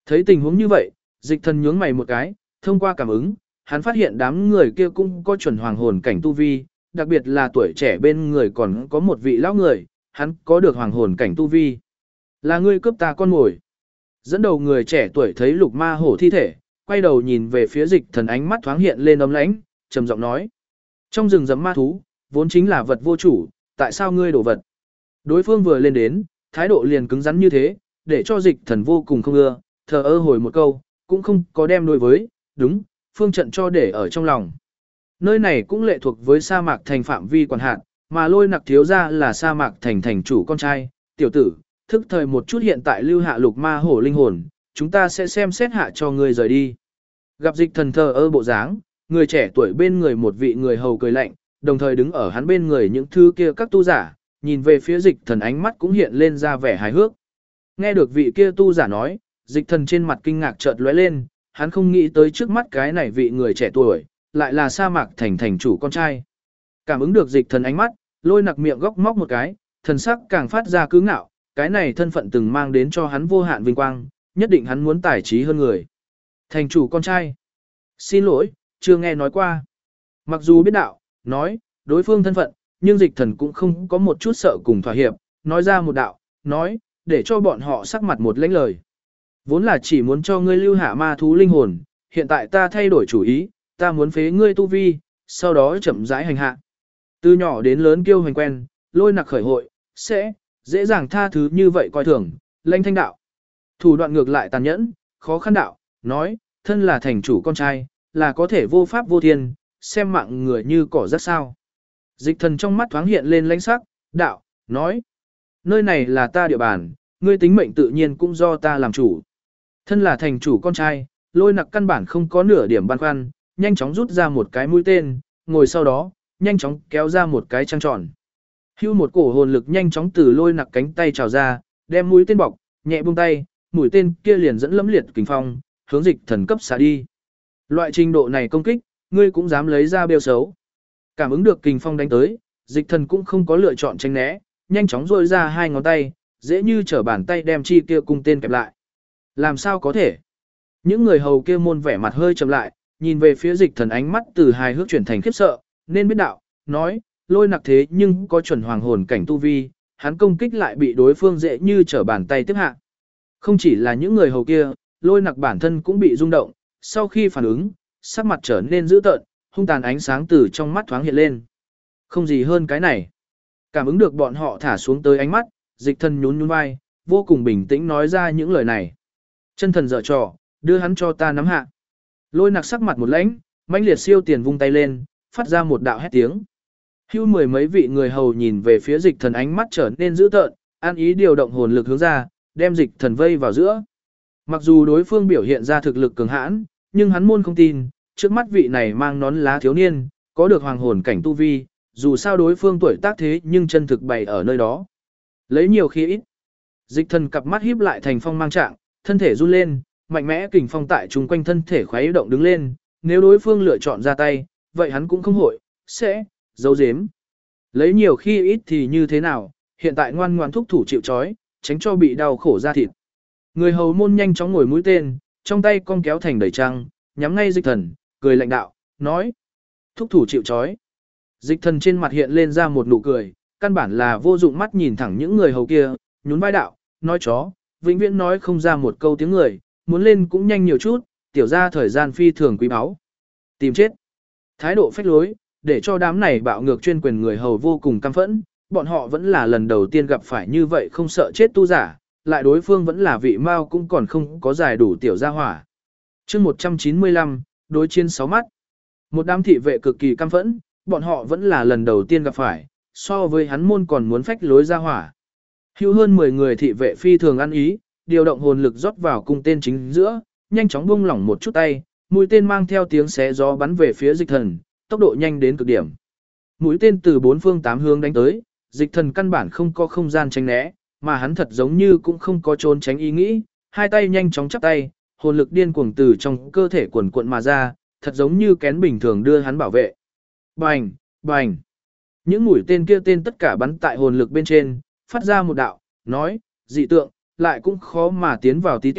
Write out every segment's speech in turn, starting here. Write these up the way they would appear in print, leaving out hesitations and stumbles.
Thấy tình huống như vậy, dịch thần nhướng mày một cái, thông qua cảm ứng, hắn phát hiện đám người kia cũng có chuẩn hoàng hồn cảnh tu vi, đặc biệt là tuổi trẻ bên người còn có một vị lão người, hắn có được hoàng hồn cảnh tu vi. Là ngươi cướp ta con mồi. Dẫn đầu người trẻ tuổi thấy lục ma hổ thi thể, quay đầu nhìn về phía dịch thần, ánh mắt thoáng hiện lên ấm lãnh, trầm giọng nói. Trong rừng rậm ma thú, vốn chính là vật vô chủ, tại sao ngươi đổ vật? Đối phương vừa lên đến, thái độ liền cứng rắn như thế, để cho dịch thần vô cùng không ưa, thờ ơ hồi một câu, cũng không có đem đối với, đúng, phương trận cho để ở trong lòng. Nơi này cũng lệ thuộc với sa mạc thành phạm vi quản hạt, mà lôi nặc thiếu ra là sa mạc thành thành chủ con trai, tiểu tử, thức thời một chút hiện tại lưu hạ lục ma hổ linh hồn, chúng ta sẽ xem xét hạ cho ngươi rời đi. Gặp dịch thần thờ ơ bộ dáng, người trẻ tuổi bên người một vị người hầu cười lạnh, đồng thời đứng ở hắn bên người những thứ kia các tu giả, nhìn về phía dịch thần ánh mắt cũng hiện lên ra vẻ hài hước. Nghe được vị kia tu giả nói, dịch thần trên mặt kinh ngạc chợt lóe lên, hắn không nghĩ tới trước mắt cái này vị người trẻ tuổi, lại là sa mạc thành thành chủ con trai. Cảm ứng được dịch thần ánh mắt, lôi nặc miệng góc móc một cái, thần sắc càng phát ra cứ ngạo, cái này thân phận từng mang đến cho hắn vô hạn vinh quang, nhất định hắn muốn tài trí hơn người. Thành chủ con trai. Xin lỗi, chưa nghe nói qua. Mặc dù biết đạo, nói, đối phương thân phận, nhưng dịch thần cũng không có một chút sợ cùng thỏa hiệp, nói ra một đạo, nói, để cho bọn họ sắc mặt một lãnh lời. Vốn là chỉ muốn cho ngươi lưu hạ ma thú linh hồn, hiện tại ta thay đổi chủ ý, ta muốn phế ngươi tu vi, sau đó chậm rãi hành hạ. Từ nhỏ đến lớn kêu hành quen, lôi nặc khởi hội, sẽ dễ dàng tha thứ như vậy coi thường, lanh thanh đạo. Thủ đoạn ngược lại tàn nhẫn, khó khăn đạo, nói, thân là thành chủ con trai, là có thể vô pháp vô thiên, xem mạng người như cỏ rác sao. Dịch thần trong mắt thoáng hiện lên lãnh sắc, đạo, nói, nơi này là ta địa bàn, ngươi tính mệnh tự nhiên cũng do ta làm chủ. Thân là thành chủ con trai, lôi nặc căn bản không có nửa điểm băn khoăn, nhanh chóng rút ra một cái mũi tên, ngồi sau đó, nhanh chóng kéo ra một cái trăng tròn. Hưu một cổ hồn lực nhanh chóng từ lôi nặc cánh tay trào ra, đem mũi tên bọc, nhẹ buông tay, mũi tên kia liền dẫn lẫm liệt kình phong, hướng dịch thần cấp xả đi. Loại trình độ này công kích, ngươi cũng dám lấy ra bêu xấu. Cảm ứng được kình phong đánh tới, dịch thần cũng không có lựa chọn tránh né, nhanh chóng rôi ra hai ngón tay, dễ như trở bàn tay đem chi kia cung tên kẹp lại. Làm sao có thể? Những người hầu kia môn vẻ mặt hơi chậm lại, nhìn về phía dịch thần ánh mắt từ hài hước chuyển thành khiếp sợ, nên biết đạo, nói, lôi nặc thế nhưng có chuẩn hoàng hồn cảnh tu vi, hắn công kích lại bị đối phương dễ như trở bàn tay tiếp hạ. Không chỉ là những người hầu kia, lôi nặc bản thân cũng bị rung động, sau khi phản ứng, sắc mặt trở nên dữ tợn, hung tàn ánh sáng từ trong mắt thoáng hiện lên. Không gì hơn cái này. Cảm ứng được bọn họ thả xuống tới ánh mắt, dịch thần nhún nhún vai, vô cùng bình tĩnh nói ra những lời này. Chân thần dở trò, đưa hắn cho ta nắm hạ. Lôi nặc sắc mặt một lãnh, mãnh liệt siêu tiền vung tay lên, phát ra một đạo hét tiếng. Hưu mười mấy vị người hầu nhìn về phía dịch thần ánh mắt trở nên dữ tợn, an ý điều động hồn lực hướng ra, đem dịch thần vây vào giữa. Mặc dù đối phương biểu hiện ra thực lực cường hãn, nhưng hắn môn không tin, trước mắt vị này mang nón lá thiếu niên, có được hoàng hồn cảnh tu vi, dù sao đối phương tuổi tác thế nhưng chân thực bày ở nơi đó. Lấy nhiều khi ít. Dịch thần cặp mắt híp lại thành phong mang trạng, thân thể run lên, mạnh mẽ kình phong tại chung quanh thân thể khuấy động đứng lên, nếu đối phương lựa chọn ra tay, vậy hắn cũng không hội, sẽ giấu giếm. Lấy nhiều khi ít thì như thế nào, hiện tại ngoan ngoan thúc thủ chịu trói, tránh cho bị đau khổ ra thịt. Người hầu môn nhanh chóng ngồi mũi tên, trong tay cong kéo thành đầy trăng, nhắm ngay dịch thần, cười lạnh đạo, nói. Thúc thủ chịu trói. Dịch thần trên mặt hiện lên ra một nụ cười, căn bản là vô dụng mắt nhìn thẳng những người hầu kia, nhún vai đạo, nói chó, vĩnh viễn nói không ra một câu tiếng người, muốn lên cũng nhanh nhiều chút, tiểu ra thời gian phi thường quý báu. Tìm chết. Thái độ phách lối, để cho đám này bạo ngược chuyên quyền người hầu vô cùng căm phẫn, bọn họ vẫn là lần đầu tiên gặp phải như vậy không sợ chết tu giả, lại đối phương vẫn là vị mao cũng còn không có giải đủ tiểu gia hỏa. chương 195, đối chiến 6 mắt. Một đám thị vệ cực kỳ căm phẫn, bọn họ vẫn là lần đầu tiên gặp phải, so với hắn môn còn muốn phách lối gia hỏa. Hưu hơn 10 người thị vệ phi thường ăn ý, điều động hồn lực rót vào cung tên chính giữa, nhanh chóng buông lỏng một chút tay, mũi tên mang theo tiếng xé gió bắn về phía dịch thần, tốc độ nhanh đến cực điểm. Mũi tên từ bốn phương tám hướng đánh tới, dịch thần căn bản không có không gian tránh né, mà hắn thật giống như cũng không có trốn tránh ý nghĩ, hai tay nhanh chóng chắp tay, hồn lực điên cuồng từ trong cơ thể quần cuộn mà ra, thật giống như kén bình thường đưa hắn bảo vệ. Bành, bành. Những mũi tên kia tên tất cả bắn tại hồn lực bên trên, phát ra một đạo, nói, dị tượng, lại cũng khó mà tiến vào tí tẹo,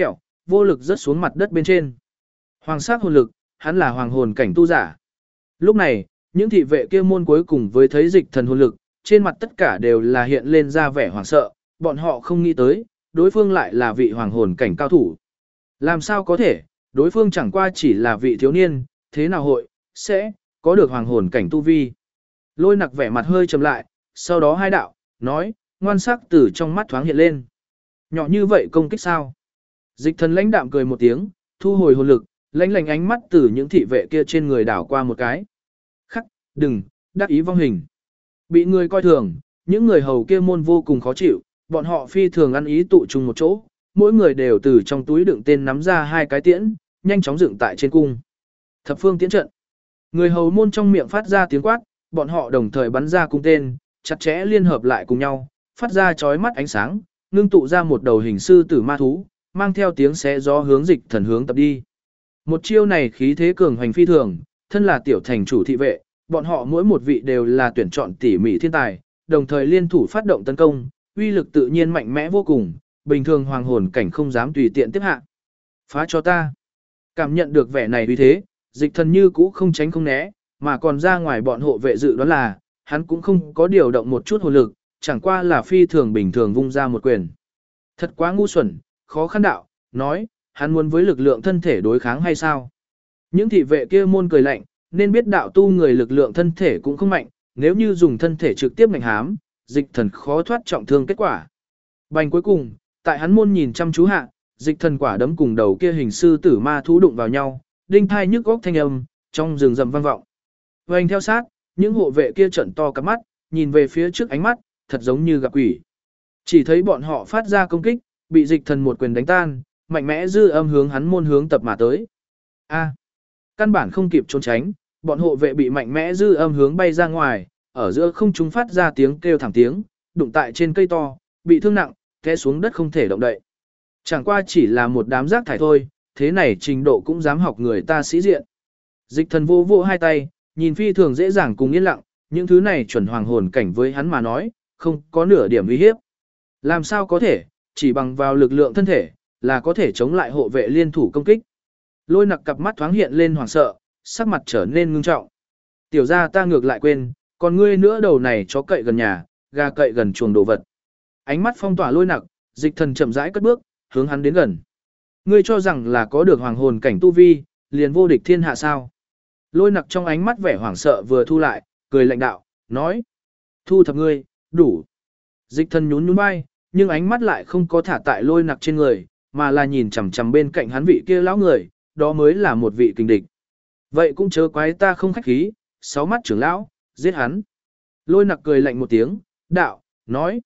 vô lực rớt xuống mặt đất bên trên. Hoàng sắc hồn lực, hắn là hoàng hồn cảnh tu giả. Lúc này, những thị vệ kia môn cuối cùng với thấy dịch thần hồn lực, trên mặt tất cả đều là hiện lên ra vẻ hoảng sợ, bọn họ không nghĩ tới, đối phương lại là vị hoàng hồn cảnh cao thủ. Làm sao có thể, đối phương chẳng qua chỉ là vị thiếu niên, thế nào hội, sẽ, có được hoàng hồn cảnh tu vi. Lôi nặc vẻ mặt hơi trầm lại, sau đó hai đạo, nói, ngoan sắc từ trong mắt thoáng hiện lên. Nhỏ như vậy công kích sao? Dịch thần lãnh đạm cười một tiếng, thu hồi hồn lực, lãnh lành ánh mắt từ những thị vệ kia trên người đảo qua một cái. Khắc, đừng, đắc ý vong hình. Bị người coi thường, những người hầu kia môn vô cùng khó chịu, bọn họ phi thường ăn ý tụ chung một chỗ, mỗi người đều từ trong túi đựng tên nắm ra hai cái tiễn, nhanh chóng dựng tại trên cung. Thập phương tiễn trận. Người hầu môn trong miệng phát ra tiếng quát, bọn họ đồng thời bắn ra cung tên, chặt chẽ liên hợp lại cùng nhau, phát ra chói mắt ánh sáng, ngưng tụ ra một đầu hình sư tử ma thú, mang theo tiếng xé gió hướng dịch thần hướng tập đi. Một chiêu này khí thế cường hoành phi thường, thân là tiểu thành chủ thị vệ, bọn họ mỗi một vị đều là tuyển chọn tỉ mỉ thiên tài, đồng thời liên thủ phát động tấn công, uy lực tự nhiên mạnh mẽ vô cùng, bình thường hoàng hồn cảnh không dám tùy tiện tiếp hạ. Phá cho ta. Cảm nhận được vẻ này uy thế, dịch thần như cũ không tránh không né, mà còn ra ngoài bọn hộ vệ dự đoán là, hắn cũng không có điều động một chút hồn lực, chẳng qua là phi thường bình thường vung ra một quyền. Thật quá ngu xuẩn, khó khăn đạo, nói, hắn muốn với lực lượng thân thể đối kháng hay sao? Những thị vệ kia môn cười lạnh, nên biết đạo tu người lực lượng thân thể cũng không mạnh, nếu như dùng thân thể trực tiếp ngạnh hám, dịch thần khó thoát trọng thương kết quả. Bành cuối cùng, tại hắn môn nhìn chăm chú hạ, dịch thần quả đấm cùng đầu kia hình sư tử ma thú đụng vào nhau, đinh thai nhức góc thanh âm, trong rừng rậm vang vọng. Vành theo sát, những hộ vệ kia trợn to cặp mắt, nhìn về phía trước ánh mắt, thật giống như gặp quỷ. Chỉ thấy bọn họ phát ra công kích, bị dịch thần một quyền đánh tan, mạnh mẽ dư âm hướng hắn môn hướng tập mà tới. A, căn bản không kịp trốn tránh, bọn hộ vệ bị mạnh mẽ dư âm hướng bay ra ngoài, ở giữa không trung phát ra tiếng kêu thảm tiếng, đụng tại trên cây to, bị thương nặng, té xuống đất không thể động đậy. Chẳng qua chỉ là một đám rác thải thôi, thế này trình độ cũng dám học người ta sĩ diện. Dịch thần vô vô hai tay, nhìn phi thường dễ dàng cùng yên lặng, những thứ này chuẩn hoàng hồn cảnh với hắn mà nói, không có nửa điểm uy hiếp. Làm sao có thể, chỉ bằng vào lực lượng thân thể, là có thể chống lại hộ vệ liên thủ công kích. Lôi nặc cặp mắt thoáng hiện lên hoảng sợ, sắc mặt trở nên ngưng trọng. Tiểu ra ta ngược lại quên, còn ngươi nữa đầu này chó cậy gần nhà, gà cậy gần chuồng đồ vật. Ánh mắt phong tỏa lôi nặc, dịch thần chậm rãi cất bước, hướng hắn đến gần. Ngươi cho rằng là có được hoàng hồn cảnh tu vi, liền vô địch thiên hạ sao? Lôi nặc trong ánh mắt vẻ hoảng sợ vừa thu lại, cười lạnh đạo, nói. Thu thập ngươi, đủ. Dịch thần nhún nhún vai, nhưng ánh mắt lại không có thả tại lôi nặc trên người, mà là nhìn chằm chằm bên cạnh hắn vị kia lão người, đó mới là một vị kình địch. Vậy cũng chớ quái ta không khách khí, sáu mắt trưởng lão, giết hắn. Lôi nặc cười lạnh một tiếng, đạo, nói.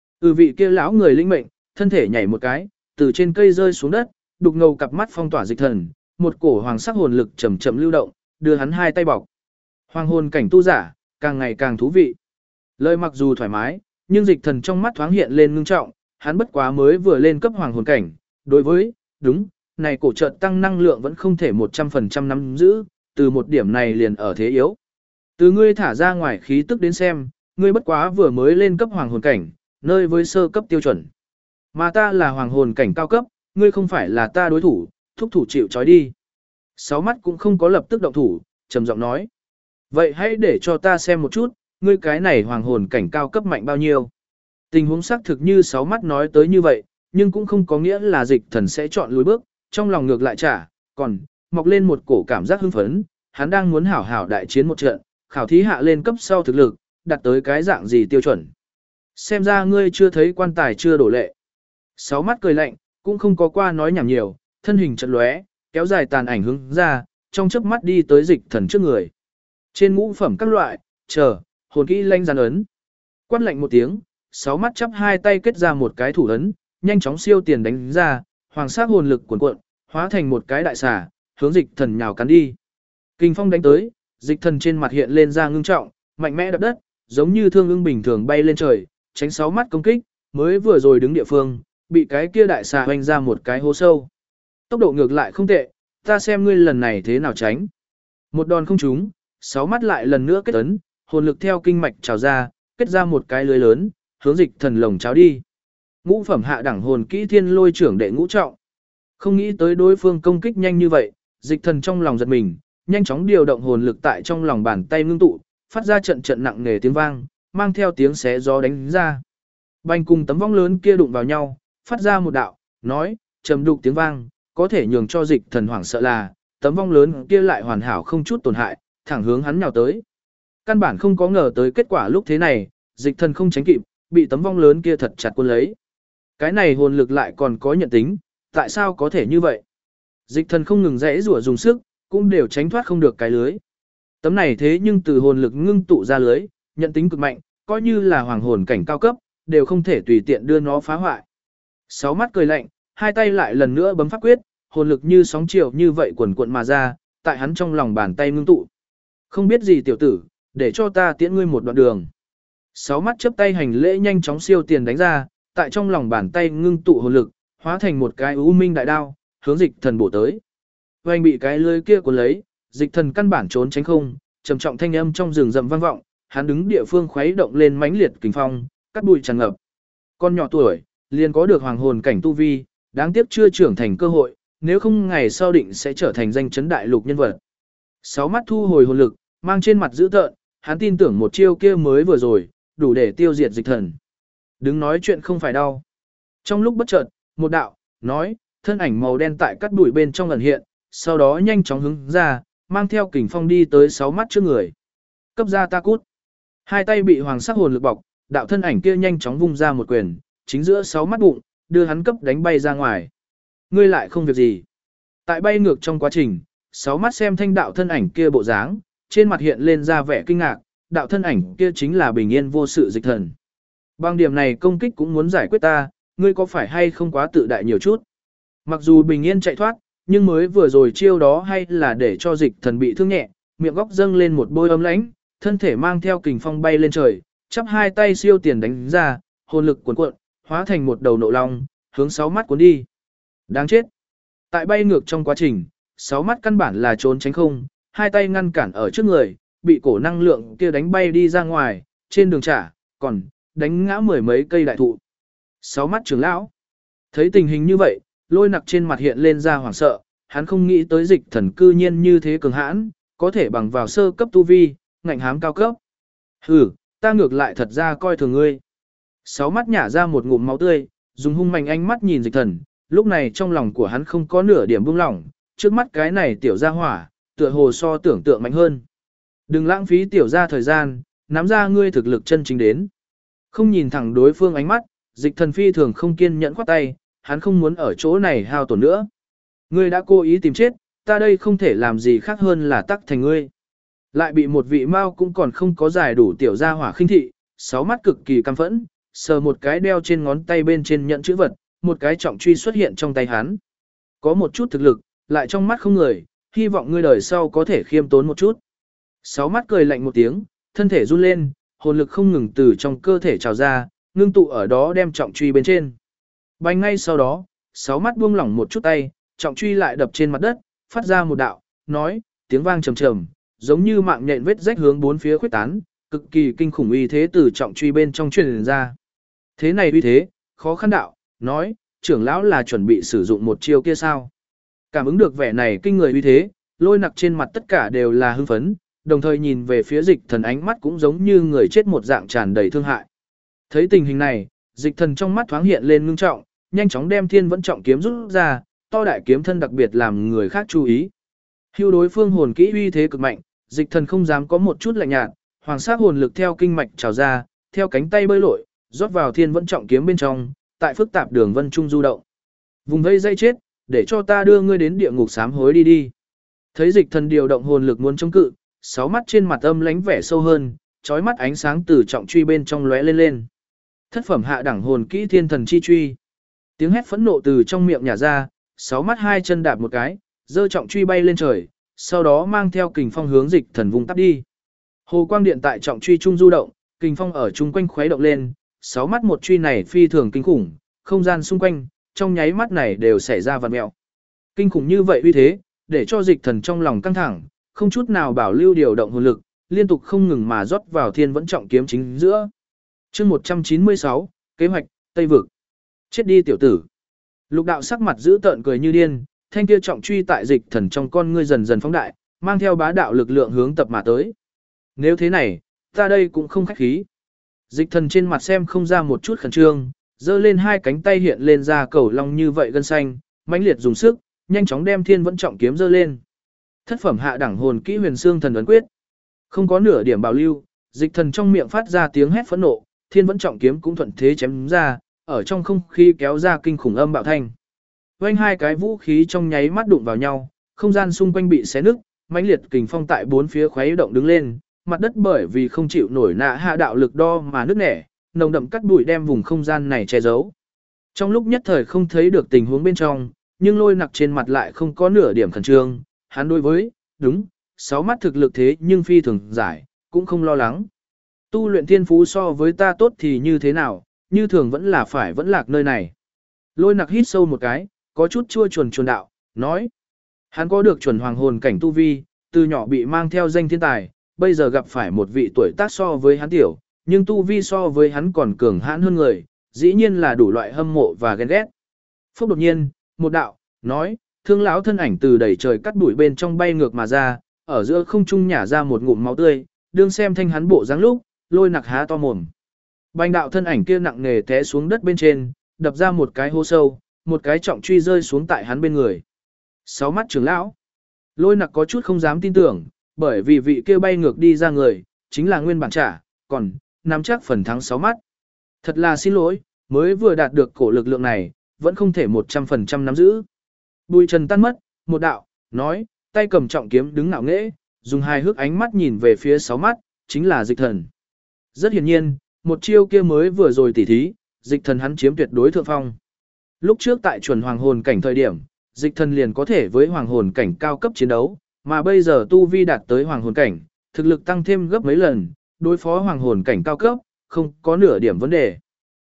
Vị kia lão người linh mệnh, thân thể nhảy một cái, từ trên cây rơi xuống đất, đục ngầu cặp mắt phong tỏa dịch thần, một cổ hoàng sắc hồn lực chậm chậm lưu động, đưa hắn hai tay bọc. Hoàng hồn cảnh tu giả, càng ngày càng thú vị. Lời mặc dù thoải mái, nhưng dịch thần trong mắt thoáng hiện lên ngưng trọng, hắn bất quá mới vừa lên cấp hoàng hồn cảnh, đối với, đúng, này cổ chợt tăng năng lượng vẫn không thể 100% nắm giữ, từ một điểm này liền ở thế yếu. Từ ngươi thả ra ngoài khí tức đến xem, ngươi bất quá vừa mới lên cấp hoàng hồn cảnh, nơi với sơ cấp tiêu chuẩn. Mà ta là hoàng hồn cảnh cao cấp, ngươi không phải là ta đối thủ, thúc thủ chịu trói đi. Sáu mắt cũng không có lập tức động thủ, trầm giọng nói. Vậy hãy để cho ta xem một chút, ngươi cái này hoàng hồn cảnh cao cấp mạnh bao nhiêu. Tình huống xác thực như sáu mắt nói tới như vậy, nhưng cũng không có nghĩa là dịch thần sẽ chọn lùi bước, trong lòng ngược lại trả, còn mọc lên một cổ cảm giác hưng phấn, hắn đang muốn hảo hảo đại chiến một trận, khảo thí hạ lên cấp sau thực lực, đặt tới cái dạng gì tiêu chuẩn. Xem ra ngươi chưa thấy quan tài chưa đổ lệ. Sáu mắt cười lạnh, cũng không có qua nói nhảm nhiều, thân hình chợt lóe, kéo dài tàn ảnh hướng ra, trong chớp mắt đi tới dịch thần trước người. Trên ngũ phẩm các loại, chờ, hồn kỹ lanh giàn ấn. Quát lạnh một tiếng, sáu mắt chắp hai tay kết ra một cái thủ ấn, nhanh chóng siêu tiền đánh ra, hoàng sắc hồn lực cuồn cuộn, hóa thành một cái đại xà, hướng dịch thần nhào cắn đi. Kình phong đánh tới, dịch thần trên mặt hiện lên ra ngưng trọng, mạnh mẽ đập đất, giống như thương ưng bình thường bay lên trời, tránh sáu mắt công kích, mới vừa rồi đứng địa phương, bị cái kia đại xà hoành ra một cái hố sâu. Tốc độ ngược lại không tệ, ta xem ngươi lần này thế nào tránh. Một đòn không trúng, sáu mắt lại lần nữa kết ấn, hồn lực theo kinh mạch trào ra, kết ra một cái lưới lớn, hướng dịch thần lồng cháo đi. Ngũ phẩm hạ đẳng hồn kỹ thiên lôi trưởng đệ ngũ trọng. Không nghĩ tới đối phương công kích nhanh như vậy, dịch thần trong lòng giật mình, nhanh chóng điều động hồn lực tại trong lòng bàn tay ngưng tụ, phát ra trận trận nặng nề tiếng vang, mang theo tiếng xé gió đánh ra. Bành cùng tấm vong lớn kia đụng vào nhau, phát ra một đạo, nói, trầm đục tiếng vang, có thể nhường cho dịch thần hoảng sợ là, tấm vong lớn kia lại hoàn hảo không chút tổn hại, thẳng hướng hắn nhào tới. Căn bản không có ngờ tới kết quả lúc thế này, dịch thần không tránh kịp, bị tấm vong lớn kia thật chặt cuốn lấy. Cái này hồn lực lại còn có nhận tính, tại sao có thể như vậy? Dịch thần không ngừng rẽ rủa dùng sức, cũng đều tránh thoát không được cái lưới. Tấm này thế nhưng từ hồn lực ngưng tụ ra lưới, nhận tính cực mạnh, coi như là hoàng hồn cảnh cao cấp, đều không thể tùy tiện đưa nó phá hoại. Sáu mắt cười lạnh, hai tay lại lần nữa bấm pháp quyết, hồn lực như sóng chiều như vậy quần cuộn mà ra, tại hắn trong lòng bàn tay ngưng tụ. Không biết gì tiểu tử, để cho ta tiễn ngươi một đoạn đường. Sáu mắt chớp tay hành lễ nhanh chóng siêu tiền đánh ra, tại trong lòng bàn tay ngưng tụ hồn lực, hóa thành một cái u minh đại đao, hướng dịch thần bổ tới. Vành bị cái lưới kia cuốn lấy, dịch thần căn bản trốn tránh không, trầm trọng thanh âm trong rừng rậm vang vọng, hắn đứng địa phương khuấy động lên mãnh liệt kình phong, cắt bụi tràn ngập. Con nhỏ tuổi, liền có được hoàng hồn cảnh tu vi, đáng tiếc chưa trưởng thành cơ hội, nếu không ngày sau định sẽ trở thành danh chấn đại lục nhân vật. Sáu mắt thu hồi hồn lực, mang trên mặt dữ tợn, hắn tin tưởng một chiêu kia mới vừa rồi, đủ để tiêu diệt dịch thần. Đứng nói chuyện không phải đau. Trong lúc bất chợt, một đạo, nói, thân ảnh màu đen tại cắt bụi bên trong ẩn hiện, sau đó nhanh chóng hướng ra, mang theo kình phong đi tới sáu mắt trước người. Cấp ra ta cút. Hai tay bị hoàng sắc hồn lực bọc, đạo thân ảnh kia nhanh chóng vung ra một quyền, chính giữa sáu mắt bụng, đưa hắn cấp đánh bay ra ngoài. Ngươi lại không việc gì. Tại bay ngược trong quá trình, sáu mắt xem thanh đạo thân ảnh kia bộ dáng, trên mặt hiện lên ra vẻ kinh ngạc, đạo thân ảnh kia chính là bình yên vô sự dịch thần. Bằng điểm này công kích cũng muốn giải quyết ta, ngươi có phải hay không quá tự đại nhiều chút. Mặc dù bình yên chạy thoát, nhưng mới vừa rồi chiêu đó hay là để cho dịch thần bị thương nhẹ, miệng góc dâng lên một bôi ấm lãnh, thân thể mang theo kình phong bay lên trời, chắp hai tay siêu tiền đánh ra, hồn lực cuồn cuộn, hóa thành một đầu nộ long, hướng sáu mắt cuốn đi. Đáng chết. Tại bay ngược trong quá trình, sáu mắt căn bản là trốn tránh không, hai tay ngăn cản ở trước người, bị cổ năng lượng kia đánh bay đi ra ngoài, trên đường trả, còn đánh ngã mười mấy cây đại thụ. Sáu mắt trưởng lão. Thấy tình hình như vậy, Lôi Nặc trên mặt hiện lên ra hoảng sợ, hắn không nghĩ tới dịch thần cư nhiên như thế cường hãn, có thể bằng vào sơ cấp tu vi, ngạnh hám cao cấp. Hừ, ta ngược lại thật ra coi thường ngươi. Sáu mắt nhả ra một ngụm máu tươi, dùng hung mạnh ánh mắt nhìn dịch thần, lúc này trong lòng của hắn không có nửa điểm buông lỏng, trước mắt cái này tiểu gia hỏa, tựa hồ so tưởng tượng mạnh hơn. Đừng lãng phí tiểu gia thời gian, nắm ra ngươi thực lực chân chính đến. Không nhìn thẳng đối phương ánh mắt, dịch thần phi thường không kiên nhẫn khoát tay, hắn không muốn ở chỗ này hao tổn nữa. Ngươi đã cố ý tìm chết, ta đây không thể làm gì khác hơn là tắc thành ngươi. Lại bị một vị mao cũng còn không có giải đủ tiểu gia hỏa khinh thị, sáu mắt cực kỳ căm phẫn, sờ một cái đeo trên ngón tay bên trên nhận chữ vật, một cái trọng truy xuất hiện trong tay hắn. Có một chút thực lực, lại trong mắt không người, hy vọng ngươi đời sau có thể khiêm tốn một chút. Sáu mắt cười lạnh một tiếng, thân thể run lên, hồn lực không ngừng từ trong cơ thể trào ra, ngưng tụ ở đó đem trọng truy bên trên. Bành ngay sau đó, sáu mắt buông lỏng một chút tay, trọng truy lại đập trên mặt đất, phát ra một đạo, nói, tiếng vang trầm trầm, giống như mạng nhện vết rách hướng bốn phía khuyết tán, cực kỳ kinh khủng uy thế từ trọng truy bên trong truyền ra. Thế này uy thế, khó khăn đạo, nói, trưởng lão là chuẩn bị sử dụng một chiêu kia sao? Cảm ứng được vẻ này kinh người uy thế, Lôi Nặc trên mặt tất cả đều là hưng phấn, đồng thời nhìn về phía dịch thần ánh mắt cũng giống như người chết một dạng tràn đầy thương hại. Thấy tình hình này, dịch thần trong mắt thoáng hiện lên ngưng trọng, nhanh chóng đem thiên vẫn trọng kiếm rút ra, to đại kiếm thân đặc biệt làm người khác chú ý. Hưu đối phương hồn kỹ uy thế cực mạnh, dịch thần không dám có một chút lạnh nhạt, hoàng sắc hồn lực theo kinh mạch trào ra, theo cánh tay bơi lội, rót vào thiên vẫn trọng kiếm bên trong, tại phức tạp đường vân trung du động. Vùng vây dây chết, để cho ta đưa ngươi đến địa ngục sám hối đi đi. Thấy dịch thần điều động hồn lực muốn chống cự, sáu mắt trên mặt âm lánh vẻ sâu hơn, chói mắt ánh sáng từ trọng truy bên trong lóe lên lên. Thất phẩm hạ đẳng hồn kỹ thiên thần chi truy. Tiếng hét phẫn nộ từ trong miệng nhả ra, sáu mắt hai chân đạp một cái, giơ trọng truy bay lên trời, sau đó mang theo kình phong hướng dịch thần vùng tắp đi. Hồ quang điện tại trọng truy trung du động, kình phong ở chung quanh khuấy động lên, sáu mắt một truy này phi thường kinh khủng, không gian xung quanh, trong nháy mắt này đều xảy ra vặn mèo. Kinh khủng như vậy uy thế, để cho dịch thần trong lòng căng thẳng, không chút nào bảo lưu điều động hồn lực, liên tục không ngừng mà rót vào thiên vẫn trọng kiếm chính giữa. Chương 196, kế hoạch Tây vực. Chết đi tiểu tử. Lục đạo sắc mặt giữ tợn cười như điên, thanh kia trọng truy tại dịch thần trong con ngươi dần dần phóng đại, mang theo bá đạo lực lượng hướng tập mà tới. Nếu thế này, ta đây cũng không khách khí. Dịch thần trên mặt xem không ra một chút khẩn trương, giơ lên hai cánh tay hiện lên ra cầu long như vậy gân xanh, mãnh liệt dùng sức, nhanh chóng đem thiên vẫn trọng kiếm giơ lên. Thất phẩm hạ đẳng hồn kỹ huyền xương thần ấn quyết. Không có nửa điểm bảo lưu, dịch thần trong miệng phát ra tiếng hét phẫn nộ, thiên vẫn trọng kiếm cũng thuận thế chém ra, ở trong không khí kéo ra kinh khủng âm bạo thanh. Vành hai cái vũ khí trong nháy mắt đụng vào nhau, không gian xung quanh bị xé nứt, mãnh liệt kình phong tại bốn phía khuấy động đứng lên, mặt đất bởi vì không chịu nổi nạ hạ đạo lực đo mà nứt nẻ, nồng đậm cắt bụi đem vùng không gian này che giấu. Trong lúc nhất thời không thấy được tình huống bên trong, nhưng Lôi Nặc trên mặt lại không có nửa điểm khẩn trương, hắn đối với, đúng, 6 mắt thực lực thế nhưng phi thường giải, cũng không lo lắng. Tu luyện thiên phú so với ta tốt thì như thế nào, như thường vẫn là phải vẫn lạc nơi này. Lôi Nặc hít sâu một cái, có chút chua chuồn đạo, nói. Hắn có được chuẩn hoàng hồn cảnh tu vi, từ nhỏ bị mang theo danh thiên tài, bây giờ gặp phải một vị tuổi tác so với hắn tiểu, nhưng tu vi so với hắn còn cường hãn hơn người, dĩ nhiên là đủ loại hâm mộ và ghen ghét. Phúc đột nhiên, một đạo, nói, thương lão thân ảnh từ đầy trời cắt đuổi bên trong bay ngược mà ra, ở giữa không trung nhả ra một ngụm máu tươi, đương xem thanh hắn bộ dáng lúc, Lôi Nặc há to mồm. Bành đạo thân ảnh kia nặng nề té xuống đất bên trên, đập ra một cái hố sâu, một cái trọng truy rơi xuống tại hắn bên người. 6 mắt trưởng lão. Lôi Nặc có chút không dám tin tưởng, bởi vì vị kia bay ngược đi ra người, chính là nguyên bản trả, còn, nắm chắc phần thắng 6 mắt. Thật là xin lỗi, mới vừa đạt được cổ lực lượng này, vẫn không thể 100% nắm giữ. Bùi trần tan mất, một đạo, nói, tay cầm trọng kiếm đứng ngạo nghễ, dùng hai hước ánh mắt nhìn về phía 6 mắt, chính là dịch thần. Rất hiển nhiên, một chiêu kia mới vừa rồi tỉ thí, dịch thần hắn chiếm tuyệt đối thượng phong. Lúc trước tại chuẩn hoàng hồn cảnh thời điểm, dịch thần liền có thể với hoàng hồn cảnh cao cấp chiến đấu, mà bây giờ tu vi đạt tới hoàng hồn cảnh, thực lực tăng thêm gấp mấy lần, đối phó hoàng hồn cảnh cao cấp, không có nửa điểm vấn đề.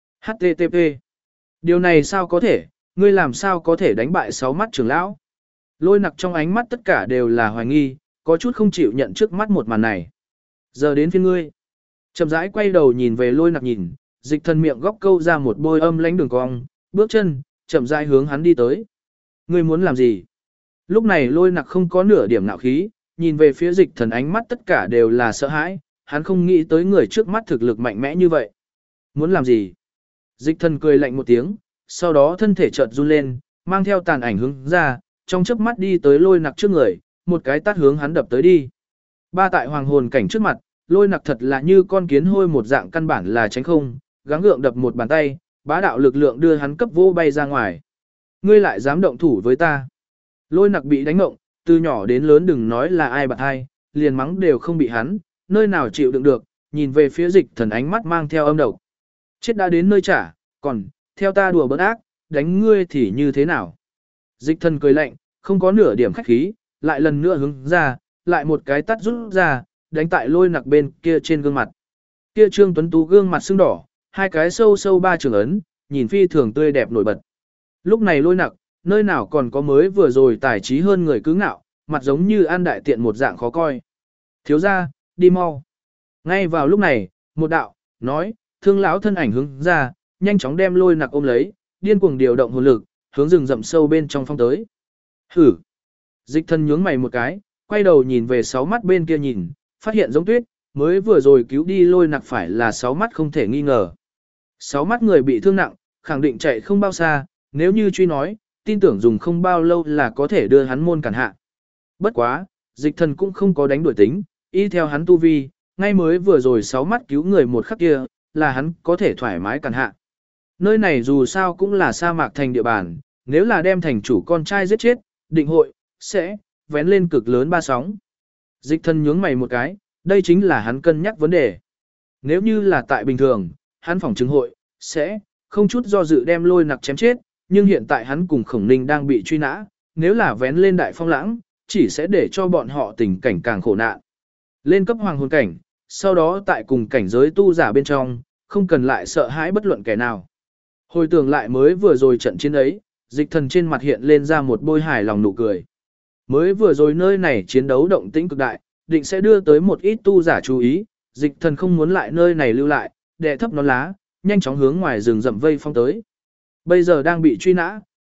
HTTP. Điều này sao có thể, ngươi làm sao có thể đánh bại 6 mắt trưởng lão? Lôi Nặc trong ánh mắt tất cả đều là hoài nghi, có chút không chịu nhận trước mắt một màn này. Giờ đến phiên ngươi. Chậm rãi quay đầu nhìn về Lôi Nặc nhìn, dịch thần miệng góc câu ra một bôi âm lãnh đường cong, bước chân, chậm rãi hướng hắn đi tới. Ngươi muốn làm gì? Lúc này Lôi Nặc không có nửa điểm nạo khí, nhìn về phía dịch thần ánh mắt tất cả đều là sợ hãi, hắn không nghĩ tới người trước mắt thực lực mạnh mẽ như vậy. Muốn làm gì? Dịch thần cười lạnh một tiếng, sau đó thân thể chợt run lên, mang theo tàn ảnh hướng ra, trong chớp mắt đi tới Lôi Nặc trước người, một cái tát hướng hắn đập tới đi. Ba tại hoàng hồn cảnh trước mặt, Lôi Nặc thật là như con kiến hôi một dạng căn bản là tránh không, gắng gượng đập một bàn tay, bá đạo lực lượng đưa hắn cấp vô bay ra ngoài. Ngươi lại dám động thủ với ta? Lôi Nặc bị đánh ngộng, từ nhỏ đến lớn đừng nói là ai bạc hai, liền mắng đều không bị hắn, nơi nào chịu đựng được, nhìn về phía dịch thần ánh mắt mang theo âm độc. Chết đã đến nơi trả, còn, theo ta đùa bỡn ác, đánh ngươi thì như thế nào? Dịch thần cười lạnh, không có nửa điểm khách khí, lại lần nữa hướng ra, lại một cái tát rút ra, đánh tại Lôi Nặc bên kia trên gương mặt. Kia Trương Tuấn Tú gương mặt sưng đỏ, hai cái sâu sâu ba trường ấn, nhìn phi thường tươi đẹp nổi bật. Lúc này Lôi Nặc, nơi nào còn có mới vừa rồi tài trí hơn người cứ ngạo, mặt giống như an đại tiện một dạng khó coi. Thiếu ra, đi mau. Ngay vào lúc này, một đạo, nói, thương lão thân ảnh hướng ra, nhanh chóng đem Lôi Nặc ôm lấy, điên cuồng điều động hồn lực, hướng rừng rậm sâu bên trong phong tới. Hử! Dịch thân nhướng mày một cái, quay đầu nhìn về 6 mắt bên kia nhìn, phát hiện giống tuyết, mới vừa rồi cứu đi Lôi Nặc phải là 6 mắt không thể nghi ngờ. 6 mắt người bị thương nặng, khẳng định chạy không bao xa, nếu như truy nói, tin tưởng dùng không bao lâu là có thể đưa hắn môn cản hạ. Bất quá, dịch thần cũng không có đánh đuổi tính, y theo hắn tu vi, ngay mới vừa rồi 6 mắt cứu người một khắc kia, là hắn có thể thoải mái cản hạ. Nơi này dù sao cũng là sa mạc thành địa bàn, nếu là đem thành chủ con trai giết chết, định hội, sẽ, vén lên cực lớn ba sóng. Dịch thần nhướng mày một cái, đây chính là hắn cân nhắc vấn đề. Nếu như là tại bình thường, hắn phòng chứng hội, sẽ, không chút do dự đem Lôi Nặc chém chết, nhưng hiện tại hắn cùng Khổng Ninh đang bị truy nã, nếu là vén lên đại phong lãng, chỉ sẽ để cho bọn họ tình cảnh càng khổ nạn. Lên cấp hoàng hồn cảnh, sau đó tại cùng cảnh giới tu giả bên trong, không cần lại sợ hãi bất luận kẻ nào. Hồi tưởng lại mới vừa rồi trận chiến ấy, dịch thần trên mặt hiện lên ra một bôi hài lòng nụ cười. Mới vừa rồi nơi này chiến đấu động tĩnh cực đại, định sẽ đưa tới một ít tu giả chú ý, dịch thần không muốn lại nơi này lưu lại, đè thấp nón lá, nhanh chóng hướng ngoài rừng rậm vây phong tới. Bây giờ đang bị truy nã,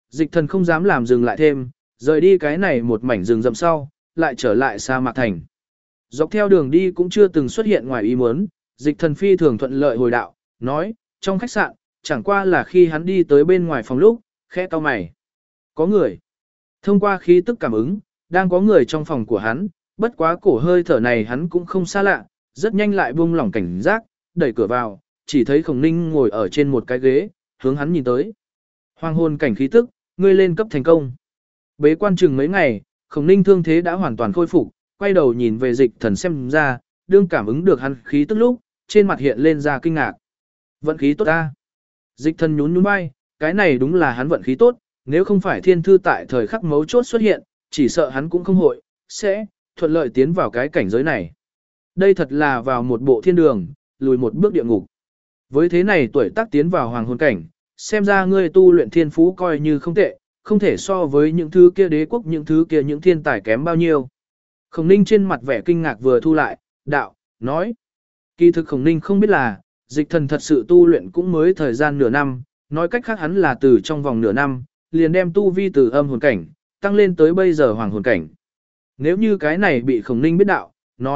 dịch thần không dám làm dừng lại thêm, rời đi cái này một mảnh rừng rậm sau, lại trở lại sa mạc thành. Dọc theo đường đi cũng chưa từng xuất hiện ngoài ý muốn, dịch thần phi thường thuận lợi hồi đạo, nói, trong khách sạn, chẳng qua là khi hắn đi tới bên ngoài phòng lúc, khẽ cau mày. Có người. Thông qua khí tức cảm ứng, đang có người trong phòng của hắn, bất quá cổ hơi thở này hắn cũng không xa lạ, rất nhanh lại buông lỏng cảnh giác, đẩy cửa vào, chỉ thấy Khổng Ninh ngồi ở trên một cái ghế, hướng hắn nhìn tới. Hoàng hồn cảnh khí tức, ngươi lên cấp thành công. Bế quan chừng mấy ngày, Khổng Ninh thương thế đã hoàn toàn khôi phục, quay đầu nhìn về dịch thần xem ra, đương cảm ứng được hắn khí tức lúc, trên mặt hiện lên ra kinh ngạc. Vận khí tốt ta. Dịch thần nhún nhún vai, cái này đúng là hắn vận khí tốt, nếu không phải thiên thư tại thời khắc mấu chốt xuất hiện, chỉ sợ hắn cũng không hội, sẽ thuận lợi tiến vào cái cảnh giới này. Đây thật là vào một bộ thiên đường, lùi một bước địa ngục. Với thế này tuổi tác tiến vào hoàng hồn cảnh, xem ra ngươi tu luyện thiên phú coi như không tệ, không thể so với những thứ kia đế quốc những thứ kia những thiên tài kém bao nhiêu. Khổng Ninh trên mặt vẻ kinh ngạc vừa thu lại, đạo, nói. Kỳ thực Khổng Ninh không biết là, dịch thần thật sự tu luyện cũng mới thời gian nửa năm, nói cách khác hắn là từ trong vòng nửa năm, liền đem tu vi từ âm hồn cảnh, tăng lên tới bây giờ hoàng hồn cảnh. Nếu như cái này bị Khổng Ninh biết đạo,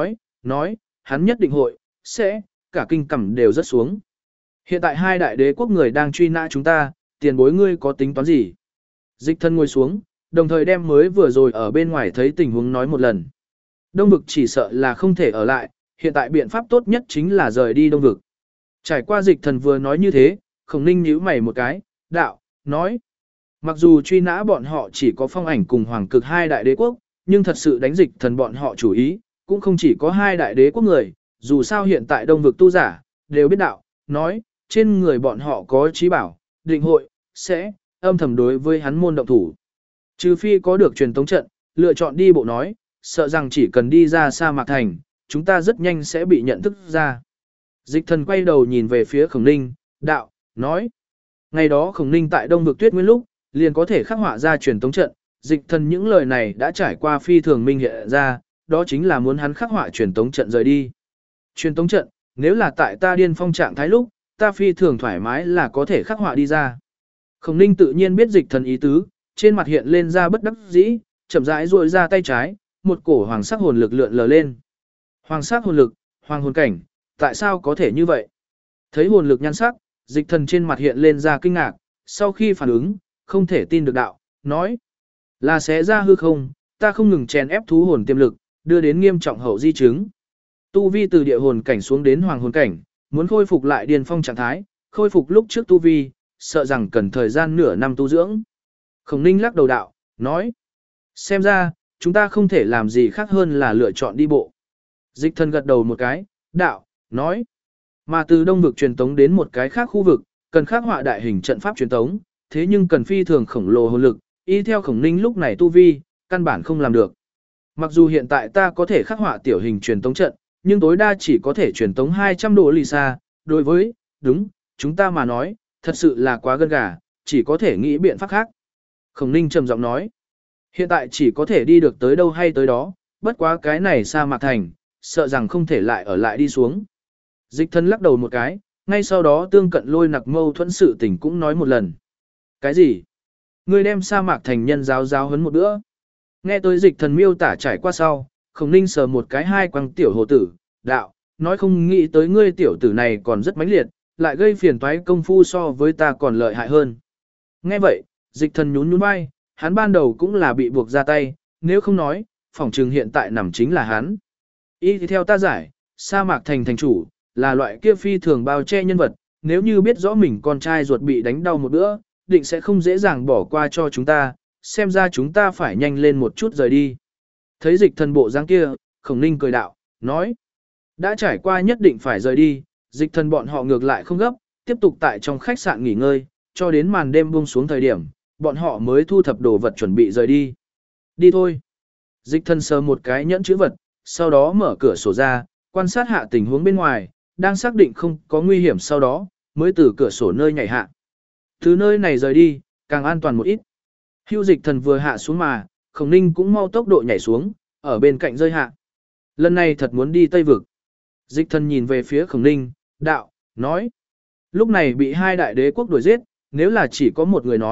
nói, hắn nhất định hội, sẽ, cả kinh cẩm đều rất xuống. Hiện tại hai đại đế quốc người đang truy nã chúng ta, tiền bối ngươi có tính toán gì? Dịch thân ngồi xuống, đồng thời đem mới vừa rồi ở bên ngoài thấy tình huống nói một lần. Đông vực chỉ sợ là không thể ở lại, hiện tại biện pháp tốt nhất chính là rời đi đông vực. Trải qua dịch thần vừa nói như thế, Khổng Ninh nhíu mày một cái, đạo, nói. Mặc dù truy nã bọn họ chỉ có Phong Ảnh cùng Hoàng Cực hai đại đế quốc, nhưng thật sự đánh dịch thần bọn họ chủ ý, cũng không chỉ có hai đại đế quốc người, dù sao hiện tại đông vực tu giả, đều biết đạo, nói, trên người bọn họ có trí bảo, định hội, sẽ, âm thầm đối với hắn môn động thủ. Trừ phi có được truyền tống trận, lựa chọn đi bộ nói, sợ rằng chỉ cần đi ra sa mạc thành, chúng ta rất nhanh sẽ bị nhận thức ra. Dịch thần quay đầu nhìn về phía Khổng Ninh, đạo, nói. Ngày đó Khổng Ninh tại đông vực tuyết nguyên lúc, liền có thể khắc họa ra truyền tống trận, dịch thần những lời này đã trải qua phi thường minh hiện ra, đó chính là muốn hắn khắc họa truyền tống trận rời đi. Truyền tống trận, nếu là tại ta điên phong trạng thái lúc, ta phi thường thoải mái là có thể khắc họa đi ra. Khổng Ninh tự nhiên biết dịch thần ý tứ, trên mặt hiện lên ra bất đắc dĩ, chậm rãi duỗi ra tay trái, một cổ hoàng sắc hồn lực lượn lờ lên. Hoàng sắc hồn lực, hoàng hồn cảnh, tại sao có thể như vậy? Thấy hồn lực nhan sắc, dịch thần trên mặt hiện lên ra kinh ngạc, sau khi phản ứng, không thể tin được đạo, nói. Là xé ra hư không, ta không ngừng chèn ép thú hồn tiềm lực, đưa đến nghiêm trọng hậu di chứng. Tu vi từ địa hồn cảnh xuống đến hoàng hồn cảnh, muốn khôi phục lại điền phong trạng thái, khôi phục lúc trước tu vi, sợ rằng cần thời gian nửa năm tu dưỡng. Khổng Ninh lắc đầu đạo, nói. Xem ra, chúng ta không thể làm gì khác hơn là lựa chọn đi bộ. Dịch thần gật đầu một cái, đạo, nói. Mà từ đông vực truyền tống đến một cái khác khu vực, cần khắc họa đại hình trận pháp truyền tống, thế nhưng cần phi thường khổng lồ hồn lực, y theo Khổng Ninh lúc này tu vi, căn bản không làm được. Mặc dù hiện tại ta có thể khắc họa tiểu hình truyền tống trận, nhưng tối đa chỉ có thể truyền tống 200 độ lì xa, đối với, đúng, chúng ta mà nói, thật sự là quá gân gà, chỉ có thể nghĩ biện pháp khác. Khổng Ninh trầm giọng nói, hiện tại chỉ có thể đi được tới đâu hay tới đó, bất quá cái này sa mạc thành, sợ rằng không thể lại ở lại đi xuống. Dịch thân lắc đầu một cái, ngay sau đó tương cận lôi nặc mâu thuẫn sự tình cũng nói một lần. Cái gì? Ngươi đem sa mạc thành nhân giáo huấn một bữa. Nghe tới dịch thần miêu tả trải qua sau, Khổng Ninh sờ một cái hai quăng tiểu hồ tử, đạo, nói không nghĩ tới ngươi tiểu tử này còn rất mãnh liệt, lại gây phiền toái công phu so với ta còn lợi hại hơn. Nghe vậy, dịch thần nhún nhún vai, hắn ban đầu cũng là bị buộc ra tay, nếu không nói, phỏng trừng hiện tại nằm chính là hắn. Y thì theo ta giải, sa mạc thành thành chủ, là loại kia phi thường bao che nhân vật, nếu như biết rõ mình con trai ruột bị đánh đau một bữa, định sẽ không dễ dàng bỏ qua cho chúng ta, xem ra chúng ta phải nhanh lên một chút rời đi. Thấy dịch thần bộ dáng kia, Khổng Ninh cười đạo, nói, đã trải qua nhất định phải rời đi, dịch thần bọn họ ngược lại không gấp, tiếp tục tại trong khách sạn nghỉ ngơi, cho đến màn đêm buông xuống thời điểm, bọn họ mới thu thập đồ vật chuẩn bị rời đi. Đi thôi. Dịch thần sờ một cái nhẫn chữ vật, sau đó mở cửa sổ ra, quan sát hạ tình huống bên ngoài, đang xác định không có nguy hiểm sau đó, mới từ cửa sổ nơi nhảy hạ. Từ nơi này rời đi, càng an toàn một ít. Hưu dịch thần vừa hạ xuống mà, Khổng Ninh cũng mau tốc độ nhảy xuống, ở bên cạnh rơi hạ. Lần này thật muốn đi Tây Vực. Dịch thần nhìn về phía Khổng Ninh, đạo, nói. Lúc này bị hai đại đế quốc đuổi giết, nếu là chỉ có một người nói,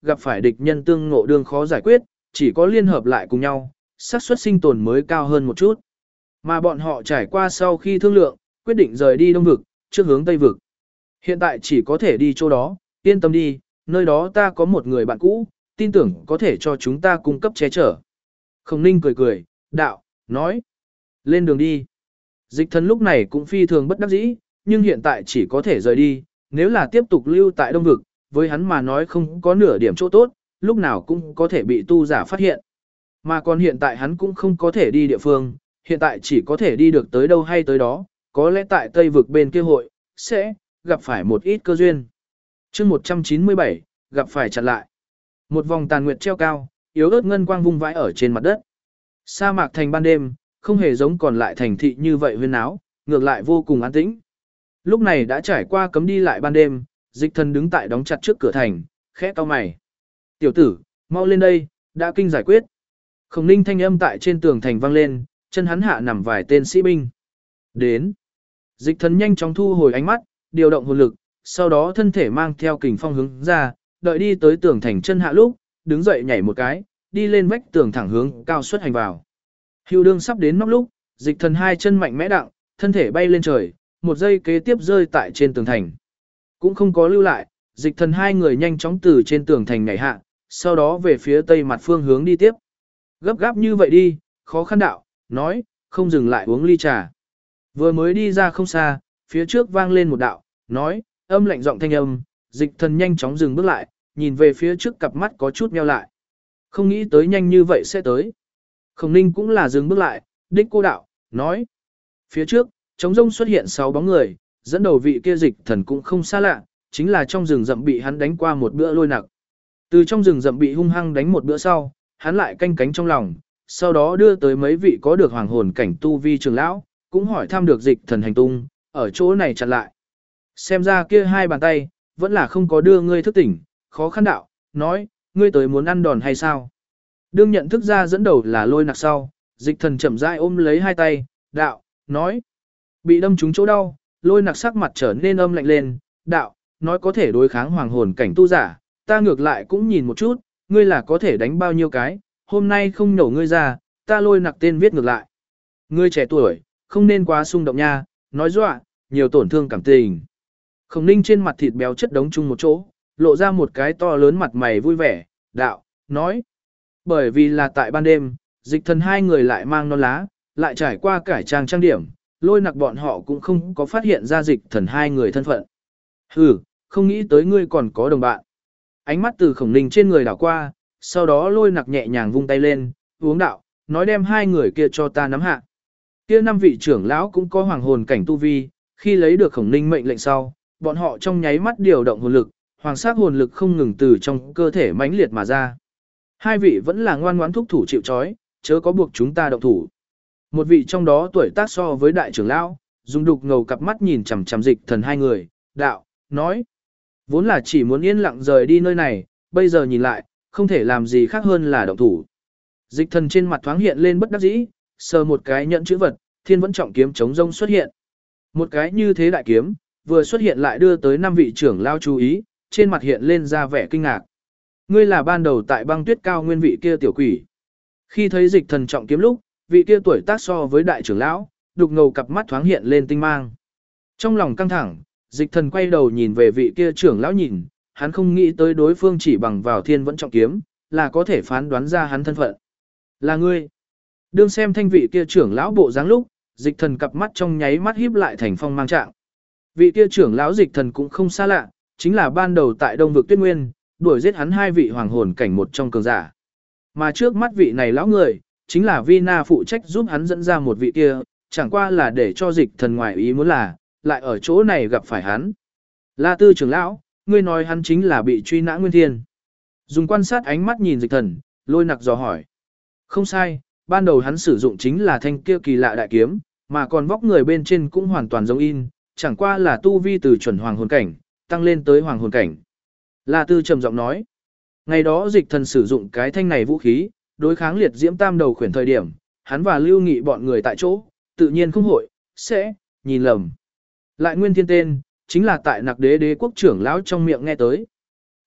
gặp phải địch nhân tương ngộ đương khó giải quyết, chỉ có liên hợp lại cùng nhau, xác suất sinh tồn mới cao hơn một chút. Mà bọn họ trải qua sau khi thương lượng, quyết định rời đi Đông vực, trước hướng Tây vực. Hiện tại chỉ có thể đi chỗ đó, yên tâm đi, nơi đó ta có một người bạn cũ, tin tưởng có thể cho chúng ta cung cấp che chở. Khổng Ninh cười cười, đạo, nói, lên đường đi. Dịch thần lúc này cũng phi thường bất đắc dĩ, nhưng hiện tại chỉ có thể rời đi, nếu là tiếp tục lưu tại Đông vực, với hắn mà nói không có nửa điểm chỗ tốt, lúc nào cũng có thể bị tu giả phát hiện. Mà còn hiện tại hắn cũng không có thể đi địa phương, hiện tại chỉ có thể đi được tới đâu hay tới đó, có lẽ tại Tây vực bên kia hội, sẽ gặp phải một ít cơ duyên. chương 197, gặp phải chặn lại. Một vòng tàn nguyệt treo cao, yếu ớt ngân quang vung vãi ở trên mặt đất. Sa mạc thành ban đêm, không hề giống còn lại thành thị như vậy huyên náo, ngược lại vô cùng an tĩnh. Lúc này đã trải qua cấm đi lại ban đêm, dịch thần đứng tại đóng chặt trước cửa thành, khẽ cau mày. Tiểu tử, mau lên đây, đã kinh giải quyết. Khổng Ninh thanh âm tại trên tường thành vang lên, chân hắn hạ nằm vài tên sĩ binh. Đến. Dịch thần nhanh chóng thu hồi ánh mắt, điều động hồn lực, sau đó thân thể mang theo kình phong hướng ra, đợi đi tới tường thành chân hạ lúc, đứng dậy nhảy một cái, đi lên vách tường thẳng hướng cao xuất hành vào. Hưu đương sắp đến nóc lúc, dịch thần hai chân mạnh mẽ đặng, thân thể bay lên trời, một giây kế tiếp rơi tại trên tường thành. Cũng không có lưu lại, dịch thần hai người nhanh chóng từ trên tường thành nhảy hạ, sau đó về phía tây mặt phương hướng đi tiếp. Gấp gáp như vậy đi, khó khăn đạo, nói, không dừng lại uống ly trà. Vừa mới đi ra không xa, phía trước vang lên một đạo, nói, âm lạnh giọng thanh âm, dịch thần nhanh chóng dừng bước lại, nhìn về phía trước cặp mắt có chút nheo lại. Không nghĩ tới nhanh như vậy sẽ tới. Khổng Ninh cũng là dừng bước lại, đích cô đạo, nói. Phía trước, trống rông xuất hiện 6 bóng người, dẫn đầu vị kia dịch thần cũng không xa lạ, chính là trong rừng rậm bị hắn đánh qua một bữa lôi nặc. Từ trong rừng rậm bị hung hăng đánh một bữa sau, hắn lại canh cánh trong lòng, sau đó đưa tới mấy vị có được hoàng hồn cảnh tu vi trưởng lão, cũng hỏi thăm được dịch thần hành tung, ở chỗ này chặn lại. Xem ra kia hai bàn tay, vẫn là không có đưa ngươi thức tỉnh, khó khăn đạo, nói, ngươi tới muốn ăn đòn hay sao? Đương nhận thức ra dẫn đầu là lôi nặc sau, dịch thần chậm rãi ôm lấy hai tay, đạo, nói, bị đâm trúng chỗ đau, lôi nặc sắc mặt trở nên âm lạnh lên, đạo, nói có thể đối kháng hoàng hồn cảnh tu giả, ta ngược lại cũng nhìn một chút, ngươi là có thể đánh bao nhiêu cái, hôm nay không nổ ngươi ra, ta lôi nặc tên viết ngược lại. Ngươi trẻ tuổi, không nên quá xung động nha, nói dọa, nhiều tổn thương cảm tình. Khổng Ninh trên mặt thịt béo chất đống chung một chỗ, lộ ra một cái to lớn mặt mày vui vẻ, đạo, nói. Bởi vì là tại ban đêm, dịch thần hai người lại mang non lá, lại trải qua cải trang trang điểm, lôi nặc bọn họ cũng không có phát hiện ra dịch thần hai người thân phận. Hừ, không nghĩ tới ngươi còn có đồng bạn. Ánh mắt từ Khổng Ninh trên người đảo qua, sau đó lôi nặc nhẹ nhàng vung tay lên, uống đạo, nói đem hai người kia cho ta nắm hạ. Kia 5 vị trưởng lão cũng có hoàng hồn cảnh tu vi, khi lấy được Khổng Ninh mệnh lệnh sau, bọn họ trong nháy mắt điều động hồn lực, hoàng sắc hồn lực không ngừng từ trong cơ thể mãnh liệt mà ra. Hai vị vẫn là ngoan ngoãn thúc thủ chịu trói, chớ có buộc chúng ta động thủ. Một vị trong đó tuổi tác so với đại trưởng lão, dùng đục ngầu cặp mắt nhìn chằm chằm dịch thần hai người, đạo, nói. Vốn là chỉ muốn yên lặng rời đi nơi này, bây giờ nhìn lại, không thể làm gì khác hơn là động thủ. Dịch thần trên mặt thoáng hiện lên bất đắc dĩ, sờ một cái nhẫn chữ vật, thiên vẫn trọng kiếm chống rông xuất hiện. Một cái như thế đại kiếm, vừa xuất hiện lại đưa tới 5 vị trưởng lao chú ý, trên mặt hiện lên ra vẻ kinh ngạc. Ngươi là ban đầu tại băng tuyết cao nguyên vị kia tiểu quỷ. Khi thấy dịch thần trọng kiếm lúc, vị kia tuổi tác so với đại trưởng lão, đục ngầu cặp mắt thoáng hiện lên tinh mang. Trong lòng căng thẳng, dịch thần quay đầu nhìn về vị kia trưởng lão nhìn, hắn không nghĩ tới đối phương chỉ bằng vào thiên vẫn trọng kiếm, là có thể phán đoán ra hắn thân phận. Là ngươi. Đương xem thanh vị kia trưởng lão bộ dáng lúc, dịch thần cặp mắt trong nháy mắt híp lại thành phong mang trạng. Vị kia trưởng lão dịch thần cũng không xa lạ, chính là ban đầu tại Đông vực Tuyết Nguyên, đuổi giết hắn 2 vị hoàng hồn cảnh một trong cường giả. Mà trước mắt vị này lão người, chính là Vina phụ trách giúp hắn dẫn ra một vị kia, chẳng qua là để cho dịch thần ngoài ý muốn là, lại ở chỗ này gặp phải hắn. La Tư trưởng lão, ngươi nói hắn chính là bị truy nã Nguyên Thiên. Dùng quan sát ánh mắt nhìn dịch thần, lôi nặc dò hỏi. Không sai, ban đầu hắn sử dụng chính là thanh kia kỳ lạ đại kiếm, mà còn vóc người bên trên cũng hoàn toàn giống in, chẳng qua là tu vi từ chuẩn hoàng hồn cảnh, tăng lên tới hoàng hồn cảnh. La Tư trầm giọng nói, ngày đó dịch thần sử dụng cái thanh này vũ khí, đối kháng liệt diễm tam đầu khuyển thời điểm, hắn và Lưu Nghị bọn người tại chỗ, tự nhiên không hội, sẽ, nhìn lầm. Lại Nguyên Thiên tên, chính là tại Nặc Đế Đế quốc trưởng lão trong miệng nghe tới.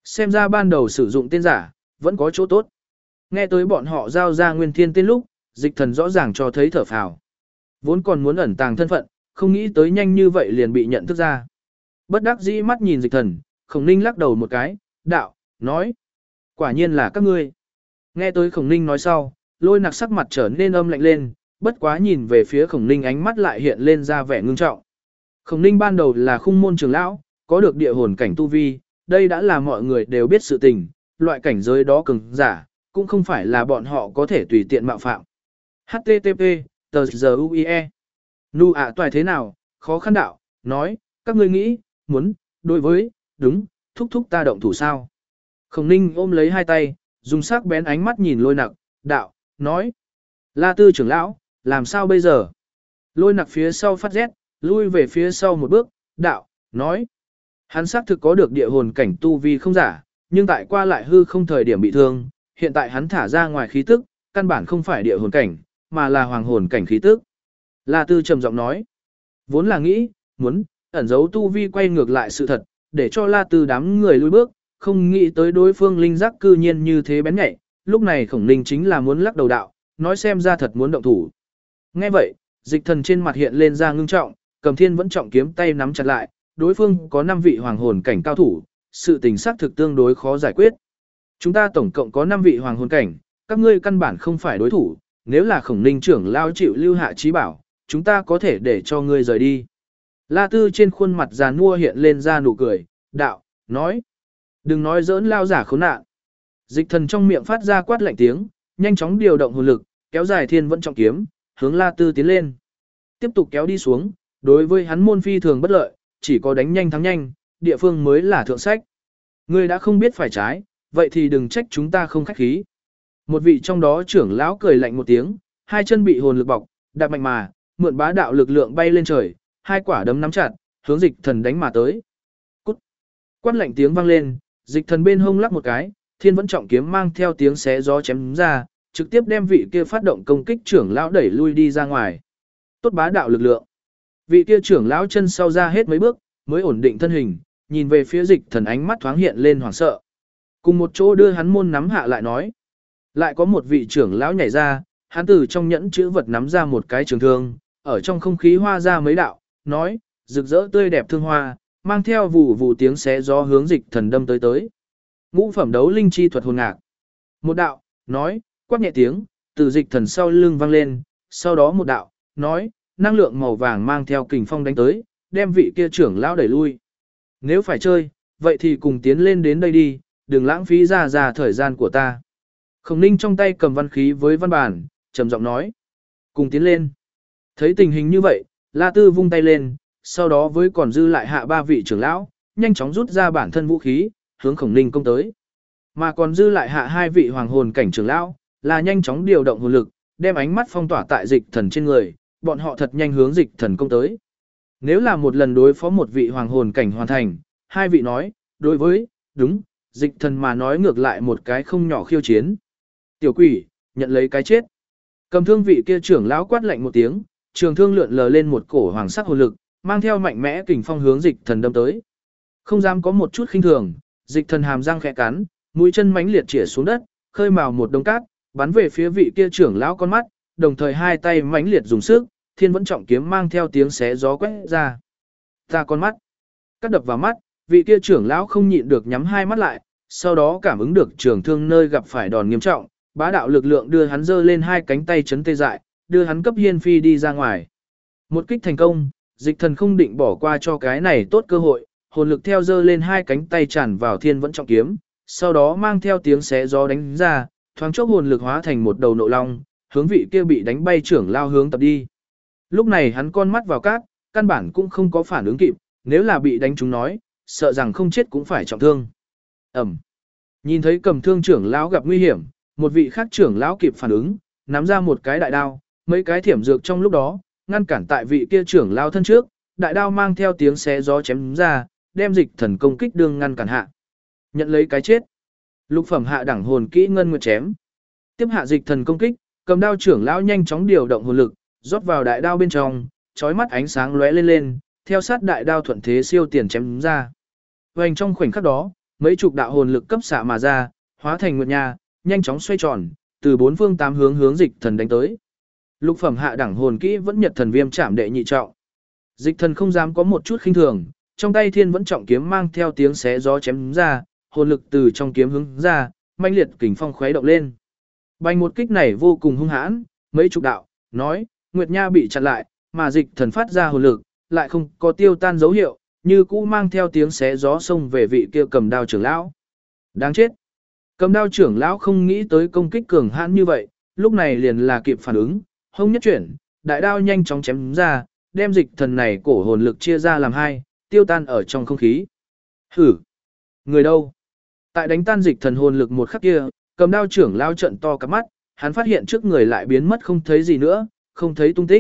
Xem ra ban đầu sử dụng tên giả, vẫn có chỗ tốt. Nghe tới bọn họ giao ra nguyên thiên tên lúc, dịch thần rõ ràng cho thấy thở phào. Vốn còn muốn ẩn tàng thân phận, không nghĩ tới nhanh như vậy liền bị nhận thức ra. Bất đắc dĩ mắt nhìn dịch thần, Khổng Ninh lắc đầu một cái, đạo, nói. Quả nhiên là các ngươi. Nghe tới Khổng Ninh nói sau, Lôi Nặc sắc mặt trở nên âm lạnh lên, bất quá nhìn về phía Khổng Ninh ánh mắt lại hiện lên ra vẻ ngưng trọng. Khổng Ninh ban đầu là khung môn trưởng lão, có được địa hồn cảnh tu vi, đây đã là mọi người đều biết sự tình, loại cảnh giới đó cường giả, cũng không phải là bọn họ có thể tùy tiện mạo phạm. HTTP, tờ giờ UIE. Nu ạ toài thế nào, khó khăn đạo, nói, các ngươi nghĩ, muốn, đối với, đúng, thúc thúc ta động thủ sao. Khổng Ninh ôm lấy hai tay, dùng sắc bén ánh mắt nhìn Lôi Nặc, đạo, nói. La Tư trưởng lão, làm sao bây giờ? Lôi Nặc phía sau phát rét, lui về phía sau một bước, đạo, nói. Hắn xác thực có được địa hồn cảnh tu vi không giả, nhưng tại qua lại hư không thời điểm bị thương, hiện tại hắn thả ra ngoài khí tức, căn bản không phải địa hồn cảnh, mà là hoàng hồn cảnh khí tức. La Tư trầm giọng nói, vốn là nghĩ, muốn, ẩn giấu tu vi quay ngược lại sự thật, để cho La Tư đám người lùi bước, không nghĩ tới đối phương linh giác cư nhiên như thế bén nhạy, lúc này Khổng Ninh chính là muốn lắc đầu đạo, nói xem ra thật muốn động thủ. Nghe vậy, dịch thần trên mặt hiện lên ra ngưng trọng, Cầm Thiên vẫn trọng kiếm tay nắm chặt lại, đối phương có 5 vị hoàng hồn cảnh cao thủ, sự tình xác thực tương đối khó giải quyết. Chúng ta tổng cộng có 5 vị hoàng hồn cảnh, các ngươi căn bản không phải đối thủ, nếu là Khổng Ninh trưởng lao chịu lưu hạ trí bảo, chúng ta có thể để cho ngươi rời đi. La Tư trên khuôn mặt già nua hiện lên ra nụ cười, đạo, nói. Đừng nói giỡn lao giả khốn nạn. Dịch thần trong miệng phát ra quát lạnh tiếng, nhanh chóng điều động hồn lực, kéo dài thiên vẫn trọng kiếm, hướng La Tư tiến lên. Tiếp tục kéo đi xuống, đối với hắn môn phi thường bất lợi, chỉ có đánh nhanh thắng nhanh, địa phương mới là thượng sách. Ngươi đã không biết phải trái, vậy thì đừng trách chúng ta không khách khí. Một vị trong đó trưởng lão cười lạnh một tiếng, hai chân bị hồn lực bọc, đạp mạnh mà, mượn bá đạo lực lượng bay lên trời, hai quả đấm nắm chặt, hướng dịch thần đánh mà tới. Cút! Quát lạnh tiếng vang lên, dịch thần bên hông lắc một cái, thiên vẫn trọng kiếm mang theo tiếng xé gió chém ra, trực tiếp đem vị kia phát động công kích trưởng lão đẩy lui đi ra ngoài. Tốt bá đạo lực lượng. Vị kia trưởng lão chân sau ra hết mấy bước, mới ổn định thân hình, nhìn về phía dịch thần ánh mắt thoáng hiện lên hoảng sợ. Cùng một chỗ đưa hắn môn nắm hạ lại nói. Lại có một vị trưởng lão nhảy ra, hắn từ trong nhẫn chữ vật nắm ra một cái trường thương, ở trong không khí hoa ra mấy đạo, nói, rực rỡ tươi đẹp thương hoa, mang theo vụ vụ tiếng xé gió hướng dịch thần đâm tới tới. Ngũ phẩm đấu linh chi thuật hồn ngạc. Một đạo, nói, quát nhẹ tiếng, từ dịch thần sau lưng vang lên, sau đó một đạo, nói, năng lượng màu vàng mang theo kình phong đánh tới, đem vị kia trưởng lão đẩy lui. Nếu phải chơi, vậy thì cùng tiến lên đến đây đi, đừng lãng phí ra thời gian của ta. Khổng Ninh trong tay cầm văn khí với văn bản, trầm giọng nói, cùng tiến lên. Thấy tình hình như vậy, La Tư vung tay lên, sau đó với còn dư lại hạ 3 vị trưởng lão, nhanh chóng rút ra bản thân vũ khí, hướng Khổng Ninh công tới. Mà còn dư lại hạ 2 vị hoàng hồn cảnh trưởng lão, là nhanh chóng điều động hồn lực, đem ánh mắt phong tỏa tại dịch thần trên người, bọn họ thật nhanh hướng dịch thần công tới. Nếu là một lần đối phó một vị hoàng hồn cảnh hoàn thành, 2 vị nói, đối với, đúng, dịch thần mà nói ngược lại một cái không nhỏ khiêu chiến. Tiểu quỷ, nhận lấy cái chết. Cầm thương vị kia trưởng lão quát lạnh một tiếng, trường thương lượn lờ lên một cổ hoàng sắc hồn lực, mang theo mạnh mẽ kình phong hướng dịch thần đâm tới. Không dám có một chút khinh thường, dịch thần hàm răng khẽ cắn, mũi chân mãnh liệt chĩa xuống đất, khơi mào một đống cát, bắn về phía vị kia trưởng lão con mắt, đồng thời hai tay mãnh liệt dùng sức, thiên vẫn trọng kiếm mang theo tiếng xé gió quét ra. Ta con mắt, cắt đập vào mắt, vị kia trưởng lão không nhịn được nhắm hai mắt lại, sau đó cảm ứng được trường thương nơi gặp phải đòn nghiêm trọng, bá đạo lực lượng đưa hắn giơ lên hai cánh tay chấn tê dại, đưa hắn cấp hiên phi đi ra ngoài. Một kích thành công, dịch thần không định bỏ qua cho cái này tốt cơ hội, hồn lực theo giơ lên hai cánh tay tràn vào thiên vẫn trọng kiếm, sau đó mang theo tiếng xé gió đánh ra, thoáng chốc hồn lực hóa thành một đầu nộ long, hướng vị kia bị đánh bay trưởng lao hướng tập đi. Lúc này hắn con mắt vào cát, căn bản cũng không có phản ứng kịp, nếu là bị đánh trúng nói, sợ rằng không chết cũng phải trọng thương. Ẩm. Nhìn thấy cầm thương trưởng lão gặp nguy hiểm, một vị khác trưởng lão kịp phản ứng, nắm ra một cái đại đao, mấy cái thiểm dược trong lúc đó, ngăn cản tại vị kia trưởng lão thân trước, đại đao mang theo tiếng xé gió chém ra, đem dịch thần công kích đương ngăn cản hạ. Nhận lấy cái chết. Lục phẩm hạ đẳng hồn kỹ ngân nguyệt chém. Tiếp hạ dịch thần công kích, cầm đao trưởng lão nhanh chóng điều động hồn lực, rót vào đại đao bên trong, chói mắt ánh sáng lóe lên lên, theo sát đại đao thuận thế siêu tiền chém ra. Vành trong khoảnh khắc đó, mấy chục đạo hồn lực cấp xạ mà ra, hóa thành nguyệt nha, nhanh chóng xoay tròn, từ bốn phương tám hướng hướng dịch thần đánh tới. Lục phẩm hạ đẳng hồn kỹ vẫn nhật thần viêm chạm đệ nhị trọng. Dịch thần không dám có một chút khinh thường, trong tay thiên vẫn trọng kiếm mang theo tiếng xé gió chém ra, hồn lực từ trong kiếm hướng ra, mãnh liệt kình phong khuấy động lên. Bành một kích này vô cùng hung hãn, mấy chục đạo, nói, nguyệt nha bị chặn lại, mà dịch thần phát ra hồn lực, lại không có tiêu tan dấu hiệu, như cũ mang theo tiếng xé gió xông về vị kia cầm đao trưởng lão. Đáng chết. Cầm đao trưởng lão không nghĩ tới công kích cường hãn như vậy, lúc này liền là kịp phản ứng, hông nhất chuyển, đại đao nhanh chóng chém ra, đem dịch thần này cổ hồn lực chia ra làm hai, tiêu tan ở trong không khí. Hử! Người đâu? Tại đánh tan dịch thần hồn lực một khắc kia, cầm đao trưởng lão trận to cặp mắt, hắn phát hiện trước người lại biến mất không thấy gì nữa, không thấy tung tích.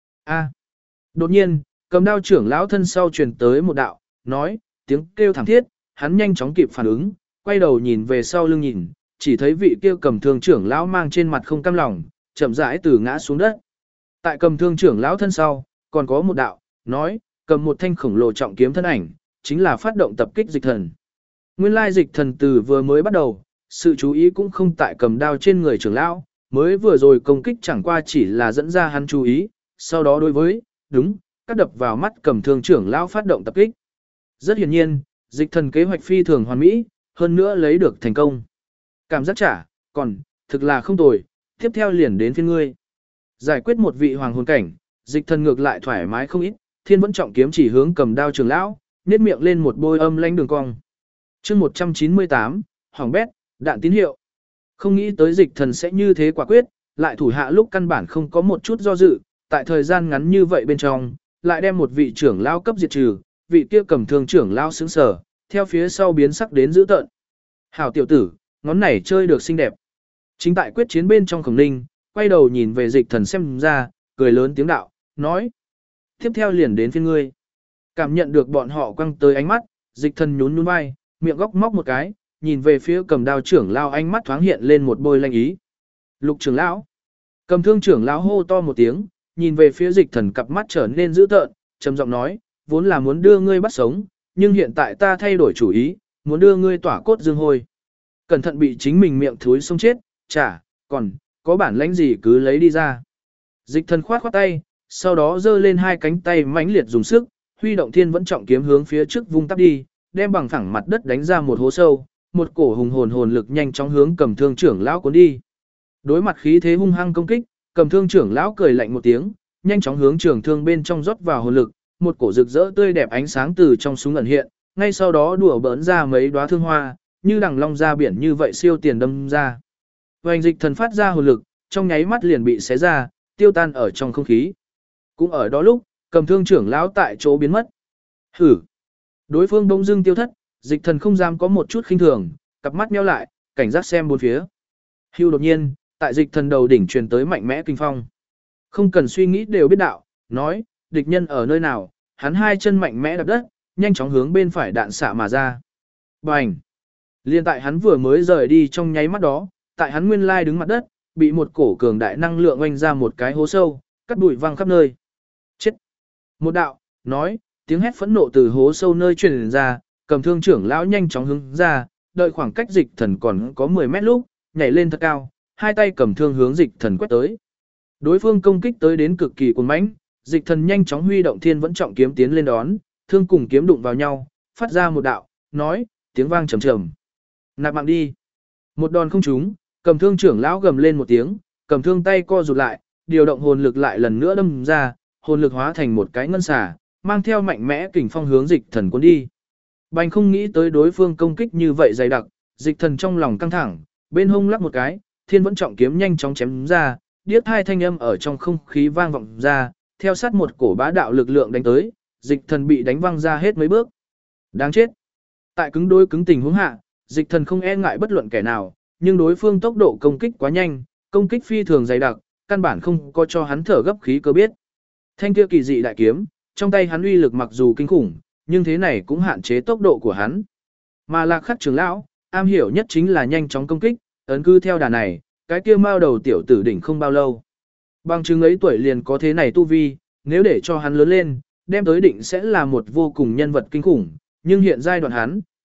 A! Đột nhiên, cầm đao trưởng lão thân sau truyền tới một đạo, nói, tiếng kêu thảm thiết, hắn nhanh chóng kịp phản ứng, quay đầu nhìn về sau lưng nhìn, chỉ thấy vị kia cầm thương trưởng lão mang trên mặt không cam lòng, chậm rãi từ ngã xuống đất. Tại cầm thương trưởng lão thân sau, còn có một đạo, nói, cầm một thanh khổng lồ trọng kiếm thân ảnh, chính là phát động tập kích dịch thần. Nguyên lai dịch thần từ vừa mới bắt đầu, sự chú ý cũng không tại cầm đao trên người trưởng lão, mới vừa rồi công kích chẳng qua chỉ là dẫn ra hắn chú ý, sau đó đối với, đúng, cắt đập vào mắt cầm thương trưởng lão phát động tập kích. Rất hiển nhiên, dịch thần kế hoạch phi thường hoàn mỹ, hơn nữa lấy được thành công. Cảm giác trả, còn, thực là không tồi, tiếp theo liền đến phiên ngươi. Giải quyết một vị hoàng hồn cảnh, dịch thần ngược lại thoải mái không ít, thiên vẫn trọng kiếm chỉ hướng cầm đao trưởng lão, nhếch miệng lên một bôi âm lãnh đường cong. Chương 198, hỏng bét, đạn tín hiệu. Không nghĩ tới dịch thần sẽ như thế quả quyết, lại thủ hạ lúc căn bản không có một chút do dự, tại thời gian ngắn như vậy bên trong, lại đem một vị trưởng lão cấp diệt trừ, vị kia cầm thương trưởng lão sững sờ, theo phía sau biến sắc đến dữ tợn. Hảo tiểu tử, ngón này chơi được xinh đẹp. Chính tại quyết chiến bên trong Khổng Ninh, quay đầu nhìn về dịch thần xem ra, cười lớn tiếng đạo, nói. Tiếp theo liền đến phiên ngươi. Cảm nhận được bọn họ quăng tới ánh mắt, dịch thần nhún nhún vai, miệng góc móc một cái, nhìn về phía cầm đao trưởng lão ánh mắt thoáng hiện lên một bôi lanh ý. Lục trưởng lão. Cầm thương trưởng lão hô to một tiếng, nhìn về phía dịch thần cặp mắt trở nên dữ tợn, trầm giọng nói, vốn là muốn đưa ngươi bắt sống, nhưng hiện tại ta thay đổi chủ ý, muốn đưa ngươi tỏa cốt dương hôi. Cẩn thận bị chính mình miệng thúi xông chết, chả, còn, có bản lãnh gì cứ lấy đi ra. Dịch thần khoát khoát tay, sau đó giơ lên hai cánh tay mãnh liệt dùng sức, huy động thiên vẫn trọng kiếm hướng phía trước vung tắp đi, đem bằng phẳng mặt đất đánh ra một hố sâu, một cổ hùng hồn lực nhanh chóng hướng cầm thương trưởng lão cuốn đi. Đối mặt khí thế hung hăng công kích, cầm thương trưởng lão cười lạnh một tiếng, nhanh chóng hướng trường thương bên trong rót vào hồn lực, một cổ rực rỡ tươi đẹp ánh sáng từ trong súng ẩn hiện, ngay sau đó đùa bỡn ra mấy đóa thương hoa, như đằng long ra biển như vậy siêu tiền đâm ra. Hoành dịch thần phát ra hồn lực, trong nháy mắt liền bị xé ra, tiêu tan ở trong không khí. Cũng ở đó lúc, cầm thương trưởng lão tại chỗ biến mất. Hử! Đối phương bỗng dưng tiêu thất, dịch thần không dám có một chút khinh thường, cặp mắt nheo lại, cảnh giác xem bốn phía. Hưu đột nhiên, tại dịch thần đầu đỉnh truyền tới mạnh mẽ kinh phong. Không cần suy nghĩ đều biết đạo, nói, địch nhân ở nơi nào, hắn hai chân mạnh mẽ đạp đất, nhanh chóng hướng bên phải đạn xạ mà ra. Bành! Liên tại hắn vừa mới rời đi trong nháy mắt đó, tại hắn nguyên lai đứng mặt đất, bị một cổ cường đại năng lượng oanh ra một cái hố sâu, cắt bụi văng khắp nơi. Chết! Một đạo, nói, tiếng hét phẫn nộ từ hố sâu nơi truyền ra, cầm thương trưởng lão nhanh chóng hướng ra, đợi khoảng cách dịch thần còn có 10 mét lúc, nhảy lên thật cao, hai tay cầm thương hướng dịch thần quét tới. Đối phương công kích tới đến cực kỳ cuồng mãnh, dịch thần nhanh chóng huy động thiên vẫn trọng kiếm tiến lên đón, thương cùng kiếm đụng vào nhau, phát ra một đạo, nói, tiếng vang trầm trầm. Nạp mạng đi. Một đòn không trúng, cầm thương trưởng lão gầm lên một tiếng, cầm thương tay co rụt lại, điều động hồn lực lại lần nữa đâm ra, hồn lực hóa thành một cái ngân xà, mang theo mạnh mẽ kình phong hướng dịch thần cuốn đi. Bành không nghĩ tới đối phương công kích như vậy dày đặc, dịch thần trong lòng căng thẳng, bên hông lắc một cái, thiên vẫn trọng kiếm nhanh chóng chém ra, điếc hai thanh âm ở trong không khí vang vọng ra, theo sát một cổ bá đạo lực lượng đánh tới, dịch thần bị đánh văng ra hết mấy bước. Đáng chết. Tại cứng đối cứng tình huống hạ, dịch thần không e ngại bất luận kẻ nào, nhưng đối phương tốc độ công kích quá nhanh, công kích phi thường dày đặc, căn bản không có cho hắn thở gấp khí cơ biết. Thanh kia kỳ dị đại kiếm, trong tay hắn uy lực mặc dù kinh khủng, nhưng thế này cũng hạn chế tốc độ của hắn. Mà Lạc Khắc trưởng lão, am hiểu nhất chính là nhanh chóng công kích, ấn cứ theo đà này, cái kia mao đầu tiểu tử đỉnh không bao lâu. Bằng chứng ấy tuổi liền có thế này tu vi, nếu để cho hắn lớn lên, đem tới định sẽ là một vô cùng nhân vật kinh khủng, nhưng hiện giai đoạn hắn,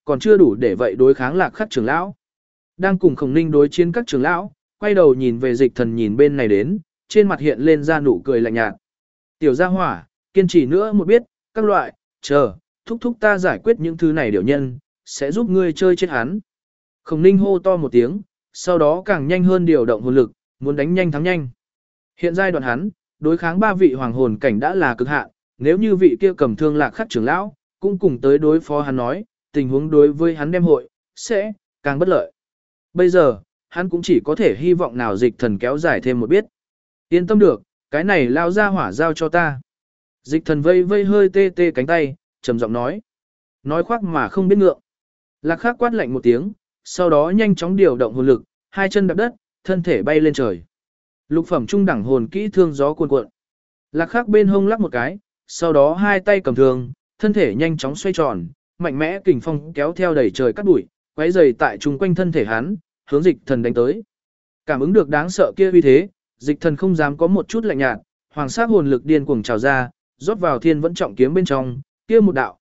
còn chưa đủ để vậy đối kháng Lạc Khắc trưởng lão. Đang cùng Khổng Ninh đối chiến các trưởng lão, quay đầu nhìn về Dịch Thần nhìn bên này đến, trên mặt hiện lên ra nụ cười lạnh nhạt. Tiểu gia hỏa, kiên trì nữa một biết, các loại, chờ, thúc thúc ta giải quyết những thứ này điều nhân, sẽ giúp ngươi chơi chết hắn. Khổng Ninh hô to một tiếng, sau đó càng nhanh hơn điều động hồn lực, muốn đánh nhanh thắng nhanh. Hiện giai đoạn hắn, đối kháng 3 vị hoàng hồn cảnh đã là cực hạn, nếu như vị kia cầm thương Lạc Khắc trưởng lão, cũng cùng tới đối phó hắn nói, tình huống đối với hắn đem hội, sẽ càng bất lợi. Bây giờ, hắn cũng chỉ có thể hy vọng nào Dịch Thần kéo dài thêm một biết. Yên tâm được, cái này lao ra hỏa giao cho ta. Dịch Thần vây vây hơi tê tê cánh tay, trầm giọng nói. Nói khoác mà không biết ngượng. Lạc Khắc quát lạnh một tiếng, sau đó nhanh chóng điều động hồn lực, hai chân đạp đất, thân thể bay lên trời. Lục phẩm trung đẳng hồn kỹ thương gió cuồn cuộn. Lạc Khắc bên hông lắc một cái, sau đó hai tay cầm thương, thân thể nhanh chóng xoay tròn, mạnh mẽ kình phong kéo theo đầy trời cát bụi, quấy rầy tại trung quanh thân thể hắn, hướng Dịch Thần đánh tới. Cảm ứng được đáng sợ kia uy thế, Dịch Thần không dám có một chút lạnh nhạt, hoàng sắc hồn lực điên cuồng trào ra, rót vào thiên vẫn trọng kiếm bên trong, kia một đạo,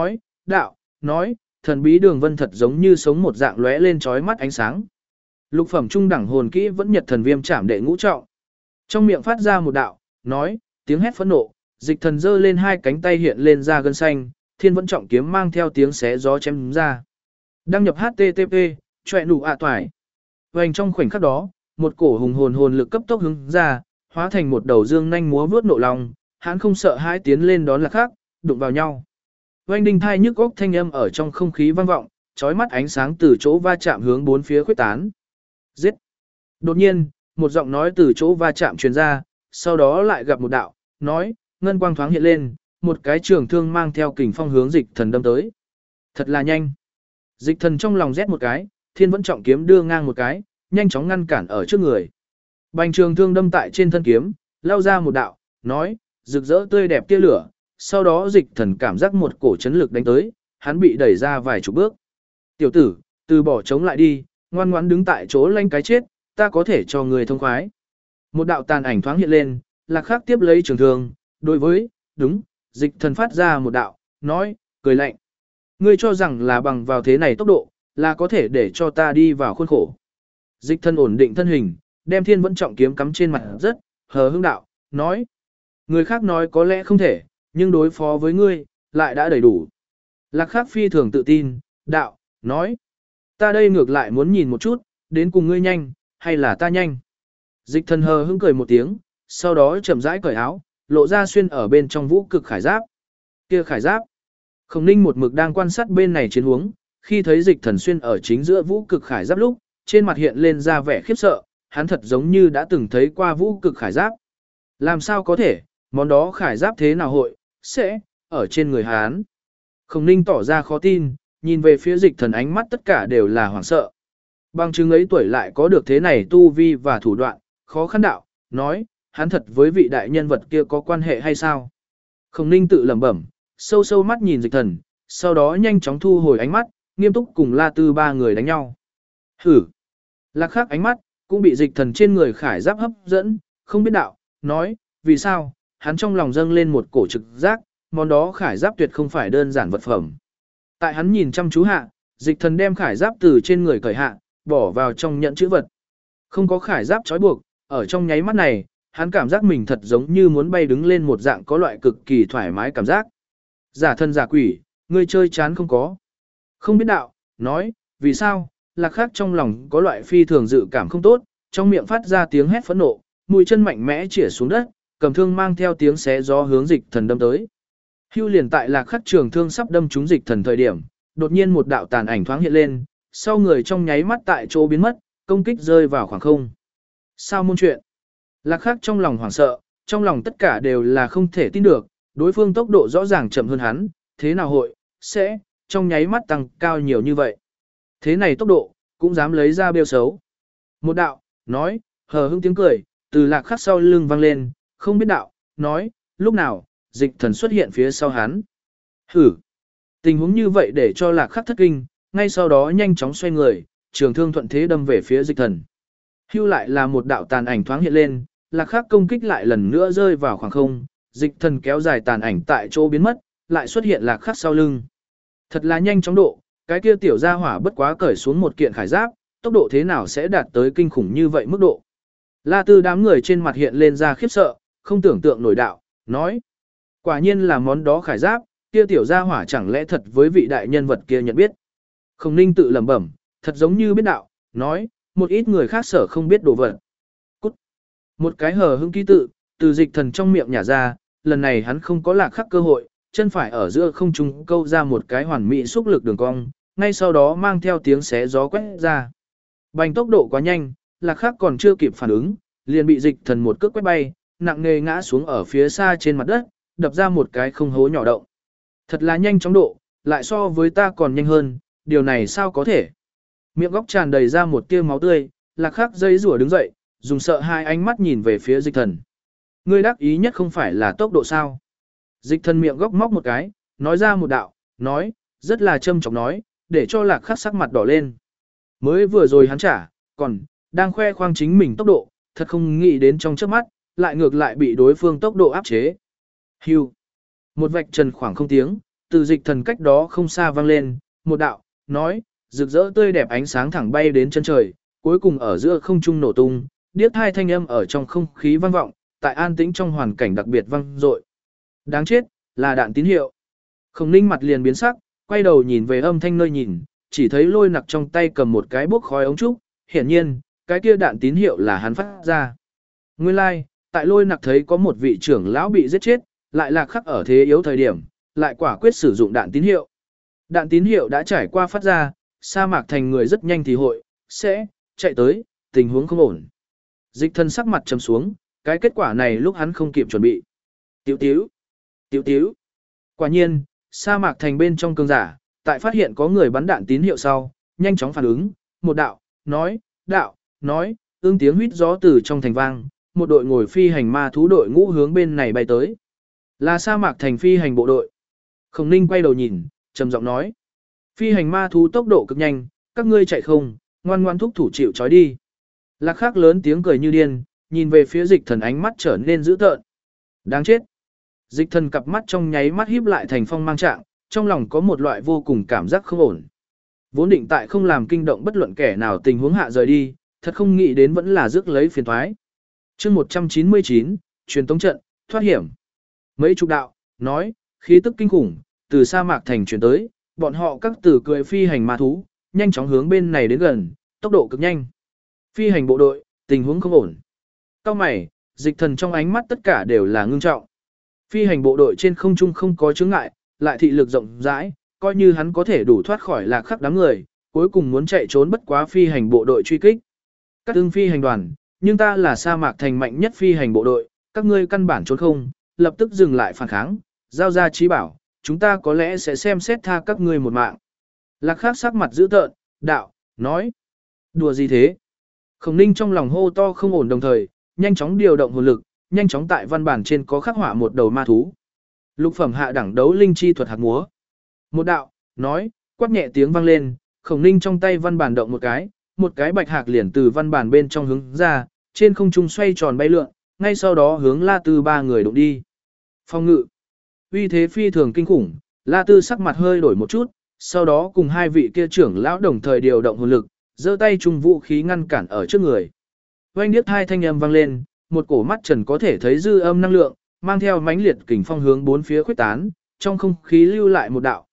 nói, thần bí đường vân thật giống như sống một dạng lóe lên chói mắt ánh sáng. Lục phẩm trung đẳng hồn kỹ vẫn nhật thần viêm chạm đệ ngũ trọng. Trong miệng phát ra một đạo, nói, tiếng hét phẫn nộ, Dịch Thần giơ lên hai cánh tay hiện lên ra gân xanh, thiên vẫn trọng kiếm mang theo tiếng xé gió chém ra. Đăng nhập http, chọe nụ toải. Hoành trong khoảnh khắc đó, một cổ hồn lực cấp tốc hướng ra, hóa thành một đầu dương nhanh múa vướt nộ long, hắn không sợ hãi tiến lên đón Lạc Khắc, đụng vào nhau. Oanh đinh thai nhức óc thanh âm ở trong không khí vang vọng, chói mắt ánh sáng từ chỗ va chạm hướng bốn phía khuếch tán. Giết! Đột nhiên, một giọng nói từ chỗ va chạm truyền ra, sau đó lại gặp một đạo, nói, ngân quang thoáng hiện lên, một cái trường thương mang theo kình phong hướng Dịch Thần đâm tới. Thật là nhanh. Dịch Thần trong lòng rét một cái, thiên vẫn trọng kiếm đưa ngang một cái, nhanh chóng ngăn cản ở trước người. Bành trường thương đâm tại trên thân kiếm, lao ra một đạo, nói, rực rỡ tươi đẹp tia lửa, sau đó Dịch Thần cảm giác một cổ chấn lực đánh tới, hắn bị đẩy ra vài chục bước. Tiểu tử, từ bỏ chống lại đi, ngoan ngoãn đứng tại chỗ lanh cái chết, ta có thể cho người thông khoái. Một đạo tàn ảnh thoáng hiện lên, Lạc Khắc tiếp lấy trường thương, đối với, đúng, Dịch Thần phát ra một đạo, nói, cười lạnh. Ngươi cho rằng là bằng vào thế này tốc độ, là có thể để cho ta đi vào khuôn khổ. Dịch Thần ổn định thân hình, đem thiên vẫn trọng kiếm cắm trên mặt rất, hờ hững đạo, nói. Người khác nói có lẽ không thể, nhưng đối phó với ngươi, lại đã đầy đủ. Lạc Khắc phi thường tự tin, đạo, nói. Ta đây ngược lại muốn nhìn một chút, đến cùng ngươi nhanh, hay là ta nhanh. Dịch Thần hờ hững cười một tiếng, sau đó chậm rãi cởi áo, lộ ra xuyên ở bên trong vũ cực khải giáp. Kia khải giáp. Khổng Ninh một mực đang quan sát bên này chiến huống, khi thấy Dịch Thần xuyên ở chính giữa vũ cực khải giáp lúc, trên mặt hiện lên ra vẻ khiếp sợ, hắn thật giống như đã từng thấy qua vũ cực khải giáp. Làm sao có thể, món đó khải giáp thế nào hội, sẽ, ở trên người hắn. Khổng Ninh tỏ ra khó tin, nhìn về phía Dịch Thần ánh mắt tất cả đều là hoảng sợ. Bằng chứng ấy tuổi lại có được thế này tu vi và thủ đoạn, khó khăn đạo, nói, hắn thật với vị đại nhân vật kia có quan hệ hay sao? Khổng Ninh tự lẩm bẩm, sâu sâu mắt nhìn Dịch Thần, sau đó nhanh chóng thu hồi ánh mắt, nghiêm túc cùng La Tư ba người đánh nhau. Hử! Lạc Khắc ánh mắt, cũng bị Dịch Thần trên người khải giáp hấp dẫn, không biết đạo, nói, vì sao, hắn trong lòng dâng lên một cổ trực giác, món đó khải giáp tuyệt không phải đơn giản vật phẩm. Tại hắn nhìn chăm chú hạ, Dịch Thần đem khải giáp từ trên người cởi hạ, bỏ vào trong nhẫn chữ vật. Không có khải giáp trói buộc, ở trong nháy mắt này, hắn cảm giác mình thật giống như muốn bay đứng lên một dạng có loại cực kỳ thoải mái cảm giác. Giả thân giả quỷ, ngươi chơi chán không có. Không biết đạo, nói, vì sao, Lạc Khắc trong lòng có loại phi thường dự cảm không tốt, trong miệng phát ra tiếng hét phẫn nộ, mũi chân mạnh mẽ chĩa xuống đất, cầm thương mang theo tiếng xé gió hướng Dịch Thần đâm tới. Hưu liền tại Lạc Khắc trường thương sắp đâm trúng Dịch Thần thời điểm, đột nhiên một đạo tàn ảnh thoáng hiện lên, sau người trong nháy mắt tại chỗ biến mất, công kích rơi vào khoảng không. Sao môn chuyện? Lạc Khắc trong lòng hoảng sợ, trong lòng tất cả đều là không thể tin được, đối phương tốc độ rõ ràng chậm hơn hắn, thế nào hội, sẽ, trong nháy mắt tăng cao nhiều như vậy. Thế này tốc độ, cũng dám lấy ra bêu xấu. Một đạo, nói, hờ hững tiếng cười, từ Lạc Khắc sau lưng vang lên, không biết đạo, nói, lúc nào, Dịch Thần xuất hiện phía sau hắn. Hử! Tình huống như vậy để cho Lạc Khắc thất kinh, ngay sau đó nhanh chóng xoay người, trường thương thuận thế đâm về phía Dịch Thần. Hưu lại là một đạo tàn ảnh thoáng hiện lên, Lạc Khắc công kích lại lần nữa rơi vào khoảng không, Dịch Thần kéo dài tàn ảnh tại chỗ biến mất, lại xuất hiện Lạc Khắc sau lưng. Thật là nhanh chóng độ, cái kia tiểu gia hỏa bất quá cởi xuống một kiện khải giáp, tốc độ thế nào sẽ đạt tới kinh khủng như vậy mức độ. La Tư đám người trên mặt hiện lên ra khiếp sợ, không tưởng tượng nổi đạo, nói. Quả nhiên là món đó khải giáp, kia tiểu gia hỏa chẳng lẽ thật với vị đại nhân vật kia nhận biết. Khổng Ninh tự lẩm bẩm, thật giống như biết đạo, nói, một ít người khác sở không biết đồ vật. Cút. Một cái hờ hững ký tự, từ Dịch Thần trong miệng nhả ra, lần này hắn không có lạc khắc cơ hội, chân phải ở giữa không trung câu ra một cái hoàn mỹ xúc lực đường cong, ngay sau đó mang theo tiếng xé gió quét ra. Bành tốc độ quá nhanh, lạc khắc còn chưa kịp phản ứng, liền bị Dịch Thần một cước quét bay, nặng nề ngã xuống ở phía xa trên mặt đất, đập ra một cái không hố nhỏ động. Thật là nhanh chóng độ, lại so với ta còn nhanh hơn, điều này sao có thể. Miệng góc tràn đầy ra một tia máu tươi, lạc khắc dây rủa đứng dậy, dùng sợ hai ánh mắt nhìn về phía Dịch Thần. Ngươi đắc ý nhất không phải là tốc độ sao. Dịch Thần miệng góc móc một cái, nói ra một đạo, nói, rất là châm chọc nói, để cho lạc khắc sắc mặt đỏ lên. Mới vừa rồi hắn trả, còn, đang khoe khoang chính mình tốc độ, thật không nghĩ đến trong chớp mắt, lại ngược lại bị đối phương tốc độ áp chế. Hưu. Một vạch trần khoảng không tiếng, từ Dịch Thần cách đó không xa vang lên, một đạo, nói, rực rỡ tươi đẹp ánh sáng thẳng bay đến chân trời, cuối cùng ở giữa không trung nổ tung, điếc hai thanh âm ở trong không khí vang vọng, tại an tĩnh trong hoàn cảnh đặc biệt vang dội. Đáng chết, là đạn tín hiệu. Khổng Ninh mặt liền biến sắc, quay đầu nhìn về âm thanh nơi nhìn, chỉ thấy Lôi Nặc trong tay cầm một cái bốc khói ống trúc, hiển nhiên, cái kia đạn tín hiệu là hắn phát ra. Nguyên lai, like, tại Lôi Nặc thấy có một vị trưởng lão bị giết chết, lại lạc khắc ở thế yếu thời điểm, lại quả quyết sử dụng đạn tín hiệu. Đạn tín hiệu đã trải qua phát ra, sa mạc thành người rất nhanh thì hội, sẽ, chạy tới, tình huống không ổn. Dịch Thần sắc mặt trầm xuống, cái kết quả này lúc hắn không kịp chuẩn bị. Tiểu tiếu, tiểu tiếu. Quả nhiên, sa mạc thành bên trong cường giả, tại phát hiện có người bắn đạn tín hiệu sau, nhanh chóng phản ứng, một đạo, nói, ương tiếng huýt gió từ trong thành vang, một đội ngồi phi hành ma thú đội ngũ hướng bên này bay tới. Là sa mạc thành phi hành bộ đội. Khổng Ninh quay đầu nhìn, trầm giọng nói. Phi hành ma thú tốc độ cực nhanh, các ngươi chạy không, ngoan ngoan thúc thủ chịu trói đi. Lạc Khắc lớn tiếng cười như điên, nhìn về phía Dịch Thần ánh mắt trở nên dữ tợn. Đáng chết. Dịch Thần cặp mắt trong nháy mắt híp lại thành phong mang trạng, trong lòng có một loại vô cùng cảm giác không ổn. Vốn định tại không làm kinh động bất luận kẻ nào tình huống hạ rời đi, thật không nghĩ đến vẫn là rước lấy phiền toái. Chương 199, truyền tống trận, thoát hiểm. Mấy chục đạo, nói, khí tức kinh khủng, từ sa mạc thành truyền tới, bọn họ các tử cười phi hành ma thú, nhanh chóng hướng bên này đến gần, tốc độ cực nhanh. Phi hành bộ đội, tình huống không ổn. Cao mày, Dịch Thần trong ánh mắt tất cả đều là ngưng trọng. Phi hành bộ đội trên không trung không có chướng ngại, lại thị lực rộng rãi, coi như hắn có thể đủ thoát khỏi lạc khắc đám người, cuối cùng muốn chạy trốn bất quá phi hành bộ đội truy kích. Các ưng phi hành đoàn, nhưng ta là sa mạc thành mạnh nhất phi hành bộ đội, các ngươi căn bản trốn không, lập tức dừng lại phản kháng, giao ra trí bảo, chúng ta có lẽ sẽ xem xét tha các ngươi một mạng. Lạc khắc sắc mặt dữ tợn, đạo, nói, đùa gì thế? Khổng Ninh trong lòng hô to không ổn đồng thời, nhanh chóng điều động hồn lực, nhanh chóng tại văn bản trên có khắc họa một đầu ma thú. Lục phẩm hạ đẳng đấu linh chi thuật hạt múa. Một đạo, nói, quát nhẹ tiếng vang lên, Khổng Ninh trong tay văn bản động một cái bạch hạc liền từ văn bản bên trong hướng ra, trên không trung xoay tròn bay lượn, ngay sau đó hướng La Tư ba người đụng đi. Phong ngự. Uy thế phi thường kinh khủng, La Tư sắc mặt hơi đổi một chút, sau đó cùng hai vị kia trưởng lão đồng thời điều động hồn lực, giơ tay chung vũ khí ngăn cản ở trước người. Oanh điếc hai thanh âm vang lên, một cổ mắt trần có thể thấy dư âm năng lượng, mang theo mãnh liệt kình phong hướng bốn phía khuếch tán, trong không khí lưu lại một đạo,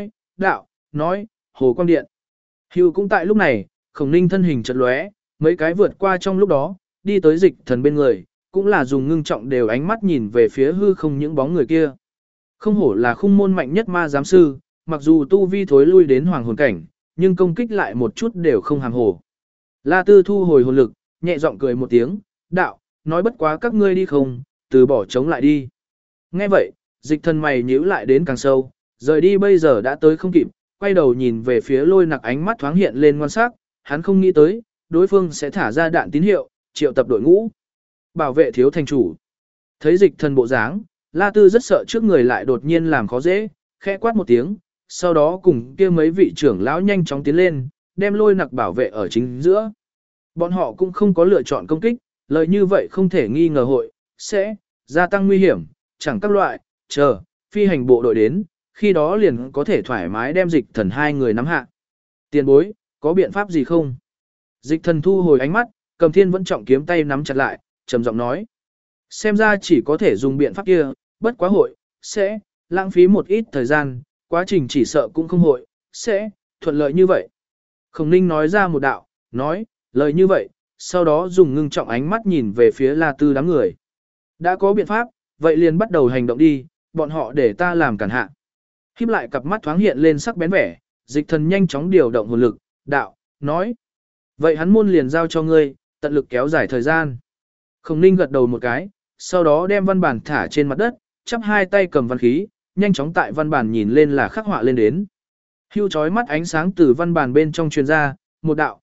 nói, hồ quang điện. Hưu cũng tại lúc này, Khổng Ninh thân hình chợt lóe, mấy cái vượt qua trong lúc đó, đi tới Dịch Thần bên người, cũng là dùng ngưng trọng đều ánh mắt nhìn về phía hư không những bóng người kia. Không hổ là khung môn mạnh nhất ma giám sư, mặc dù tu vi thối lui đến hoàng hồn cảnh, nhưng công kích lại một chút đều không hàm hồ. La Tư thu hồi hồn lực, nhẹ giọng cười một tiếng, đạo, nói bất quá các ngươi đi không, từ bỏ chống lại đi. Nghe vậy, Dịch Thần mày nhíu lại đến càng sâu, rời đi bây giờ đã tới không kịp, quay đầu nhìn về phía Lôi Nặc ánh mắt thoáng hiện lên ngoan sắc, hắn không nghĩ tới, đối phương sẽ thả ra đạn tín hiệu, triệu tập đội ngũ. Bảo vệ thiếu thành chủ. Thấy Dịch Thần bộ dáng, La Tư rất sợ trước người lại đột nhiên làm khó dễ, khẽ quát một tiếng, sau đó cùng kia mấy vị trưởng lão nhanh chóng tiến lên, đem Lôi Nặc bảo vệ ở chính giữa. Bọn họ cũng không có lựa chọn công kích, lời như vậy không thể nghi ngờ hội, sẽ gia tăng nguy hiểm, chẳng các loại, chờ, phi hành bộ đội đến, khi đó liền có thể thoải mái đem dịch thần hai người nắm hạ. Tiền bối, có biện pháp gì không? Dịch thần thu hồi ánh mắt, cầm Thiên Vẫn Trọng kiếm tay nắm chặt lại, trầm giọng nói. Xem ra chỉ có thể dùng biện pháp kia, bất quá hội, sẽ, lãng phí một ít thời gian, quá trình chỉ sợ cũng không hội, sẽ, thuận lợi như vậy. Khổng Ninh nói ra một đạo, nói, lời như vậy, sau đó dùng ngưng trọng ánh mắt nhìn về phía La Tư đám người. Đã có biện pháp, vậy liền bắt đầu hành động đi, bọn họ để ta làm cản hạ. Híp lại cặp mắt thoáng hiện lên sắc bén vẻ, dịch thần nhanh chóng điều động hồn lực, đạo, nói. Vậy hắn môn liền giao cho ngươi, tận lực kéo dài thời gian. Khổng Ninh gật đầu một cái, sau đó đem văn bản thả trên mặt đất, chắp hai tay cầm văn khí, nhanh chóng tại văn bản nhìn lên là khắc họa lên đến. Hưu chói mắt ánh sáng từ văn bản bên trong truyền ra, một đạo,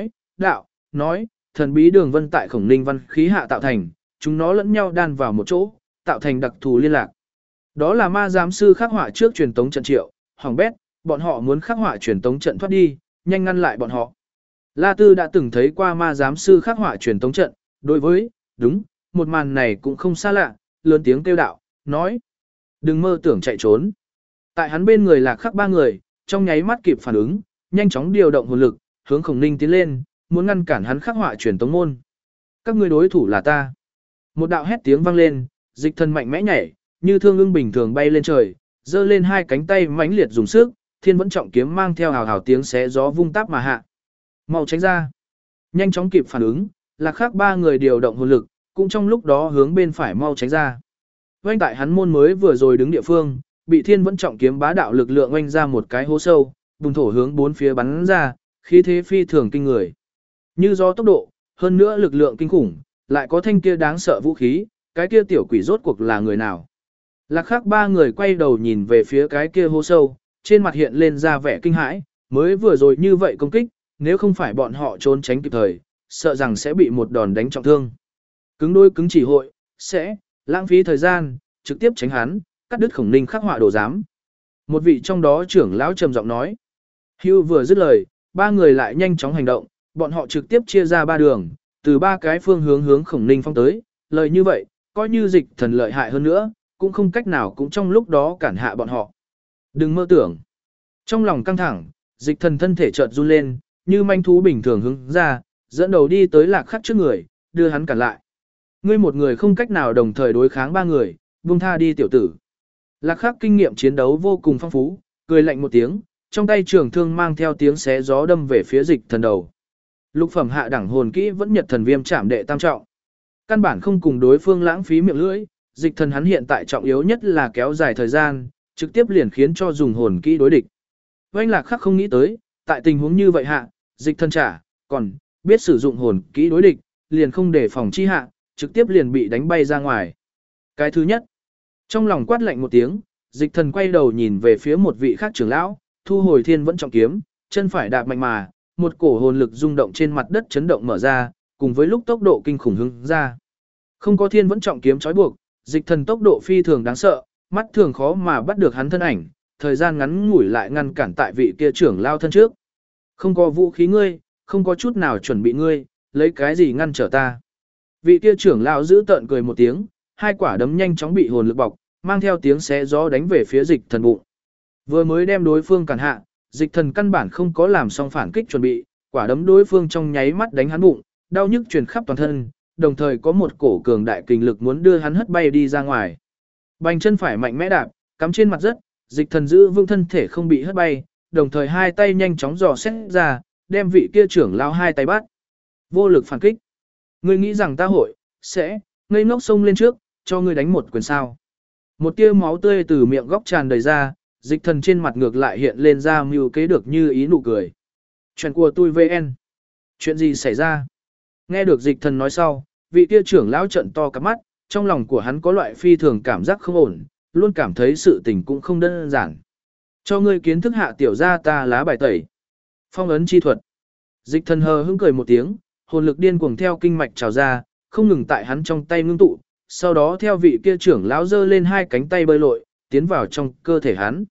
nói, thần bí đường vân tại Khổng Ninh văn khí hạ tạo thành, chúng nó lẫn nhau đan vào một chỗ, tạo thành đặc thù liên lạc. Đó là ma giám sư khắc họa trước truyền tống trận triệu, hỏng bét, bọn họ muốn khắc họa truyền tống trận thoát đi, nhanh ngăn lại bọn họ. La Tư đã từng thấy qua ma giám sư khắc họa truyền tống trận, đối với, đúng, một màn này cũng không xa lạ, lớn tiếng kêu đạo, nói. Đừng mơ tưởng chạy trốn. Tại hắn bên người là khắc ba người, trong nháy mắt kịp phản ứng, nhanh chóng điều động hồn lực, hướng Khổng Ninh tiến lên, muốn ngăn cản hắn khắc họa truyền tống môn. Các ngươi đối thủ là ta. Một đạo hét tiếng vang lên, dịch thần mạnh mẽ nhảy, như thương ưng bình thường bay lên trời, giơ lên hai cánh tay mãnh liệt dùng sức, Thiên Vẫn Trọng kiếm mang theo hào hào tiếng xé gió vung táp mà hạ. Mau tránh ra. Nhanh chóng kịp phản ứng, Lạc Khắc ba người điều động hồn lực, cũng trong lúc đó hướng bên phải mau tránh ra. Oanh tại hắn môn mới vừa rồi đứng địa phương, bị Thiên Vẫn Trọng kiếm bá đạo lực lượng oanh ra một cái hố sâu, bùng thổ hướng bốn phía bắn ra, khí thế phi thường kinh người. Như gió tốc độ, hơn nữa lực lượng kinh khủng, lại có thanh kia đáng sợ vũ khí, cái kia tiểu quỷ rốt cuộc là người nào? Lạc Khắc ba người quay đầu nhìn về phía cái kia hố sâu, trên mặt hiện lên ra vẻ kinh hãi, mới vừa rồi như vậy công kích, nếu không phải bọn họ trốn tránh kịp thời, sợ rằng sẽ bị một đòn đánh trọng thương. Cứng đôi cứng chỉ hội, sẽ lãng phí thời gian, trực tiếp tránh hắn, cắt đứt Khổng Ninh khắc họa đồ giám. Một vị trong đó trưởng lão trầm giọng nói. Hưu vừa dứt lời, ba người lại nhanh chóng hành động, bọn họ trực tiếp chia ra ba đường, từ ba cái phương hướng hướng Khổng Ninh phong tới, lời như vậy, coi như dịch thần lợi hại hơn nữa, cũng không cách nào cũng trong lúc đó cản hạ bọn họ. Đừng mơ tưởng. Trong lòng căng thẳng, dịch thần thân thể chợt run lên, như manh thú bình thường hướng ra, dẫn đầu đi tới Lạc Khắc trước người, đưa hắn cản lại. Ngươi một người không cách nào đồng thời đối kháng ba người, buông tha đi tiểu tử. Lạc Khắc kinh nghiệm chiến đấu vô cùng phong phú, cười lạnh một tiếng, trong tay trường thương mang theo tiếng xé gió đâm về phía dịch thần đầu. Lục phẩm hạ đẳng hồn kỹ vẫn nhật thần viêm chạm đệ tam trọng. Căn bản không cùng đối phương lãng phí miệng lưỡi, dịch thần hắn hiện tại trọng yếu nhất là kéo dài thời gian, trực tiếp liền khiến cho dùng hồn kỹ đối địch. Oanh Lạc Khắc không nghĩ tới, tại tình huống như vậy hạ, dịch thần trả, còn biết sử dụng hồn kỹ đối địch, liền không để phòng chi hạ, trực tiếp liền bị đánh bay ra ngoài. Cái thứ nhất, trong lòng quát lạnh một tiếng, dịch thần quay đầu nhìn về phía một vị khác trưởng lão, thu hồi Thiên Vẫn Trọng kiếm, chân phải đạp mạnh mà, một cổ hồn lực rung động trên mặt đất chấn động mở ra, cùng với lúc tốc độ kinh khủng hướng ra. Không có Thiên Vẫn Trọng kiếm trói buộc, dịch thần tốc độ phi thường đáng sợ, mắt thường khó mà bắt được hắn thân ảnh, thời gian ngắn ngủi lại ngăn cản tại vị kia trưởng lao thân trước. Không có vũ khí ngươi, không có chút nào chuẩn bị ngươi, lấy cái gì ngăn trở ta. Vị kia trưởng lao giữ tợn cười một tiếng, hai quả đấm nhanh chóng bị hồn lực bọc, mang theo tiếng xé gió đánh về phía dịch thần bụng. Vừa mới đem đối phương cản hạ, dịch thần căn bản không có làm xong phản kích chuẩn bị, quả đấm đối phương trong nháy mắt đánh hắn bụng, đau nhức truyền khắp toàn thân, đồng thời có một cổ cường đại kình lực muốn đưa hắn hất bay đi ra ngoài. Bành chân phải mạnh mẽ đạp, cắm trên mặt đất, dịch thần giữ vững thân thể không bị hất bay, đồng thời hai tay nhanh chóng dò xét ra, đem vị kia trưởng lao hai tay bắt. Vô lực phản kích. Ngươi nghĩ rằng ta hội, sẽ, ngây ngốc xông lên trước, cho ngươi đánh một quyền sao. Một tia máu tươi từ miệng góc tràn đầy ra, dịch thần trên mặt ngược lại hiện lên ra mưu kế được như ý nụ cười. Chuyện của tôi VN. Chuyện gì xảy ra? Nghe được dịch thần nói sau, vị kia trưởng lão trận to cắp mắt, trong lòng của hắn có loại phi thường cảm giác không ổn, luôn cảm thấy sự tình cũng không đơn giản. Cho ngươi kiến thức hạ tiểu ra ta lá bài tẩy. Phong ấn chi thuật. Dịch thần hờ hững cười một tiếng, hồn lực điên cuồng theo kinh mạch trào ra, không ngừng tại hắn trong tay ngưng tụ, sau đó theo vị kia trưởng lão giơ lên hai cánh tay bơi lội, tiến vào trong cơ thể hắn.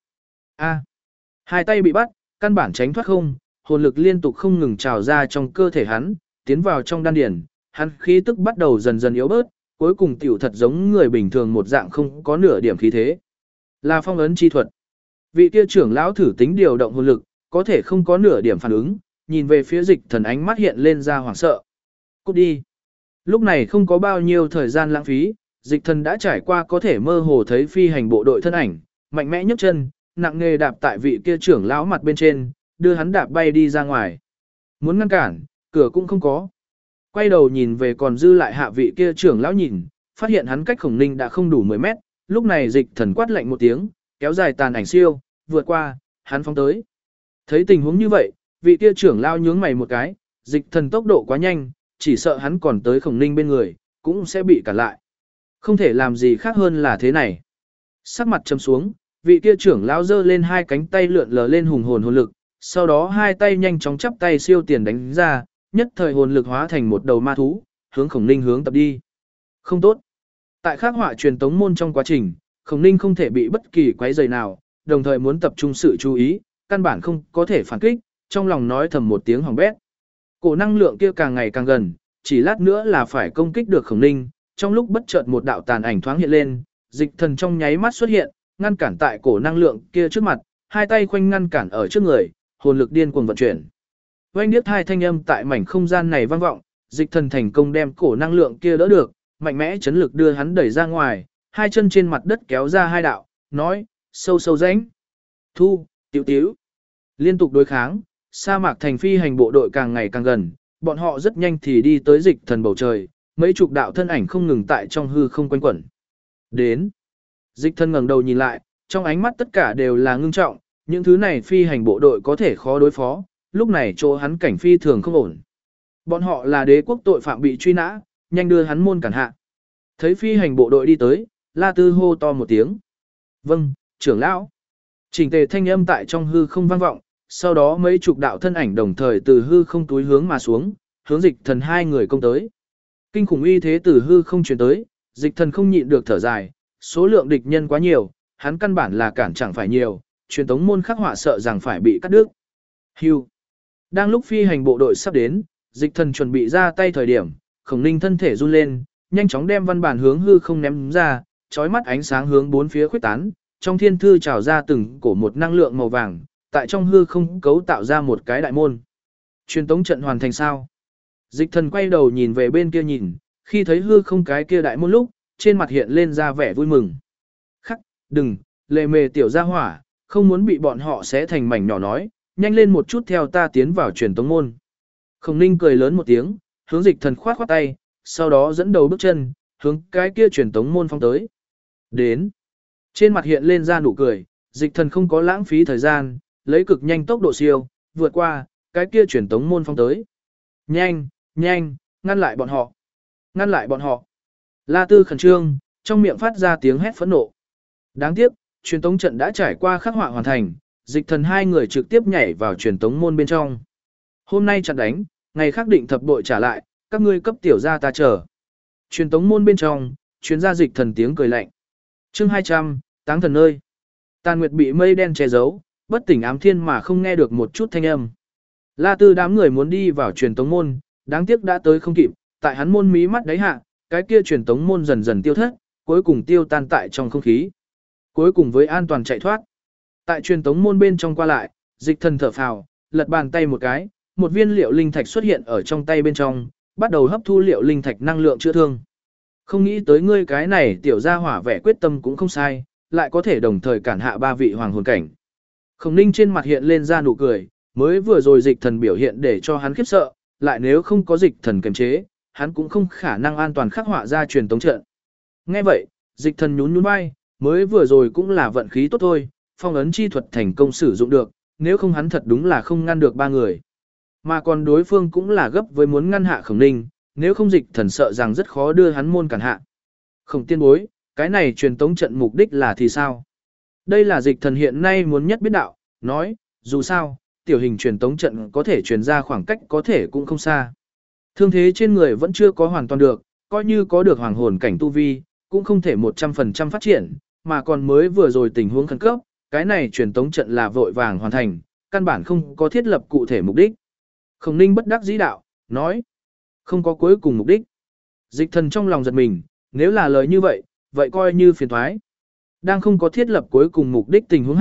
Hai tay bị bắt, căn bản tránh thoát không, hồn lực liên tục không ngừng trào ra trong cơ thể hắn, tiến vào trong đan điền, hắn khí tức bắt đầu dần dần yếu bớt, cuối cùng tiểu thật giống người bình thường một dạng không có nửa điểm khí thế. Là phong ấn chi thuật. Vị kia trưởng lão thử tính điều động hồn lực, có thể không có nửa điểm phản ứng, nhìn về phía dịch thần ánh mắt hiện lên ra hoảng sợ. Cút đi. Lúc này không có bao nhiêu thời gian lãng phí, dịch thần đã trải qua có thể mơ hồ thấy phi hành bộ đội thân ảnh, mạnh mẽ nhấc chân, nặng nghề đạp tại vị kia trưởng lão mặt bên trên, đưa hắn đạp bay đi ra ngoài. Muốn ngăn cản, cửa cũng không có. Quay đầu nhìn về còn dư lại hạ vị kia trưởng lão nhìn, phát hiện hắn cách Khổng Ninh đã không đủ 10 mét, lúc này dịch thần quát lạnh một tiếng, kéo dài tàn ảnh siêu, vượt qua, hắn phóng tới. Thấy tình huống như vậy, vị kia trưởng lão nhướng mày một cái, dịch thần tốc độ quá nhanh, chỉ sợ hắn còn tới Khổng Ninh bên người, cũng sẽ bị cản lại. Không thể làm gì khác hơn là thế này. Sắc mặt châm xuống, vị kia trưởng lão giơ lên hai cánh tay lượn lờ lên hùng hồn lực, sau đó hai tay nhanh chóng chắp tay siêu tiền đánh ra, nhất thời hồn lực hóa thành một đầu ma thú, hướng Khổng Ninh hướng tập đi. Không tốt. Tại khắc họa truyền tống môn trong quá trình, Khổng Ninh không thể bị bất kỳ quấy rầy nào, đồng thời muốn tập trung sự chú ý, căn bản không có thể phản kích, trong lòng nói thầm một tiếng hỏng bét. Cổ năng lượng kia càng ngày càng gần, chỉ lát nữa là phải công kích được Khổng Ninh, trong lúc bất chợt một đạo tàn ảnh thoáng hiện lên, dịch thần trong nháy mắt xuất hiện, ngăn cản tại cổ năng lượng kia trước mặt, hai tay khoanh ngăn cản ở trước người, hồn lực điên cuồng vận chuyển. Oanh điếc hai thanh âm tại mảnh không gian này vang vọng, dịch thần thành công đem cổ năng lượng kia đỡ được, mạnh mẽ chấn lực đưa hắn đẩy ra ngoài, hai chân trên mặt đất kéo ra hai đạo, nói, sâu sâu rãnh. Thu, tiểu tiểu. Liên tục đối kháng, sa mạc thành phi hành bộ đội càng ngày càng gần, bọn họ rất nhanh thì đi tới dịch thần bầu trời, mấy chục đạo thân ảnh không ngừng tại trong hư không quanh quẩn. Đến. Dịch thần ngẩng đầu nhìn lại, trong ánh mắt tất cả đều là ngưng trọng, những thứ này phi hành bộ đội có thể khó đối phó, lúc này chỗ hắn cảnh phi thường không ổn. Bọn họ là đế quốc tội phạm bị truy nã, nhanh đưa hắn môn cản hạ. Thấy phi hành bộ đội đi tới, La Tư hô to một tiếng. Vâng, trưởng lão. Chỉnh tề thanh âm tại trong hư không vang vọng, sau đó mấy chục đạo thân ảnh đồng thời từ hư không túi hướng mà xuống, hướng dịch thần hai người công tới. Kinh khủng uy thế từ hư không truyền tới, dịch thần không nhịn được thở dài, số lượng địch nhân quá nhiều, hắn căn bản là cản chẳng phải nhiều, truyền tống môn khắc họa sợ rằng phải bị cắt đứt. Hưu. Đang lúc phi hành bộ đội sắp đến, dịch thần chuẩn bị ra tay thời điểm, Khổng Ninh thân thể run lên, nhanh chóng đem văn bản hướng hư không ném ra, chói mắt ánh sáng hướng bốn phía khuếch tán, trong thiên thư trào ra từng cổ một năng lượng màu vàng, tại trong hư không cấu tạo ra một cái đại môn. Truyền tống trận hoàn thành sao? Dịch thần quay đầu nhìn về bên kia nhìn, khi thấy hư không cái kia đại môn lúc, trên mặt hiện lên ra vẻ vui mừng. Khắc, đừng, lề mề tiểu gia hỏa, không muốn bị bọn họ xé thành mảnh nhỏ nói, nhanh lên một chút theo ta tiến vào truyền tống môn. Khổng Ninh cười lớn một tiếng, hướng dịch thần khoát khoát tay, sau đó dẫn đầu bước chân, hướng cái kia truyền tống môn phong tới. Đến. Trên mặt hiện lên ra nụ cười, dịch thần không có lãng phí thời gian, lấy cực nhanh tốc độ siêu, vượt qua, cái kia truyền tống môn phong tới. Nhanh, nhanh, ngăn lại bọn họ. Ngăn lại bọn họ. La Tư khẩn trương, trong miệng phát ra tiếng hét phẫn nộ. Đáng tiếc, truyền tống trận đã trải qua khắc họa hoàn thành, dịch thần hai người trực tiếp nhảy vào truyền tống môn bên trong. Hôm nay chặn đánh, ngày khác định thập bội trả lại, các ngươi cấp tiểu gia ta chờ. Truyền tống môn bên trong, chuyên gia dịch thần tiếng cười lạnh. Chương 200, táng thần nơi. Tàn Nguyệt bị mây đen che giấu, bất tỉnh ám thiên mà không nghe được một chút thanh âm. La Tư đám người muốn đi vào truyền tống môn, đáng tiếc đã tới không kịp, tại hắn môn mí mắt đáy hạ, cái kia truyền tống môn dần dần tiêu thất, cuối cùng tiêu tan tại trong không khí. Cuối cùng với an toàn chạy thoát. Tại truyền tống môn bên trong qua lại, dịch thần thở phào, lật bàn tay một cái, một viên liệu linh thạch xuất hiện ở trong tay bên trong, bắt đầu hấp thu liệu linh thạch năng lượng chữa thương. Không nghĩ tới ngươi cái này tiểu gia hỏa vẻ quyết tâm cũng không sai, lại có thể đồng thời cản hạ ba vị hoàng hồn cảnh. Khổng Ninh trên mặt hiện lên ra nụ cười, mới vừa rồi dịch thần biểu hiện để cho hắn khiếp sợ, lại nếu không có dịch thần kiềm chế, hắn cũng không khả năng an toàn khắc họa ra truyền tống trận. Nghe vậy, dịch thần nhún nhún vai, mới vừa rồi cũng là vận khí tốt thôi, phong ấn chi thuật thành công sử dụng được, nếu không hắn thật đúng là không ngăn được ba người. Mà còn đối phương cũng là gấp với muốn ngăn hạ Khổng Ninh, nếu không dịch thần sợ rằng rất khó đưa hắn môn cản hạ. Khổng tiên bối, cái này truyền tống trận mục đích là thì sao? Đây là dịch thần hiện nay muốn nhất biết đạo, nói, dù sao, tiểu hình truyền tống trận có thể truyền ra khoảng cách có thể cũng không xa. Thương thế trên người vẫn chưa có hoàn toàn được, coi như có được hoàng hồn cảnh tu vi, cũng không thể 100% phát triển, mà còn mới vừa rồi tình huống khẩn cấp, cái này truyền tống trận là vội vàng hoàn thành, căn bản không có thiết lập cụ thể mục đích. Khổng Ninh bất đắc dĩ đạo, nói, không có cuối cùng mục đích. Dịch thần trong lòng giật mình, nếu là lời như vậy, vậy coi như phiền thoái. Đang không có thiết lập cuối cùng mục đích tình huống hạ,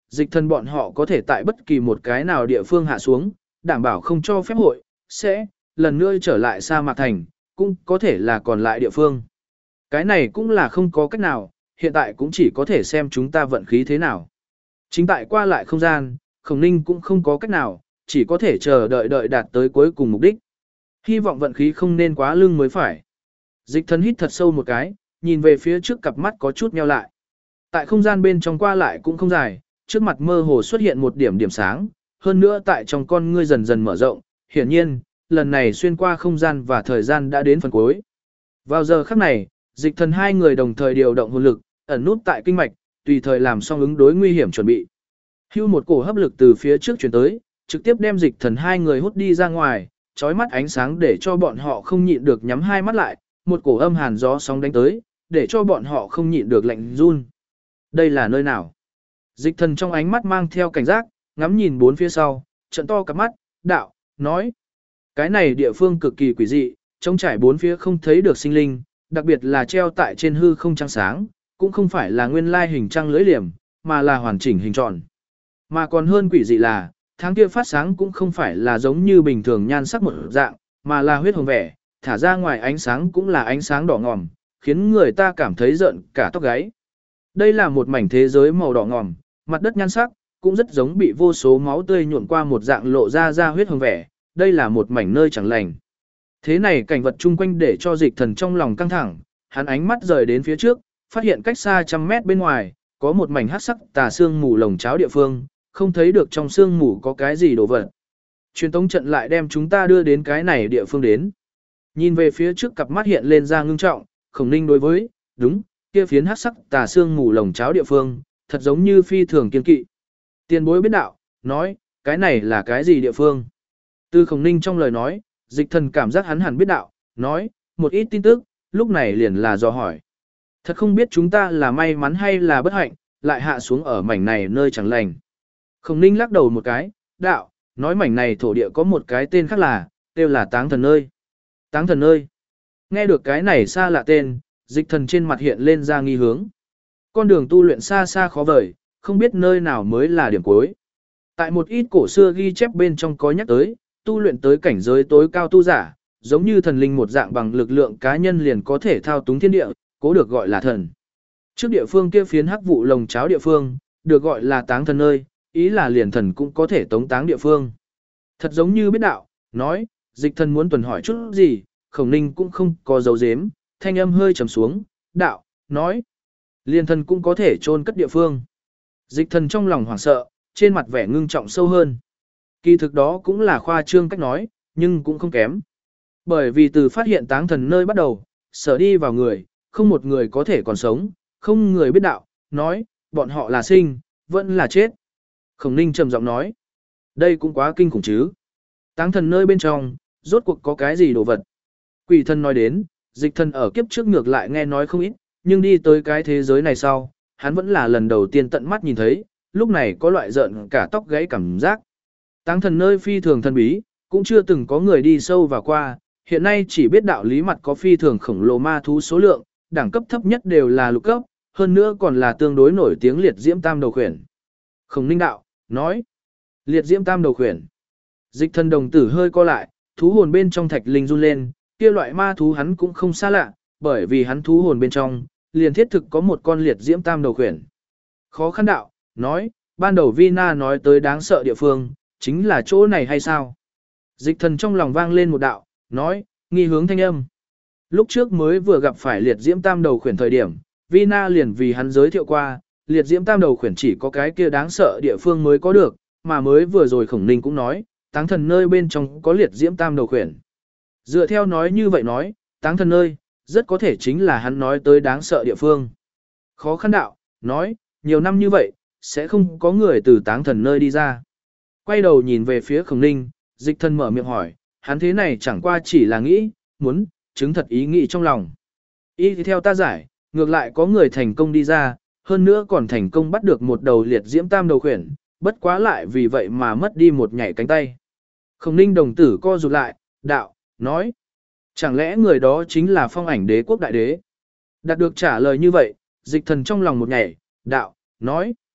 dịch thần bọn họ có thể tại bất kỳ một cái nào địa phương hạ xuống, đảm bảo không cho phép hội, sẽ, lần nữa trở lại sa mạc thành, cũng có thể là còn lại địa phương. Cái này cũng là không có cách nào, hiện tại cũng chỉ có thể xem chúng ta vận khí thế nào. Chính tại qua lại không gian, Khổng Ninh cũng không có cách nào, chỉ có thể chờ đợi đạt tới cuối cùng mục đích. Hy vọng vận khí không nên quá lưng mới phải. Dịch thần hít thật sâu một cái, nhìn về phía trước cặp mắt có chút nheo lại. Tại không gian bên trong qua lại cũng không dài, trước mặt mơ hồ xuất hiện một điểm điểm sáng, hơn nữa tại trong con ngươi dần dần mở rộng, hiển nhiên, lần này xuyên qua không gian và thời gian đã đến phần cuối. Vào giờ khắc này, dịch thần hai người đồng thời điều động hồn lực, ẩn nút tại kinh mạch, tùy thời làm xong ứng đối nguy hiểm chuẩn bị. Hưu một cổ hấp lực từ phía trước chuyển tới, trực tiếp đem dịch thần hai người hút đi ra ngoài, chói mắt ánh sáng để cho bọn họ không nhịn được nhắm hai mắt lại, một cổ âm hàn gió sóng đánh tới, để cho bọn họ không nhịn được lạnh run. Đây là nơi nào? Dịch thần trong ánh mắt mang theo cảnh giác, ngắm nhìn bốn phía sau, trận to cặp mắt, đạo, nói. Cái này địa phương cực kỳ quỷ dị, trống trải bốn phía không thấy được sinh linh, đặc biệt là treo tại trên hư không trăng sáng, cũng không phải là nguyên lai hình trăng lưỡi liềm, mà là hoàn chỉnh hình tròn. Mà còn hơn quỷ dị là, tháng kia phát sáng cũng không phải là giống như bình thường nhan sắc một dạng, mà là huyết hồng vẻ, thả ra ngoài ánh sáng cũng là ánh sáng đỏ ngòm, khiến người ta cảm thấy rợn cả tóc gáy. Đây là một mảnh thế giới màu đỏ ngòm, mặt đất nhan sắc, cũng rất giống bị vô số máu tươi nhuộm qua một dạng lộ ra huyết hồng vẻ, đây là một mảnh nơi chẳng lành. Thế này cảnh vật chung quanh để cho dịch thần trong lòng căng thẳng, hắn ánh mắt rời đến phía trước, phát hiện cách xa trăm mét bên ngoài, có một mảnh hắc sắc tà xương mù lồng cháo địa phương, không thấy được trong xương mù có cái gì đồ vật. Truyền tống trận lại đem chúng ta đưa đến cái này địa phương đến. Nhìn về phía trước cặp mắt hiện lên ra ngưng trọng, Khổng Ninh đối với, đúng, kia phiến hắc sắc tà xương mù lồng cháo địa phương, thật giống như phi thường kiên kỵ. Tiền bối biết đạo, nói, cái này là cái gì địa phương? Từ Khổng Ninh trong lời nói, dịch thần cảm giác hắn hẳn biết đạo, nói, một ít tin tức, lúc này liền là dò hỏi. Thật không biết chúng ta là may mắn hay là bất hạnh, lại hạ xuống ở mảnh này nơi chẳng lành. Khổng Ninh lắc đầu một cái, đạo, nói mảnh này thổ địa có một cái tên khác là, kêu là Táng Thần nơi. Táng Thần nơi. Nghe được cái này xa lạ tên, dịch thần trên mặt hiện lên ra nghi hướng. Con đường tu luyện xa xa khó vời, không biết nơi nào mới là điểm cuối. Tại một ít cổ xưa ghi chép bên trong có nhắc tới, tu luyện tới cảnh giới tối cao tu giả, giống như thần linh một dạng bằng lực lượng cá nhân liền có thể thao túng thiên địa, cố được gọi là thần. Trước địa phương kia phiến hắc vụ lồng cháo địa phương, được gọi là Táng Thần nơi, ý là liền thần cũng có thể tống táng địa phương. Thật giống như biết đạo, nói, dịch thần muốn tuần hỏi chút gì, Khổng Ninh cũng không có dấu dếm, thanh âm hơi trầm xuống, đạo, nói, liền thần cũng có thể chôn cất địa phương. Dịch thần trong lòng hoảng sợ, trên mặt vẻ ngưng trọng sâu hơn. Kỳ thực đó cũng là khoa trương cách nói, nhưng cũng không kém. Bởi vì từ phát hiện táng thần nơi bắt đầu, sở đi vào người, không một người có thể còn sống, không người biết đạo, nói, bọn họ là sinh, vẫn là chết. Khổng Ninh trầm giọng nói, đây cũng quá kinh khủng chứ. Táng thần nơi bên trong, rốt cuộc có cái gì đồ vật. Quỷ thần nói đến, dịch thần ở kiếp trước ngược lại nghe nói không ít, nhưng đi tới cái thế giới này sau, hắn vẫn là lần đầu tiên tận mắt nhìn thấy, lúc này có loại giận cả tóc gáy cảm giác. Táng thần nơi phi thường thần bí, cũng chưa từng có người đi sâu vào qua, hiện nay chỉ biết đạo lý mặt có phi thường khổng lồ ma thú số lượng, đẳng cấp thấp nhất đều là lục cấp, hơn nữa còn là tương đối nổi tiếng liệt diễm tam đầu khuyển. Khổng Ninh đạo, nói, liệt diễm tam đầu khuyển. Dịch thần đồng tử hơi co lại, thú hồn bên trong thạch linh run lên, kia loại ma thú hắn cũng không xa lạ, bởi vì hắn thú hồn bên trong, liền thiết thực có một con liệt diễm tam đầu khuyển. Khó khăn đạo, nói, ban đầu Vina nói tới đáng sợ địa phương, chính là chỗ này hay sao? Dịch thần trong lòng vang lên một đạo, nói, nghi hướng thanh âm. Lúc trước mới vừa gặp phải liệt diễm tam đầu khuyển thời điểm, Vina liền vì hắn giới thiệu qua, liệt diễm tam đầu khuyển chỉ có cái kia đáng sợ địa phương mới có được, mà mới vừa rồi Khổng Ninh cũng nói, táng thần nơi bên trong có liệt diễm tam đầu khuyển. Dựa theo nói như vậy nói, táng thần nơi, rất có thể chính là hắn nói tới đáng sợ địa phương. Khó khăn đạo, nói, nhiều năm như vậy, sẽ không có người từ táng thần nơi đi ra. Quay đầu nhìn về phía Khổng Ninh, dịch thần mở miệng hỏi, hắn thế này chẳng qua chỉ là nghĩ, muốn, chứng thật ý nghĩ trong lòng. Ý thì theo ta giải, ngược lại có người thành công đi ra, hơn nữa còn thành công bắt được một đầu liệt diễm tam đầu khuyển, bất quá lại vì vậy mà mất đi một nhảy cánh tay. Khổng Ninh đồng tử co rụt lại, đạo, nói, chẳng lẽ người đó chính là Phong Ảnh Đế quốc đại đế? Đạt được trả lời như vậy, dịch thần trong lòng một nhảy, đạo, nói,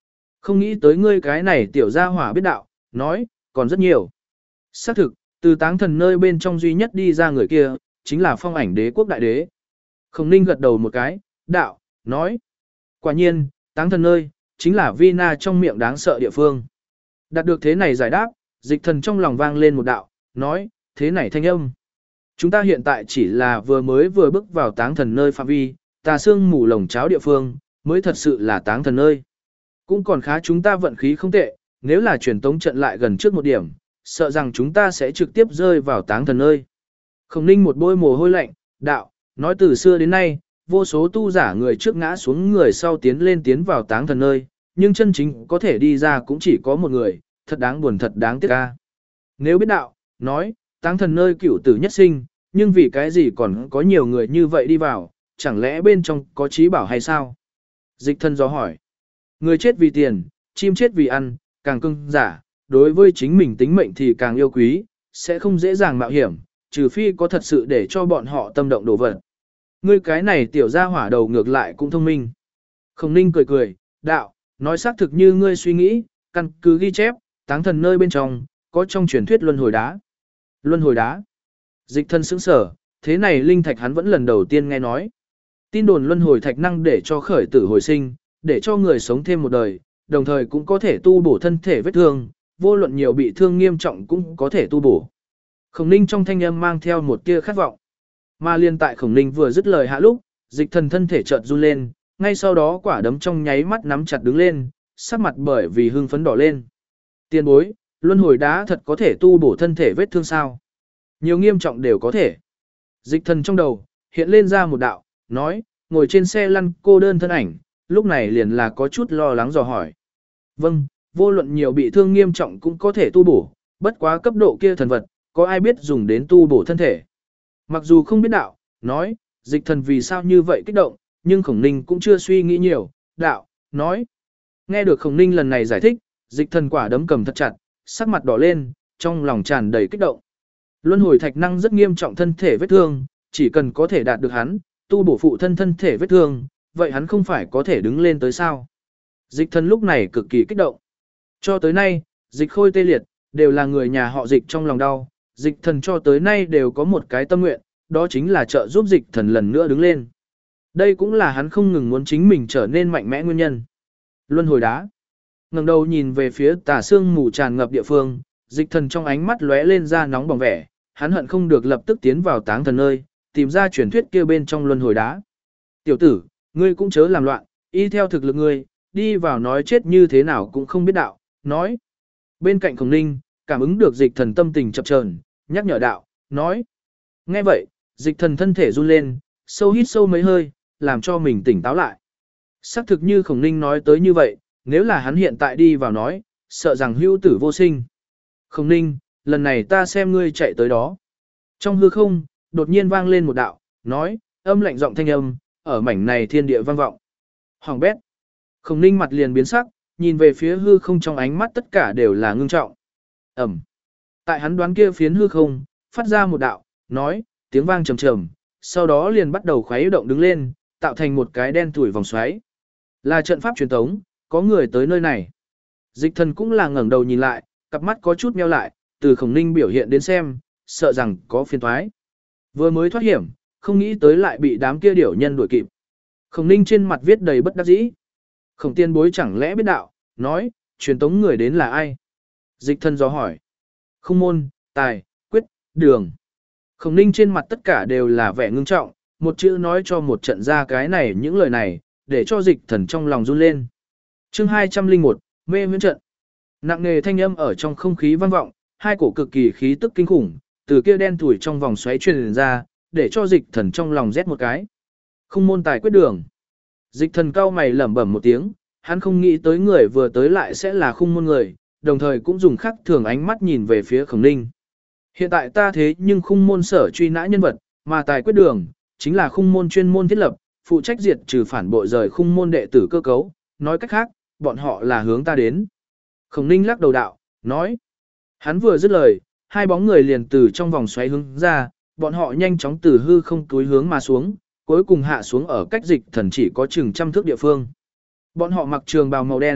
Không nghĩ tới ngươi cái này tiểu gia hỏa biết đạo, nói, còn rất nhiều. Xác thực, từ táng thần nơi bên trong duy nhất đi ra người kia, chính là Phong Ảnh Đế quốc đại đế. Khổng Ninh gật đầu một cái, đạo, nói. Quả nhiên, táng thần nơi, chính là Vina trong miệng đáng sợ địa phương. Đạt được thế này giải đáp, Dịch Thần trong lòng vang lên một đạo, nói, thế này thanh âm. Chúng ta hiện tại chỉ là vừa bước vào táng thần nơi phạm vi, tà xương mù lồng cháo địa phương, mới thật sự là táng thần nơi. Cũng còn khá chúng ta vận khí không tệ, nếu là truyền tống trận lại gần trước một điểm, sợ rằng chúng ta sẽ trực tiếp rơi vào táng thần nơi. Khổng Ninh một bôi mồ hôi lạnh, đạo, nói từ xưa đến nay, vô số tu giả người trước ngã xuống người sau tiến vào táng thần nơi, nhưng chân chính có thể đi ra cũng chỉ có một người, thật đáng buồn thật đáng tiếc ca. Nếu biết đạo, nói, táng thần nơi cửu tử nhất sinh, nhưng vì cái gì còn có nhiều người như vậy đi vào, chẳng lẽ bên trong có trí bảo hay sao? Dịch Thần do hỏi, người chết vì tiền, chim chết vì ăn, càng cưng giả, đối với chính mình tính mệnh thì càng yêu quý, sẽ không dễ dàng mạo hiểm, trừ phi có thật sự để cho bọn họ tâm động đồ vật. Ngươi cái này tiểu gia hỏa đầu ngược lại cũng thông minh. Khổng Ninh cười cười, đạo, nói xác thực như ngươi suy nghĩ, căn cứ ghi chép, táng thần nơi bên trong, có trong truyền thuyết luân hồi đá. Luân hồi đá. Dịch Thần sững sở, thế này linh thạch hắn vẫn lần đầu tiên nghe nói. Tin đồn luân hồi thạch năng để cho khởi tử hồi sinh, để cho người sống thêm một đời, đồng thời cũng có thể tu bổ thân thể vết thương, vô luận nhiều bị thương nghiêm trọng cũng có thể tu bổ. Khổng Ninh trong thanh âm mang theo một tia khát vọng. Mà liên tại Khổng Ninh vừa dứt lời hạ lúc, Dịch Thần thân thể chợt run lên, ngay sau đó quả đấm trong nháy mắt nắm chặt đứng lên, sắc mặt bởi vì hưng phấn đỏ lên. Tiền bối, luân hồi đá thật có thể tu bổ thân thể vết thương sao? Nhiều nghiêm trọng đều có thể. Dịch Thần trong đầu hiện lên ra một đạo, nói, ngồi trên xe lăn cô đơn thân ảnh, lúc này liền là có chút lo lắng dò hỏi. Vâng, vô luận nhiều bị thương nghiêm trọng cũng có thể tu bổ, bất quá cấp độ kia thần vật, có ai biết dùng đến tu bổ thân thể. Mặc dù không biết đạo, nói, Dịch Thần vì sao như vậy kích động, nhưng Khổng Ninh cũng chưa suy nghĩ nhiều, đạo, nói. Nghe được Khổng Ninh lần này giải thích, Dịch Thần quả đấm cầm thật chặt, sắc mặt đỏ lên, trong lòng tràn đầy kích động. Luân hồi thạch năng rất nghiêm trọng thân thể vết thương, chỉ cần có thể đạt được hắn, tu bổ phụ thân thể vết thương, vậy hắn không phải có thể đứng lên tới sao. Dịch Thần lúc này cực kỳ kích động. Cho tới nay, Dịch Khôi tê liệt, đều là người nhà họ Dịch trong lòng đau, Dịch Thần cho tới nay đều có một cái tâm nguyện, đó chính là trợ giúp Dịch Thần lần nữa đứng lên. Đây cũng là hắn không ngừng muốn chính mình trở nên mạnh mẽ nguyên nhân. Luân hồi đá. Ngẩng đầu nhìn về phía tà sương mù tràn ngập địa phương, Dịch Thần trong ánh mắt lóe lên ra nóng bỏng vẻ, hắn hận không được lập tức tiến vào táng thần nơi, tìm ra truyền thuyết kia bên trong luân hồi đá. Tiểu tử, ngươi cũng chớ làm loạn, y theo thực lực ngươi, đi vào nói chết như thế nào cũng không biết đạo, nói. Bên cạnh Khổng Ninh, cảm ứng được Dịch Thần tâm tình chập chờn, nhắc nhở đạo, nói. Nghe vậy, Dịch Thần thân thể run lên, sâu hít sâu mấy hơi, làm cho mình tỉnh táo lại. Xác thực như Khổng Ninh nói tới như vậy, nếu là hắn hiện tại đi vào nói, sợ rằng hữu tử vô sinh. Khổng Ninh, lần này ta xem ngươi chạy tới đó. Trong hư không, đột nhiên vang lên một đạo, nói, âm lạnh giọng thanh âm, ở mảnh này thiên địa vang vọng. Hoàng bét. Khổng Ninh mặt liền biến sắc, nhìn về phía hư không trong ánh mắt tất cả đều là ngưng trọng. Ẩm. Tại hắn đoán kia phiến hư không, phát ra một đạo, nói, tiếng vang trầm trầm, sau đó liền bắt đầu khuấy động đứng lên, tạo thành một cái đen tủi vòng xoáy. Là trận pháp truyền tống, có người tới nơi này. Dịch Thần cũng là ngẩng đầu nhìn lại, cặp mắt có chút meo lại, từ Khổng Ninh biểu hiện đến xem, sợ rằng có phiền toái. Vừa mới thoát hiểm, không nghĩ tới lại bị đám kia điểu nhân đuổi kịp. Khổng Ninh trên mặt viết đầy bất đắc dĩ. Khổng Tiên Bối chẳng lẽ biết đạo, nói, truyền tống người đến là ai? Dịch Thần dò hỏi. Không môn, tài, quyết, đường. Khổng Ninh trên mặt tất cả đều là vẻ ngưng trọng, một chữ nói cho một trận ra cái này những lời này, để cho Dịch Thần trong lòng run lên. Chương 201, mê huyễn trận. Nặng nề thanh âm ở trong không khí vang vọng, hai cổ cực kỳ khí tức kinh khủng, từ kia đen tủi trong vòng xoáy truyền ra, để cho Dịch Thần trong lòng rét một cái. Không môn tài quyết đường. Dịch Thần cao mày lẩm bẩm một tiếng, hắn không nghĩ tới người vừa tới lại sẽ là khung môn người, đồng thời cũng dùng khắc thường ánh mắt nhìn về phía Khổng Ninh. Hiện tại ta thế nhưng khung môn sở truy nã nhân vật, mà tài quyết đường, chính là khung môn chuyên môn thiết lập, phụ trách diệt trừ phản bội rời khung môn đệ tử cơ cấu, nói cách khác, bọn họ là hướng ta đến. Khổng Ninh lắc đầu đạo, nói. Hắn vừa dứt lời, hai bóng người liền từ trong vòng xoáy hướng ra, bọn họ nhanh chóng từ hư không túi hướng mà xuống, cuối cùng hạ xuống ở cách Dịch Thần chỉ có chừng trăm thước địa phương. Bọn họ mặc trường bào màu đen,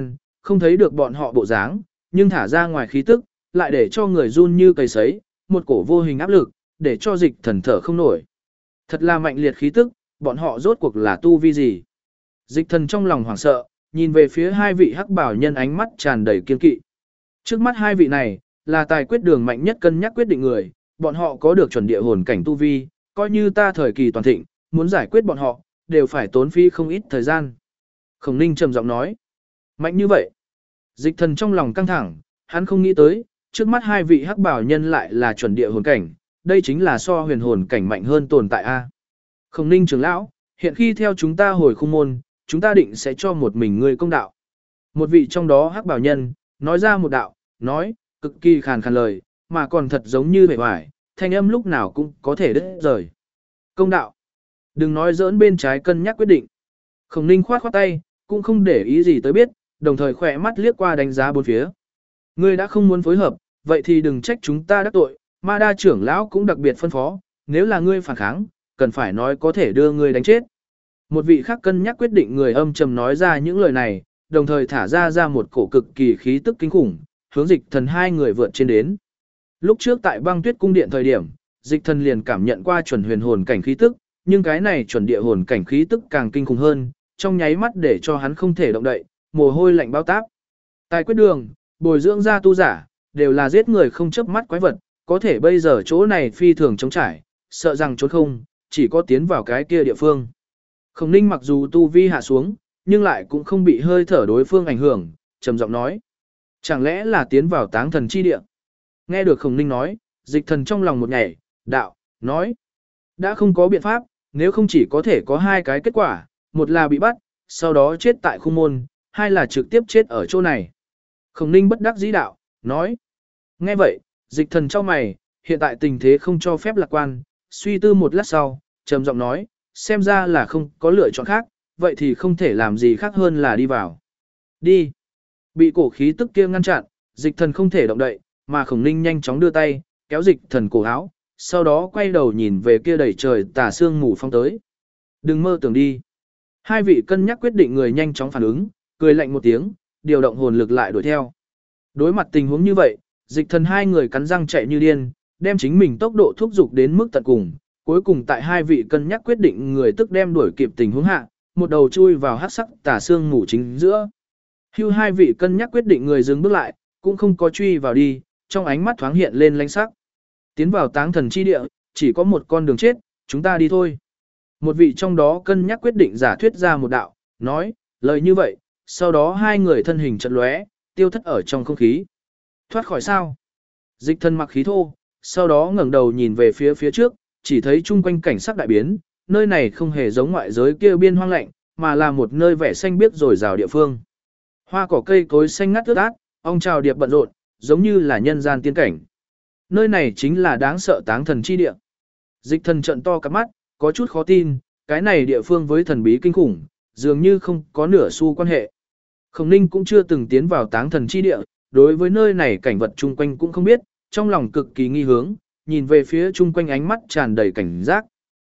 không thấy được bọn họ bộ dáng, nhưng thả ra ngoài khí tức, lại để cho người run như cầy sấy, một cổ vô hình áp lực, để cho dịch thần thở không nổi. Thật là mạnh liệt khí tức, bọn họ rốt cuộc là tu vi gì? Dịch thần trong lòng hoảng sợ, nhìn về phía hai vị hắc bảo nhân ánh mắt tràn đầy kiên kỵ. Trước mắt hai vị này, là tài quyết đường mạnh nhất cân nhắc quyết định người, bọn họ có được chuẩn địa hồn cảnh tu vi, coi như ta thời kỳ toàn thịnh, muốn giải quyết bọn họ, đều phải tốn phí không ít thời gian. Khổng Ninh trầm giọng nói, mạnh như vậy. Dịch thần trong lòng căng thẳng, hắn không nghĩ tới, trước mắt hai vị hắc bảo nhân lại là chuẩn địa hồn cảnh, đây chính là so huyền hồn cảnh mạnh hơn tồn tại a. Khổng Ninh trưởng lão, hiện khi theo chúng ta hồi khung môn, chúng ta định sẽ cho một mình ngươi công đạo. Một vị trong đó hắc bảo nhân, nói ra một đạo, nói, cực kỳ khàn khàn lời, mà còn thật giống như vẻ hoài, thanh âm lúc nào cũng có thể đứt rời. Công đạo. Đừng nói giỡn bên trái cân nhắc quyết định. Khổng Ninh khoát khoát tay, cũng không để ý gì tới biết, đồng thời khỏe mắt liếc qua đánh giá bốn phía. Ngươi đã không muốn phối hợp, vậy thì đừng trách chúng ta đắc tội, Ma Đa trưởng lão cũng đặc biệt phân phó, nếu là ngươi phản kháng, cần phải nói có thể đưa ngươi đánh chết. Một vị khác cân nhắc quyết định người âm trầm nói ra những lời này, đồng thời thả ra một cổ cực kỳ khí tức kinh khủng, hướng dịch thần hai người vượt trên đến. Lúc trước tại băng tuyết cung điện thời điểm, dịch thần liền cảm nhận qua chuẩn huyền hồn cảnh khí tức, nhưng cái này chuẩn địa hồn cảnh khí tức càng kinh khủng hơn, trong nháy mắt để cho hắn không thể động đậy, mồ hôi lạnh bao táp. Tài quyết đường, bồi dưỡng ra tu giả, đều là giết người không chớp mắt quái vật, có thể bây giờ chỗ này phi thường trống trải, sợ rằng trốn không, chỉ có tiến vào cái kia địa phương. Khổng Ninh mặc dù tu vi hạ xuống, nhưng lại cũng không bị hơi thở đối phương ảnh hưởng, trầm giọng nói. Chẳng lẽ là tiến vào táng thần chi địa? Nghe được Khổng Ninh nói, dịch thần trong lòng một nhảy, đạo, nói. Đã không có biện pháp, nếu không chỉ có thể có hai cái kết quả, một là bị bắt, sau đó chết tại khung môn, hai là trực tiếp chết ở chỗ này. Khổng Ninh bất đắc dĩ đạo, nói. Nghe vậy, dịch thần trong mày, hiện tại tình thế không cho phép lạc quan, suy tư một lát sau, trầm giọng nói, xem ra là không có lựa chọn khác, vậy thì không thể làm gì khác hơn là đi vào. Đi. Bị cổ khí tức kia ngăn chặn, dịch thần không thể động đậy, mà Khổng Ninh nhanh chóng đưa tay, kéo dịch thần cổ áo, sau đó quay đầu nhìn về kia đầy trời tà sương mù phong tới. Đừng mơ tưởng đi. Hai vị cân nhắc quyết định người nhanh chóng phản ứng, cười lạnh một tiếng, điều động hồn lực lại đuổi theo. Đối mặt tình huống như vậy, dịch thần hai người cắn răng chạy như điên, đem chính mình tốc độ thúc giục đến mức tận cùng. Cuối cùng tại hai vị cân nhắc quyết định người tức đem đuổi kịp tình huống hạ, một đầu chui vào hắc sắc tà sương mù chính giữa. Hưu hai vị cân nhắc quyết định người dừng bước lại, cũng không có truy vào đi, trong ánh mắt thoáng hiện lên lãnh sắc. Tiến vào táng thần chi địa, chỉ có một con đường chết, chúng ta đi thôi. Một vị trong đó cân nhắc quyết định giả thuyết ra một đạo, nói, lời như vậy, sau đó hai người thân hình chợt lóe, tiêu thất ở trong không khí. Thoát khỏi sao? Dịch thần mặc khí thô, sau đó ngẩng đầu nhìn về phía trước, chỉ thấy chung quanh cảnh sắc đại biến, nơi này không hề giống ngoại giới kia biên hoang lạnh, mà là một nơi vẻ xanh biếc rồi rào địa phương. Hoa cỏ cây cối xanh ngắt ướt át, ong trào điệp bận rộn, giống như là nhân gian tiên cảnh. Nơi này chính là đáng sợ táng thần chi địa. Dịch thần trợn to cặp mắt, có chút khó tin, cái này địa phương với thần bí kinh khủng, dường như không có nửa xu quan hệ. Khổng Ninh cũng chưa từng tiến vào táng thần chi địa, đối với nơi này cảnh vật chung quanh cũng không biết, trong lòng cực kỳ nghi hướng, nhìn về phía chung quanh ánh mắt tràn đầy cảnh giác.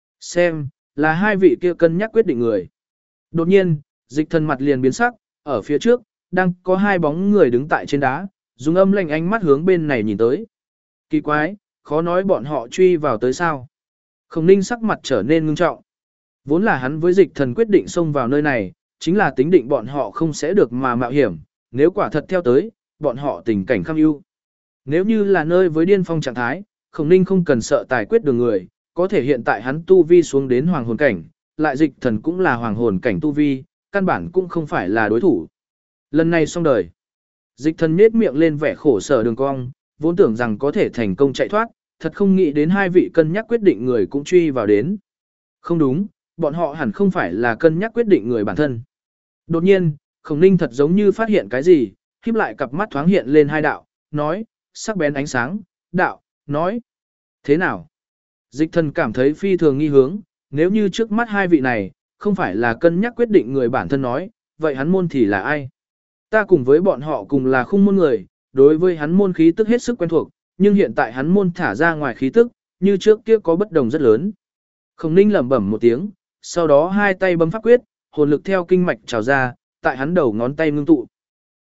Xem, là hai vị kia cân nhắc quyết định người. Đột nhiên, dịch thần mặt liền biến sắc, ở phía trước, đang có hai bóng người đứng tại trên đá, dùng âm lạnh ánh mắt hướng bên này nhìn tới. Kỳ quái, khó nói bọn họ truy vào tới sao. Khổng Ninh sắc mặt trở nên ngưng trọng. Vốn là hắn với dịch thần quyết định xông vào nơi này, chính là tính định bọn họ không sẽ được mà mạo hiểm, nếu quả thật theo tới, bọn họ tình cảnh kham ưu. Nếu như là nơi với điên phong trạng thái, Khổng Ninh không cần sợ tài quyết đường người, có thể hiện tại hắn tu vi xuống đến hoàng hồn cảnh, lại dịch thần cũng là hoàng hồn cảnh tu vi, căn bản cũng không phải là đối thủ. Lần này xong đời. Dịch thần nhếch miệng lên vẻ khổ sở đường cong, vốn tưởng rằng có thể thành công chạy thoát, thật không nghĩ đến hai vị cân nhắc quyết định người cũng truy vào đến. Không đúng, bọn họ hẳn không phải là cân nhắc quyết định người bản thân. Đột nhiên, Khổng Ninh thật giống như phát hiện cái gì, khép lại cặp mắt thoáng hiện lên hai đạo, nói, sắc bén ánh sáng, đạo, nói. Thế nào? Dịch thần cảm thấy phi thường nghi hướng, nếu như trước mắt hai vị này, không phải là cân nhắc quyết định người bản thân nói, vậy hắn môn thì là ai? Ta cùng với bọn họ cùng là khung môn người, đối với hắn môn khí tức hết sức quen thuộc, nhưng hiện tại hắn môn thả ra ngoài khí tức, như trước kia có bất đồng rất lớn. Khổng Ninh lẩm bẩm một tiếng, sau đó hai tay bấm pháp quyết, hồn lực theo kinh mạch trào ra, tại hắn đầu ngón tay ngưng tụ.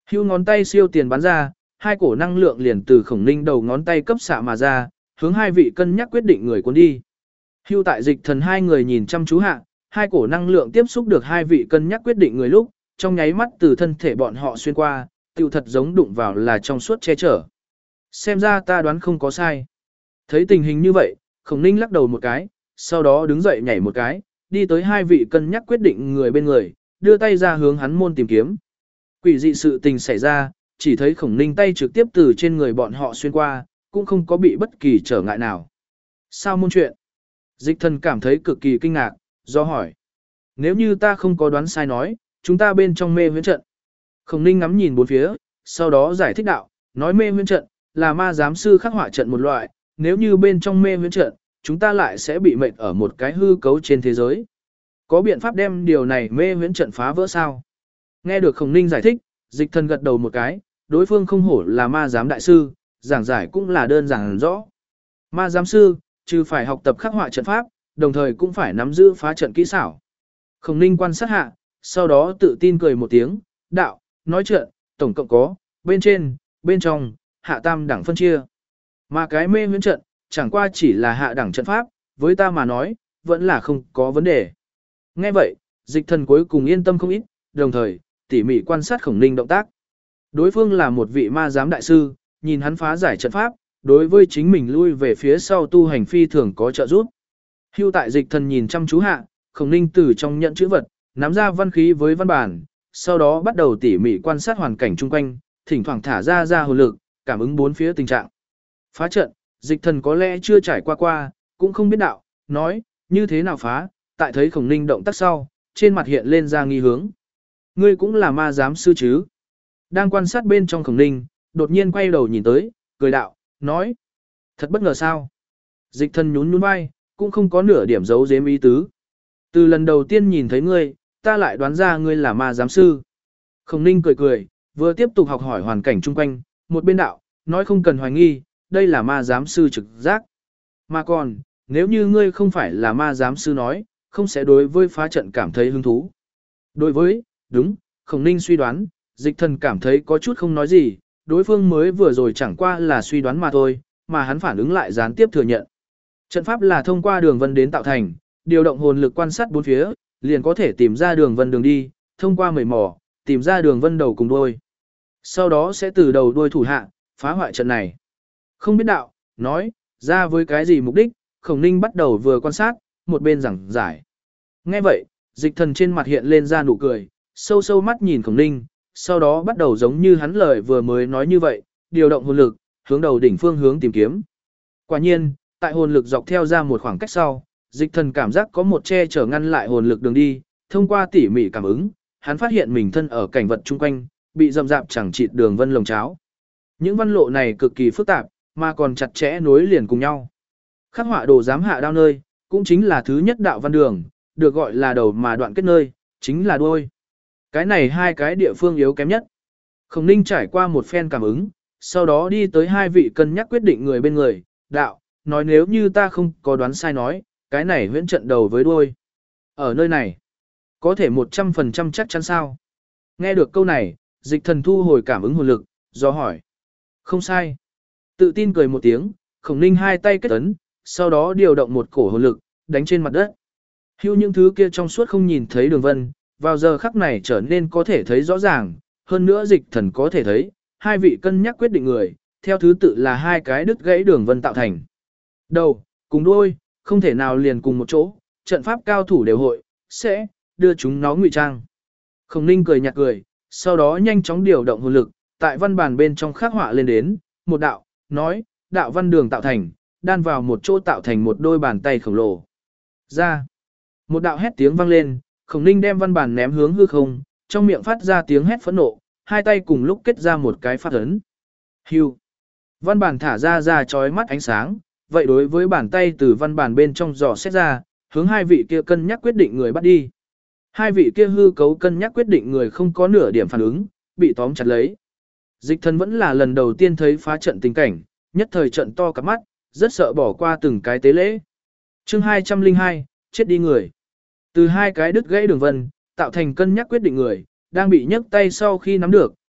Hưu ngón tay siêu tiền bắn ra, hai cổ năng lượng liền từ Khổng Ninh đầu ngón tay cấp xạ mà ra, hướng hai vị cân nhắc quyết định người cuốn đi. Hưu tại Dịch Thần hai người nhìn chăm chú hạ, hai cổ năng lượng tiếp xúc được hai vị cân nhắc quyết định người lúc, trong nháy mắt từ thân thể bọn họ xuyên qua, tựu thật giống đụng vào là trong suốt che chở. Xem ra ta đoán không có sai. Thấy tình hình như vậy, Khổng Ninh lắc đầu một cái, sau đó đứng dậy nhảy một cái, đi tới hai vị cân nhắc quyết định người bên người, đưa tay ra hướng hắn môn tìm kiếm. Quỷ dị sự tình xảy ra, chỉ thấy Khổng Ninh tay trực tiếp từ trên người bọn họ xuyên qua, cũng không có bị bất kỳ trở ngại nào. Sao môn chuyện? Dịch Thần cảm thấy cực kỳ kinh ngạc, do hỏi. Nếu như ta không có đoán sai nói, chúng ta bên trong mê huyễn trận. Khổng Ninh ngắm nhìn bốn phía, sau đó giải thích đạo, nói mê huyễn trận là ma giám sư khắc họa trận một loại, nếu như bên trong mê huyễn trận, chúng ta lại sẽ bị mệt ở một cái hư cấu trên thế giới. Có biện pháp đem điều này mê huyễn trận phá vỡ sao? Nghe được Khổng Ninh giải thích, Dịch Thần gật đầu một cái, đối phương không hổ là ma giám đại sư, giảng giải cũng là đơn giản rõ. Ma giám sư, trừ phải học tập khắc họa trận pháp, đồng thời cũng phải nắm giữ phá trận kỹ xảo. Khổng Ninh quan sát hạ, sau đó tự tin cười một tiếng, đạo, nói trận, tổng cộng có, bên trên, bên trong, hạ tam đẳng phân chia. Mà cái mê huyễn trận, chẳng qua chỉ là hạ đẳng trận pháp, với ta mà nói, vẫn là không có vấn đề. Nghe vậy, Dịch Thần cuối cùng yên tâm không ít, đồng thời, tỉ mỉ quan sát Khổng Ninh động tác. Đối phương là một vị ma giám đại sư, nhìn hắn phá giải trận pháp, đối với chính mình lui về phía sau tu hành phi thường có trợ giúp. Hưu tại Dịch Thần nhìn chăm chú hạ, Khổng Ninh từ trong nhận chữ vật, nắm ra văn khí với văn bản, sau đó bắt đầu tỉ mỉ quan sát hoàn cảnh chung quanh, thỉnh thoảng thả ra hồn lực, cảm ứng bốn phía tình trạng. Phá trận, Dịch Thần có lẽ chưa trải qua, cũng không biết đạo, nói, như thế nào phá, tại thấy Khổng Ninh động tác sau, trên mặt hiện lên ra nghi hướng. Ngươi cũng là ma giám sư chứ? Đang quan sát bên trong Khổng Ninh, đột nhiên quay đầu nhìn tới, cười đạo, nói, thật bất ngờ sao? Dịch Thần nhún nhún vai, cũng không có nửa điểm giấu giếm ý tứ. Từ lần đầu tiên nhìn thấy ngươi, ta lại đoán ra ngươi là ma giám sư. Khổng Ninh cười cười, vừa tiếp tục học hỏi hoàn cảnh chung quanh, một bên đạo, nói không cần hoài nghi, đây là ma giám sư trực giác. Mà còn, nếu như ngươi không phải là ma giám sư nói, không sẽ đối với phá trận cảm thấy hứng thú. Đối với, đúng, Khổng Ninh suy đoán, Dịch Thần cảm thấy có chút không nói gì, đối phương mới vừa rồi chẳng qua là suy đoán mà thôi, mà hắn phản ứng lại gián tiếp thừa nhận. Trận pháp là thông qua đường vân đến tạo thành, điều động hồn lực quan sát bốn phía, liền có thể tìm ra đường vân đường đi, thông qua mẩy mỏ, tìm ra đường vân đầu cùng đuôi. Sau đó sẽ từ đầu đuôi thủ hạ, phá hoại trận này. Không biết đạo, nói, ra với cái gì mục đích, Khổng Ninh bắt đầu vừa quan sát, một bên giảng giải. Nghe vậy, Dịch Thần trên mặt hiện lên ra nụ cười, sâu sâu mắt nhìn Khổng Ninh, sau đó bắt đầu giống như hắn lời vừa mới nói như vậy, điều động hồn lực, hướng đầu đỉnh phương hướng tìm kiếm. Quả nhiên, tại hồn lực dọc theo ra một khoảng cách sau, Dịch Thần cảm giác có một che chở ngăn lại hồn lực đường đi, thông qua tỉ mỉ cảm ứng, hắn phát hiện mình thân ở cảnh vật chung quanh, bị rậm rạp chẳng chịt đường vân lồng cháo. Những văn lộ này cực kỳ phức tạp, mà còn chặt chẽ nối liền cùng nhau. Khắc họa đồ giám hạ đao nơi, cũng chính là thứ nhất đạo văn đường, được gọi là đầu mà đoạn kết nơi, chính là đuôi. Cái này hai cái địa phương yếu kém nhất. Khổng Ninh trải qua một phen cảm ứng, sau đó đi tới hai vị cân nhắc quyết định người bên người, đạo, nói nếu như ta không có đoán sai nói, cái này huyễn trận đầu với đuôi. Ở nơi này, có thể 100% chắc chắn sao? Nghe được câu này, Dịch Thần thu hồi cảm ứng hồn lực, do hỏi. Không sai. Tự tin cười một tiếng, Khổng Ninh hai tay kết ấn, sau đó điều động một cổ hồn lực, đánh trên mặt đất. Hưu những thứ kia trong suốt không nhìn thấy đường vân, vào giờ khắc này trở nên có thể thấy rõ ràng, hơn nữa Dịch Thần có thể thấy, hai vị cân nhắc quyết định người, theo thứ tự là hai cái đứt gãy đường vân tạo thành. Đầu, cùng đuôi, không thể nào liền cùng một chỗ, trận pháp cao thủ đều hội, sẽ đưa chúng nó ngụy trang. Khổng Ninh cười nhạt cười, sau đó nhanh chóng điều động hồn lực, tại văn bản bên trong khắc họa lên đến, một đạo, nói, đạo văn đường tạo thành, đan vào một chỗ tạo thành một đôi bàn tay khổng lồ. Ra, một đạo hét tiếng vang lên, Khổng Ninh đem văn bản ném hướng hư không, trong miệng phát ra tiếng hét phẫn nộ, hai tay cùng lúc kết ra một cái phát ấn. Hưu. Văn bản thả ra chói mắt ánh sáng, vậy đối với bàn tay từ văn bản bên trong dò xét ra, hướng hai vị kia cân nhắc quyết định người bắt đi. Hai vị kia hư cấu cân nhắc quyết định người không có nửa điểm phản ứng, bị tóm chặt lấy. Dịch Thần vẫn là lần đầu tiên thấy phá trận tình cảnh, nhất thời trận to cả mắt, rất sợ bỏ qua từng cái tế lễ. Chương 202, chết đi người. Từ hai cái đứt gãy đường vân, tạo thành cân nhắc quyết định người, đang bị nhấc tay sau khi nắm được,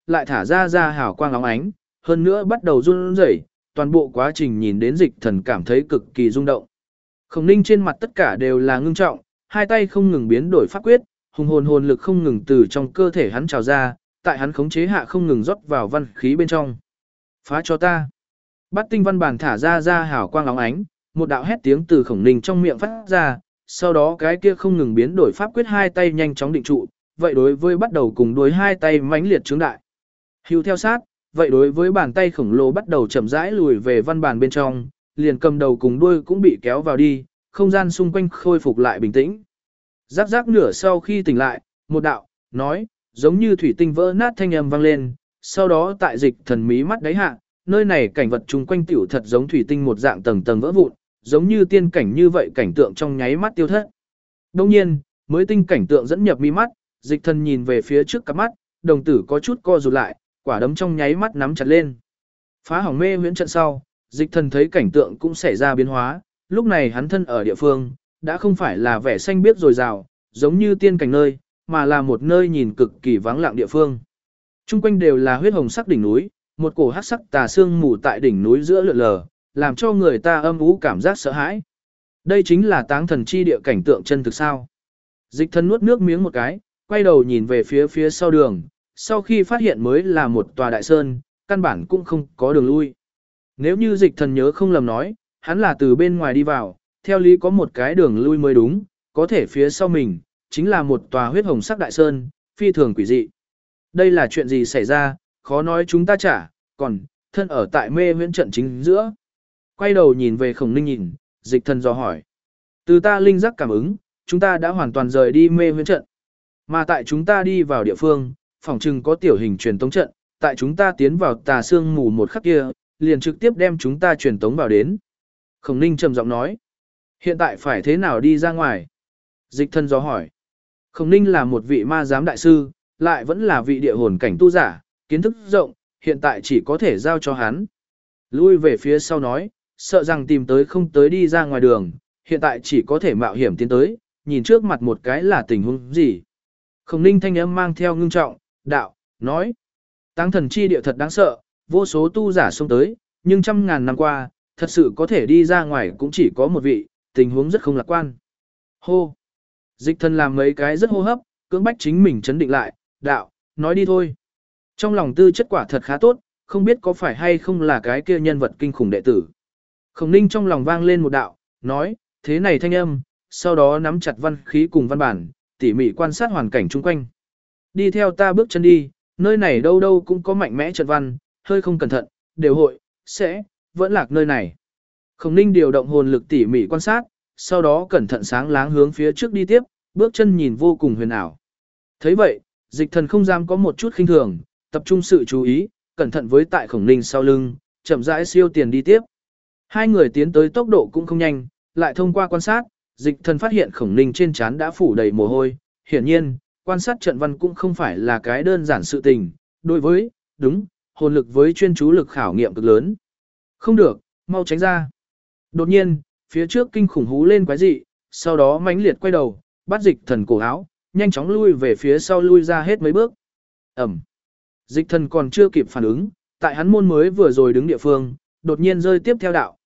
lại thả ra hào quang óng ánh, hơn nữa bắt đầu run rẩy, toàn bộ quá trình nhìn đến Dịch Thần cảm thấy cực kỳ rung động. Khổng Ninh trên mặt tất cả đều là ngưng trọng, hai tay không ngừng biến đổi pháp quyết, hồn lực không ngừng từ trong cơ thể hắn trào ra, tại hắn khống chế hạ không ngừng rót vào văn khí bên trong. Phá cho ta. Bát tinh văn bản thả ra hào quang óng ánh, một đạo hét tiếng từ Khổng Ninh trong miệng phát ra, sau đó cái kia không ngừng biến đổi pháp quyết hai tay nhanh chóng định trụ, vậy đối với bắt đầu cùng đối hai tay mãnh liệt trướng đại. Hưu theo sát, vậy đối với bàn tay khổng lồ bắt đầu chậm rãi lùi về văn bản bên trong, liền cầm đầu cùng đuôi cũng bị kéo vào đi, không gian xung quanh khôi phục lại bình tĩnh. Rắc rắc nửa sau khi tỉnh lại, một đạo, nói, giống như thủy tinh vỡ nát thanh âm vang lên, sau đó tại Dịch Thần mí mắt đáy hạ, nơi này cảnh vật chung quanh tiểu thật giống thủy tinh một dạng tầng tầng vỡ vụn, giống như tiên cảnh như vậy cảnh tượng trong nháy mắt tiêu thất. Đồng nhiên, mới tinh cảnh tượng dẫn nhập mi mắt, Dịch Thần nhìn về phía trước cặp mắt, đồng tử có chút co rụt lại, quả đấm trong nháy mắt nắm chặt lên. Phá hỏng mê huyễn trận sau, Dịch Thần thấy cảnh tượng cũng xảy ra biến hóa, lúc này hắn thân ở địa phương, đã không phải là vẻ xanh biếc dồi dào, giống như tiên cảnh nơi, mà là một nơi nhìn cực kỳ vắng lặng địa phương. Trung quanh đều là huyết hồng sắc đỉnh núi, một cổ hắc sắc tà sương mù tại đỉnh núi giữa lượn lờ, làm cho người ta âm u cảm giác sợ hãi. Đây chính là Táng Thần chi địa cảnh tượng chân thực sao? Dịch Thần nuốt nước miếng một cái, quay đầu nhìn về phía sau đường, sau khi phát hiện mới là một tòa đại sơn, căn bản cũng không có đường lui. Nếu như Dịch Thần nhớ không lầm nói, hắn là từ bên ngoài đi vào, theo lý có một cái đường lui mới đúng, có thể phía sau mình, chính là một tòa huyết hồng sắc đại sơn, phi thường quỷ dị. Đây là chuyện gì xảy ra, khó nói chúng ta chả, còn, thân ở tại mê huyễn trận chính giữa. Quay đầu nhìn về Khổng Ninh nhìn, Dịch Thần dò hỏi. Từ ta linh giác cảm ứng, chúng ta đã hoàn toàn rời đi mê huyễn trận. Mà tại chúng ta đi vào địa phương, phòng trừng có tiểu hình truyền tống trận, tại chúng ta tiến vào tà sương mù một khắc kia, liền trực tiếp đem chúng ta truyền tống vào đến. Khổng Ninh trầm giọng nói. Hiện tại phải thế nào đi ra ngoài? Dịch Thần dò hỏi. Khổng Ninh là một vị ma giám đại sư, lại vẫn là vị địa hồn cảnh tu giả, kiến thức rộng, hiện tại chỉ có thể giao cho hắn. Lui về phía sau nói, sợ rằng tìm tới không tới đi ra ngoài đường, hiện tại chỉ có thể mạo hiểm tiến tới, nhìn trước mặt một cái là tình huống gì. Khổng Ninh thanh âm mang theo ngưng trọng, đạo, nói. Táng Thần chi địa thật đáng sợ, vô số tu giả xông tới, nhưng trăm ngàn năm qua, thật sự có thể đi ra ngoài cũng chỉ có một vị, tình huống rất không lạc quan. Hô! Dịch Thần làm mấy cái rất hô hấp, cưỡng bách chính mình chấn định lại, đạo, nói đi thôi. Trong lòng tư chất quả thật khá tốt, không biết có phải hay không là cái kia nhân vật kinh khủng đệ tử. Khổng Ninh trong lòng vang lên một đạo, nói, thế này thanh âm, sau đó nắm chặt văn khí cùng văn bản, tỉ mỉ quan sát hoàn cảnh chung quanh. Đi theo ta bước chân đi, nơi này đâu đâu cũng có mạnh mẽ trận văn, hơi không cẩn thận, đều hội, sẽ, vẫn lạc nơi này. Khổng Ninh điều động hồn lực tỉ mỉ quan sát, sau đó cẩn thận sáng láng hướng phía trước đi tiếp, bước chân nhìn vô cùng huyền ảo. Thấy vậy, Dịch Thần không dám có một chút khinh thường, tập trung sự chú ý, cẩn thận với tại Khổng Ninh sau lưng, chậm rãi siêu tiền đi tiếp. Hai người tiến tới tốc độ cũng không nhanh, lại thông qua quan sát, Dịch Thần phát hiện Khổng Ninh trên trán đã phủ đầy mồ hôi, hiển nhiên, quan sát trận văn cũng không phải là cái đơn giản sự tình, đối với, đúng, hồn lực với chuyên chú lực khảo nghiệm cực lớn. Không được, mau tránh ra. Đột nhiên, phía trước kinh khủng hú lên quái dị, sau đó mãnh liệt quay đầu, bắt Dịch Thần cổ áo, nhanh chóng lui về phía sau lui ra hết mấy bước. Ẩm. Dịch Thần còn chưa kịp phản ứng, tại hắn môn mới vừa rồi đứng địa phương, đột nhiên rơi tiếp theo đạo,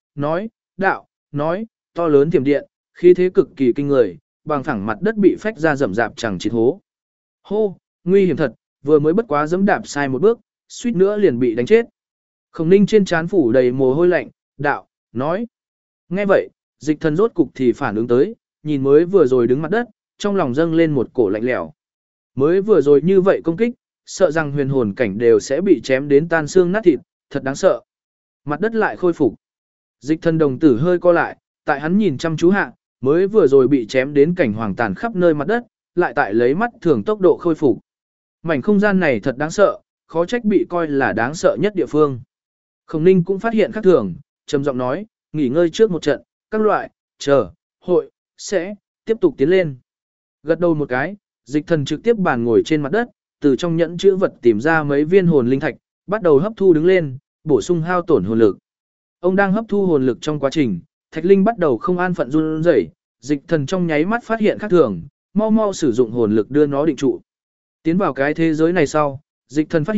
nói, to lớn thiểm điện, khí thế cực kỳ kinh người, bằng phẳng mặt đất bị phách ra rầm rạp chẳng chịt hố. Hô, nguy hiểm thật, vừa mới bất quá giẫm đạp sai một bước, suýt nữa liền bị đánh chết. Khổng Ninh trên trán phủ đầy mồ hôi lạnh, nói. Nghe vậy, Dịch Thần rốt cục thì phản ứng tới, nhìn mới vừa rồi đứng mặt đất, trong lòng dâng lên một cổ lạnh lẽo. Mới vừa rồi như vậy công kích, sợ rằng huyền hồn cảnh đều sẽ bị chém đến tan xương nát thịt, thật đáng sợ. Mặt đất lại khôi phục. Dịch Thần đồng tử hơi co lại, tại hắn nhìn chăm chú hạ, mới vừa rồi bị chém đến cảnh hoàng tàn khắp nơi mặt đất, lại tại lấy mắt thường tốc độ khôi phục. Mảnh không gian này thật đáng sợ, khó trách bị coi là đáng sợ nhất địa phương. Khổng Ninh cũng phát hiện khác thường, trầm giọng nói, nghỉ ngơi trước một trận, các loại, hội, sẽ, tiếp tục tiến lên. Gật đầu một cái, Dịch Thần trực tiếp bàn ngồi trên mặt đất, từ trong nhẫn chữ vật tìm ra mấy viên hồn linh thạch, bắt đầu hấp thu đứng lên, bổ sung hao tổn hồn lực. Ông đang hấp thu hồn lực trong quá trình, thạch linh bắt đầu không an phận run rẩy, Dịch Thần trong nháy mắt phát hiện khác thường, mau mau sử dụng hồn lực đưa nó định trụ. Tiến vào cái thế giới này sau, Dịch Thần phát hiện,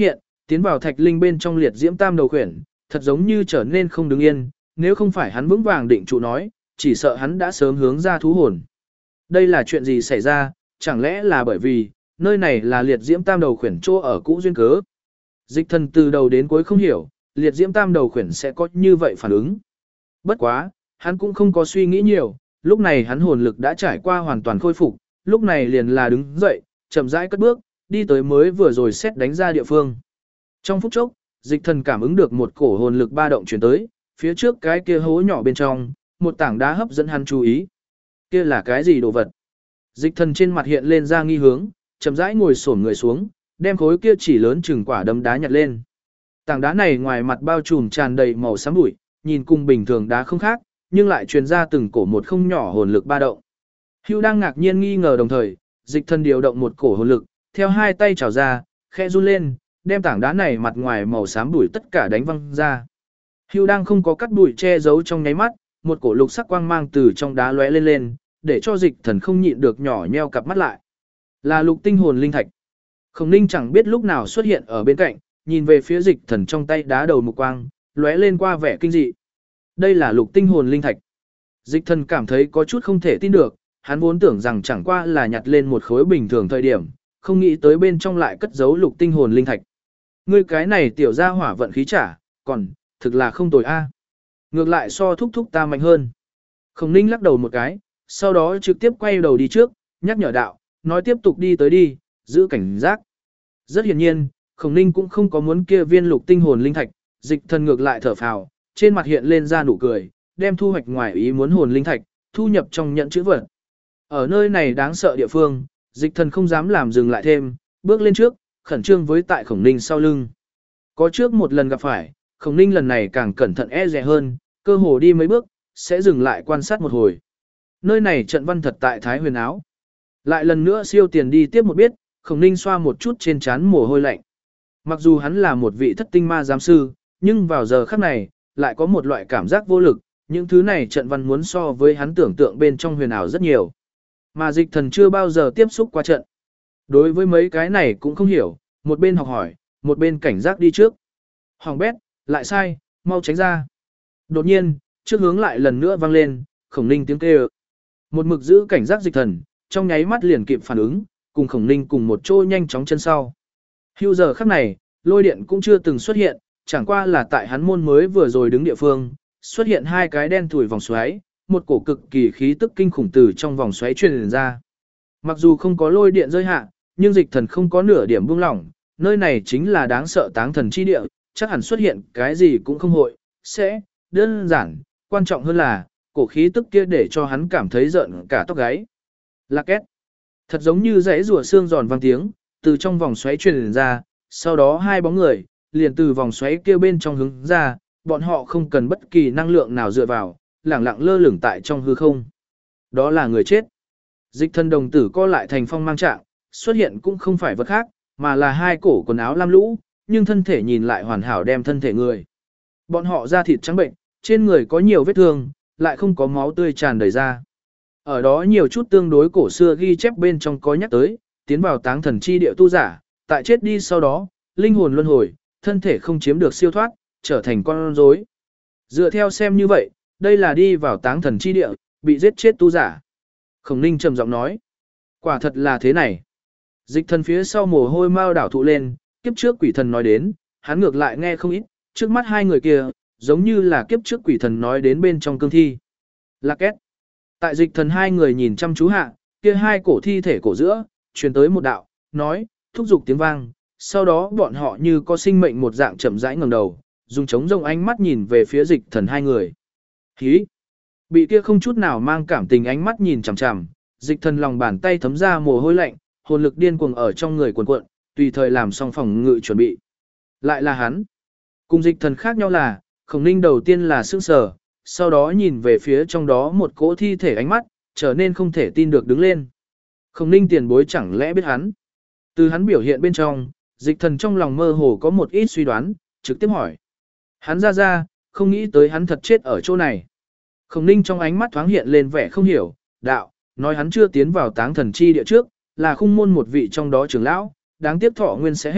tiến vào thạch linh bên trong liệt diễm tam đầu khuyển, thật giống như trở nên không đứng yên, nếu không phải hắn vững vàng định trụ nói, chỉ sợ hắn đã sớm hướng ra thú hồn. Đây là chuyện gì xảy ra, chẳng lẽ là bởi vì, nơi này là liệt diễm tam đầu khuyển chỗ ở cũ duyên cớ. Dịch thần từ đầu đến cuối không hiểu, liệt diễm tam đầu khuyển sẽ có như vậy phản ứng. Bất quá, hắn cũng không có suy nghĩ nhiều, lúc này hắn hồn lực đã trải qua hoàn toàn khôi phục, lúc này liền là đứng dậy, chậm rãi cất bước, đi tới mới vừa rồi xét đánh ra địa phương. Trong phút chốc, dịch thần cảm ứng được một cổ hồn lực ba động chuyển tới, phía trước cái kia hố nhỏ bên trong, một tảng đá hấp dẫn hắn chú ý. Kia là cái gì đồ vật? Dịch thần trên mặt hiện lên ra nghi hướng, chậm rãi ngồi xổm người xuống, đem khối kia chỉ lớn chừng quả đấm đá nhặt lên. Tảng đá này ngoài mặt bao trùm tràn đầy màu xám bụi, nhìn cùng bình thường đá không khác, nhưng lại truyền ra từng cổ một không nhỏ hồn lực ba động. Hưu đang ngạc nhiên nghi ngờ đồng thời, dịch thần điều động một cổ hồn lực, theo hai tay trào ra, khẽ run lên, đem tảng đá này mặt ngoài màu xám bụi tất cả đánh văng ra. Hưu đang không có cắt bụi che giấu trong nháy mắt, một cổ lục sắc quang mang từ trong đá lóe lên lên, để cho dịch thần không nhịn được nhỏ nheo cặp mắt lại. Là lục tinh hồn linh thạch. Khổng Ninh chẳng biết lúc nào xuất hiện ở bên cạnh, nhìn về phía dịch thần trong tay đá đầu mục quang, lóe lên qua vẻ kinh dị. Đây là lục tinh hồn linh thạch. Dịch thần cảm thấy có chút không thể tin được, hắn vốn tưởng rằng chẳng qua là nhặt lên một khối bình thường thời điểm, không nghĩ tới bên trong lại cất giấu lục tinh hồn linh thạch. Ngươi cái này tiểu gia hỏa vận khí trả, còn, thực là không tồi a. Ngược lại so thúc thúc ta mạnh hơn. Khổng Ninh lắc đầu một cái, sau đó trực tiếp quay đầu đi trước, nhắc nhở đạo, nói tiếp tục đi tới đi, giữ cảnh giác. Rất hiển nhiên, Khổng Ninh cũng không có muốn kia viên lục tinh hồn linh thạch, dịch thần ngược lại thở phào, trên mặt hiện lên ra nụ cười, đem thu hoạch ngoài ý muốn hồn linh thạch, thu nhập trong nhận chữ vật. Ở nơi này đáng sợ địa phương, dịch thần không dám làm dừng lại thêm, bước lên trước, khẩn trương với tại Khổng Ninh sau lưng. Có trước một lần gặp phải, Khổng Ninh lần này càng cẩn thận e dè hơn, cơ hồ đi mấy bước, sẽ dừng lại quan sát một hồi. Nơi này trận văn thật tại Thái Huyền Áo. Lại lần nữa siêu tiền đi tiếp một biết, Khổng Ninh xoa một chút trên trán mồ hôi lạnh. Mặc dù hắn là một vị thất tinh ma giám sư, nhưng vào giờ khắc này, lại có một loại cảm giác vô lực, những thứ này trận văn muốn so với hắn tưởng tượng bên trong huyền ảo rất nhiều. Mà dịch thần chưa bao giờ tiếp xúc qua trận. Đối với mấy cái này cũng không hiểu, một bên học hỏi, một bên cảnh giác đi trước. Hoàng bét, lại sai, mau tránh ra. Đột nhiên, trước hướng lại lần nữa vang lên, Khổng Ninh tiếng kêu. Một mực giữ cảnh giác dịch thần, trong nháy mắt liền kịp phản ứng, cùng Khổng Ninh cùng một chỗ nhanh chóng chân sau. Hưu giờ khắc này, lôi điện cũng chưa từng xuất hiện, chẳng qua là tại hắn môn mới vừa rồi đứng địa phương, xuất hiện hai cái đen thủi vòng xoáy, một cổ cực kỳ khí tức kinh khủng từ trong vòng xoáy truyền ra. Mặc dù không có lôi điện rơi hạ, nhưng dịch thần không có nửa điểm buông lỏng, nơi này chính là đáng sợ táng thần chi địa, chắc hẳn xuất hiện cái gì cũng không hội, sẽ, đơn giản, quan trọng hơn là, cổ khí tức kia để cho hắn cảm thấy rợn cả tóc gáy. Là két. Thật giống như rẽ rùa xương giòn vang tiếng, từ trong vòng xoáy truyền ra, sau đó hai bóng người, liền từ vòng xoáy kia bên trong hướng ra, bọn họ không cần bất kỳ năng lượng nào dựa vào, lẳng lặng lơ lửng tại trong hư không. Đó là người chết. Dịch thần đồng tử co lại thành phong mang trạng, xuất hiện cũng không phải vật khác, mà là hai cổ quần áo lam lũ, nhưng thân thể nhìn lại hoàn hảo đem thân thể người. Bọn họ da thịt trắng bệnh, trên người có nhiều vết thương, lại không có máu tươi tràn đầy ra. Ở đó nhiều chút tương đối cổ xưa ghi chép bên trong có nhắc tới, tiến vào táng thần chi địa tu giả, tại chết đi sau đó, linh hồn luân hồi, thân thể không chiếm được siêu thoát, trở thành con rối. Dựa theo xem như vậy, đây là đi vào táng thần chi địa, bị giết chết tu giả. Khổng Ninh trầm giọng nói, quả thật là thế này. Dịch thần phía sau mồ hôi mau đảo thụ lên, kiếp trước quỷ thần nói đến, hắn ngược lại nghe không ít, trước mắt hai người kia, giống như là kiếp trước quỷ thần nói đến bên trong cương thi. Lạc két. Tại dịch thần hai người nhìn chăm chú hạ, kia hai cổ thi thể cổ giữa, truyền tới một đạo, nói, thúc giục tiếng vang, sau đó bọn họ như có sinh mệnh một dạng chậm rãi ngẩng đầu, dùng trống rông ánh mắt nhìn về phía dịch thần hai người. Hí! Bị kia không chút nào mang cảm tình ánh mắt nhìn chằm chằm, dịch thần lòng bàn tay thấm ra mồ hôi lạnh, hồn lực điên cuồng ở trong người cuồn cuộn, tùy thời làm xong phòng ngự chuẩn bị. Lại là hắn. Cùng dịch thần khác nhau là, Khổng Ninh đầu tiên là sững sờ, sau đó nhìn về phía trong đó một cỗ thi thể ánh mắt, trở nên không thể tin được đứng lên. Khổng Ninh tiền bối chẳng lẽ biết hắn. Từ hắn biểu hiện bên trong, dịch thần trong lòng mơ hồ có một ít suy đoán, trực tiếp hỏi. Hắn ra, không nghĩ tới hắn thật chết ở chỗ này. Khổng Ninh trong ánh mắt thoáng hiện lên vẻ không hiểu, đạo, nói hắn chưa tiến vào táng thần chi địa trước, là khung môn một vị trong đó trưởng lão, đáng tiếc thọ nguyên sẽ hết,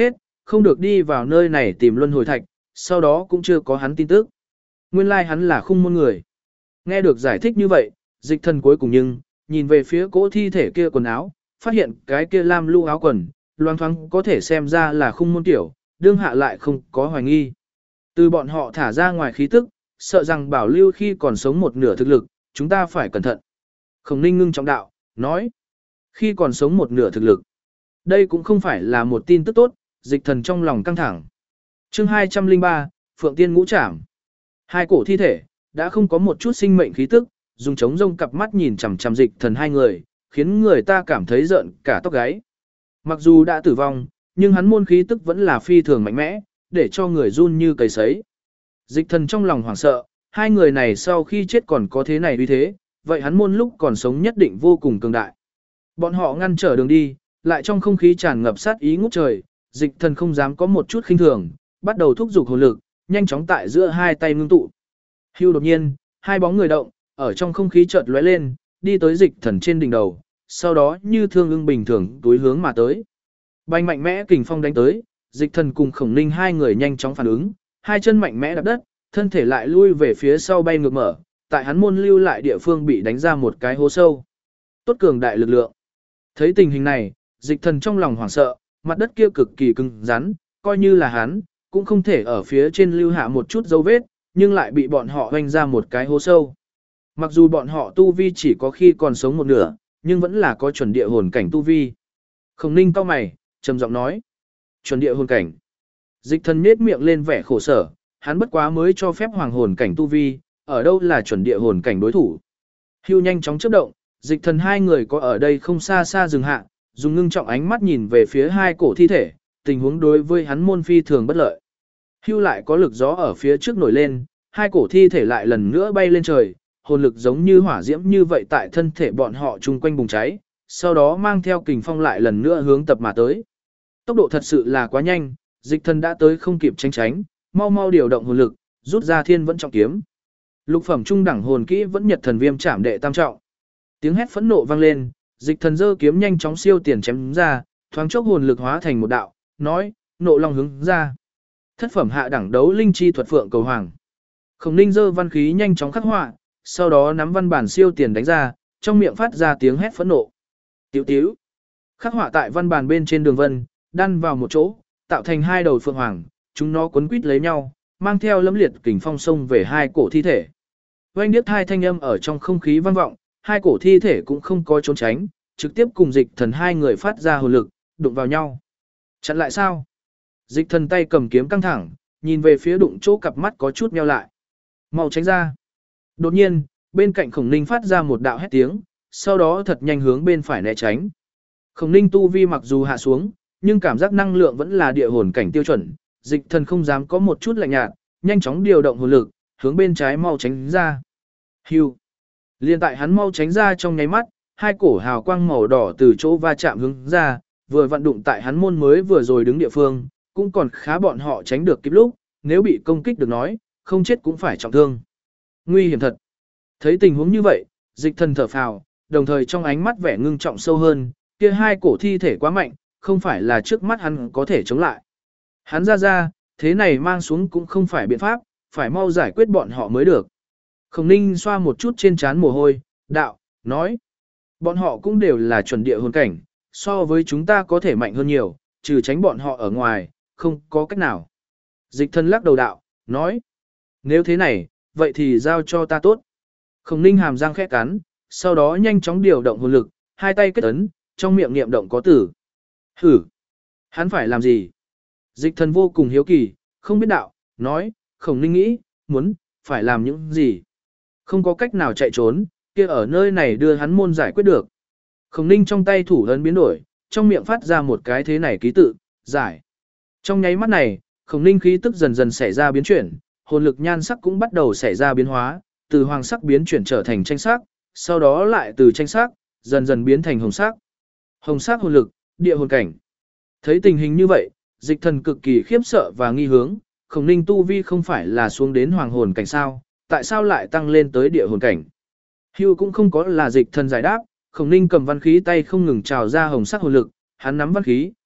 không được đi vào nơi này tìm luân hồi thạch, sau đó cũng chưa có hắn tin tức. Nguyên lai hắn là khung môn người. Nghe được giải thích như vậy, dịch thần cuối cùng nhưng, nhìn về phía cỗ thi thể kia quần áo, phát hiện cái kia lam lưu áo quần, loang thoáng có thể xem ra là khung môn tiểu, đương hạ lại không có hoài nghi. Từ bọn họ thả ra ngoài khí tức, sợ rằng bảo lưu khi còn sống một nửa thực lực, chúng ta phải cẩn thận. Khổng Ninh ngưng trọng đạo, nói, khi còn sống một nửa thực lực. Đây cũng không phải là một tin tức tốt, dịch thần trong lòng căng thẳng. Chương 203, Phượng Tiên ngũ trảm. Hai cổ thi thể, đã không có một chút sinh mệnh khí tức, dùng trống rông cặp mắt nhìn chằm chằm dịch thần hai người, khiến người ta cảm thấy rợn cả tóc gáy. Mặc dù đã tử vong, nhưng hắn môn khí tức vẫn là phi thường mạnh mẽ, để cho người run như cầy sấy. Dịch thần trong lòng hoảng sợ, hai người này sau khi chết còn có thế này uy thế, vậy hắn môn lúc còn sống nhất định vô cùng cường đại. Bọn họ ngăn trở đường đi, lại trong không khí tràn ngập sát ý ngút trời, dịch thần không dám có một chút khinh thường, bắt đầu thúc giục hồn lực, nhanh chóng tại giữa hai tay ngưng tụ. Hưu đột nhiên, hai bóng người động, ở trong không khí chợt lóe lên, đi tới dịch thần trên đỉnh đầu, sau đó như thương ưng bình thường túi hướng mà tới. Bành mạnh mẽ kình phong đánh tới, dịch thần cùng Khổng Ninh hai người nhanh chóng phản ứng, hai chân mạnh mẽ đạp đất, thân thể lại lui về phía sau bay ngược mở, tại hắn môn lưu lại địa phương bị đánh ra một cái hố sâu. Tốt cường đại lực lượng. Thấy tình hình này, dịch thần trong lòng hoảng sợ, mặt đất kia cực kỳ cứng rắn, coi như là hắn, cũng không thể ở phía trên lưu hạ một chút dấu vết, nhưng lại bị bọn họ hoành ra một cái hố sâu. Mặc dù bọn họ tu vi chỉ có khi còn sống một nửa, nhưng vẫn là có chuẩn địa hồn cảnh tu vi. Khổng Ninh cau mày, trầm giọng nói, chuẩn địa hồn cảnh. Dịch thần nhếch miệng lên vẻ khổ sở, hắn bất quá mới cho phép hoàng hồn cảnh tu vi, ở đâu là chuẩn địa hồn cảnh đối thủ. Hưu nhanh chóng chớp động, dịch thần hai người có ở đây không xa xa dừng hạ, dùng ngưng trọng ánh mắt nhìn về phía hai cổ thi thể, tình huống đối với hắn môn phi thường bất lợi. Hưu lại có lực gió ở phía trước nổi lên, hai cổ thi thể lại lần nữa bay lên trời, hồn lực giống như hỏa diễm như vậy tại thân thể bọn họ chung quanh bùng cháy, sau đó mang theo kình phong lại lần nữa hướng tập mà tới. Tốc độ thật sự là quá nhanh, dịch thần đã tới không kịp tránh tránh, mau mau điều động hồn lực, rút ra thiên vẫn trọng kiếm. Lục phẩm trung đẳng hồn kỹ vẫn nhật thần viêm trảm đệ tam trọng. Tiếng hét phẫn nộ vang lên, dịch thần giơ kiếm nhanh chóng siêu tiền chém ra, thoáng chốc hồn lực hóa thành một đạo, nói, nộ long hướng ra. Thất phẩm hạ đẳng đấu linh chi thuật phượng cầu hoàng. Khổng Ninh giơ văn khí nhanh chóng khắc họa, sau đó nắm văn bản siêu tiền đánh ra, trong miệng phát ra tiếng hét phẫn nộ. Tiểu tiểu. Khắc họa tại văn bản bên trên đường vân, đan vào một chỗ, tạo thành hai đầu phượng hoàng, chúng nó quấn quít lấy nhau, mang theo lẫm liệt kình phong sông về hai cổ thi thể. Oanh điếc hai thanh âm ở trong không khí vang vọng, hai cổ thi thể cũng không có trốn tránh, trực tiếp cùng dịch thần hai người phát ra hồn lực, đụng vào nhau. Chặn lại sao? Dịch thần tay cầm kiếm căng thẳng, nhìn về phía đụng chỗ cặp mắt có chút nheo lại. Mau tránh ra. Đột nhiên, bên cạnh Khổng Ninh phát ra một đạo hét tiếng, sau đó thật nhanh hướng bên phải né tránh. Khổng Ninh tu vi mặc dù hạ xuống, nhưng cảm giác năng lượng vẫn là địa hồn cảnh tiêu chuẩn, dịch thần không dám có một chút lạnh nhạt, nhanh chóng điều động hồn lực, hướng bên trái mau tránh ra. Hưu. Liên tại hắn mau tránh ra trong nháy mắt, hai cổ hào quang màu đỏ từ chỗ va chạm hướng ra, vừa vận đụng tại hắn môn mới vừa rồi đứng địa phương, cũng còn khá bọn họ tránh được kịp lúc, nếu bị công kích được nói, không chết cũng phải trọng thương. Nguy hiểm thật. Thấy tình huống như vậy, dịch thần thở phào, đồng thời trong ánh mắt vẻ ngưng trọng sâu hơn, kia hai cổ thi thể quá mạnh, không phải là trước mắt hắn có thể chống lại. Hắn ra, thế này mang xuống cũng không phải biện pháp, phải mau giải quyết bọn họ mới được. Khổng Ninh xoa một chút trên trán mồ hôi, đạo, nói. Bọn họ cũng đều là chuẩn địa hồn cảnh, so với chúng ta có thể mạnh hơn nhiều, trừ tránh bọn họ ở ngoài, không có cách nào. Dịch thần lắc đầu đạo, nói. Nếu thế này, vậy thì giao cho ta tốt. Khổng Ninh hàm răng khẽ cắn, sau đó nhanh chóng điều động hồn lực, hai tay kết ấn, trong miệng niệm động có tử. Hử! Hắn phải làm gì? Dịch thần vô cùng hiếu kỳ, không biết đạo, nói, Khổng Ninh nghĩ, phải làm những gì? Không có cách nào chạy trốn, kia ở nơi này đưa hắn môn giải quyết được. Khổng Ninh trong tay thủ ấn biến đổi, trong miệng phát ra một cái thế này ký tự, giải. Trong nháy mắt này, Khổng Ninh khí tức dần dần xảy ra biến chuyển, hồn lực nhan sắc cũng bắt đầu xảy ra biến hóa, từ hoàng sắc biến chuyển trở thành tranh sắc, sau đó lại từ tranh sắc, dần dần biến thành hồng sắc. Hồng sắc hồn lực, địa hồn cảnh. Thấy tình hình như vậy, dịch thần cực kỳ khiếp sợ và nghi hướng, Khổng Ninh tu vi không phải là xuống đến hoàng hồn cảnh sao, tại sao lại tăng lên tới địa hồn cảnh. Hưu cũng không có là dịch thần giải đáp, Khổng Ninh cầm văn khí tay không ngừng trào ra hồng sắc hồn lực, hắn nắm văn khí,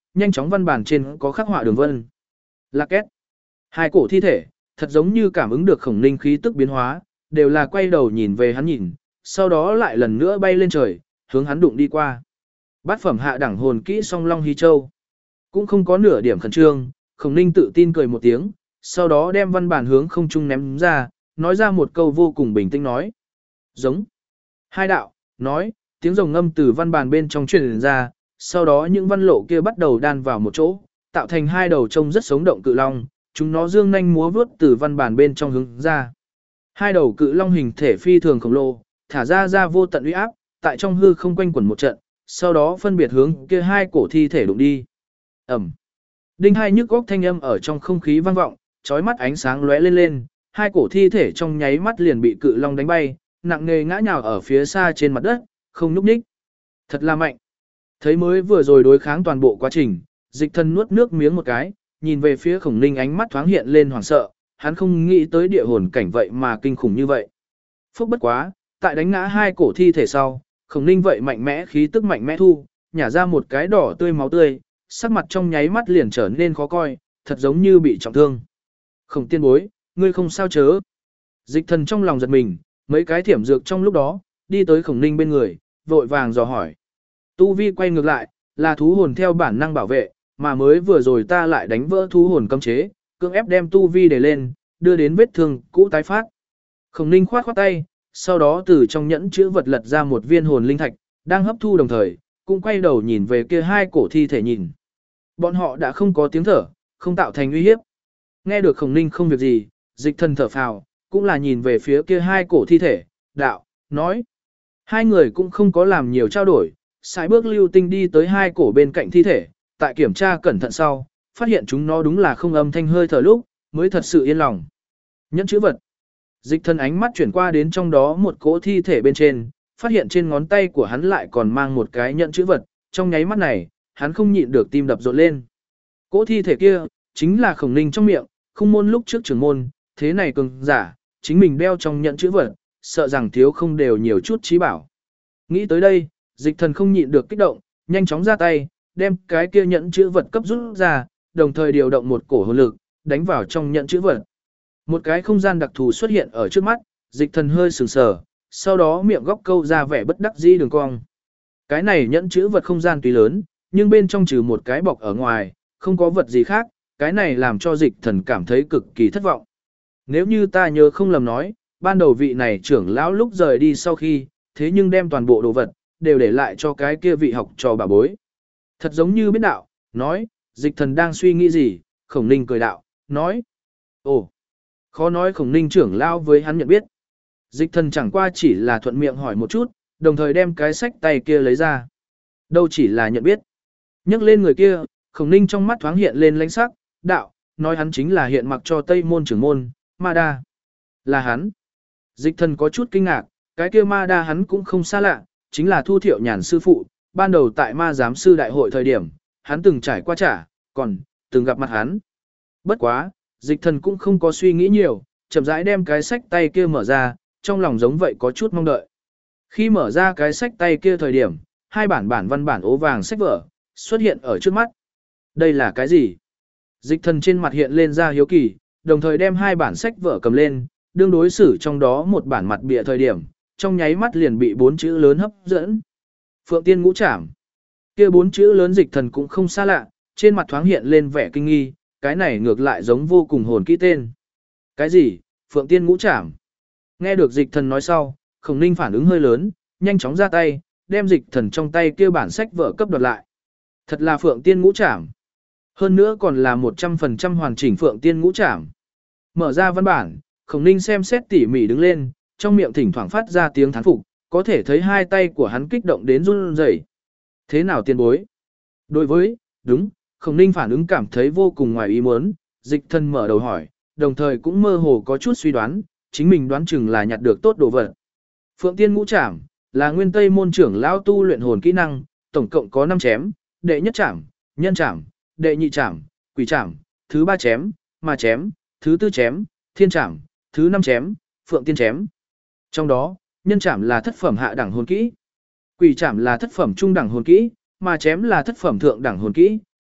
nhanh chóng văn bản trên có khắc họa đường vân. Lạc két. Hai cổ thi thể, thật giống như cảm ứng được Khổng Ninh khí tức biến hóa, đều là quay đầu nhìn về hắn nhìn, sau đó lại lần nữa bay lên trời, hướng hắn đụng đi qua. Bát phẩm hạ đẳng hồn kỹ Song Long Hí Châu. Cũng không có nửa điểm khẩn trương, Khổng Ninh tự tin cười một tiếng, sau đó đem văn bản hướng không trung ném ra, nói ra một câu vô cùng bình tĩnh nói. Giống. Hai đạo, nói, tiếng rồng ngâm từ văn bản bên trong truyền ra, sau đó những văn lộ kia bắt đầu đan vào một chỗ, tạo thành hai đầu trông rất sống động cự long, chúng nó dương nhanh múa vướt từ văn bản bên trong hướng ra. Hai đầu cự long hình thể phi thường khổng lồ, thả ra vô tận uy áp, tại trong hư không quanh quẩn một trận, sau đó phân biệt hướng kia hai cổ thi thể đụng đi. Ẩm. Đinh hai nhức góc thanh âm ở trong không khí vang vọng, chói mắt ánh sáng lóe lên lên, hai cổ thi thể trong nháy mắt liền bị cự long đánh bay, nặng nề ngã nhào ở phía xa trên mặt đất, không nhúc nhích. Thật là mạnh. Thấy mới vừa rồi đối kháng toàn bộ quá trình, Dịch Thần nuốt nước miếng một cái, nhìn về phía Khổng Ninh ánh mắt thoáng hiện lên hoảng sợ, hắn không nghĩ tới địa hồn cảnh vậy mà kinh khủng như vậy. Phúc bất quá, tại đánh ngã hai cổ thi thể sau, Khổng Ninh vậy mạnh mẽ khí tức mạnh mẽ thu, nhả ra một cái đỏ tươi máu tươi, sắc mặt trong nháy mắt liền trở nên khó coi, thật giống như bị trọng thương. Khổng tiên bối, ngươi không sao chớ. Dịch Thần trong lòng giật mình, mấy cái thiểm dược trong lúc đó, đi tới Khổng Ninh bên người, vội vàng dò hỏi. Tu vi quay ngược lại, là thú hồn theo bản năng bảo vệ, mà mới vừa rồi ta lại đánh vỡ thú hồn cấm chế, cưỡng ép đem tu vi để lên, đưa đến vết thương cũ tái phát. Khổng Ninh khoát khoát tay, sau đó từ trong nhẫn chữ vật lật ra một viên hồn linh thạch, đang hấp thu đồng thời, cũng quay đầu nhìn về kia hai cổ thi thể nhìn. Bọn họ đã không có tiếng thở, không tạo thành uy hiếp. Nghe được Khổng Ninh không việc gì, Dịch Thần thở phào, cũng là nhìn về phía kia hai cổ thi thể, đạo, nói. Hai người cũng không có làm nhiều trao đổi, sải bước lưu tinh đi tới hai cổ bên cạnh thi thể, tại kiểm tra cẩn thận sau, phát hiện chúng nó đúng là không âm thanh hơi thở lúc, mới thật sự yên lòng. Nhẫn chữ vật. Dịch Thần ánh mắt chuyển qua đến trong đó một cỗ thi thể bên trên, phát hiện trên ngón tay của hắn lại còn mang một cái nhẫn chữ vật, trong nháy mắt này, hắn không nhịn được tim đập rộn lên. Cỗ thi thể kia, chính là Khổng Ninh trong miệng, khung môn lúc trước trưởng môn, thế này cường giả, chính mình đeo trong nhẫn chữ vật, sợ rằng thiếu không đều nhiều chút trí bảo. Nghĩ tới đây, Dịch Thần không nhịn được kích động, nhanh chóng ra tay, đem cái kia nhẫn chữ vật cấp rút ra, đồng thời điều động một cổ hồn lực, đánh vào trong nhẫn chữ vật. Một cái không gian đặc thù xuất hiện ở trước mắt, Dịch Thần hơi sửng sờ, sau đó miệng góc câu ra vẻ bất đắc dĩ đường cong. Cái này nhẫn chữ vật không gian tuy lớn, nhưng bên trong trừ một cái bọc ở ngoài, không có vật gì khác, cái này làm cho Dịch Thần cảm thấy cực kỳ thất vọng. Nếu như ta nhớ không lầm nói, ban đầu vị này trưởng lão lúc rời đi sau khi, thế nhưng đem toàn bộ đồ vật, đều để lại cho cái kia vị học trò bà bối. Thật giống như biết đạo, nói, Dịch Thần đang suy nghĩ gì, Khổng Ninh cười đạo, nói. Ồ, khó nói Khổng Ninh trưởng lão với hắn nhận biết. Dịch Thần chẳng qua chỉ là thuận miệng hỏi một chút, đồng thời đem cái sách tay kia lấy ra. Đâu chỉ là nhận biết. Nhắc lên người kia, Khổng Ninh trong mắt thoáng hiện lên lãnh sắc, đạo, nói hắn chính là hiện mặc cho Tây môn trưởng môn, Ma Đa. Là hắn. Dịch Thần có chút kinh ngạc, cái kia Ma Đa hắn cũng không xa lạ, chính là Thu Thiệu Nhàn sư phụ, ban đầu tại Ma Giám sư đại hội thời điểm, hắn từng trải qua còn từng gặp mặt hắn. Bất quá, Dịch Thần cũng không có suy nghĩ nhiều, chậm rãi đem cái sách tay kia mở ra, trong lòng giống vậy có chút mong đợi. Khi mở ra cái sách tay kia thời điểm, hai bản văn bản ố vàng sách vở xuất hiện ở trước mắt. Đây là cái gì? Dịch Thần trên mặt hiện lên ra hiếu kỳ, đồng thời đem hai bản sách vở cầm lên, đương đối xử trong đó một bản mặt bìa thời điểm, trong nháy mắt liền bị bốn chữ lớn hấp dẫn. Phượng Tiên Ngũ Trảm. Kia bốn chữ lớn Dịch Thần cũng không xa lạ, trên mặt thoáng hiện lên vẻ kinh nghi, cái này ngược lại giống vô cùng hồn kỹ tên. Cái gì? Phượng Tiên Ngũ Trảm. Nghe được Dịch Thần nói sau, Khổng Ninh phản ứng hơi lớn, nhanh chóng ra tay, đem Dịch Thần trong tay kia bản sách vở cấp đoạt lại. Thật là Phượng Tiên Ngũ Trảm. Hơn nữa còn là 100% hoàn chỉnh Phượng Tiên Ngũ Trảm. Mở ra văn bản, Khổng Ninh xem xét tỉ mỉ đứng lên, trong miệng thỉnh thoảng phát ra tiếng thán phục, có thể thấy hai tay của hắn kích động đến run rẩy. Thế nào tiên bối? Đối với, đúng, Khổng Ninh phản ứng cảm thấy vô cùng ngoài ý muốn, Dịch Thần mở đầu hỏi, đồng thời cũng mơ hồ có chút suy đoán, chính mình đoán chừng là nhặt được tốt đồ vật. Phượng Tiên Ngũ Trảm là nguyên Tây môn trưởng lão tu luyện hồn kỹ năng, tổng cộng có 5 chém, đệ nhất trảm, nhân trảm, đệ nhị trảm, quỷ trảm, thứ 3 chém, ma chém, thứ 4 chém, thiên trảm, thứ 5 chém, phượng tiên chém. Trong đó, nhân trảm là thất phẩm hạ đẳng hồn kỹ, quỷ trảm là thất phẩm trung đẳng hồn kỹ, ma chém là thất phẩm thượng đẳng hồn kỹ,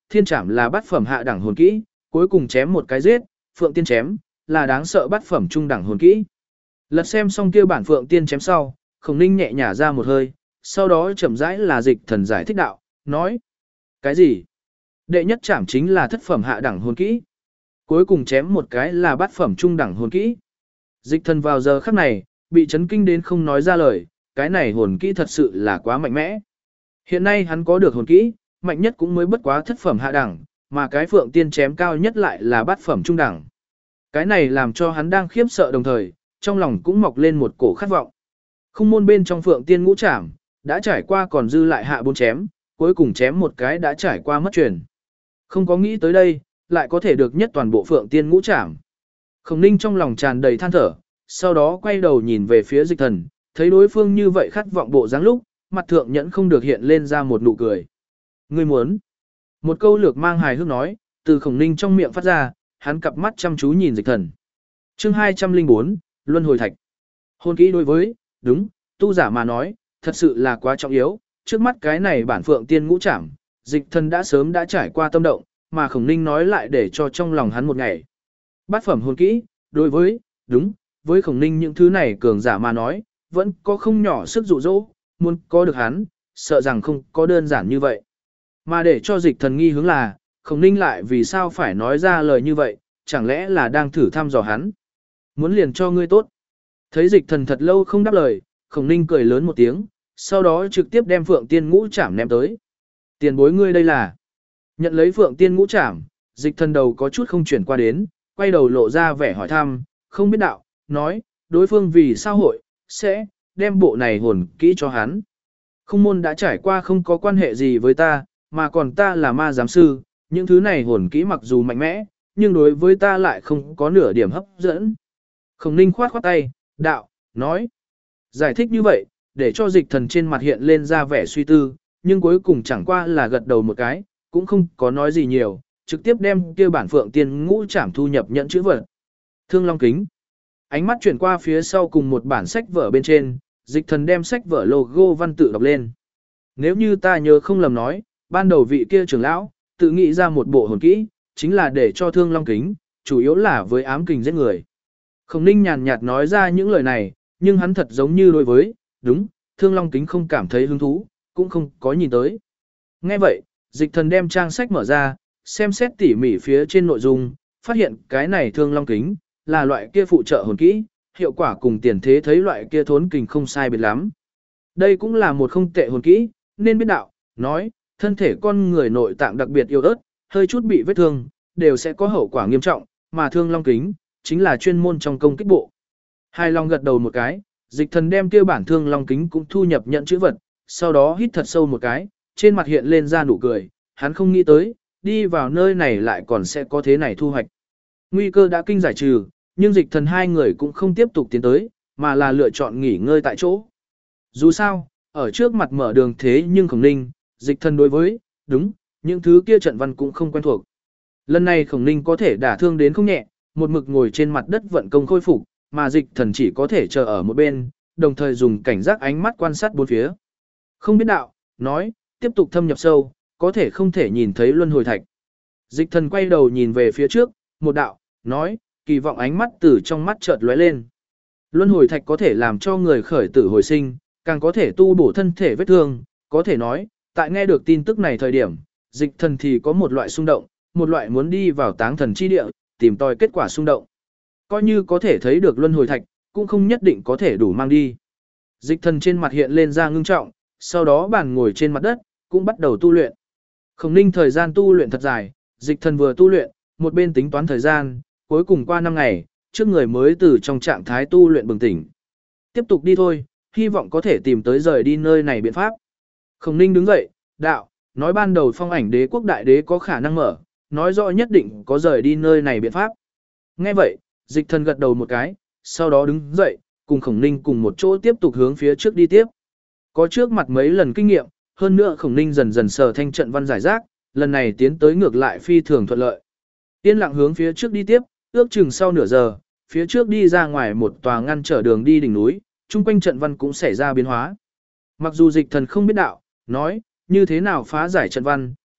thiên trảm là bát phẩm hạ đẳng hồn kỹ, cuối cùng chém một cái giết, phượng tiên chém, là đáng sợ bát phẩm trung đẳng hồn kỹ. Lật xem xong kia bản phượng tiên chém sau, Khổng Ninh nhẹ nhả ra một hơi, sau đó chậm rãi là Dịch Thần giải thích đạo, nói: "Cái gì? Đệ nhất trảm chính là thất phẩm hạ đẳng hồn kỹ, cuối cùng chém một cái là bát phẩm trung đẳng hồn kỹ." Dịch Thần vào giờ khắc này, bị chấn kinh đến không nói ra lời, cái này hồn kỹ thật sự là quá mạnh mẽ. Hiện nay hắn có được hồn kỹ, mạnh nhất cũng mới bất quá thất phẩm hạ đẳng, mà cái phượng tiên chém cao nhất lại là bát phẩm trung đẳng. Cái này làm cho hắn đang khiếp sợ đồng thời, trong lòng cũng mọc lên một cổ khát vọng. Khung môn bên trong phượng tiên ngũ trảm, đã trải qua còn dư lại hạ 4 chém, cuối cùng chém một cái đã trải qua mất truyền. Không có nghĩ tới đây, lại có thể được nhất toàn bộ phượng tiên ngũ trảm. Khổng Ninh trong lòng tràn đầy than thở, sau đó quay đầu nhìn về phía Dịch Thần, thấy đối phương như vậy khát vọng bộ dáng lúc, mặt thượng nhẫn không được hiện lên ra một nụ cười. "Ngươi muốn?" Một câu lược mang hài hước nói, từ Khổng Ninh trong miệng phát ra, hắn cặp mắt chăm chú nhìn Dịch Thần. Chương 204, Luân hồi thạch. Hồn kỹ đối với, đúng, tu giả mà nói, thật sự là quá trọng yếu, trước mắt cái này bản phượng tiên ngũ trảm, Dịch Thần đã sớm đã trải qua tâm động, mà Khổng Ninh nói lại để cho trong lòng hắn một ngày. Bát phẩm hồn kỹ, đối với, đúng, với Khổng Ninh những thứ này cường giả mà nói, vẫn có không nhỏ sức dụ dỗ, muốn có được hắn, sợ rằng không có đơn giản như vậy. Mà để cho Dịch Thần nghi hướng là, Khổng Ninh lại vì sao phải nói ra lời như vậy, chẳng lẽ là đang thử thăm dò hắn. Muốn liền cho ngươi tốt. Thấy Dịch Thần thật lâu không đáp lời, Khổng Ninh cười lớn một tiếng, sau đó trực tiếp đem phượng tiên ngũ trảm ném tới. "Tiền bối ngươi đây là?" Nhận lấy phượng tiên ngũ trảm, Dịch Thần đầu có chút không chuyển qua đến, quay đầu lộ ra vẻ hỏi thăm, không biết đạo, nói, đối phương vì sao hội, sẽ, đem bộ này hồn kỹ cho hắn. Khung môn đã trải qua không có quan hệ gì với ta, mà còn ta là ma giám sư, những thứ này hồn kỹ mặc dù mạnh mẽ, nhưng đối với ta lại không có nửa điểm hấp dẫn. Khổng Ninh khoát khoát tay, đạo, nói. Giải thích như vậy, để cho Dịch Thần trên mặt hiện lên ra vẻ suy tư, nhưng cuối cùng chẳng qua là gật đầu một cái, cũng không có nói gì nhiều, trực tiếp đem kia bản phượng tiên ngũ trảm thu nhập nhận chữ vật. Thương Long kính. Ánh mắt chuyển qua phía sau cùng một bản sách vở bên trên, Dịch Thần đem sách vở logo văn tự đọc lên. Nếu như ta nhớ không lầm nói, ban đầu vị kia trưởng lão, tự nghĩ ra một bộ hồn kỹ, chính là để cho Thương Long kính, chủ yếu là với ám kình giết người. Khổng Ninh nhàn nhạt nói ra những lời này, nhưng hắn thật giống như đối với, đúng, Thương Long kính không cảm thấy hứng thú, cũng không có nhìn tới. Nghe vậy, Dịch Thần đem trang sách mở ra, xem xét tỉ mỉ phía trên nội dung, phát hiện cái này Thương Long kính, là loại kia phụ trợ hồn kỹ, hiệu quả cùng tiền thế thấy loại kia thốn kình không sai biệt lắm. Đây cũng là một không tệ hồn kỹ, nên biết đạo, nói, thân thể con người nội tạng đặc biệt yếu ớt, hơi chút bị vết thương, đều sẽ có hậu quả nghiêm trọng, mà Thương Long kính, chính là chuyên môn trong công kích bộ. Hai Long gật đầu một cái, Dịch Thần đem kia bản Thương Long kính cũng thu nhập nhận chữ vật, sau đó hít thật sâu một cái, trên mặt hiện lên ra nụ cười, hắn không nghĩ tới, đi vào nơi này lại còn sẽ có thế này thu hoạch. Nguy cơ đã kinh giải trừ, nhưng Dịch Thần hai người cũng không tiếp tục tiến tới, mà là lựa chọn nghỉ ngơi tại chỗ. Dù sao, ở trước mặt mở đường thế nhưng Khổng Ninh, Dịch Thần đối với, đúng, những thứ kia trận văn cũng không quen thuộc. Lần này Khổng Ninh có thể đả thương đến không nhẹ, một mực ngồi trên mặt đất vận công khôi phục, mà Dịch Thần chỉ có thể chờ ở một bên, đồng thời dùng cảnh giác ánh mắt quan sát bốn phía. Không biết đạo, nói, tiếp tục thâm nhập sâu, có thể không thể nhìn thấy luân hồi thạch. Dịch Thần quay đầu nhìn về phía trước, một đạo, nói, kỳ vọng ánh mắt từ trong mắt chợt lóe lên. Luân hồi thạch có thể làm cho người khởi tử hồi sinh, càng có thể tu bổ thân thể vết thương, có thể nói, tại nghe được tin tức này thời điểm, Dịch Thần thì có một loại xung động, một loại muốn đi vào táng thần chi địa, tìm tòi kết quả xung động. Coi như có thể thấy được luân hồi thạch, cũng không nhất định có thể đủ mang đi. Dịch Thần trên mặt hiện lên ra ngưng trọng, sau đó bàn ngồi trên mặt đất, cũng bắt đầu tu luyện. Khổng Ninh thời gian tu luyện thật dài, Dịch Thần vừa tu luyện, một bên tính toán thời gian, cuối cùng qua 5 ngày, trước người mới từ trong trạng thái tu luyện bừng tỉnh. Tiếp tục đi thôi, hy vọng có thể tìm tới rời đi nơi này biện pháp. Khổng Ninh đứng dậy, đạo, nói ban đầu Phong Ảnh Đế quốc đại đế có khả năng mở, nói rõ nhất định có rời đi nơi này biện pháp. Nghe vậy, Dịch Thần gật đầu một cái, sau đó đứng dậy, cùng Khổng Ninh cùng một chỗ tiếp tục hướng phía trước đi tiếp. Có trước mặt mấy lần kinh nghiệm, hơn nữa Khổng Ninh dần dần sở thanh trận văn giải rác, lần này tiến tới ngược lại phi thường thuận lợi. Yên lặng hướng phía trước đi tiếp, ước chừng sau nửa giờ, phía trước đi ra ngoài một tòa ngăn trở đường đi đỉnh núi, chung quanh trận văn cũng xảy ra biến hóa. Mặc dù Dịch Thần không biết đạo, nói, như thế nào phá giải trận văn,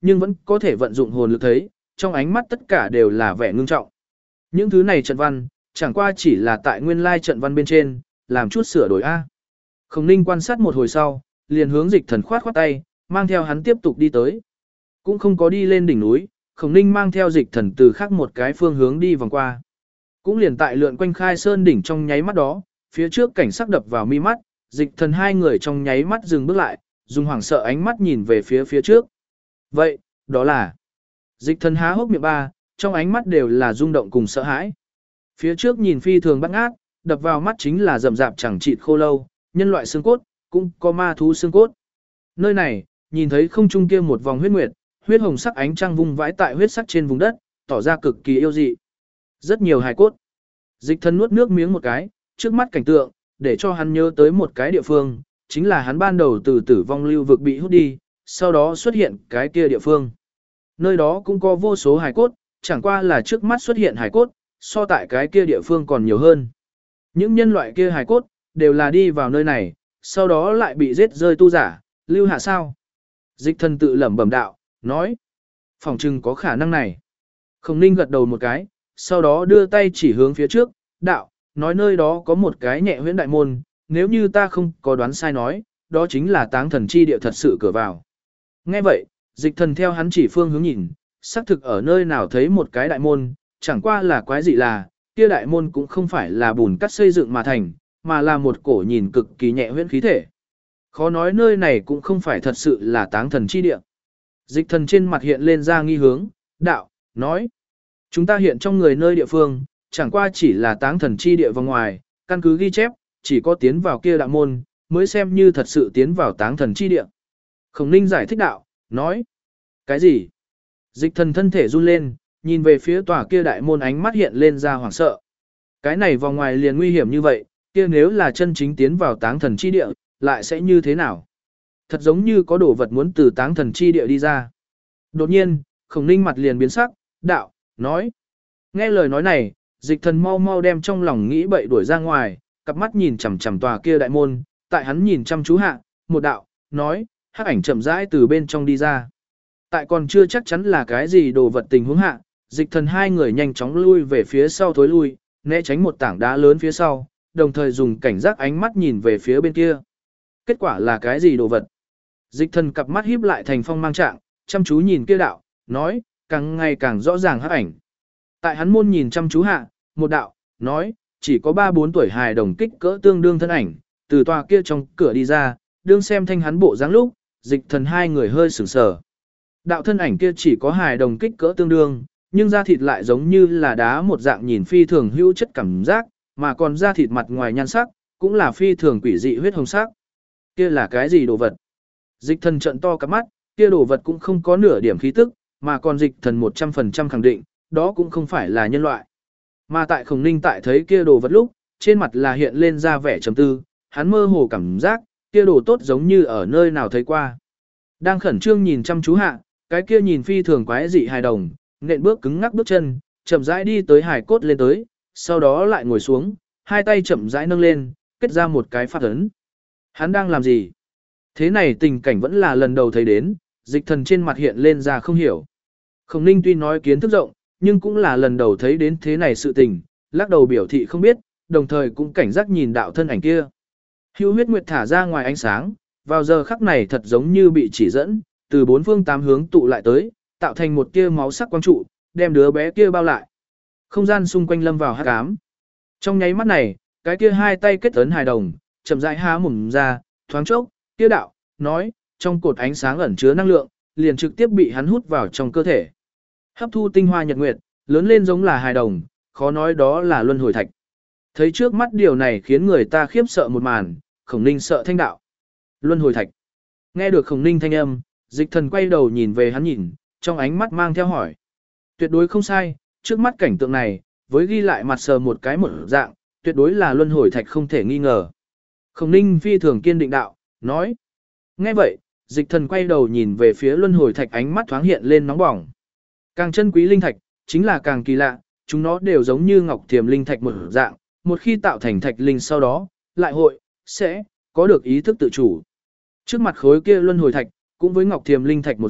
nhưng vẫn có thể vận dụng hồn lực thấy, trong ánh mắt tất cả đều là vẻ ngưng trọng. Những thứ này trận văn, chẳng qua chỉ là tại nguyên lai trận văn bên trên, làm chút sửa đổi A. Khổng Ninh quan sát một hồi sau, liền hướng Dịch Thần khoát khoát tay, mang theo hắn tiếp tục đi tới. Cũng không có đi lên đỉnh núi, Khổng Ninh mang theo Dịch Thần từ khác một cái phương hướng đi vòng qua. Cũng liền tại lượn quanh Khai Sơn đỉnh trong nháy mắt đó, phía trước cảnh sắc đập vào mi mắt, Dịch Thần hai người trong nháy mắt dừng bước lại, dùng hoảng sợ ánh mắt nhìn về phía trước. Vậy, đó là... Dịch Thần há hốc miệng ba, trong ánh mắt đều là rung động cùng sợ hãi. Phía trước nhìn phi thường bắt ngát, đập vào mắt chính là rậm rạp chẳng chịt khô lâu, nhân loại xương cốt, cũng có ma thú xương cốt. Nơi này, nhìn thấy không trung kia một vòng huyết nguyệt, huyết hồng sắc ánh trăng vung vãi tại huyết sắc trên vùng đất, tỏ ra cực kỳ yêu dị. Rất nhiều hài cốt. Dịch Thần nuốt nước miếng một cái, trước mắt cảnh tượng, để cho hắn nhớ tới một cái địa phương, chính là hắn ban đầu từ tử vong lưu vực bị hút đi, sau đó xuất hiện cái kia địa phương. Nơi đó cũng có vô số hài cốt, chẳng qua là trước mắt xuất hiện hài cốt, so tại cái kia địa phương còn nhiều hơn. Những nhân loại kia hài cốt, đều là đi vào nơi này, sau đó lại bị giết rơi tu giả, lưu hạ sao. Dịch Thần tự lẩm bẩm đạo, nói. Phỏng chừng có khả năng này. Khổng Ninh gật đầu một cái, sau đó đưa tay chỉ hướng phía trước, đạo, nói nơi đó có một cái nhẹ huyễn đại môn, nếu như ta không có đoán sai nói, đó chính là Táng Thần chi địa thật sự cửa vào. Nghe vậy, Dịch Thần theo hắn chỉ phương hướng nhìn, xác thực ở nơi nào thấy một cái đại môn, chẳng qua là quái dị là, kia đại môn cũng không phải là bùn cắt xây dựng mà thành, mà là một cổ nhìn cực kỳ nhẹ huyễn khí thể. Khó nói nơi này cũng không phải thật sự là Táng Thần chi địa. Dịch Thần trên mặt hiện lên ra nghi hướng, đạo, nói. Chúng ta hiện trong người nơi địa phương, chẳng qua chỉ là Táng Thần chi địa vòng ngoài, căn cứ ghi chép, chỉ có tiến vào kia đại môn, mới xem như thật sự tiến vào Táng Thần chi địa. Khổng Ninh giải thích đạo, nói. Cái gì? Dịch Thần thân thể run lên, nhìn về phía tòa kia đại môn ánh mắt hiện lên ra hoảng sợ. Cái này vòng ngoài liền nguy hiểm như vậy, kia nếu là chân chính tiến vào Táng Thần chi địa, lại sẽ như thế nào? Thật giống như có đồ vật muốn từ Táng Thần chi địa đi ra. Đột nhiên, Khổng Ninh mặt liền biến sắc, đạo, nói. Nghe lời nói này, Dịch Thần mau mau đem trong lòng nghĩ bậy đuổi ra ngoài, cặp mắt nhìn chằm chằm tòa kia đại môn, tại hắn nhìn chăm chú hạ, một đạo, nói, hắc ảnh chậm rãi từ bên trong đi ra. Tại còn chưa chắc chắn là cái gì đồ vật tình huống hạ, Dịch Thần hai người nhanh chóng lui về phía sau thối lui, né tránh một tảng đá lớn phía sau, đồng thời dùng cảnh giác ánh mắt nhìn về phía bên kia. Kết quả là cái gì đồ vật? Dịch Thần cặp mắt híp lại thành phong mang trạng, chăm chú nhìn kia đạo, nói, càng ngày càng rõ ràng hắc ảnh. Tại hắn môn nhìn chăm chú hạ, một đạo, nói, chỉ có 3-4 tuổi hài đồng kích cỡ tương đương thân ảnh, từ tòa kia trong cửa đi ra, đương xem thanh hắn bộ dáng lúc, Dịch Thần hai người hơi sửng sở. Đạo thân ảnh kia chỉ có hài đồng kích cỡ tương đương, nhưng da thịt lại giống như là đá một dạng nhìn phi thường hữu chất cảm giác, mà còn da thịt mặt ngoài nhan sắc, cũng là phi thường quỷ dị huyết hồng sắc. Kia là cái gì đồ vật? Dịch Thần trợn to cả mắt, kia đồ vật cũng không có nửa điểm khí tức, mà còn Dịch Thần 100% khẳng định, đó cũng không phải là nhân loại. Mà tại Khổng Ninh tại thấy kia đồ vật lúc, trên mặt là hiện lên ra vẻ trầm tư, hắn mơ hồ cảm giác, kia đồ tốt giống như ở nơi nào thấy qua. Đang khẩn trương nhìn chăm chú hạ, cái kia nhìn phi thường quái dị hài đồng, nện bước cứng ngắc bước chân, chậm rãi đi tới hài cốt lên tới, sau đó lại ngồi xuống, hai tay chậm rãi nâng lên, kết ra một cái pháp ấn. Hắn đang làm gì? Thế này tình cảnh vẫn là lần đầu thấy đến, Dịch Thần trên mặt hiện lên ra không hiểu. Khổng Ninh tuy nói kiến thức rộng, nhưng cũng là lần đầu thấy đến thế này sự tình, lắc đầu biểu thị không biết, đồng thời cũng cảnh giác nhìn đạo thân ảnh kia. Hưu huyết nguyệt thả ra ngoài ánh sáng, vào giờ khắc này thật giống như bị chỉ dẫn, từ bốn phương tám hướng tụ lại tới, tạo thành một tia máu sắc quang trụ, đem đứa bé kia bao lại. Không gian xung quanh lâm vào hắc ám. Trong nháy mắt này, cái kia hai tay kết ấn hài đồng, chậm rãi há mồm ra, thoáng chốc, kia đạo, nói, trong cột ánh sáng ẩn chứa năng lượng, liền trực tiếp bị hắn hút vào trong cơ thể. Hấp thu tinh hoa nhật nguyệt, lớn lên giống là hài đồng, khó nói đó là luân hồi thạch. Thấy trước mắt điều này khiến người ta khiếp sợ một màn, Khổng Ninh sợ thanh đạo. Luân hồi thạch. Nghe được Khổng Ninh thanh âm, Dịch Thần quay đầu nhìn về hắn nhìn, trong ánh mắt mang theo hỏi. Tuyệt đối không sai, trước mắt cảnh tượng này, với ghi lại mặt sờ một cái một dạng, tuyệt đối là luân hồi thạch không thể nghi ngờ. Khổng Ninh phi thường kiên định đạo, nói. Nghe vậy, Dịch Thần quay đầu nhìn về phía luân hồi thạch, ánh mắt thoáng hiện lên nóng bỏng. Càng chân quý linh thạch, chính là càng kỳ lạ, chúng nó đều giống như ngọc thiềm linh thạch một dạng, một khi tạo thành thạch linh sau đó, lại sẽ có được ý thức tự chủ. Trước mặt khối kia luân hồi thạch, cũng với ngọc thiềm linh thạch một dạng,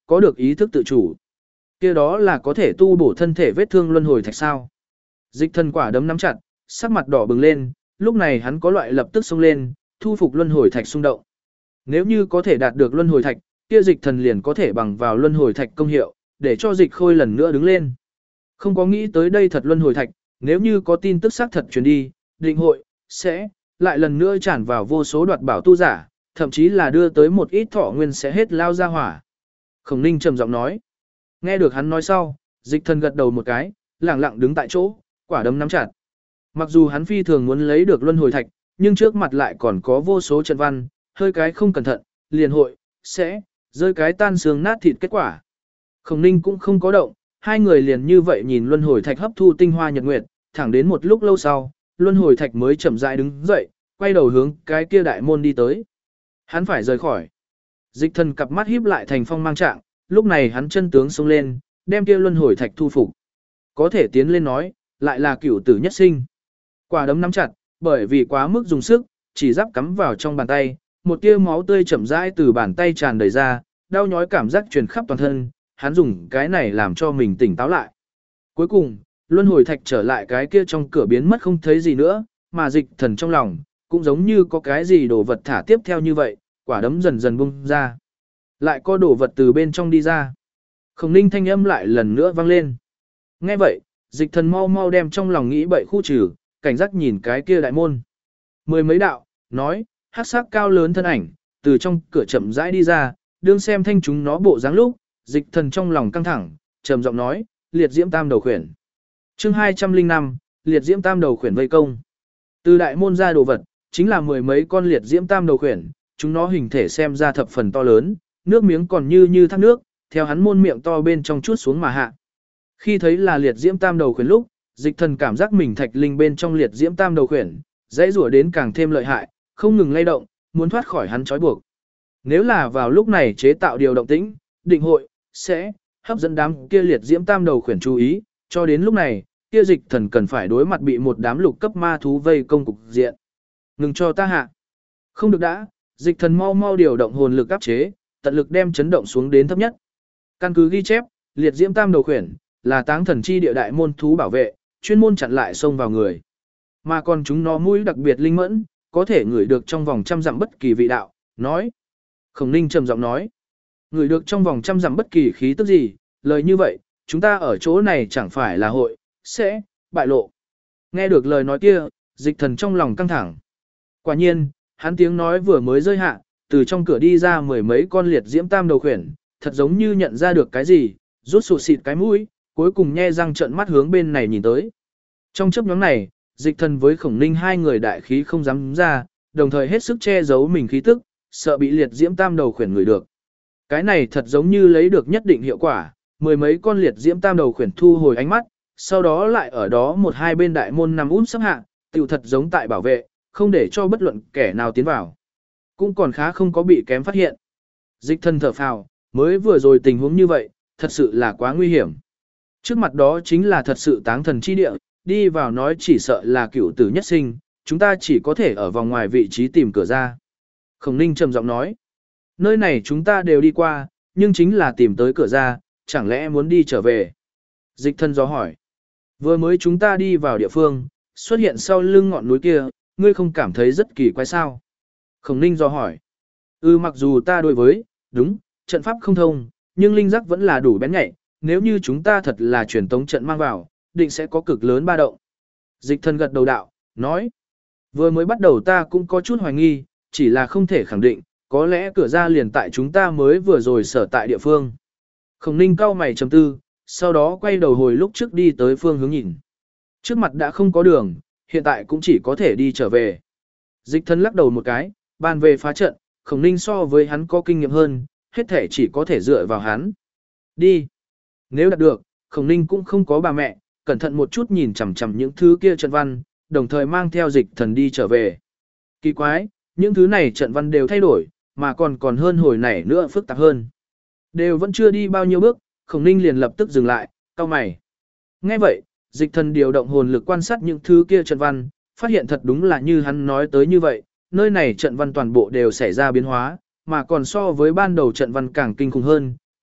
có được ý thức tự chủ. Kia đó là có thể tu bổ thân thể vết thương luân hồi thạch sao? Dịch thần quả đấm nắm chặt, sắc mặt đỏ bừng lên, lúc này hắn có loại lập tức xông lên, thu phục luân hồi thạch xung động. Nếu như có thể đạt được luân hồi thạch, kia dịch thần liền có thể bằng vào luân hồi thạch công hiệu, để cho dịch khôi lần nữa đứng lên. Không có nghĩ tới đây thật luân hồi thạch, nếu như có tin tức xác thật truyền đi, định hội, sẽ, lại lần nữa tràn vào vô số đoạt bảo tu giả, thậm chí là đưa tới một ít thọ nguyên sẽ hết lao ra hỏa. Khổng Ninh trầm giọng nói. Nghe được hắn nói sau, dịch thần gật đầu một cái, lẳng lặng đứng tại chỗ, quả đấm nắm chặt. Mặc dù hắn phi thường muốn lấy được luân hồi thạch, nhưng trước mặt lại còn có vô số trận văn, hơi cái không cẩn thận, liền hội, sẽ, rơi cái tan xương nát thịt kết quả. Khổng Ninh cũng không có động, hai người liền như vậy nhìn luân hồi thạch hấp thu tinh hoa nhật nguyệt, thẳng đến một lúc lâu sau, luân hồi thạch mới chậm rãi đứng dậy, quay đầu hướng cái kia đại môn đi tới. Hắn phải rời khỏi. Dịch thần cặp mắt híp lại thành phong mang trạng, lúc này hắn chân tướng xông lên, đem kia luân hồi thạch thu phục. Có thể tiến lên nói, lại là cửu tử nhất sinh. Quả đấm nắm chặt, bởi vì quá mức dùng sức, chỉ giáp cắm vào trong bàn tay, một tia máu tươi chậm rãi từ bàn tay tràn đầy ra, đau nhói cảm giác truyền khắp toàn thân, hắn dùng cái này làm cho mình tỉnh táo lại. Cuối cùng, luân hồi thạch trở lại cái kia trong cửa biến mất không thấy gì nữa, mà dịch thần trong lòng, cũng giống như có cái gì đồ vật thả tiếp theo như vậy, quả đấm dần dần bung ra. Lại có đồ vật từ bên trong đi ra. Khổng Ninh thanh âm lại lần nữa vang lên. Nghe vậy, dịch thần mau mau đem trong lòng nghĩ bậy khu trừ, cảnh giác nhìn cái kia đại môn. Mười mấy đạo, nói, hắc sắc cao lớn thân ảnh, từ trong cửa chậm rãi đi ra, đương xem thanh chúng nó bộ dáng lúc, dịch thần trong lòng căng thẳng, trầm giọng nói, liệt diễm tam đầu khuyển. Chương 205, liệt diễm tam đầu khuyển vây công. Từ đại môn ra đồ vật, chính là mười mấy con liệt diễm tam đầu khuyển, chúng nó hình thể xem ra thập phần to lớn, nước miếng còn như thác nước, theo hắn môn miệng to bên trong chút xuống mà hạ. Khi thấy là liệt diễm tam đầu khuyển lúc, dịch thần cảm giác mình thạch linh bên trong liệt diễm tam đầu khuyển, dãy rủa đến càng thêm lợi hại, không ngừng lay động, muốn thoát khỏi hắn trói buộc. Nếu là vào lúc này chế tạo điều động tĩnh, định hội, sẽ hấp dẫn đám kia liệt diễm tam đầu khuyển chú ý, cho đến lúc này, kia dịch thần cần phải đối mặt bị một đám lục cấp ma thú vây công cục diện. Ngừng cho ta hạ. Không được đã, dịch thần mau mau điều động hồn lực áp chế, tận lực đem chấn động xuống đến thấp nhất. Căn cứ ghi chép, liệt diễm tam đầu khuyển là táng thần chi địa đại môn thú bảo vệ, chuyên môn chặn lại xông vào người. Mà còn chúng nó mũi đặc biệt linh mẫn, có thể ngửi được trong vòng trăm dặm bất kỳ vị đạo, nói. Khổng Ninh trầm giọng nói, ngửi được trong vòng trăm dặm bất kỳ khí tức gì, lời như vậy, chúng ta ở chỗ này chẳng phải là hội, sẽ, bại lộ. Nghe được lời nói kia, dịch thần trong lòng căng thẳng. Quả nhiên, hắn tiếng nói vừa mới rơi hạ, từ trong cửa đi ra mười mấy con liệt diễm tam đầu khuyển, thật giống như nhận ra được cái gì, rút sụt xịt cái mũi, cuối cùng nhe răng trợn mắt hướng bên này nhìn tới. Trong chớp nhoáng này, dịch thần với Khổng Ninh hai người đại khí không dám ra, đồng thời hết sức che giấu mình khí tức, sợ bị liệt diễm tam đầu khuyển ngửi được. Cái này thật giống như lấy được nhất định hiệu quả, mười mấy con liệt diễm tam đầu khuyển thu hồi ánh mắt, sau đó lại ở đó một hai bên đại môn nằm út sắp hạ, tiểu thật giống tại bảo vệ, không để cho bất luận kẻ nào tiến vào. Cũng còn khá không có bị kém phát hiện. Dịch thần thở phào, mới vừa rồi tình huống như vậy, thật sự là quá nguy hiểm. Trước mặt đó chính là thật sự táng thần chi địa, đi vào nói chỉ sợ là cửu tử nhất sinh, chúng ta chỉ có thể ở vòng ngoài vị trí tìm cửa ra. Khổng Ninh trầm giọng nói, nơi này chúng ta đều đi qua, nhưng chính là tìm tới cửa ra, chẳng lẽ muốn đi trở về? Dịch thần do hỏi, vừa mới chúng ta đi vào địa phương, xuất hiện sau lưng ngọn núi kia, ngươi không cảm thấy rất kỳ quái sao? Khổng Ninh do hỏi, mặc dù ta đối với, đúng, trận pháp không thông, nhưng linh giác vẫn là đủ bén nhạy, nếu như chúng ta thật là truyền tống trận mang vào, định sẽ có cực lớn ba động. Dịch thần gật đầu đạo, nói, vừa mới bắt đầu ta cũng có chút hoài nghi, chỉ là không thể khẳng định, có lẽ cửa ra liền tại chúng ta mới vừa rồi sở tại địa phương. Khổng Ninh cau mày trầm tư, sau đó quay đầu hồi lúc trước đi tới phương hướng nhìn. Trước mặt đã không có đường, hiện tại cũng chỉ có thể đi trở về. Dịch thần lắc đầu một cái, bàn về phá trận, Khổng Ninh so với hắn có kinh nghiệm hơn, hết thể chỉ có thể dựa vào hắn. Đi. Nếu đạt được, Khổng Ninh cũng không có bà mẹ, cẩn thận một chút nhìn chằm chằm những thứ kia trận văn, đồng thời mang theo dịch thần đi trở về. Kỳ quái, những thứ này trận văn đều thay đổi, mà còn hơn hồi nảy nữa phức tạp hơn. Đều vẫn chưa đi bao nhiêu bước, Khổng Ninh liền lập tức dừng lại, cau mày. Nghe vậy, dịch thần điều động hồn lực quan sát những thứ kia trận văn, phát hiện thật đúng là như hắn nói tới như vậy, nơi này trận văn toàn bộ đều xảy ra biến hóa, mà còn so với ban đầu trận văn càng kinh khủng hơn,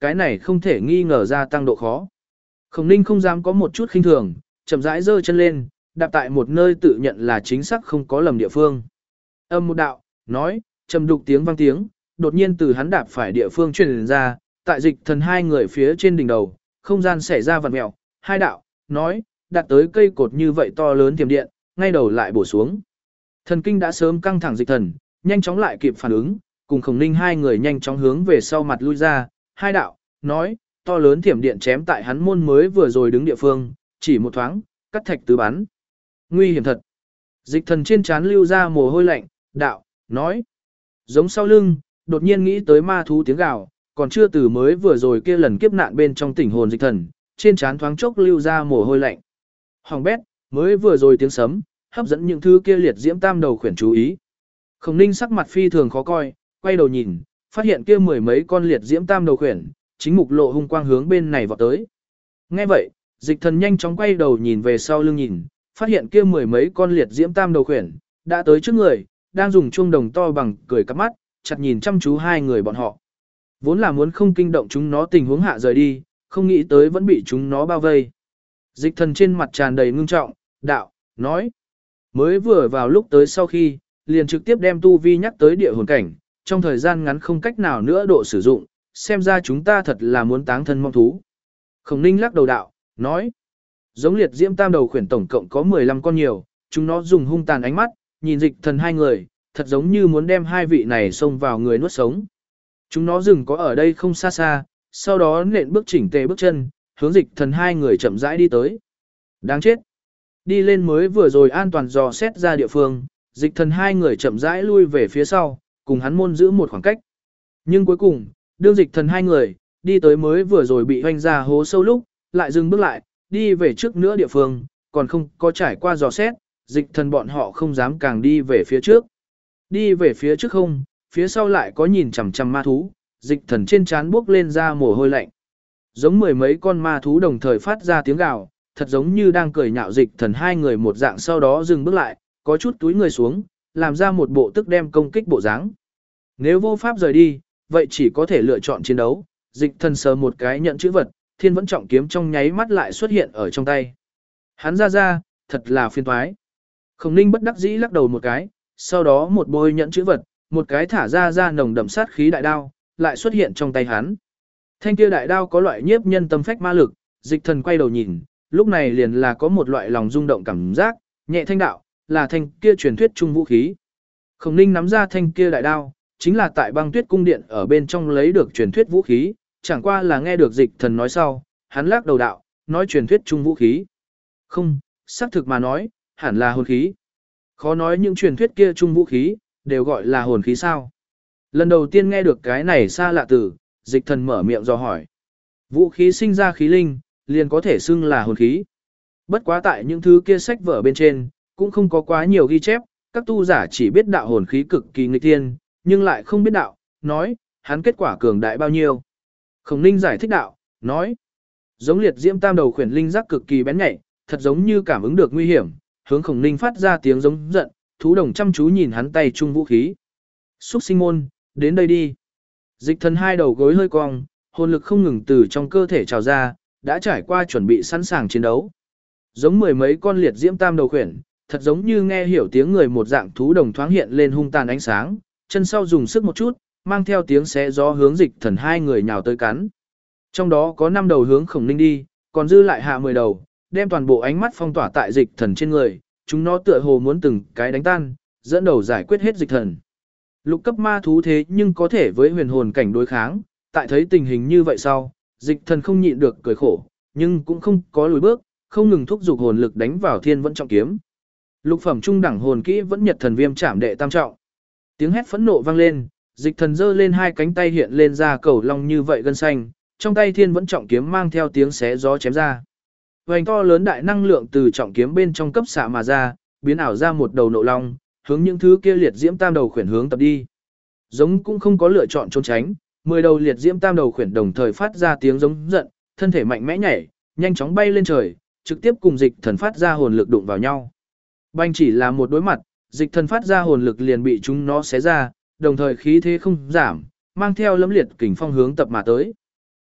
cái này không thể nghi ngờ gia tăng độ khó. Khổng Ninh không dám có một chút khinh thường, chậm rãi giơ chân lên, đạp tại một nơi tự nhận là chính xác không có lầm địa phương. Âm một đạo, nói, trầm đục tiếng vang tiếng, đột nhiên từ hắn đạp phải địa phương truyền ra, tại Dịch Thần hai người phía trên đỉnh đầu, không gian xảy ra vặn mèo, hai đạo, nói, đạt tới cây cột như vậy to lớn tiềm điện, ngay đầu lại bổ xuống. Thần kinh đã sớm căng thẳng Dịch Thần, nhanh chóng lại kịp phản ứng, cùng Khổng Ninh hai người nhanh chóng hướng về sau mặt lui ra, hai đạo, nói, to lớn thiểm điện chém tại hắn môn mới vừa rồi đứng địa phương, chỉ một thoáng, cắt thạch tứ bắn. Nguy hiểm thật. Dịch Thần trên trán lưu ra mồ hôi lạnh, đạo, nói. Giống sau lưng, đột nhiên nghĩ tới ma thú tiếng gào, còn chưa từ mới vừa rồi kia lần kiếp nạn bên trong tỉnh hồn Dịch Thần, trên trán thoáng chốc lưu ra mồ hôi lạnh. Hoàng bét, mới vừa rồi tiếng sấm, hấp dẫn những thứ kia liệt diễm tam đầu khuyển chú ý. Khổng Ninh sắc mặt phi thường khó coi, quay đầu nhìn, phát hiện kia mười mấy con liệt diễm tam đầu khuyển, chính mục lộ hung quang hướng bên này vọt tới. Nghe vậy, Dịch Thần nhanh chóng quay đầu nhìn về sau lưng nhìn, phát hiện kia mười mấy con liệt diễm tam đầu khuyển đã tới trước người, đang dùng chuông đồng to bằng cười cắp mắt, chặt nhìn chăm chú hai người bọn họ. Vốn là muốn không kinh động chúng nó tình huống hạ rời đi, không nghĩ tới vẫn bị chúng nó bao vây. Dịch Thần trên mặt tràn đầy ngưng trọng, đạo, nói. Mới vừa vào lúc tới sau khi, liền trực tiếp đem tu vi nhắc tới địa hồn cảnh, trong thời gian ngắn không cách nào nữa độ sử dụng, xem ra chúng ta thật là muốn táng thân mong thú. Khổng Ninh lắc đầu đạo, nói. Giống liệt diễm tam đầu khuyển tổng cộng có 15 con nhiều, chúng nó dùng hung tàn ánh mắt, nhìn Dịch Thần hai người, thật giống như muốn đem hai vị này xông vào người nuốt sống. Chúng nó dừng có ở đây không xa xa, sau đó nện bước chỉnh tề bước chân, hướng Dịch Thần hai người chậm rãi đi tới. Đáng chết. Đi lên mới vừa rồi an toàn dò xét ra địa phương, Dịch Thần hai người chậm rãi lui về phía sau, cùng hắn môn giữ một khoảng cách. Nhưng cuối cùng, đương Dịch Thần hai người, đi tới mới vừa rồi bị hoanh ra hố sâu lúc, lại dừng bước lại, đi về trước nữa địa phương, còn không có trải qua dò xét, Dịch Thần bọn họ không dám càng đi về phía trước. Đi về phía trước không, phía sau lại có nhìn chằm chằm ma thú, Dịch Thần trên trán bước lên ra mồ hôi lạnh. Giống mười mấy con ma thú đồng thời phát ra tiếng gào, thật giống như đang cười nhạo Dịch Thần hai người một dạng, sau đó dừng bước lại, có chút túi người xuống, làm ra một bộ tức đem công kích bộ dáng. Nếu vô pháp rời đi, vậy chỉ có thể lựa chọn chiến đấu. Dịch Thần sờ một cái nhận chữ vật, Thiên Vẫn Trọng kiếm trong nháy mắt lại xuất hiện ở trong tay. Hắn ra, thật là phiền toái. Khổng Ninh bất đắc dĩ lắc đầu một cái, sau đó một bôi nhận chữ vật, một cái thả ra nồng đậm sát khí đại đao, lại xuất hiện trong tay hắn. Thanh kia đại đao có loại nhiếp nhân tâm phách ma lực, Dịch Thần quay đầu nhìn, lúc này liền là có một loại lòng rung động cảm giác, nhẹ thanh đạo, là thanh kia truyền thuyết trung vũ khí. Khổng Ninh nắm ra thanh kia đại đao, chính là tại Băng Tuyết cung điện ở bên trong lấy được truyền thuyết vũ khí, chẳng qua là nghe được Dịch Thần nói sau, hắn lắc đầu đạo, nói truyền thuyết trung vũ khí. Không, xác thực mà nói, hẳn là hồn khí. Khó nói những truyền thuyết kia trung vũ khí, đều gọi là hồn khí sao. Lần đầu tiên nghe được cái này xa lạ từ, Dịch Thần mở miệng do hỏi. Vũ khí sinh ra khí linh, liền có thể xưng là hồn khí. Bất quá tại những thứ kia sách vở bên trên, cũng không có quá nhiều ghi chép, các tu giả chỉ biết đạo hồn khí cực kỳ nghịch thiên, nhưng lại không biết đạo, nói, hắn kết quả cường đại bao nhiêu. Khổng Ninh giải thích đạo, nói, giống liệt diễm tam đầu khuyển linh giác cực kỳ bén nhạy, thật giống như cảm ứng được nguy hiểm, hướng Khổng Ninh phát ra tiếng giống giận, thú đồng chăm chú nhìn hắn tay chung vũ khí. Xúc sinh môn, đến đây đi. Dịch Thần hai đầu gối hơi cong, hồn lực không ngừng từ trong cơ thể trào ra, đã trải qua chuẩn bị sẵn sàng chiến đấu. Giống mười mấy con liệt diễm tam đầu khuyển, thật giống như nghe hiểu tiếng người một dạng thú đồng thoáng hiện lên hung tàn ánh sáng, chân sau dùng sức một chút, mang theo tiếng xé gió hướng Dịch Thần hai người nhào tới cắn. Trong đó có 5 đầu hướng Khổng Ninh đi, còn dư lại hạ 10 đầu, đem toàn bộ ánh mắt phong tỏa tại Dịch Thần trên người, chúng nó tựa hồ muốn từng cái đánh tan, dẫn đầu giải quyết hết Dịch Thần. Lục cấp ma thú thế nhưng có thể với huyền hồn cảnh đối kháng, tại thấy tình hình như vậy sau, Dịch Thần không nhịn được cười khổ, nhưng cũng không có lùi bước, không ngừng thúc giục hồn lực đánh vào Thiên Vẫn Trọng kiếm. Lục phẩm trung đẳng hồn kỹ Vẫn Nhật Thần Viêm Trảm đệ tam trọng. Tiếng hét phẫn nộ vang lên, Dịch Thần giơ lên hai cánh tay hiện lên ra cầu long như vậy gân xanh, trong tay Thiên Vẫn Trọng kiếm mang theo tiếng xé gió chém ra. Vành to lớn đại năng lượng từ trọng kiếm bên trong cấp xạ mà ra, biến ảo ra một đầu nộ long, hướng những thứ kia liệt diễm tam đầu khuyển hướng tập đi. Giống cũng không có lựa chọn trốn tránh, 10 đầu liệt diễm tam đầu khuyển đồng thời phát ra tiếng giống giận, thân thể mạnh mẽ nhảy, nhanh chóng bay lên trời, trực tiếp cùng Dịch Thần phát ra hồn lực đụng vào nhau. Banh chỉ là một đối mặt, Dịch Thần phát ra hồn lực liền bị chúng nó xé ra, đồng thời khí thế không giảm, mang theo lẫm liệt kình phong hướng tập mà tới.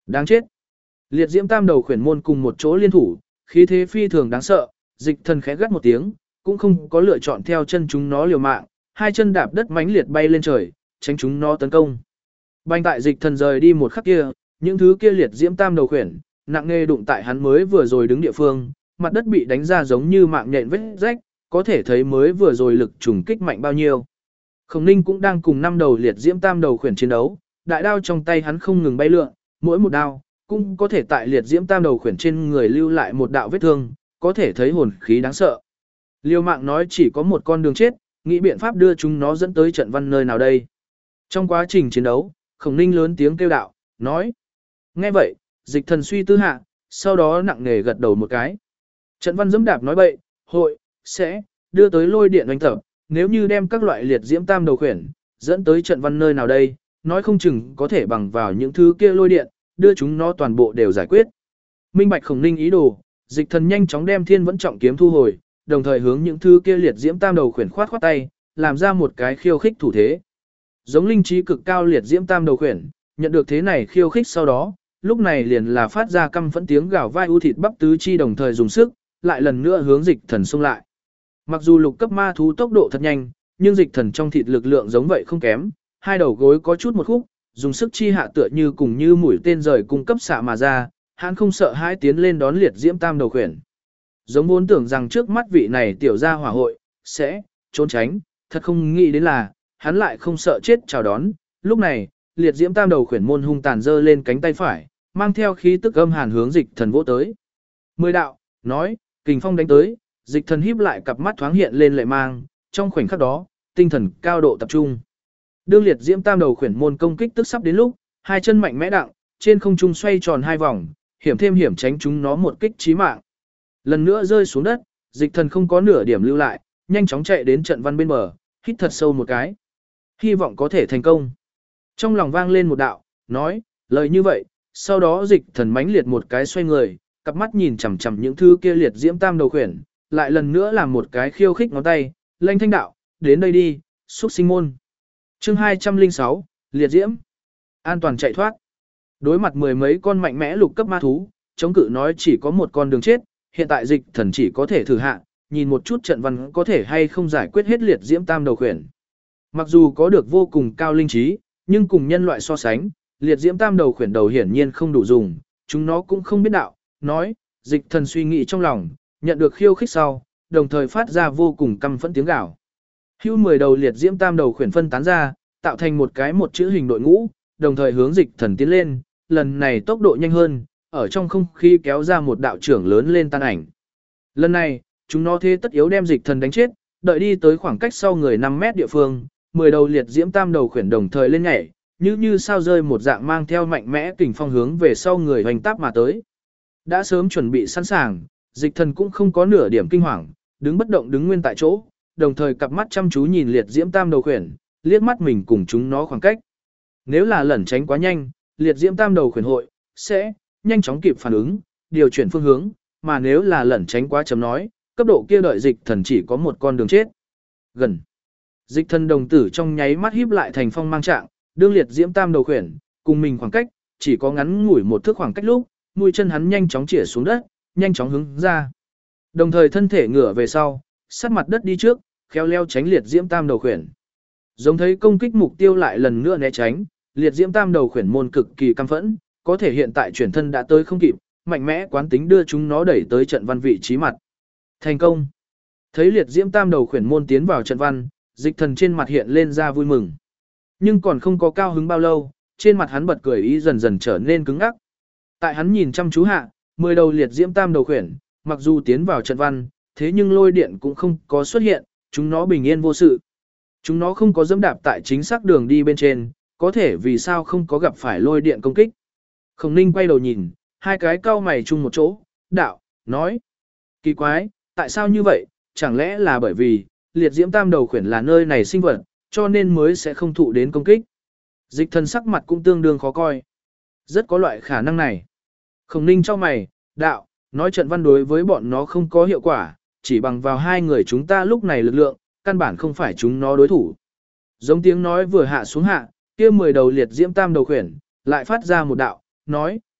Đáng chết. Liệt diễm tam đầu khuyển môn cùng một chỗ liên thủ, khí thế phi thường đáng sợ, dịch thần khẽ gắt một tiếng, cũng không có lựa chọn theo chân chúng nó liều mạng, hai chân đạp đất mãnh liệt bay lên trời, tránh chúng nó tấn công. Bành tại dịch thần rời đi một khắc kia, những thứ kia liệt diễm tam đầu khuyển, nặng nề đụng tại hắn mới vừa rồi đứng địa phương, mặt đất bị đánh ra giống như mạng nhện vết rách, có thể thấy mới vừa rồi lực trùng kích mạnh bao nhiêu. Khổng Ninh cũng đang cùng 5 đầu liệt diễm tam đầu khuyển chiến đấu, đại đao trong tay hắn không ngừng bay lượn, mỗi một đao cũng có thể tại liệt diễm tam đầu khuyển trên người lưu lại một đạo vết thương, có thể thấy hồn khí đáng sợ. Liêu Mạng nói chỉ có một con đường chết, nghĩ biện pháp đưa chúng nó dẫn tới trận văn nơi nào đây. Trong quá trình chiến đấu, Khổng Ninh lớn tiếng kêu đạo, nói. Nghe vậy, dịch thần suy tư hạ, sau đó nặng nề gật đầu một cái. Trận văn dẫm đạp nói bậy, hội, sẽ, đưa tới lôi điện đánh tập, nếu như đem các loại liệt diễm tam đầu khuyển, dẫn tới trận văn nơi nào đây, nói không chừng có thể bằng vào những thứ kia lôi điện, đưa chúng nó toàn bộ đều giải quyết. Minh bạch Khổng Ninh ý đồ, dịch thần nhanh chóng đem thiên vẫn trọng kiếm thu hồi, đồng thời hướng những thứ kia liệt diễm tam đầu khuyển khoát tay, làm ra một cái khiêu khích thủ thế. Giống linh trí cực cao liệt diễm tam đầu khuyển, nhận được thế này khiêu khích sau đó, lúc này liền là phát ra căm phẫn tiếng gào vai u thịt bắp tứ chi đồng thời dùng sức, lại lần nữa hướng dịch thần xông lại. Mặc dù lục cấp ma thú tốc độ thật nhanh, nhưng dịch thần trong thịt lực lượng giống vậy không kém, hai đầu gối có chút một khúc, dùng sức chi hạ tựa như cùng như mũi tên rời cung cấp xạ mà ra, hắn không sợ hãi tiến lên đón liệt diễm tam đầu khuyển. Giống vốn tưởng rằng trước mắt vị này tiểu gia hỏa hội sẽ trốn tránh, thật không nghĩ đến là hắn lại không sợ chết chào đón. Lúc này, liệt diễm tam đầu khuyển môn hung tàn giơ lên cánh tay phải, mang theo khí tức âm hàn hướng dịch thần vỗ tới. 10 đạo, nói, kình phong đánh tới, dịch thần híp lại cặp mắt thoáng hiện lên lệ mang, trong khoảnh khắc đó, tinh thần cao độ tập trung. Đương liệt diễm tam đầu khuyển môn công kích tức sắp đến lúc, hai chân mạnh mẽ đặng, trên không trung xoay tròn hai vòng, hiểm thêm hiểm tránh chúng nó một kích chí mạng. Lần nữa rơi xuống đất, dịch thần không có nửa điểm lưu lại, nhanh chóng chạy đến trận văn bên bờ, hít thật sâu một cái. Hy vọng có thể thành công. Trong lòng vang lên một đạo, nói, lời như vậy, sau đó dịch thần mãnh liệt một cái xoay người, cặp mắt nhìn chằm chằm những thứ kia liệt diễm tam đầu khuyển, lại lần nữa làm một cái khiêu khích ngón tay, lanh thanh đạo, đến đây đi, xuất sinh môn. Chương 206, liệt diễm. An toàn chạy thoát. Đối mặt mười mấy con mạnh mẽ lục cấp ma thú, chống cự nói chỉ có một con đường chết, hiện tại dịch thần chỉ có thể thử hạ, nhìn một chút trận văn có thể hay không giải quyết hết liệt diễm tam đầu khuyển. Mặc dù có được vô cùng cao linh trí, nhưng cùng nhân loại so sánh, liệt diễm tam đầu khuyển đầu hiển nhiên không đủ dùng, chúng nó cũng không biết đạo, nói, dịch thần suy nghĩ trong lòng, nhận được khiêu khích sau, đồng thời phát ra vô cùng căm phẫn tiếng gào. Hưu 10 đầu liệt diễm tam đầu khuyển phân tán ra, tạo thành một cái một chữ hình đội ngũ, đồng thời hướng dịch thần tiến lên, lần này tốc độ nhanh hơn, ở trong không khí kéo ra một đạo trưởng lớn lên tan ảnh. Lần này, chúng nó thế tất yếu đem dịch thần đánh chết, đợi đi tới khoảng cách sau người 5 mét địa phương, 10 đầu liệt diễm tam đầu khuyển đồng thời lên nhảy, như sao rơi một dạng mang theo mạnh mẽ kình phong hướng về sau người hoành táp mà tới. Đã sớm chuẩn bị sẵn sàng, dịch thần cũng không có nửa điểm kinh hoàng, đứng bất động đứng nguyên tại chỗ, đồng thời cặp mắt chăm chú nhìn liệt diễm tam đầu khuyển, liếc mắt mình cùng chúng nó khoảng cách. Nếu là lẩn tránh quá nhanh, liệt diễm tam đầu khuyển hội sẽ nhanh chóng kịp phản ứng, điều chuyển phương hướng, mà nếu là lẩn tránh quá chấm nói, cấp độ kia đợi dịch thần chỉ có một con đường chết. Gần. Dịch thần đồng tử trong nháy mắt híp lại thành phong mang trạng, đương liệt diễm tam đầu khuyển, cùng mình khoảng cách, chỉ có ngắn ngủi một thước khoảng cách lúc, mũi chân hắn nhanh chóng chĩa xuống đất, nhanh chóng hướng ra. Đồng thời thân thể ngửa về sau, sát mặt đất đi trước, khéo leo tránh liệt diễm tam đầu khuyển. Giống thấy công kích mục tiêu lại lần nữa né tránh, liệt diễm tam đầu khuyển môn cực kỳ căm phẫn, có thể hiện tại chuyển thân đã tới không kịp, mạnh mẽ quán tính đưa chúng nó đẩy tới trận văn vị trí mặt. Thành công. Thấy liệt diễm tam đầu khuyển môn tiến vào trận văn, dịch thần trên mặt hiện lên ra vui mừng. Nhưng còn không có cao hứng bao lâu, trên mặt hắn bật cười ý dần dần trở nên cứng ngắc. Tại hắn nhìn chăm chú hạ, 10 đầu liệt diễm tam đầu khuyển, mặc dù tiến vào trận văn, thế nhưng lôi điện cũng không có xuất hiện, chúng nó bình yên vô sự. Chúng nó không có dẫm đạp tại chính xác đường đi bên trên, có thể vì sao không có gặp phải lôi điện công kích. Khổng Ninh quay đầu nhìn, hai cái cau mày chung một chỗ, đạo, nói. Kỳ quái, tại sao như vậy, chẳng lẽ là bởi vì, liệt diễm tam đầu khuyển là nơi này sinh vật, cho nên mới sẽ không thụ đến công kích. Dịch thần sắc mặt cũng tương đương khó coi. Rất có loại khả năng này. Khổng Ninh cho mày, đạo, nói trận văn đối với bọn nó không có hiệu quả, chỉ bằng vào hai người chúng ta lúc này lực lượng, căn bản không phải chúng nó đối thủ. Giống tiếng nói vừa hạ xuống hạ, kia 10 đầu liệt diễm tam đầu khuyển, lại phát ra một đạo, nói,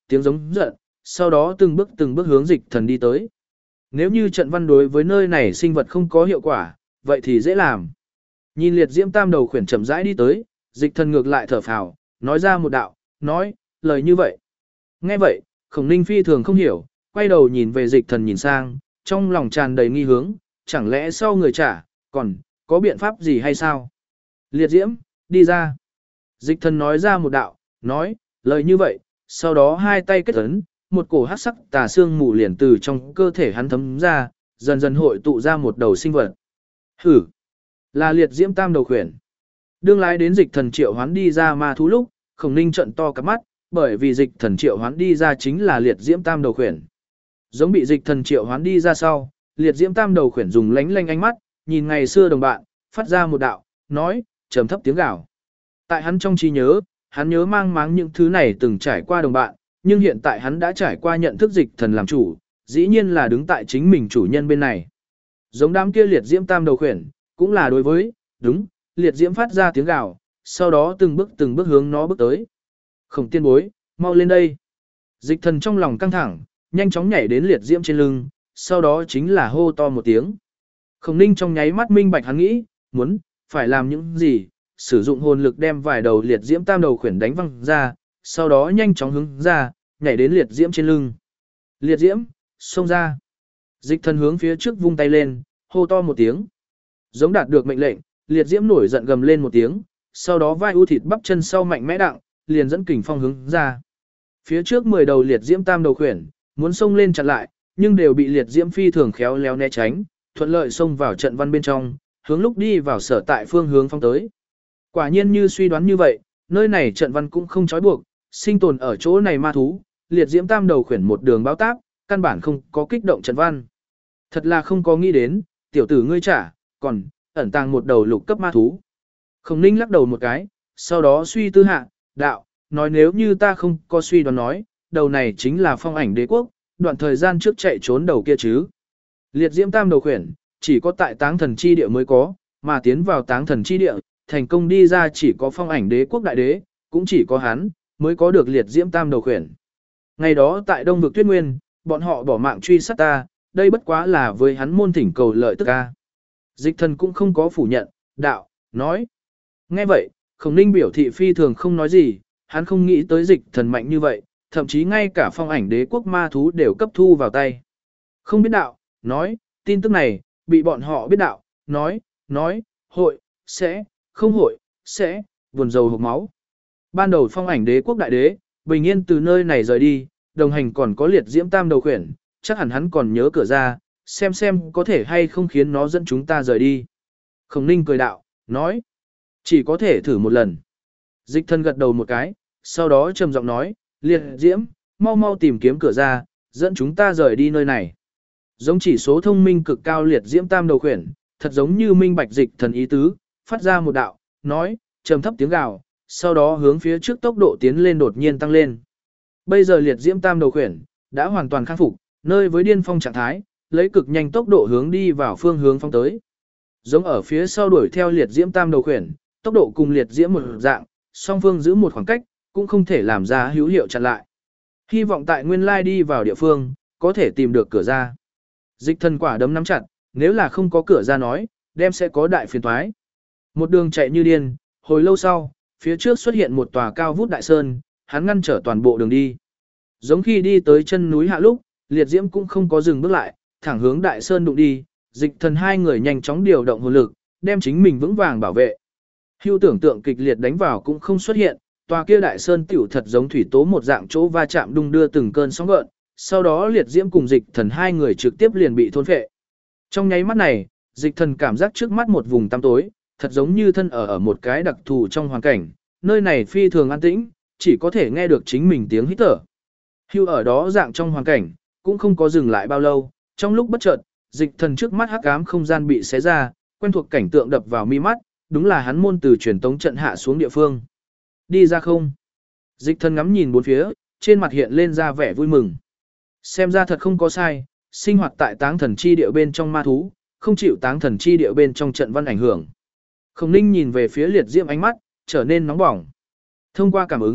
tiếng giống giận, sau đó từng bước hướng dịch thần đi tới. Nếu như trận văn đối với nơi này sinh vật không có hiệu quả, vậy thì dễ làm. Nhìn liệt diễm tam đầu khuyển chậm rãi đi tới, dịch thần ngược lại thở phào, nói ra một đạo, nói, lời như vậy. Nghe vậy, Khổng Ninh phi thường không hiểu, quay đầu nhìn về dịch thần nhìn sang, trong lòng tràn đầy nghi hướng, chẳng lẽ sau người trả, còn, có biện pháp gì hay sao? Liệt diễm, đi ra. Dịch thần nói ra một đạo, nói, lời như vậy, sau đó hai tay kết ấn, một cổ hắc sắc tà xương mù liền từ trong cơ thể hắn thấm ra, dần dần hội tụ ra một đầu sinh vật. Hử! Là liệt diễm tam đầu khuyển. Đương lái đến dịch thần triệu hoán đi ra ma thú lúc, Khổng Ninh trận to cặp mắt, bởi vì dịch thần triệu hoán đi ra chính là liệt diễm tam đầu khuyển. Giống bị dịch thần triệu hoán đi ra sau, liệt diễm tam đầu khuyển dùng lánh lanh ánh mắt, nhìn ngày xưa đồng bạn, phát ra một đạo, nói, trầm thấp tiếng gào. Tại hắn trong trí nhớ, hắn nhớ mang máng những thứ này từng trải qua đồng bạn, nhưng hiện tại hắn đã trải qua nhận thức dịch thần làm chủ, dĩ nhiên là đứng tại chính mình chủ nhân bên này. Giống đám kia liệt diễm tam đầu khuyển, cũng là đối với, đúng, liệt diễm phát ra tiếng gào, sau đó từng bước hướng nó bước tới. Khổng tiên bối, mau lên đây. Dịch thần trong lòng căng thẳng, nhanh chóng nhảy đến liệt diễm trên lưng, sau đó chính là hô to một tiếng. Khổng Ninh trong nháy mắt minh bạch hắn nghĩ, muốn, phải làm những gì, sử dụng hồn lực đem vài đầu liệt diễm tam đầu khuyển đánh văng ra, sau đó nhanh chóng hướng ra, nhảy đến liệt diễm trên lưng. Liệt diễm, xông ra. Dịch thần hướng phía trước vung tay lên, hô to một tiếng. Giống đạt được mệnh lệnh, liệt diễm nổi giận gầm lên một tiếng, sau đó vai u thịt bắp chân sau mạnh mẽ đặng, liền dẫn kình phong hướng ra. Phía trước 10 đầu liệt diễm tam đầu khuyển, muốn xông lên chặn lại, nhưng đều bị liệt diễm phi thường khéo léo né tránh, thuận lợi xông vào trận văn bên trong, hướng lúc đi vào sở tại phương hướng phong tới. Quả nhiên như suy đoán như vậy, nơi này trận văn cũng không trói buộc, sinh tồn ở chỗ này ma thú, liệt diễm tam đầu khuyển một đường báo táp, căn bản không có kích động trận văn. Thật là không có nghĩ đến, tiểu tử ngươi trả, còn ẩn tàng một đầu lục cấp ma thú. Khổng Ninh lắc đầu một cái, sau đó suy tư hạ, đạo, nói nếu như ta không có suy đoán nói, đầu này chính là phong ảnh đế quốc, đoạn thời gian trước chạy trốn đầu kia chứ. Liệt diễm tam đầu khuyển, chỉ có tại táng thần chi địa mới có, mà tiến vào táng thần chi địa, thành công đi ra chỉ có phong ảnh đế quốc đại đế, cũng chỉ có hắn, mới có được liệt diễm tam đầu khuyển. Ngày đó tại Đông vực Tuyết Nguyên, bọn họ bỏ mạng truy sát ta, đây bất quá là với hắn môn thỉnh cầu lợi tức ca. Dịch thần cũng không có phủ nhận, đạo, nói. Nghe vậy, Khổng Ninh biểu thị phi thường không nói gì, hắn không nghĩ tới dịch thần mạnh như vậy, thậm chí ngay cả phong ảnh đế quốc ma thú đều cấp thu vào tay. Không biết đạo, nói, tin tức này, bị bọn họ biết đạo, nói, hội, sẽ, không hội, sẽ, buồn rầu hộc máu. Ban đầu phong ảnh đế quốc đại đế, bình yên từ nơi này rời đi, đồng hành còn có liệt diễm tam đầu khuyển, chắc hẳn hắn còn nhớ cửa ra, xem có thể hay không khiến nó dẫn chúng ta rời đi. Khổng Ninh cười đạo, nói, chỉ có thể thử một lần. Dịch thần gật đầu một cái, sau đó trầm giọng nói, liệt diễm, mau tìm kiếm cửa ra, dẫn chúng ta rời đi nơi này. Giống chỉ số thông minh cực cao liệt diễm tam đầu khuyển, thật giống như minh bạch dịch thần ý tứ, phát ra một đạo, nói, trầm thấp tiếng gào, sau đó hướng phía trước tốc độ tiến lên đột nhiên tăng lên. Bây giờ liệt diễm tam đầu khuyển đã hoàn toàn khắc phục, nơi với điên phong trạng thái, lấy cực nhanh tốc độ hướng đi vào phương hướng phong tới. Giống ở phía sau đuổi theo liệt diễm tam đầu khuyển, tốc độ cùng liệt diễm một dạng, song phương giữ một khoảng cách, cũng không thể làm ra hữu hiệu chặn lại. Hy vọng tại nguyên lai đi vào địa phương, có thể tìm được cửa ra. Dịch thần quả đấm nắm chặt, nếu là không có cửa ra nói, đem sẽ có đại phiền toái. Một đường chạy như điên, hồi lâu sau, phía trước xuất hiện một tòa cao vút đại sơn, hắn ngăn trở toàn bộ đường đi. Giống khi đi tới chân núi hạ lúc, liệt diễm cũng không có dừng bước lại, thẳng hướng đại sơn đụng đi, dịch thần hai người nhanh chóng điều động hồn lực, đem chính mình vững vàng bảo vệ. Hưu tưởng tượng kịch liệt đánh vào cũng không xuất hiện, tòa kia đại sơn tiểu thật giống thủy tố một dạng chỗ va chạm đung đưa từng cơn sóng gợn, sau đó liệt diễm cùng dịch thần hai người trực tiếp liền bị thôn phệ. Trong nháy mắt này, dịch thần cảm giác trước mắt một vùng tăm tối, thật giống như thân ở một cái đặc thù trong hoàn cảnh, nơi này phi thường an tĩnh, chỉ có thể nghe được chính mình tiếng hít thở. Hưu ở đó dạng trong hoàn cảnh, cũng không có dừng lại bao lâu, trong lúc bất chợt, dịch thần trước mắt hắc ám không gian bị xé ra, quen thuộc cảnh tượng đập vào mi mắt, đúng là hắn môn từ truyền tống trận hạ xuống địa phương. Đi ra không? Dịch thần ngắm nhìn bốn phía, trên mặt hiện lên ra vẻ vui mừng. Xem ra thật không có sai, sinh hoạt tại táng thần chi địa bên trong ma thú, không chịu táng thần chi địa bên trong trận văn ảnh hưởng. Khổng Ninh nhìn về phía liệt diễm ánh mắt, trở nên nóng bỏng. Thông qua cảm ứng,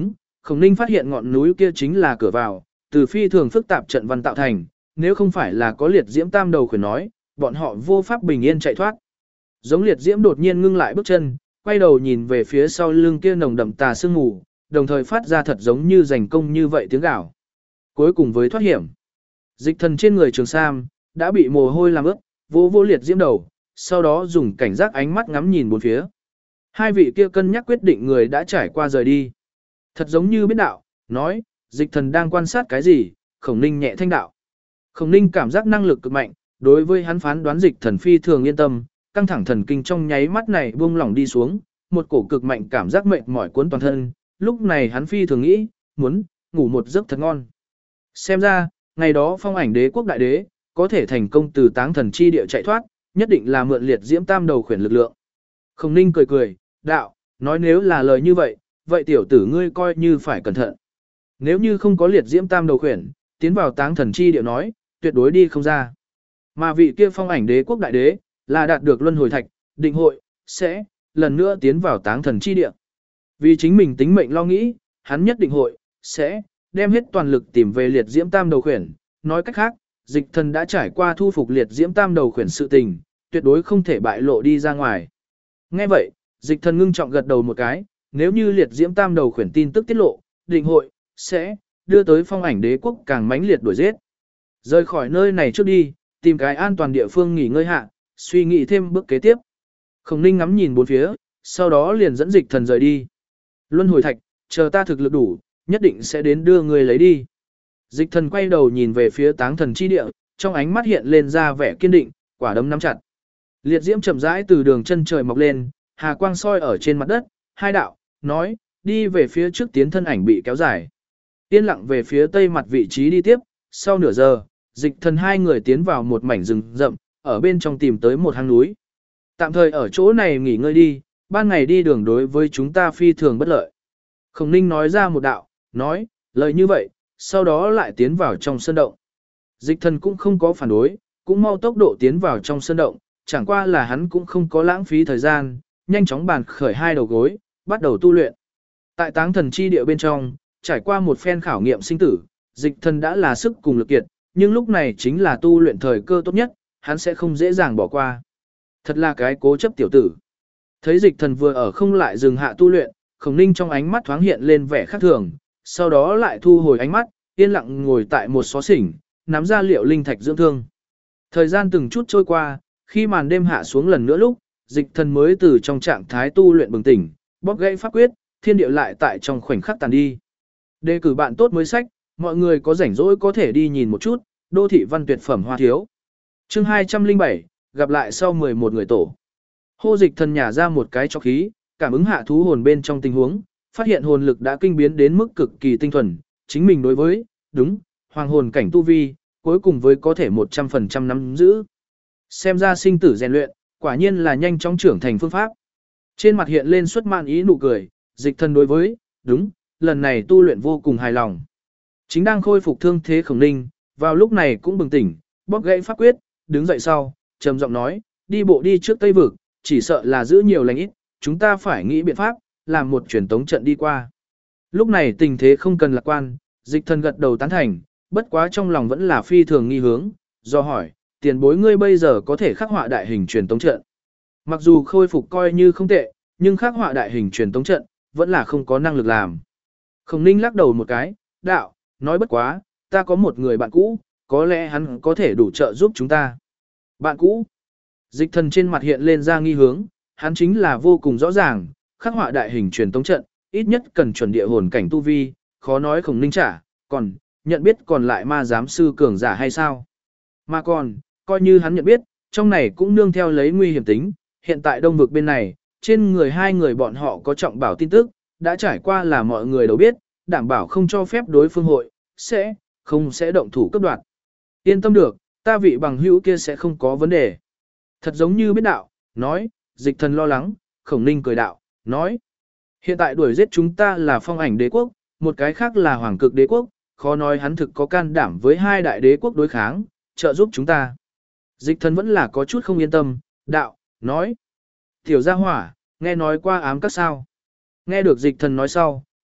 Khổng Ninh phát hiện ngọn núi kia chính là cửa vào, từ phi thường phức tạp trận văn tạo thành, nếu không phải là có liệt diễm tam đầu khuyển nói, bọn họ vô pháp bình yên chạy thoát. Giống liệt diễm đột nhiên ngưng lại bước chân, quay đầu nhìn về phía sau lưng kia nồng đậm tà sương mù, đồng thời phát ra thật giống như giành công như vậy tiếng gào. Cuối cùng với thoát hiểm, Dịch Thần trên người Trường Sam đã bị mồ hôi làm ướt, vô vô liệt diễm đầu, sau đó dùng cảnh giác ánh mắt ngắm nhìn bốn phía. Hai vị kia cân nhắc quyết định người đã trải qua rời đi. Thật giống như biết đạo, nói, Dịch Thần đang quan sát cái gì, Khổng Ninh nhẹ thanh đạo. Khổng Ninh cảm giác năng lực cực mạnh, đối với hắn phán đoán Dịch Thần phi thường yên tâm, căng thẳng thần kinh trong nháy mắt này buông lỏng đi xuống, một cổ cực mạnh cảm giác mệt mỏi cuốn toàn thân, lúc này hắn phi thường nghĩ, muốn ngủ một giấc thật ngon. Xem ra, ngày đó Phong Ảnh Đế quốc đại đế có thể thành công từ Táng Thần chi địa chạy thoát, nhất định là mượn liệt diễm tam đầu khuyển lực lượng. Khổng Ninh cười cười, đạo, nói nếu là lời như vậy, vậy tiểu tử ngươi coi như phải cẩn thận. Nếu như không có liệt diễm tam đầu khuyển, tiến vào Táng Thần chi địa nói, tuyệt đối đi không ra. Mà vị kia Phong Ảnh Đế quốc đại đế là đạt được luân hồi thạch, định hội sẽ lần nữa tiến vào Táng Thần chi địa. Vì chính mình tính mệnh lo nghĩ, hắn nhất định hội sẽ đem hết toàn lực tìm về liệt diễm tam đầu khuyển, nói cách khác, Dịch Thần đã trải qua thu phục liệt diễm tam đầu khuyển sự tình, tuyệt đối không thể bại lộ đi ra ngoài. Nghe vậy, Dịch Thần ngưng trọng gật đầu một cái, nếu như liệt diễm tam đầu khuyển tin tức tiết lộ, định hội sẽ đưa tới Phong Ảnh Đế quốc càng mãnh liệt đuổi giết. Rời khỏi nơi này trước đi, tìm cái an toàn địa phương nghỉ ngơi hạ, suy nghĩ thêm bước kế tiếp. Khổng Ninh ngắm nhìn bốn phía, sau đó liền dẫn Dịch Thần rời đi. Luân hồi thạch, chờ ta thực lực đủ, nhất định sẽ đến đưa người lấy đi. Dịch Thần quay đầu nhìn về phía Táng Thần chi địa, trong ánh mắt hiện lên ra vẻ kiên định, quả đấm nắm chặt. Liệt diễm chậm rãi từ đường chân trời mọc lên, hà quang soi ở trên mặt đất, hai đạo, nói, đi về phía trước tiến thân ảnh bị kéo dài. Yên lặng về phía tây mặt vị trí đi tiếp, sau nửa giờ, Dịch Thần hai người tiến vào một mảnh rừng rậm, ở bên trong tìm tới một hang núi. Tạm thời ở chỗ này nghỉ ngơi đi, ban ngày đi đường đối với chúng ta phi thường bất lợi. Khổng Ninh nói ra một đạo, nói, lời như vậy, sau đó lại tiến vào trong sơn động. Dịch Thần cũng không có phản đối, cũng mau tốc độ tiến vào trong sơn động, chẳng qua là hắn cũng không có lãng phí thời gian, nhanh chóng bàn khởi hai đầu gối, bắt đầu tu luyện. Tại Táng Thần chi địa bên trong, trải qua một phen khảo nghiệm sinh tử, Dịch Thần đã là sức cùng lực kiệt, nhưng lúc này chính là tu luyện thời cơ tốt nhất, hắn sẽ không dễ dàng bỏ qua. Thật là cái cố chấp tiểu tử. Thấy Dịch Thần vừa ở không lại dừng hạ tu luyện, Khổng Ninh trong ánh mắt thoáng hiện lên vẻ khác thường, sau đó lại thu hồi ánh mắt, yên lặng ngồi tại một xó xỉnh, nắm ra liệu linh thạch dưỡng thương. Thời gian từng chút trôi qua, khi màn đêm hạ xuống lần nữa lúc, Dịch Thần mới từ trong trạng thái tu luyện bừng tỉnh, bóp gãy pháp quyết, thiên địa lại tại trong khoảnh khắc tàn đi. Đề cử bạn tốt mới sách, mọi người có rảnh rỗi có thể đi nhìn một chút, đô thị văn tuyệt phẩm hoa thiếu. Chương 207, gặp lại sau 11 người tổ. Hô Dịch Thần nhả ra một cái cho khí, cảm ứng hạ thú hồn bên trong tình huống, phát hiện hồn lực đã kinh biến đến mức cực kỳ tinh thuần, chính mình đối với, đúng, hoàng hồn cảnh tu vi, cuối cùng với có thể 100% nắm giữ. Xem ra sinh tử rèn luyện, quả nhiên là nhanh chóng trưởng thành phương pháp. Trên mặt hiện lên xuất mạn ý nụ cười, Dịch Thần đối với, đúng, lần này tu luyện vô cùng hài lòng. Chính đang khôi phục thương thế Khổng Ninh, vào lúc này cũng bừng tỉnh, bóp gãy pháp quyết, đứng dậy sau, trầm giọng nói, đi bộ đi trước Tây Vực, chỉ sợ là giữ nhiều lành ít, chúng ta phải nghĩ biện pháp, làm một truyền tống trận đi qua. Lúc này tình thế không cần lạc quan, Dịch Thần gật đầu tán thành, bất quá trong lòng vẫn là phi thường nghi hướng, do hỏi, tiền bối ngươi bây giờ có thể khắc họa đại hình truyền tống trận. Mặc dù khôi phục coi như không tệ, nhưng khắc họa đại hình truyền tống trận, vẫn là không có năng lực làm. Khổng Ninh lắc đầu một cái, đạo, nói bất quá, ta có một người bạn cũ, có lẽ hắn có thể đủ trợ giúp chúng ta. Bạn cũ? Dịch Thần trên mặt hiện lên ra nghi hướng, hắn chính là vô cùng rõ ràng, khắc họa đại hình truyền tống trận, ít nhất cần chuẩn địa hồn cảnh tu vi, khó nói Khổng Ninh trả, còn, nhận biết còn lại ma giám sư cường giả hay sao. Mà còn, coi như hắn nhận biết, trong này cũng nương theo lấy nguy hiểm tính, hiện tại đông vực bên này, trên người hai người bọn họ có trọng bảo tin tức, đã trải qua là mọi người đều biết, đảm bảo không cho phép đối phương hội, không sẽ động thủ cấp đoạt. Yên tâm được, ta vị bằng hữu kia sẽ không có vấn đề. Thật giống như biết đạo, nói, Dịch Thần lo lắng, Khổng Ninh cười đạo, nói. Hiện tại đuổi giết chúng ta là Phong Ảnh Đế quốc, một cái khác là Hoàng Cực Đế quốc, khó nói hắn thực có can đảm với hai đại đế quốc đối kháng, trợ giúp chúng ta. Dịch Thần vẫn là có chút không yên tâm, đạo, nói. Tiểu gia hỏa, nghe nói qua ám các sao. Nghe được Dịch Thần nói sau,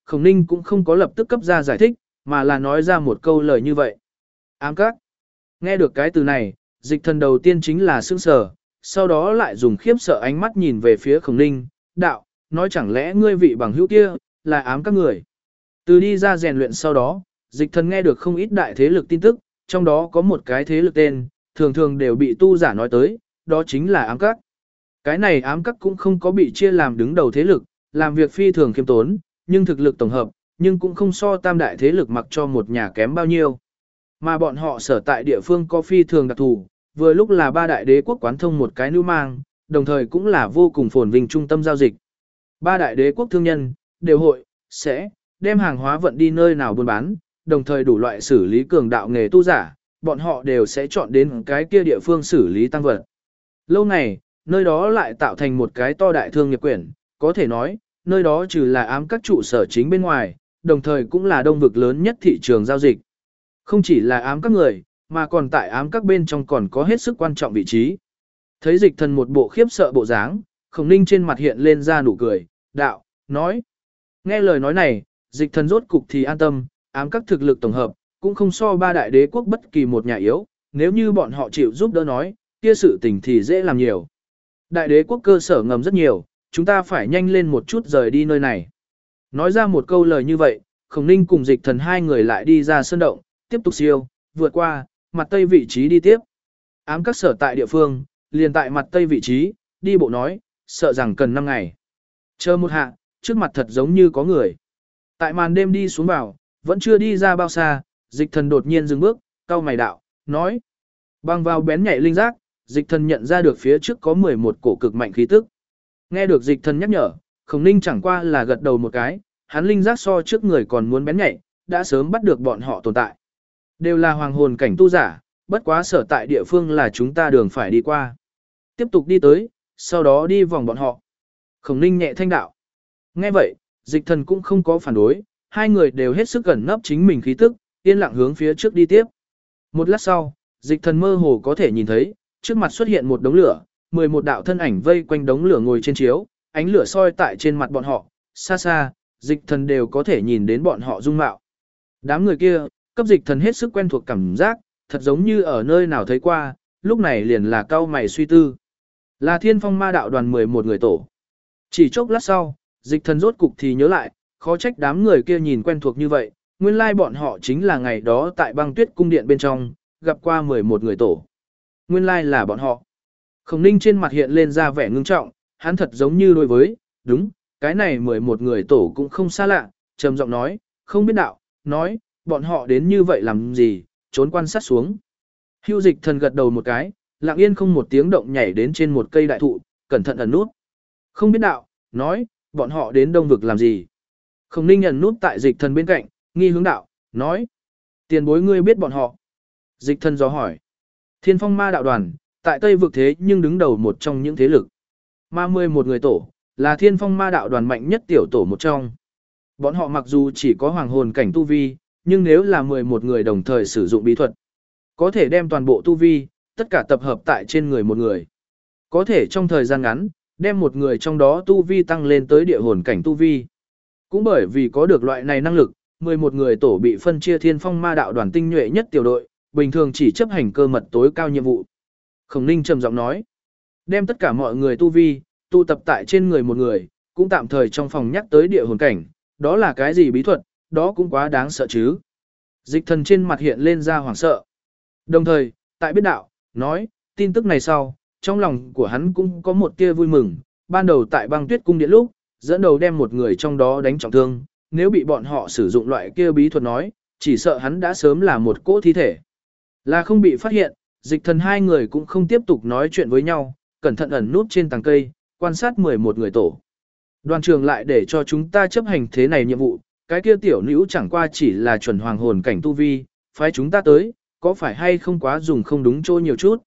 Khổng Ninh cũng không có lập tức cấp ra giải thích, mà là nói ra một câu lời như vậy. Ám các. Nghe được cái từ này, dịch thần đầu tiên chính là sững sờ, sau đó lại dùng khiếp sợ ánh mắt nhìn về phía Khổng Ninh, đạo, nói chẳng lẽ ngươi vị bằng hữu kia, là ám các người. Từ đi ra rèn luyện sau đó, dịch thần nghe được không ít đại thế lực tin tức, trong đó có một cái thế lực tên, thường thường đều bị tu giả nói tới, đó chính là ám các. Cái này ám các cũng không có bị chia làm đứng đầu thế lực, làm việc phi thường khiêm tốn, nhưng thực lực tổng hợp, nhưng cũng không so tam đại thế lực mặc cho một nhà kém bao nhiêu. Mà bọn họ sở tại địa phương có phi thường đặc thù, vừa lúc là ba đại đế quốc quán thông một cái nữ mang, đồng thời cũng là vô cùng phồn vinh trung tâm giao dịch. Ba đại đế quốc thương nhân, đều hội, sẽ, đem hàng hóa vận đi nơi nào buôn bán, đồng thời đủ loại xử lý cường đạo nghề tu giả, bọn họ đều sẽ chọn đến cái kia địa phương xử lý tăng vật. Lâu này, nơi đó lại tạo thành một cái to đại thương nghiệp quyển, có thể nói, nơi đó trừ là ám các trụ sở chính bên ngoài, đồng thời cũng là đông vực lớn nhất thị trường giao dịch. Không chỉ là ám các người, mà còn tại ám các bên trong còn có hết sức quan trọng vị trí. Thấy dịch thần một bộ khiếp sợ bộ dáng, Khổng Ninh trên mặt hiện lên ra nụ cười, đạo, nói. Nghe lời nói này, dịch thần rốt cục thì an tâm, ám các thực lực tổng hợp, cũng không so ba đại đế quốc bất kỳ một nhà yếu, nếu như bọn họ chịu giúp đỡ nói, kia sự tình thì dễ làm nhiều. Đại đế quốc cơ sở ngầm rất nhiều, chúng ta phải nhanh lên một chút rời đi nơi này. Nói ra một câu lời như vậy, Khổng Ninh cùng dịch thần hai người lại đi ra sơn động, tiếp tục siêu, vượt qua, mặt tây vị trí đi tiếp. Ám các sở tại địa phương, liền tại mặt tây vị trí, đi bộ nói, sợ rằng cần 5 ngày. Chờ một hạ, trước mặt thật giống như có người. Tại màn đêm đi xuống vào, vẫn chưa đi ra bao xa, dịch thần đột nhiên dừng bước, cau mày đạo, nói. Băng vào bén nhạy linh giác, dịch thần nhận ra được phía trước có 11 cổ cực mạnh khí tức. Nghe được dịch thần nhắc nhở, Khổng Ninh chẳng qua là gật đầu một cái, hắn linh giác so trước người còn muốn bén nhạy, đã sớm bắt được bọn họ tồn tại. Đều là hoàng hồn cảnh tu giả, bất quá sở tại địa phương là chúng ta đường phải đi qua. Tiếp tục đi tới, sau đó đi vòng bọn họ. Khổng Ninh nhẹ thanh đạo. Nghe vậy, dịch thần cũng không có phản đối, hai người đều hết sức gần nấp chính mình khí tức, yên lặng hướng phía trước đi tiếp. Một lát sau, dịch thần mơ hồ có thể nhìn thấy, trước mặt xuất hiện một đống lửa, 11 đạo thân ảnh vây quanh đống lửa ngồi trên chiếu, ánh lửa soi tại trên mặt bọn họ, xa xa, dịch thần đều có thể nhìn đến bọn họ dung mạo. Đám người kia, cấp dịch thần hết sức quen thuộc cảm giác, thật giống như ở nơi nào thấy qua, lúc này liền là cau mày suy tư. Là Thiên Phong Ma đạo đoàn 11 người tổ. Chỉ chốc lát sau, dịch thần rốt cục thì nhớ lại, khó trách đám người kia nhìn quen thuộc như vậy, nguyên lai bọn họ chính là ngày đó tại Băng Tuyết cung điện bên trong, gặp qua 11 người tổ. Nguyên lai là bọn họ. Khổng Ninh trên mặt hiện lên ra vẻ ngưng trọng, hắn thật giống như đối với, đúng, cái này 11 người tổ cũng không xa lạ, trầm giọng nói, không biết đạo, nói, bọn họ đến như vậy làm gì, trốn quan sát xuống. Hưu dịch thần gật đầu một cái, lặng yên không một tiếng động nhảy đến trên một cây đại thụ, cẩn thận ẩn nút. Không biết đạo, nói, bọn họ đến đông vực làm gì. Khổng Ninh ẩn nút tại dịch thần bên cạnh, nghi hướng đạo, nói, tiền bối ngươi biết bọn họ. Dịch thần dò hỏi, Thiên Phong Ma đạo đoàn, tại Tây vực thế nhưng đứng đầu một trong những thế lực. Ma 11 người tổ, là Thiên Phong Ma đạo đoàn mạnh nhất tiểu tổ một trong. Bọn họ mặc dù chỉ có hoàng hồn cảnh tu vi, nhưng nếu là 11 người đồng thời sử dụng bí thuật, có thể đem toàn bộ tu vi, tất cả tập hợp tại trên người một người. Có thể trong thời gian ngắn, đem một người trong đó tu vi tăng lên tới địa hồn cảnh tu vi. Cũng bởi vì có được loại này năng lực, 11 người tổ bị phân chia Thiên Phong Ma đạo đoàn tinh nhuệ nhất tiểu đội, bình thường chỉ chấp hành cơ mật tối cao nhiệm vụ. Khổng Ninh trầm giọng nói, đem tất cả mọi người tu vi, tụ tập tại trên người một người, cũng tạm thời trong phòng nhắc tới địa hồn cảnh, đó là cái gì bí thuật, đó cũng quá đáng sợ chứ. Dịch thần trên mặt hiện lên ra hoảng sợ. Đồng thời, tại biết đạo, nói, tin tức này sau, trong lòng của hắn cũng có một tia vui mừng, ban đầu tại Băng Tuyết cung điện lúc, dẫn đầu đem một người trong đó đánh trọng thương, nếu bị bọn họ sử dụng loại kia bí thuật nói, chỉ sợ hắn đã sớm là một cỗ thi thể. Là không bị phát hiện, dịch thần hai người cũng không tiếp tục nói chuyện với nhau, cẩn thận ẩn nút trên tầng cây, quan sát 11 người tổ. Đoàn trưởng lại để cho chúng ta chấp hành thế này nhiệm vụ, cái kia tiểu nữ chẳng qua chỉ là chuẩn hoàng hồn cảnh tu vi, phái chúng ta tới, có phải hay không quá dùng không đúng chỗ nhiều chút.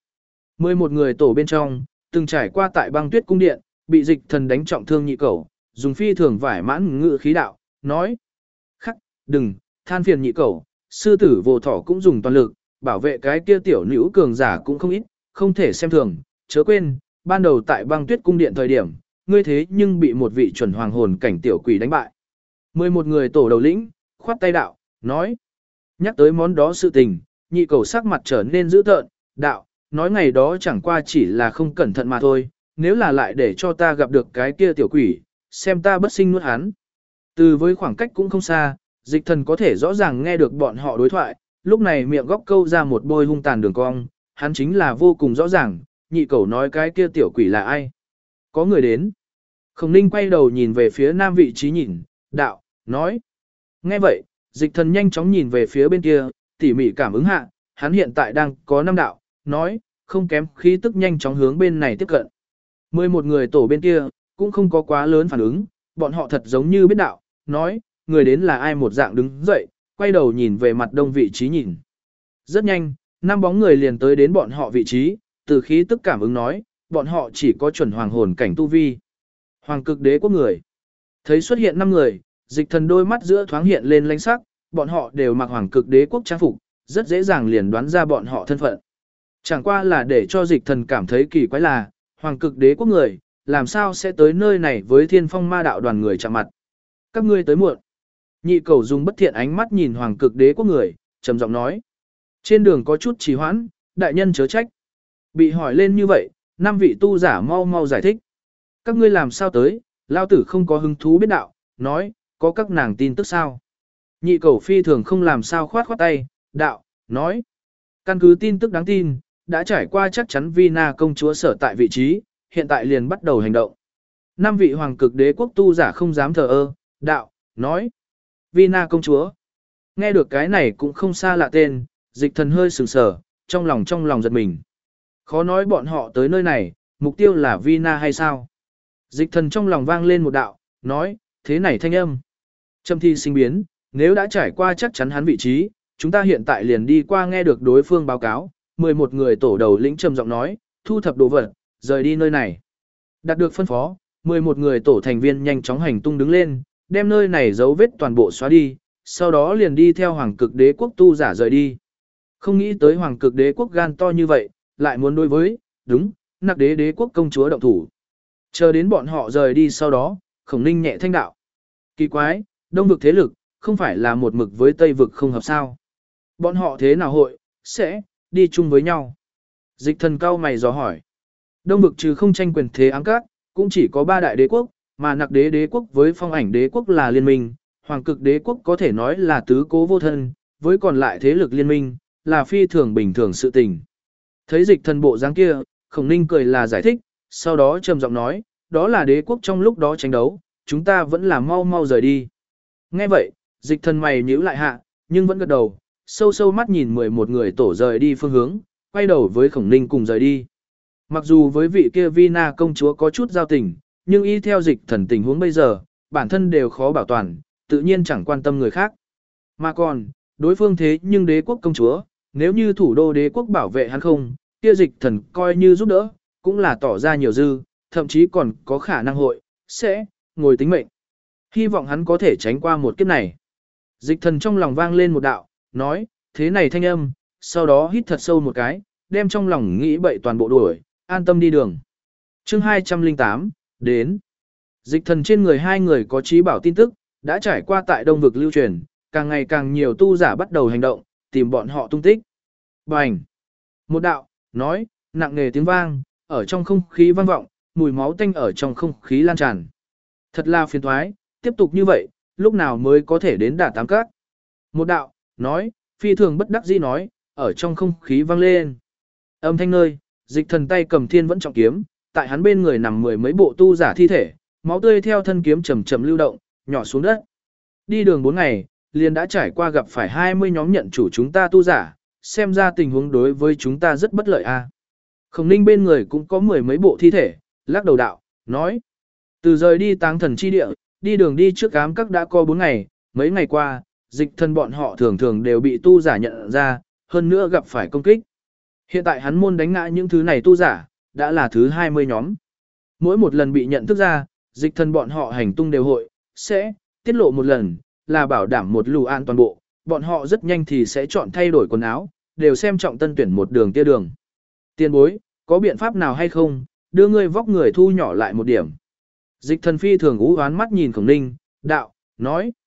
11 người tổ bên trong, từng trải qua tại Băng Tuyết cung điện, bị dịch thần đánh trọng thương nhị cẩu, dùng phi thường vải mãn ngự khí đạo, nói: "Khắc, đừng, than phiền nhị cẩu, sư tử vô thỏ cũng dùng toàn lực, bảo vệ cái kia tiểu nữ cường giả cũng không ít, không thể xem thường, chớ quên, ban đầu tại Băng Tuyết cung điện thời điểm, ngươi thế nhưng bị một vị chuẩn hoàng hồn cảnh tiểu quỷ đánh bại." 11 người tổ đầu lĩnh, khoát tay đạo, nói. Nhắc tới món đó sự tình, nhị cầu sắc mặt trở nên dữ tợn, đạo, nói ngày đó chẳng qua chỉ là không cẩn thận mà thôi, nếu là lại để cho ta gặp được cái kia tiểu quỷ, xem ta bất sinh nuốt hắn. Từ với khoảng cách cũng không xa, dịch thần có thể rõ ràng nghe được bọn họ đối thoại, lúc này miệng góc câu ra một bôi hung tàn đường cong, hắn chính là vô cùng rõ ràng, nhị cầu nói cái kia tiểu quỷ là ai. Có người đến. Khổng Ninh quay đầu nhìn về phía nam vị trí nhìn, đạo, nói. Nghe vậy, dịch thần nhanh chóng nhìn về phía bên kia, tỉ mỉ cảm ứng hạ, hắn hiện tại đang có 5 đạo, nói, không kém khí tức nhanh chóng hướng bên này tiếp cận. 11 người tổ bên kia, cũng không có quá lớn phản ứng, bọn họ thật giống như biết đạo, nói, người đến là ai một dạng đứng dậy, quay đầu nhìn về mặt đông vị trí nhìn. Rất nhanh, 5 bóng người liền tới đến bọn họ vị trí, từ khí tức cảm ứng nói, bọn họ chỉ có chuẩn hoàng hồn cảnh tu vi. Hoàng cực đế quốc người. Thấy xuất hiện 5 người, dịch thần đôi mắt giữa thoáng hiện lên lãnh sắc, bọn họ đều mặc hoàng cực đế quốc trang phục, rất dễ dàng liền đoán ra bọn họ thân phận. Chẳng qua là để cho dịch thần cảm thấy kỳ quái là, hoàng cực đế quốc người, làm sao sẽ tới nơi này với thiên phong ma đạo đoàn người chạm mặt. Các ngươi tới muộn. Nhị cầu dùng bất thiện ánh mắt nhìn hoàng cực đế quốc người, trầm giọng nói. Trên đường có chút trì hoãn, đại nhân chớ trách. Bị hỏi lên như vậy, 5 vị tu giả mau mau giải thích. Các ngươi làm sao tới, lao tử không có hứng thú biết đạo, nói, có các nàng tin tức sao. Nhị cầu phi thường không làm sao khoát khoát tay, đạo, nói. Căn cứ tin tức đáng tin, đã trải qua chắc chắn Vina công chúa sở tại vị trí, hiện tại liền bắt đầu hành động. 5 vị hoàng cực đế quốc tu giả không dám thờ ơ, đạo, nói. Vina công chúa. Nghe được cái này cũng không xa lạ tên, dịch thần hơi sừng sờ, trong lòng giật mình. Khó nói bọn họ tới nơi này, mục tiêu là Vina hay sao? Dịch thần trong lòng vang lên một đạo, nói, thế này thanh âm. Trầm thi sinh biến, nếu đã trải qua chắc chắn hắn vị trí, chúng ta hiện tại liền đi qua nghe được đối phương báo cáo. 11 người tổ đầu lĩnh trầm giọng nói, thu thập đồ vật, rời đi nơi này. Đạt được phân phó, 11 người tổ thành viên nhanh chóng hành tung đứng lên, đem nơi này dấu vết toàn bộ xóa đi, sau đó liền đi theo hoàng cực đế quốc tu giả rời đi. Không nghĩ tới hoàng cực đế quốc gan to như vậy, lại muốn đối với, đúng, nặc đế đế quốc công chúa động thủ. Chờ đến bọn họ rời đi sau đó, Khổng Ninh nhẹ thanh đạo. Kỳ quái, đông vực thế lực, không phải là một mực với tây vực không hợp sao. Bọn họ thế nào hội, sẽ, đi chung với nhau. Dịch thần cao mày dò hỏi. Đông vực trừ không tranh quyền thế áng các, cũng chỉ có 3 đại đế quốc, mà nặc đế đế quốc với phong ảnh đế quốc là liên minh, hoàng cực đế quốc có thể nói là tứ cố vô thân, với còn lại thế lực liên minh, là phi thường bình thường sự tình. Thấy dịch thần bộ dáng kia, Khổng Ninh cười là giải thích, sau đó trầm giọng nói, đó là đế quốc trong lúc đó tranh đấu, chúng ta vẫn là mau mau rời đi. Nghe vậy, dịch thần mày nhíu lại hạ, nhưng vẫn gật đầu, sâu sâu mắt nhìn 11 người tổ rời đi phương hướng, quay đầu với Khổng Ninh cùng rời đi. Mặc dù với vị kia Vina công chúa có chút giao tình, nhưng y theo dịch thần tình huống bây giờ, bản thân đều khó bảo toàn, tự nhiên chẳng quan tâm người khác. Mà còn, đối phương thế nhưng đế quốc công chúa, nếu như thủ đô đế quốc bảo vệ hắn không, kia dịch thần coi như giúp đỡ, cũng là tỏ ra nhiều dư, thậm chí còn có khả năng hội, sẽ, ngồi tính mệnh. Hy vọng hắn có thể tránh qua một kiếp này. Dịch thần trong lòng vang lên một đạo, nói, thế này thanh âm, sau đó hít thật sâu một cái, đem trong lòng nghĩ bậy toàn bộ đuổi, an tâm đi đường. Chương 208, đến. Dịch thần trên người hai người có trí bảo tin tức, đã trải qua tại đông vực lưu truyền, càng ngày càng nhiều tu giả bắt đầu hành động, tìm bọn họ tung tích. Bành! Một đạo, nói, nặng nề tiếng vang, ở trong không khí vang vọng, mùi máu tanh ở trong không khí lan tràn. Thật là phiền toái, tiếp tục như vậy, lúc nào mới có thể đến đả tám các. Một đạo, nói, phi thường bất đắc dĩ nói, ở trong không khí vang lên. Âm thanh nơi, dịch thần tay cầm thiên vẫn trọng kiếm, tại hắn bên người nằm 10 mấy bộ tu giả thi thể, máu tươi theo thân kiếm chậm chậm lưu động, nhỏ xuống đất. Đi đường 4 ngày, liền đã trải qua gặp phải 20 nhóm nhận chủ chúng ta tu giả, xem ra tình huống đối với chúng ta rất bất lợi a. Khổng Ninh bên người cũng có 10 mấy bộ thi thể, lắc đầu đạo, nói. Từ rời đi táng thần chi địa, đi đường đi trước ám các đã có 4 ngày, mấy ngày qua, dịch thần bọn họ thường thường đều bị tu giả nhận ra, hơn nữa gặp phải công kích. Hiện tại hắn môn đánh ngã những thứ này tu giả, đã là thứ 20 nhóm. Mỗi một lần bị nhận thức ra, dịch thần bọn họ hành tung đều hội, sẽ tiết lộ một lần, là bảo đảm một lù an toàn bộ, bọn họ rất nhanh thì sẽ chọn thay đổi quần áo, đều xem trọng tân tuyển một đường tia đường. Tiên bối, có biện pháp nào hay không, đưa ngươi vóc người thu nhỏ lại một điểm. Dịch thần phi thường ú oán mắt nhìn Khổng Ninh, đạo, nói,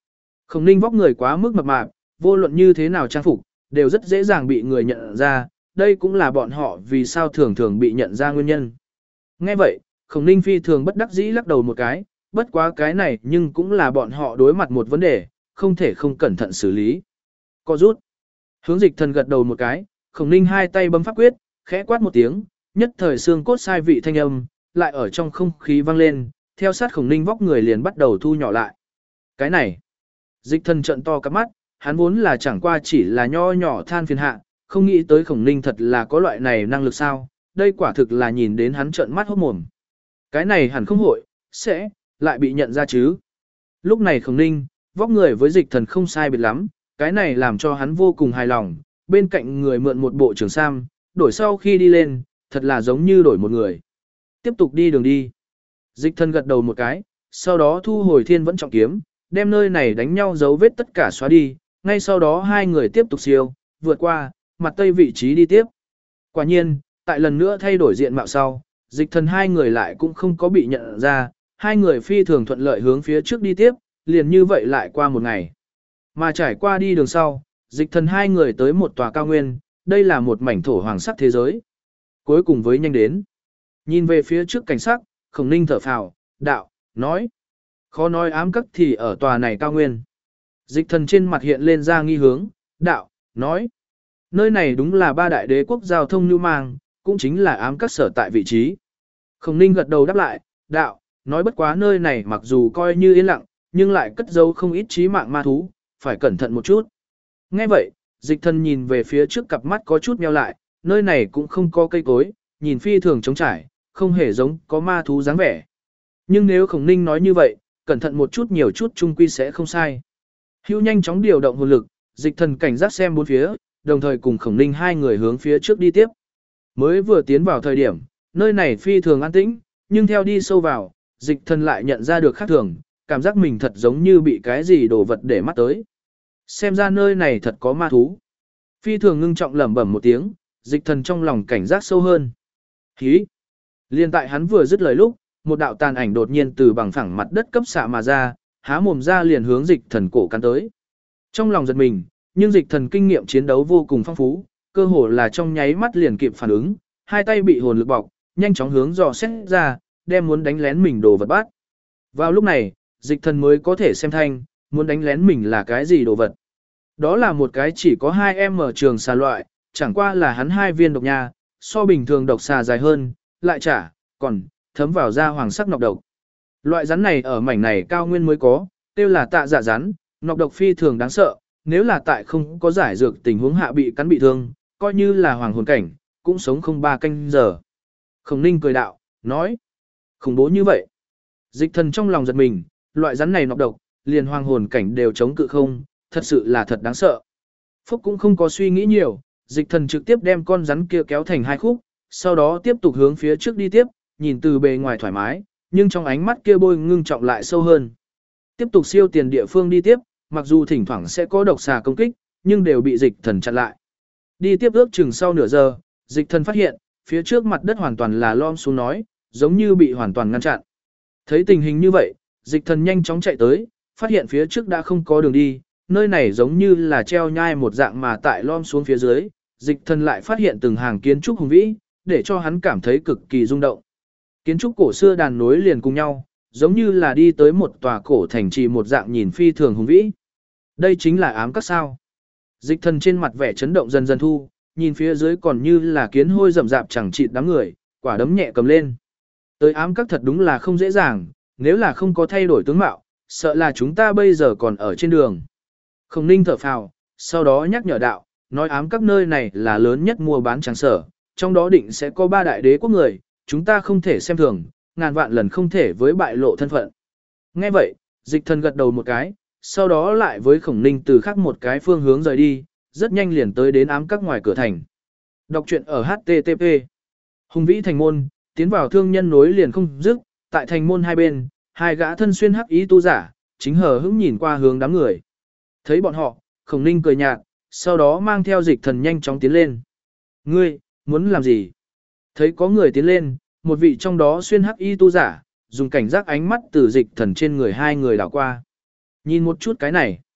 Khổng Ninh vóc người quá mức mập mạp, vô luận như thế nào trang phục, đều rất dễ dàng bị người nhận ra, đây cũng là bọn họ vì sao thường thường bị nhận ra nguyên nhân. Nghe vậy, Khổng Ninh phi thường bất đắc dĩ lắc đầu một cái, bất quá cái này nhưng cũng là bọn họ đối mặt một vấn đề, không thể không cẩn thận xử lý. Co rút. Hướng Dịch Thần gật đầu một cái, Khổng Ninh hai tay bấm pháp quyết, khẽ quát một tiếng, nhất thời xương cốt sai vị thanh âm, lại ở trong không khí vang lên, theo sát Khổng Ninh vóc người liền bắt đầu thu nhỏ lại. Cái này, Dịch Thần trợn to cắp mắt, hắn vốn là chẳng qua chỉ là nho nhỏ than phiền hạ, không nghĩ tới Khổng Ninh thật là có loại này năng lực sao, đây quả thực là nhìn đến hắn trợn mắt hốt mồm. Cái này hẳn không hội, sẽ, lại bị nhận ra chứ. Lúc này Khổng Ninh, vóc người với Dịch Thần không sai biệt lắm, cái này làm cho hắn vô cùng hài lòng, bên cạnh người mượn một bộ trường sam, đổi sau khi đi lên, thật là giống như đổi một người. Tiếp tục đi đường đi. Dịch Thần gật đầu một cái, sau đó thu hồi thiên vẫn trọng kiếm, đem nơi này đánh nhau dấu vết tất cả xóa đi, ngay sau đó hai người tiếp tục siêu, vượt qua, mặt tây vị trí đi tiếp. Quả nhiên, tại lần nữa thay đổi diện mạo sau, Dịch Thần hai người lại cũng không có bị nhận ra, hai người phi thường thuận lợi hướng phía trước đi tiếp, liền như vậy lại qua một ngày. Mà trải qua đi đường sau, Dịch Thần hai người tới một tòa cao nguyên, đây là một mảnh thổ hoàng sắc thế giới. Cuối cùng với nhanh đến. Nhìn về phía trước cảnh sắc, Khổng Ninh thở phào, đạo, nói. Khó nói ám các thì ở tòa này cao nguyên. Dịch Thần trên mặt hiện lên ra nghi hướng, đạo, nói. Nơi này đúng là ba đại đế quốc giao thông lưu mang, cũng chính là ám các sở tại vị trí. Khổng Ninh gật đầu đáp lại, đạo, nói bất quá nơi này mặc dù coi như yên lặng, nhưng lại cất giấu không ít chí mạng ma thú, phải cẩn thận một chút. Nghe vậy, Dịch Thần nhìn về phía trước cặp mắt có chút nheo lại, nơi này cũng không có cây cối, nhìn phi thường trống trải, không hề giống có ma thú dáng vẻ. Nhưng nếu Khổng Ninh nói như vậy, cẩn thận một chút nhiều chút chung quy sẽ không sai. Hưu nhanh chóng điều động hồn lực, Dịch Thần cảnh giác xem bốn phía, đồng thời cùng Khổng Ninh hai người hướng phía trước đi tiếp. Mới vừa tiến vào thời điểm, nơi này phi thường an tĩnh, nhưng theo đi sâu vào, Dịch Thần lại nhận ra được khác thường, cảm giác mình thật giống như bị cái gì đồ vật để mắt tới. Xem ra nơi này thật có ma thú. Phi thường ngưng trọng lẩm bẩm một tiếng, Dịch Thần trong lòng cảnh giác sâu hơn. Hí! Liên tại hắn vừa dứt lời lúc, một đạo tàn ảnh đột nhiên từ bằng phẳng mặt đất cấp xạ mà ra, há mồm ra liền hướng Dịch Thần cổ cắn tới. Trong lòng giật mình, nhưng Dịch Thần kinh nghiệm chiến đấu vô cùng phong phú, cơ hồ là trong nháy mắt liền kịp phản ứng, hai tay bị hồn lực bọc, nhanh chóng hướng dò xét ra, đem muốn đánh lén mình đồ vật bắt. Vào lúc này, Dịch Thần mới có thể xem thanh, muốn đánh lén mình là cái gì đồ vật. Đó là một cái chỉ có 2M trường xà loại, chẳng qua là hắn hai viên độc nha, so bình thường độc xà dài hơn, lại còn thấm vào da hoàng sắc nọc độc. Loại rắn này ở mảnh này cao nguyên mới có, tiêu là tạ dạ rắn, nọc độc phi thường đáng sợ, nếu là tại không có giải dược tình huống hạ bị cắn bị thương, coi như là hoàng hồn cảnh, cũng sống không 3 canh giờ. Khổng Ninh cười đạo, nói, khủng bố như vậy. Dịch Thần trong lòng giật mình, loại rắn này nọc độc, liền hoàng hồn cảnh đều chống cự không, thật sự là thật đáng sợ. Phúc cũng không có suy nghĩ nhiều, Dịch Thần trực tiếp đem con rắn kia kéo thành hai khúc, sau đó tiếp tục hướng phía trước đi tiếp, nhìn từ bề ngoài thoải mái, nhưng trong ánh mắt kia bôi ngưng trọng lại sâu hơn. Tiếp tục siêu tiền địa phương đi tiếp, mặc dù thỉnh thoảng sẽ có độc xà công kích, nhưng đều bị Dịch Thần chặn lại. Đi tiếp ước chừng sau nửa giờ, Dịch Thần phát hiện, phía trước mặt đất hoàn toàn là lom xuống nói, giống như bị hoàn toàn ngăn chặn. Thấy tình hình như vậy, Dịch Thần nhanh chóng chạy tới, phát hiện phía trước đã không có đường đi, nơi này giống như là treo nhai một dạng mà tại lom xuống phía dưới, Dịch Thần lại phát hiện từng hàng kiến trúc hùng vĩ, để cho hắn cảm thấy cực kỳ rung động. Kiến trúc cổ xưa đàn nối liền cùng nhau, giống như là đi tới một tòa cổ thành trì một dạng nhìn phi thường hùng vĩ. Đây chính là ám các sao. Dịch Thần trên mặt vẻ chấn động dần dần thu, nhìn phía dưới còn như là kiến hôi rậm rạp chẳng chịt đám người, quả đấm nhẹ cầm lên. Tới ám các thật đúng là không dễ dàng, nếu là không có thay đổi tướng mạo, sợ là chúng ta bây giờ còn ở trên đường. Khổng Ninh thở phào, sau đó nhắc nhở đạo, nói ám các nơi này là lớn nhất mua bán tràng sở, trong đó định sẽ có 3 đại đế quốc người, chúng ta không thể xem thường, ngàn vạn lần không thể với bại lộ thân phận. Nghe vậy, Dịch Thần gật đầu một cái, sau đó lại với Khổng Ninh từ khác một cái phương hướng rời đi, rất nhanh liền tới đến ám các ngoài cửa thành. Đọc truyện ở HTTP. Hùng vĩ thành môn, tiến vào thương nhân nối liền không dứt, tại thành môn hai bên, hai gã thân xuyên hắc ý tu giả, chính hờ hững nhìn qua hướng đám người. Thấy bọn họ, Khổng Ninh cười nhạt, sau đó mang theo Dịch Thần nhanh chóng tiến lên. Ngươi, muốn làm gì? Thấy có người tiến lên, một vị trong đó xuyên hắc y tu giả, dùng cảnh giác ánh mắt từ Dịch Thần trên người hai người đảo qua. Nhìn một chút cái này.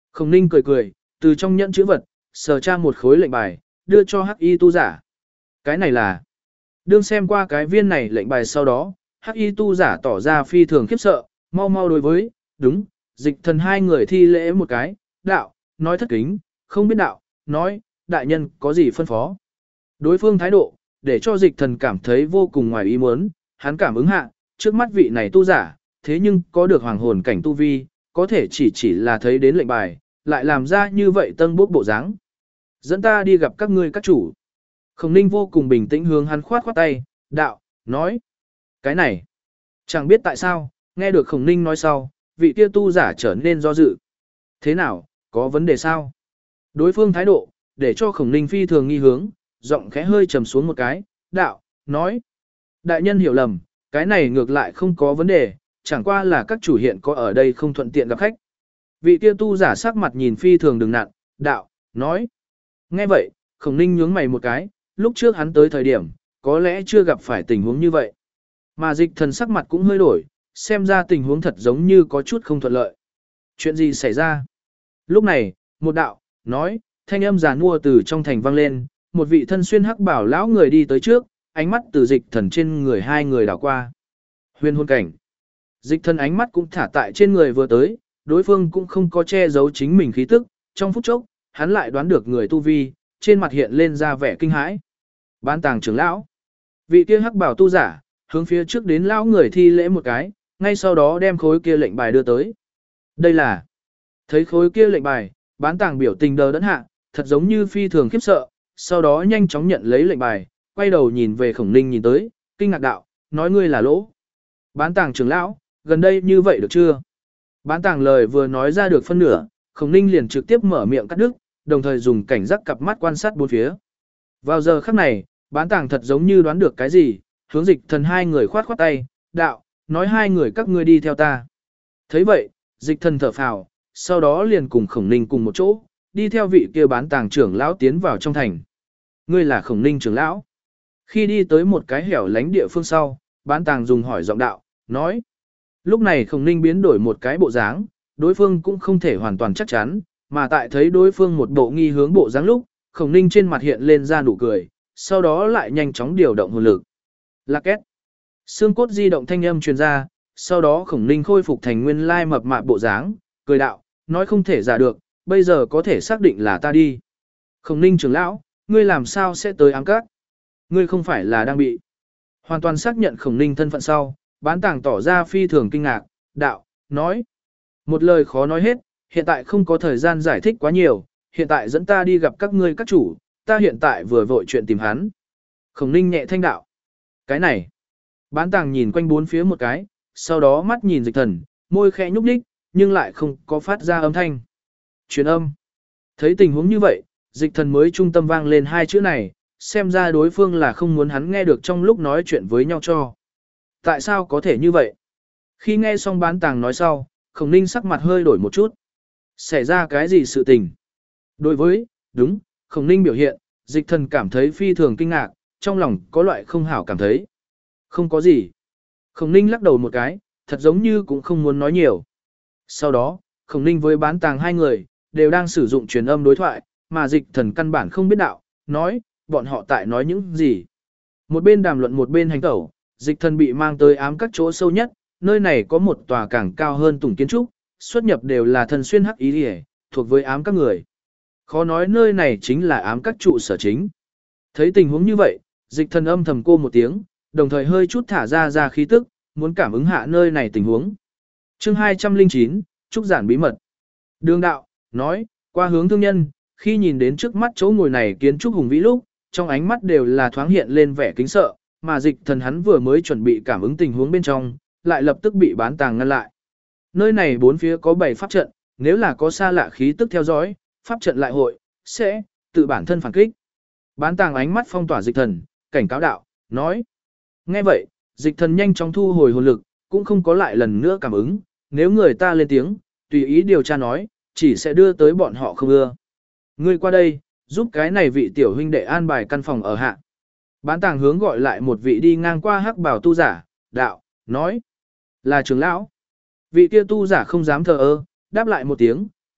Khổng Ninh cười cười, từ trong nhẫn chữ vật, sờ tra một khối lệnh bài, đưa cho Hắc Y tu giả. Cái này là... Đương xem qua cái viên này lệnh bài sau đó, Hắc Y tu giả tỏ ra phi thường khiếp sợ, mau mau đối với, đúng, Dịch Thần hai người thi lễ một cái, đạo, nói thất kính, không biết đạo, nói, đại nhân có gì phân phó. Đối phương thái độ, để cho Dịch Thần cảm thấy vô cùng ngoài ý muốn, hắn cảm ứng hạ, trước mắt vị này tu giả, thế nhưng có được hoàng hồn cảnh tu vi, có thể chỉ là thấy đến lệnh bài, lại làm ra như vậy tân bốc bộ dáng. Dẫn ta đi gặp các ngươi các chủ. Khổng Ninh vô cùng bình tĩnh hướng hắn khoát khoát tay, đạo, nói. Cái này, chẳng biết tại sao, nghe được Khổng Ninh nói sau, vị kia tu giả trở nên do dự. Thế nào, có vấn đề sao? Đối phương thái độ, để cho Khổng Ninh phi thường nghi hướng, giọng khẽ hơi trầm xuống một cái, đạo, nói. Đại nhân hiểu lầm, cái này ngược lại không có vấn đề, chẳng qua là các chủ hiện có ở đây không thuận tiện gặp khách. Vị kia tu giả sắc mặt nhìn phi thường đừng nặn, đạo, nói. Nghe vậy, Khổng Ninh nhướng mày một cái, lúc trước hắn tới thời điểm, có lẽ chưa gặp phải tình huống như vậy. Mà Dịch Thần sắc mặt cũng hơi đổi, xem ra tình huống thật giống như có chút không thuận lợi. Chuyện gì xảy ra? Lúc này, một đạo, nói, thanh âm giàn mua từ trong thành vang lên, một vị thân xuyên hắc bảo lão người đi tới trước, ánh mắt từ Dịch Thần trên người hai người đảo qua. Huyền hồn cảnh. Dịch Thần ánh mắt cũng thả tại trên người vừa tới, đối phương cũng không có che giấu chính mình khí tức, trong phút chốc, hắn lại đoán được người tu vi, trên mặt hiện lên ra vẻ kinh hãi. Bán tàng trưởng lão. Vị kia hắc bảo tu giả, hướng phía trước đến lão người thi lễ một cái, ngay sau đó đem khối kia lệnh bài đưa tới. Đây là... Thấy khối kia lệnh bài, bán tàng biểu tình đờ đẫn hạ, thật giống như phi thường khiếp sợ, sau đó nhanh chóng nhận lấy lệnh bài, quay đầu nhìn về Khổng Ninh nhìn tới, kinh ngạc đạo, nói ngươi là lỗ. Bán tàng trưởng lão, gần đây như vậy được chưa? Bán tàng lời vừa nói ra được phân nửa, Khổng Ninh liền trực tiếp mở miệng cắt đứt, đồng thời dùng cảnh giác cặp mắt quan sát bốn phía. Vào giờ khắc này, bán tàng thật giống như đoán được cái gì, hướng Dịch Thần hai người khoát khoát tay, đạo, nói hai người các ngươi đi theo ta. Thấy vậy, Dịch Thần thở phào, sau đó liền cùng Khổng Ninh cùng một chỗ, đi theo vị kia bán tàng trưởng lão tiến vào trong thành. Ngươi là Khổng Ninh trưởng lão. Khi đi tới một cái hẻo lánh địa phương sau, bán tàng dùng hỏi giọng đạo, nói. Lúc này Khổng Ninh biến đổi một cái bộ dáng, đối phương cũng không thể hoàn toàn chắc chắn, mà tại thấy đối phương một bộ nghi hướng bộ dáng lúc, Khổng Ninh trên mặt hiện lên ra nụ cười, sau đó lại nhanh chóng điều động hồn lực. Lạc két. Xương cốt di động thanh âm truyền ra, sau đó Khổng Ninh khôi phục thành nguyên lai mập mạp bộ dáng, cười đạo, nói không thể giả được, bây giờ có thể xác định là ta đi. Khổng Ninh trưởng lão, ngươi làm sao sẽ tới ám các? Ngươi không phải là đang bị. Hoàn toàn xác nhận Khổng Ninh thân phận sau, bán tàng tỏ ra phi thường kinh ngạc, đạo, nói. Một lời khó nói hết, hiện tại không có thời gian giải thích quá nhiều, hiện tại dẫn ta đi gặp các ngươi các chủ, ta hiện tại vừa vội chuyện tìm hắn. Khổng Ninh nhẹ thanh đạo. Cái này. Bán tàng nhìn quanh bốn phía một cái, sau đó mắt nhìn Dịch Thần, môi khẽ nhúc nhích, nhưng lại không có phát ra âm thanh. Truyền âm. Thấy tình huống như vậy, Dịch Thần mới trung tâm vang lên hai chữ này, xem ra đối phương là không muốn hắn nghe được trong lúc nói chuyện với nhau cho. Tại sao có thể như vậy? Khi nghe xong bán tàng nói sau, Khổng Ninh sắc mặt hơi đổi một chút. Xảy ra cái gì sự tình? Đối với, đúng, Khổng Ninh biểu hiện, Dịch Thần cảm thấy phi thường kinh ngạc, trong lòng có loại không hảo cảm thấy. Không có gì. Khổng Ninh lắc đầu một cái, thật giống như cũng không muốn nói nhiều. Sau đó, Khổng Ninh với bán tàng hai người, đều đang sử dụng truyền âm đối thoại, mà Dịch Thần căn bản không biết đạo, nói, bọn họ tại nói những gì. Một bên đàm luận một bên hành tẩu, Dịch Thần bị mang tới ám các chỗ sâu nhất, nơi này có một tòa cảng cao hơn tùng kiến trúc, xuất nhập đều là thần xuyên hắc ý hề, thuộc với ám các người. Khó nói nơi này chính là ám các trụ sở chính. Thấy tình huống như vậy, Dịch Thần âm thầm cô một tiếng, đồng thời hơi chút thả ra khí tức, muốn cảm ứng hạ nơi này tình huống. Chương 209, Trúc giản bí mật. Đường đạo, nói, qua hướng thương nhân, khi nhìn đến trước mắt chỗ ngồi này kiến trúc hùng vĩ lúc, trong ánh mắt đều là thoáng hiện lên vẻ kính sợ, mà Dịch Thần hắn vừa mới chuẩn bị cảm ứng tình huống bên trong, lại lập tức bị bán tàng ngăn lại. Nơi này bốn phía có 7 pháp trận, nếu là có xa lạ khí tức theo dõi, pháp trận lại hội, sẽ tự bản thân phản kích. Bán tàng ánh mắt phong tỏa Dịch Thần, cảnh cáo đạo, nói. Nghe vậy, Dịch Thần nhanh chóng thu hồi hồn lực, cũng không có lại lần nữa cảm ứng, nếu người ta lên tiếng, tùy ý điều tra nói, chỉ sẽ đưa tới bọn họ không ưa. Ngươi qua đây, giúp cái này vị tiểu huynh đệ an bài căn phòng ở hạ. Bán tàng hướng gọi lại một vị đi ngang qua hắc bảo tu giả, đạo, nói, là trưởng lão. Vị kia tu giả không dám thờ ơ, đáp lại một tiếng,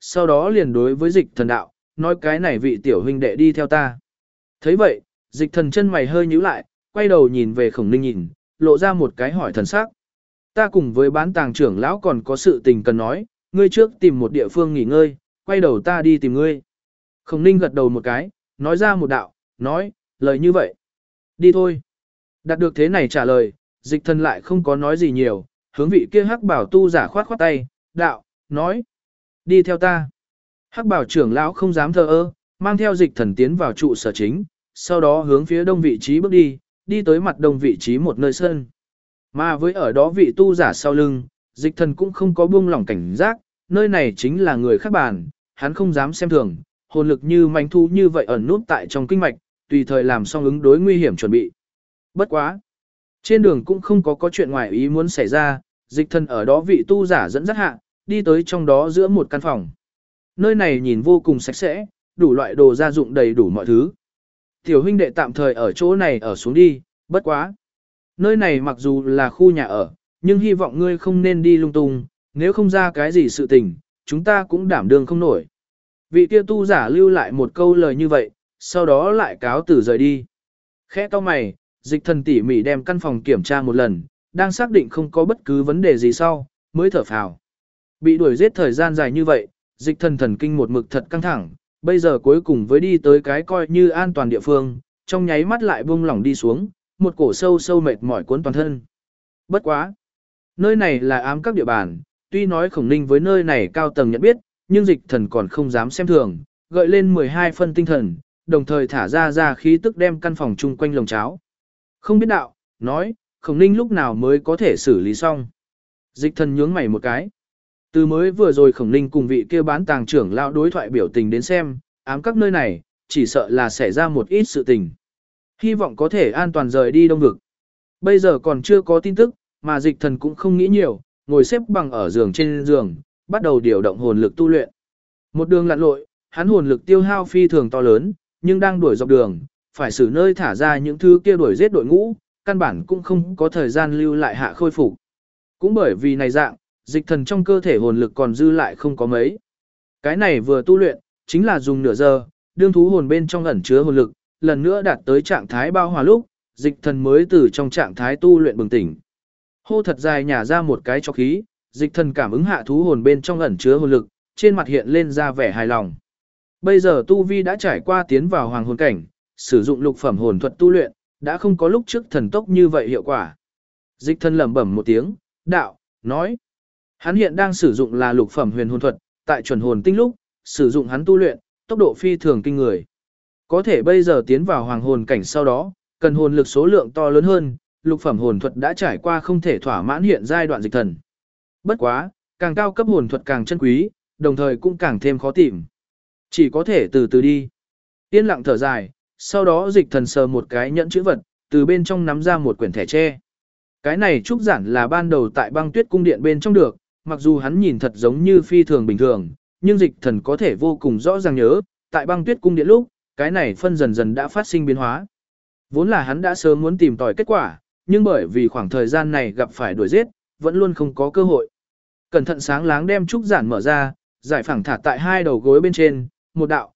sau đó liền đối với dịch thần đạo, nói cái này vị tiểu huynh đệ đi theo ta. Thấy vậy, dịch thần chân mày hơi nhíu lại, quay đầu nhìn về Khổng Ninh nhìn, lộ ra một cái hỏi thần sắc. Ta cùng với bán tàng trưởng lão còn có sự tình cần nói, ngươi trước tìm một địa phương nghỉ ngơi, quay đầu ta đi tìm ngươi. Khổng Ninh gật đầu một cái, nói ra một đạo, nói, lời như vậy. Đi thôi. Đạt được thế này trả lời, dịch thần lại không có nói gì nhiều, hướng vị kia hắc bảo tu giả khoát khoát tay, đạo, nói, đi theo ta. Hắc bảo trưởng lão không dám thờ ơ, mang theo dịch thần tiến vào trụ sở chính, sau đó hướng phía đông vị trí bước đi, đi tới mặt đông vị trí một nơi sân. Mà với ở đó vị tu giả sau lưng, dịch thần cũng không có buông lỏng cảnh giác, nơi này chính là người khác bàn, hắn không dám xem thường, hồn lực như manh thu như vậy ẩn nút tại trong kinh mạch, tùy thời làm xong ứng đối nguy hiểm chuẩn bị. Bất quá. Trên đường cũng không có chuyện ngoài ý muốn xảy ra, dịch thần ở đó vị tu giả dẫn dắt hạ, đi tới trong đó giữa một căn phòng. Nơi này nhìn vô cùng sạch sẽ, đủ loại đồ gia dụng đầy đủ mọi thứ. Tiểu huynh đệ tạm thời ở chỗ này ở xuống đi, bất quá. Nơi này mặc dù là khu nhà ở, nhưng hy vọng ngươi không nên đi lung tung, nếu không ra cái gì sự tình, chúng ta cũng đảm đương không nổi. Vị kia tu giả lưu lại một câu lời như vậy, sau đó lại cáo từ rời đi. Khẽ cau mày, dịch thần tỉ mỉ đem căn phòng kiểm tra một lần, đang xác định không có bất cứ vấn đề gì sau, mới thở phào. Bị đuổi giết thời gian dài như vậy, dịch thần thần kinh một mực thật căng thẳng, bây giờ cuối cùng với đi tới cái coi như an toàn địa phương, trong nháy mắt lại buông lỏng đi xuống, một cổ sâu sâu mệt mỏi cuốn toàn thân. Bất quá. Nơi này là ám các địa bàn, tuy nói Khổng Ninh với nơi này cao tầng nhận biết, nhưng dịch thần còn không dám xem thường, gợi lên 12 phân tinh thần, đồng thời thả ra khí tức đem căn phòng chung quanh lồng cháo. Không biết đạo, nói, Khổng Ninh lúc nào mới có thể xử lý xong. Dịch thần nhướng mày một cái. Từ mới vừa rồi Khổng Ninh cùng vị kia bán tàng trưởng lão đối thoại biểu tình đến xem, ám các nơi này, chỉ sợ là xảy ra một ít sự tình. Hy vọng có thể an toàn rời đi đông vực. Bây giờ còn chưa có tin tức, mà dịch thần cũng không nghĩ nhiều, ngồi xếp bằng ở giường trên giường, bắt đầu điều động hồn lực tu luyện. Một đường lặn lội, hắn hồn lực tiêu hao phi thường to lớn, nhưng đang đuổi dọc đường, phải xử nơi thả ra những thứ kia đuổi giết đội ngũ, căn bản cũng không có thời gian lưu lại hạ khôi phục. Cũng bởi vì này dạng, dịch thần trong cơ thể hồn lực còn dư lại không có mấy. Cái này vừa tu luyện, chính là dùng nửa giờ, đương thú hồn bên trong ẩn chứa hồn lực, lần nữa đạt tới trạng thái bao hòa lúc, dịch thần mới từ trong trạng thái tu luyện bừng tỉnh. Hô thật dài nhả ra một cái cho khí, dịch thần cảm ứng hạ thú hồn bên trong ẩn chứa hồn lực, trên mặt hiện lên ra vẻ hài lòng. Bây giờ tu vi đã trải qua tiến vào hoàng hồn cảnh, sử dụng lục phẩm hồn thuật tu luyện, đã không có lúc trước thần tốc như vậy hiệu quả. Dịch thần lẩm bẩm một tiếng, đạo, nói. Hắn hiện đang sử dụng là lục phẩm huyền hồn thuật, tại chuẩn hồn tinh lúc, sử dụng hắn tu luyện, tốc độ phi thường kinh người. Có thể bây giờ tiến vào hoàng hồn cảnh sau đó, cần hồn lực số lượng to lớn hơn, lục phẩm hồn thuật đã trải qua không thể thỏa mãn hiện giai đoạn dịch thần. Bất quá, càng cao cấp hồn thuật càng chân quý, đồng thời cũng càng thêm khó tìm. Chỉ có thể từ từ đi. Yên lặng thở dài, sau đó dịch thần sờ một cái nhẫn chữ vật, từ bên trong nắm ra một quyển thẻ tre. Cái này trúc giản là ban đầu tại băng tuyết cung điện bên trong được, mặc dù hắn nhìn thật giống như phi thường bình thường, nhưng dịch thần có thể vô cùng rõ ràng nhớ, tại băng tuyết cung điện lúc, cái này phân dần dần đã phát sinh biến hóa. Vốn là hắn đã sớm muốn tìm tòi kết quả, nhưng bởi vì khoảng thời gian này gặp phải đuổi giết, vẫn luôn không có cơ hội. Cẩn thận sáng láng đem trúc giản mở ra, giải phẳng thả tại hai đầu gối bên trên, một đạo,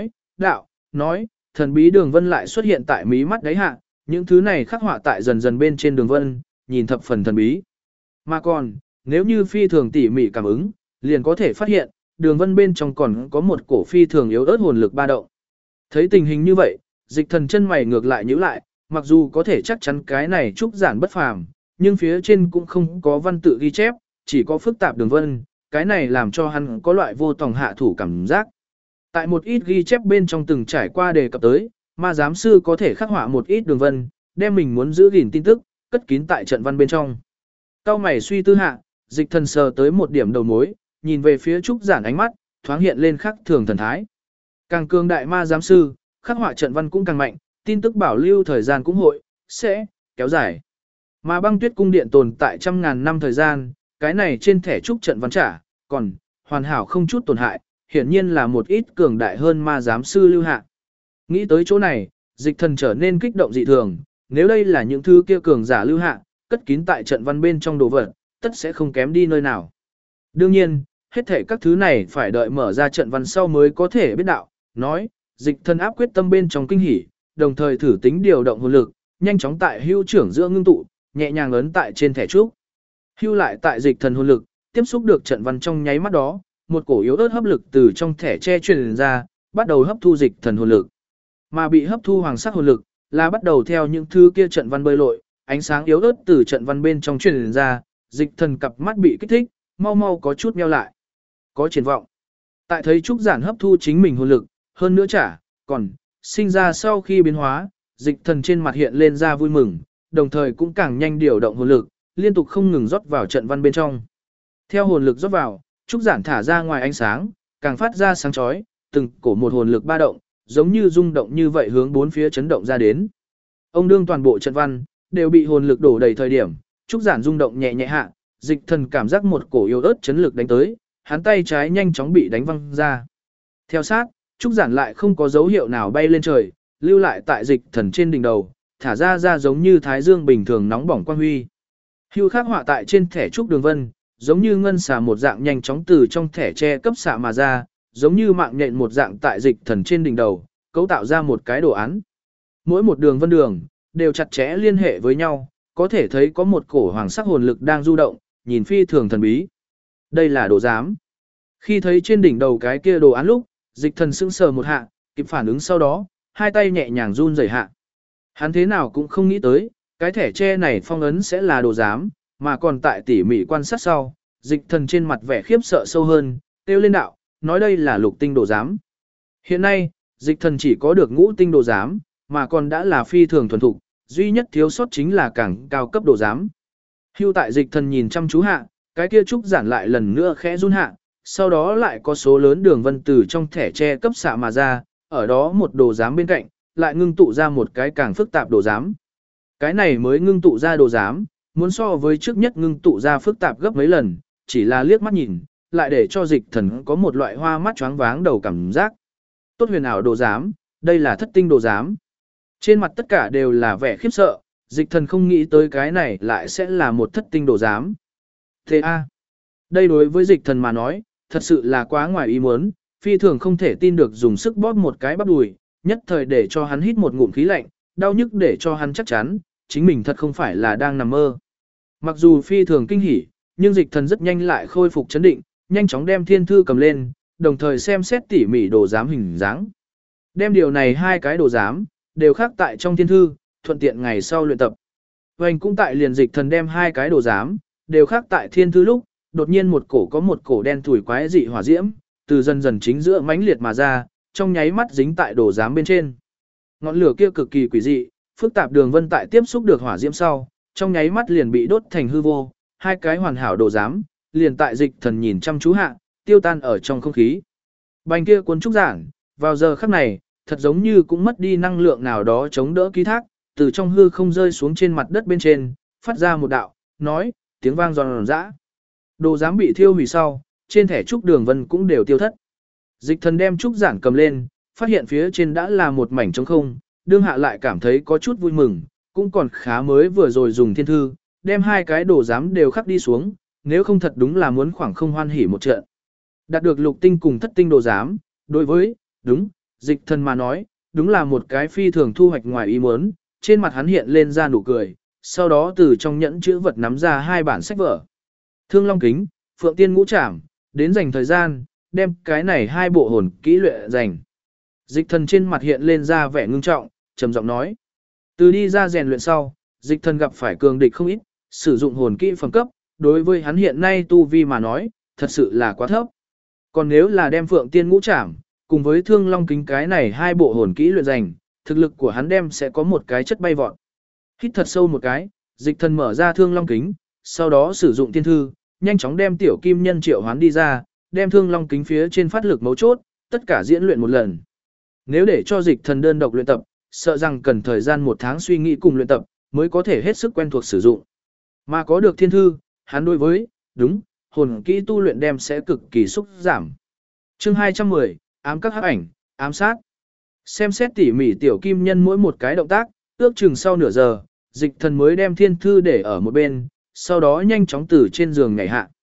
nói, thần bí đường vân lại xuất hiện tại mí mắt đáy hạ, những thứ này khắc họa tại dần dần bên trên đường vân, nhìn thập phần thần bí. Mà còn, nếu như phi thường tỉ mỉ cảm ứng, liền có thể phát hiện, đường vân bên trong còn có một cổ phi thường yếu ớt hồn lực ba động. Thấy tình hình như vậy, dịch thần chân mày ngược lại nhíu lại, mặc dù có thể chắc chắn cái này trúc giản bất phàm, nhưng phía trên cũng không có văn tự ghi chép, chỉ có phức tạp đường vân, cái này làm cho hắn có loại vô tòng hạ thủ cảm giác. Tại một ít ghi chép bên trong từng trải qua đề cập tới, ma giám sư có thể khắc họa một ít đường vân, đem mình muốn giữ gìn tin tức, cất kín tại trận văn bên trong. Cao mày suy tư hạ, dịch thần sờ tới một điểm đầu mối, nhìn về phía trúc giản ánh mắt, thoáng hiện lên khắc thường thần thái. Càng cường đại ma giám sư, khắc họa trận văn cũng càng mạnh, tin tức bảo lưu thời gian cũng sẽ kéo dài. Mà băng tuyết cung điện tồn tại trăm ngàn năm thời gian, cái này trên thẻ trúc trận văn trả, còn hoàn hảo không chút tổn hại, hiển nhiên là một ít cường đại hơn ma giám sư lưu hạ. Nghĩ tới chỗ này, dịch thần trở nên kích động dị thường, nếu đây là những thứ kia cường giả lưu hạ, cất kín tại trận văn bên trong đồ vật, tất sẽ không kém đi nơi nào. Đương nhiên, hết thể các thứ này phải đợi mở ra trận văn sau mới có thể biết đạo, nói, dịch thần áp quyết tâm bên trong kinh hỉ, đồng thời thử tính điều động hồn lực, nhanh chóng tại hưu trưởng giữa ngưng tụ, nhẹ nhàng ấn tại trên thẻ trúc. Hưu lại tại dịch thần hồn lực, tiếp xúc được trận văn trong nháy mắt đó, một cổ yếu ớt hấp lực từ trong thẻ che truyền ra, bắt đầu hấp thu dịch thần hồn lực. Mà bị hấp thu hoàng sắc hồn lực, là bắt đầu theo những thứ kia trận văn bơi lội, ánh sáng yếu ớt từ trận văn bên trong truyền ra, dịch thần cặp mắt bị kích thích, mau mau có chút nheo lại. Có triển vọng. Tại thấy trúc giản hấp thu chính mình hồn lực, hơn nữa còn sinh ra sau khi biến hóa, dịch thần trên mặt hiện lên ra vui mừng, đồng thời cũng càng nhanh điều động hồn lực, liên tục không ngừng rót vào trận văn bên trong. Theo hồn lực rót vào, trúc giản thả ra ngoài ánh sáng, càng phát ra sáng chói, từng cổ một hồn lực ba động, giống như rung động như vậy hướng bốn phía chấn động ra đến. Ông đương toàn bộ trận văn đều bị hồn lực đổ đầy thời điểm, trúc giản rung động nhẹ nhẹ hạ, dịch thần cảm giác một cổ yếu ớt chấn lực đánh tới, hắn tay trái nhanh chóng bị đánh văng ra. Theo sát, trúc giản lại không có dấu hiệu nào bay lên trời, lưu lại tại dịch thần trên đỉnh đầu, thả ra giống như thái dương bình thường nóng bỏng quang huy. Hưu khắc họa tại trên thẻ trúc đường vân, giống như ngân xà một dạng nhanh chóng từ trong thẻ che cấp xạ mà ra, giống như mạng nhện một dạng tại dịch thần trên đỉnh đầu, cấu tạo ra một cái đồ án. Mỗi một đường vân đường đều chặt chẽ liên hệ với nhau, có thể thấy có một cổ hoàng sắc hồn lực đang du động, nhìn phi thường thần bí. Đây là đồ giám. Khi thấy trên đỉnh đầu cái kia đồ án lúc, dịch thần sững sờ một hạ, kịp phản ứng sau đó, hai tay nhẹ nhàng run rẩy hạ. Hắn thế nào cũng không nghĩ tới, cái thẻ tre này phong ấn sẽ là đồ giám, mà còn tại tỉ mỉ quan sát sau, dịch thần trên mặt vẻ khiếp sợ sâu hơn, kêu lên đạo, nói đây là lục tinh đồ giám. Hiện nay, dịch thần chỉ có được ngũ tinh đồ giám, mà còn đã là phi thường thuần thục, duy nhất thiếu sót chính là càng cao cấp đồ giám. Hưu tại dịch thần nhìn chăm chú hạ, cái kia trúc giản lại lần nữa khẽ run hạ, sau đó lại có số lớn đường vân từ trong thẻ tre cấp xạ mà ra, ở đó một đồ giám bên cạnh, lại ngưng tụ ra một cái càng phức tạp đồ giám. Cái này mới ngưng tụ ra đồ giám, muốn so với trước nhất ngưng tụ ra phức tạp gấp mấy lần, chỉ là liếc mắt nhìn, lại để cho dịch thần có một loại hoa mắt choáng váng đầu cảm giác. Tốt huyền ảo đồ giám, đây là thất tinh đồ giám. Trên mặt tất cả đều là vẻ khiếp sợ, dịch thần không nghĩ tới cái này lại sẽ là một thất tinh đồ giám. Thế a, đây đối với dịch thần mà nói, thật sự là quá ngoài ý muốn, phi thường không thể tin được dùng sức bóp một cái bắp đùi, nhất thời để cho hắn hít một ngụm khí lạnh, đau nhức để cho hắn chắc chắn, chính mình thật không phải là đang nằm mơ. Mặc dù phi thường kinh hỉ, nhưng dịch thần rất nhanh lại khôi phục chấn định, nhanh chóng đem thiên thư cầm lên, đồng thời xem xét tỉ mỉ đồ giám hình dáng. Đem điều này hai cái đồ giám, đều khắc tại trong thiên thư, thuận tiện ngày sau luyện tập. Hoành cũng tại liền dịch thần đem hai cái đồ giám, đều khắc tại thiên thư lúc, đột nhiên một cổ đen thủi quái dị hỏa diễm, từ dần dần chính giữa mãnh liệt mà ra, trong nháy mắt dính tại đồ giám bên trên. Ngọn lửa kia cực kỳ quỷ dị, phức tạp đường vân tại tiếp xúc được hỏa diễm sau, trong nháy mắt liền bị đốt thành hư vô, hai cái hoàn hảo đồ giám, liền tại dịch thần nhìn chăm chú hạ, tiêu tan ở trong không khí. Bành kia cuốn trúc giản, vào giờ khắc này, thật giống như cũng mất đi năng lượng nào đó chống đỡ ký thác, từ trong hư không rơi xuống trên mặt đất bên trên, phát ra một đạo, nói, tiếng vang giòn giã. Đồ giám bị thiêu hủy sau, trên thẻ trúc đường vân cũng đều tiêu thất. Dịch thần đem trúc giản cầm lên, phát hiện phía trên đã là một mảnh trống không, đương hạ lại cảm thấy có chút vui mừng, cũng còn khá mới vừa rồi dùng thiên thư, đem hai cái đồ giám đều khắc đi xuống, nếu không thật đúng là muốn khoảng không hoan hỉ một trận. Đạt được lục tinh cùng thất tinh đồ giám, đối với, dịch thần mà nói, đúng là một cái phi thường thu hoạch ngoài ý muốn, trên mặt hắn hiện lên ra nụ cười, sau đó từ trong nhẫn chữ vật nắm ra hai bản sách vở. Thương Long Kính, Phượng Tiên Ngũ Trảm, đến dành thời gian, đem cái này hai bộ hồn kỹ luyện dành. Dịch thần trên mặt hiện lên ra vẻ ngưng trọng, trầm giọng nói. Từ đi ra rèn luyện sau, dịch thần gặp phải cường địch không ít, sử dụng hồn kỹ phẩm cấp, đối với hắn hiện nay tu vi mà nói, thật sự là quá thấp. Còn nếu là đem Phượng Tiên Ngũ Trảm, cùng với Thương Long Kính cái này hai bộ hồn kỹ luyện dành, thực lực của hắn đem sẽ có một cái chất bay vọt. Hít thật sâu một cái, dịch thần mở ra Thương Long Kính, sau đó sử dụng tiên thư, nhanh chóng đem tiểu kim nhân triệu hoán đi ra, đem Thương Long Kính phía trên phát lực mấu chốt, tất cả diễn luyện một lần. Nếu để cho dịch thần đơn độc luyện tập, sợ rằng cần thời gian một tháng suy nghĩ cùng luyện tập, mới có thể hết sức quen thuộc sử dụng. Mà có được thiên thư, hắn đối với, hồn kỹ tu luyện đem sẽ cực kỳ xúc giảm. Chương 210, ám các hắc ảnh, ám sát. Xem xét tỉ mỉ tiểu kim nhân mỗi một cái động tác, ước chừng sau nửa giờ, dịch thần mới đem thiên thư để ở một bên, sau đó nhanh chóng từ trên giường nhảy hạ.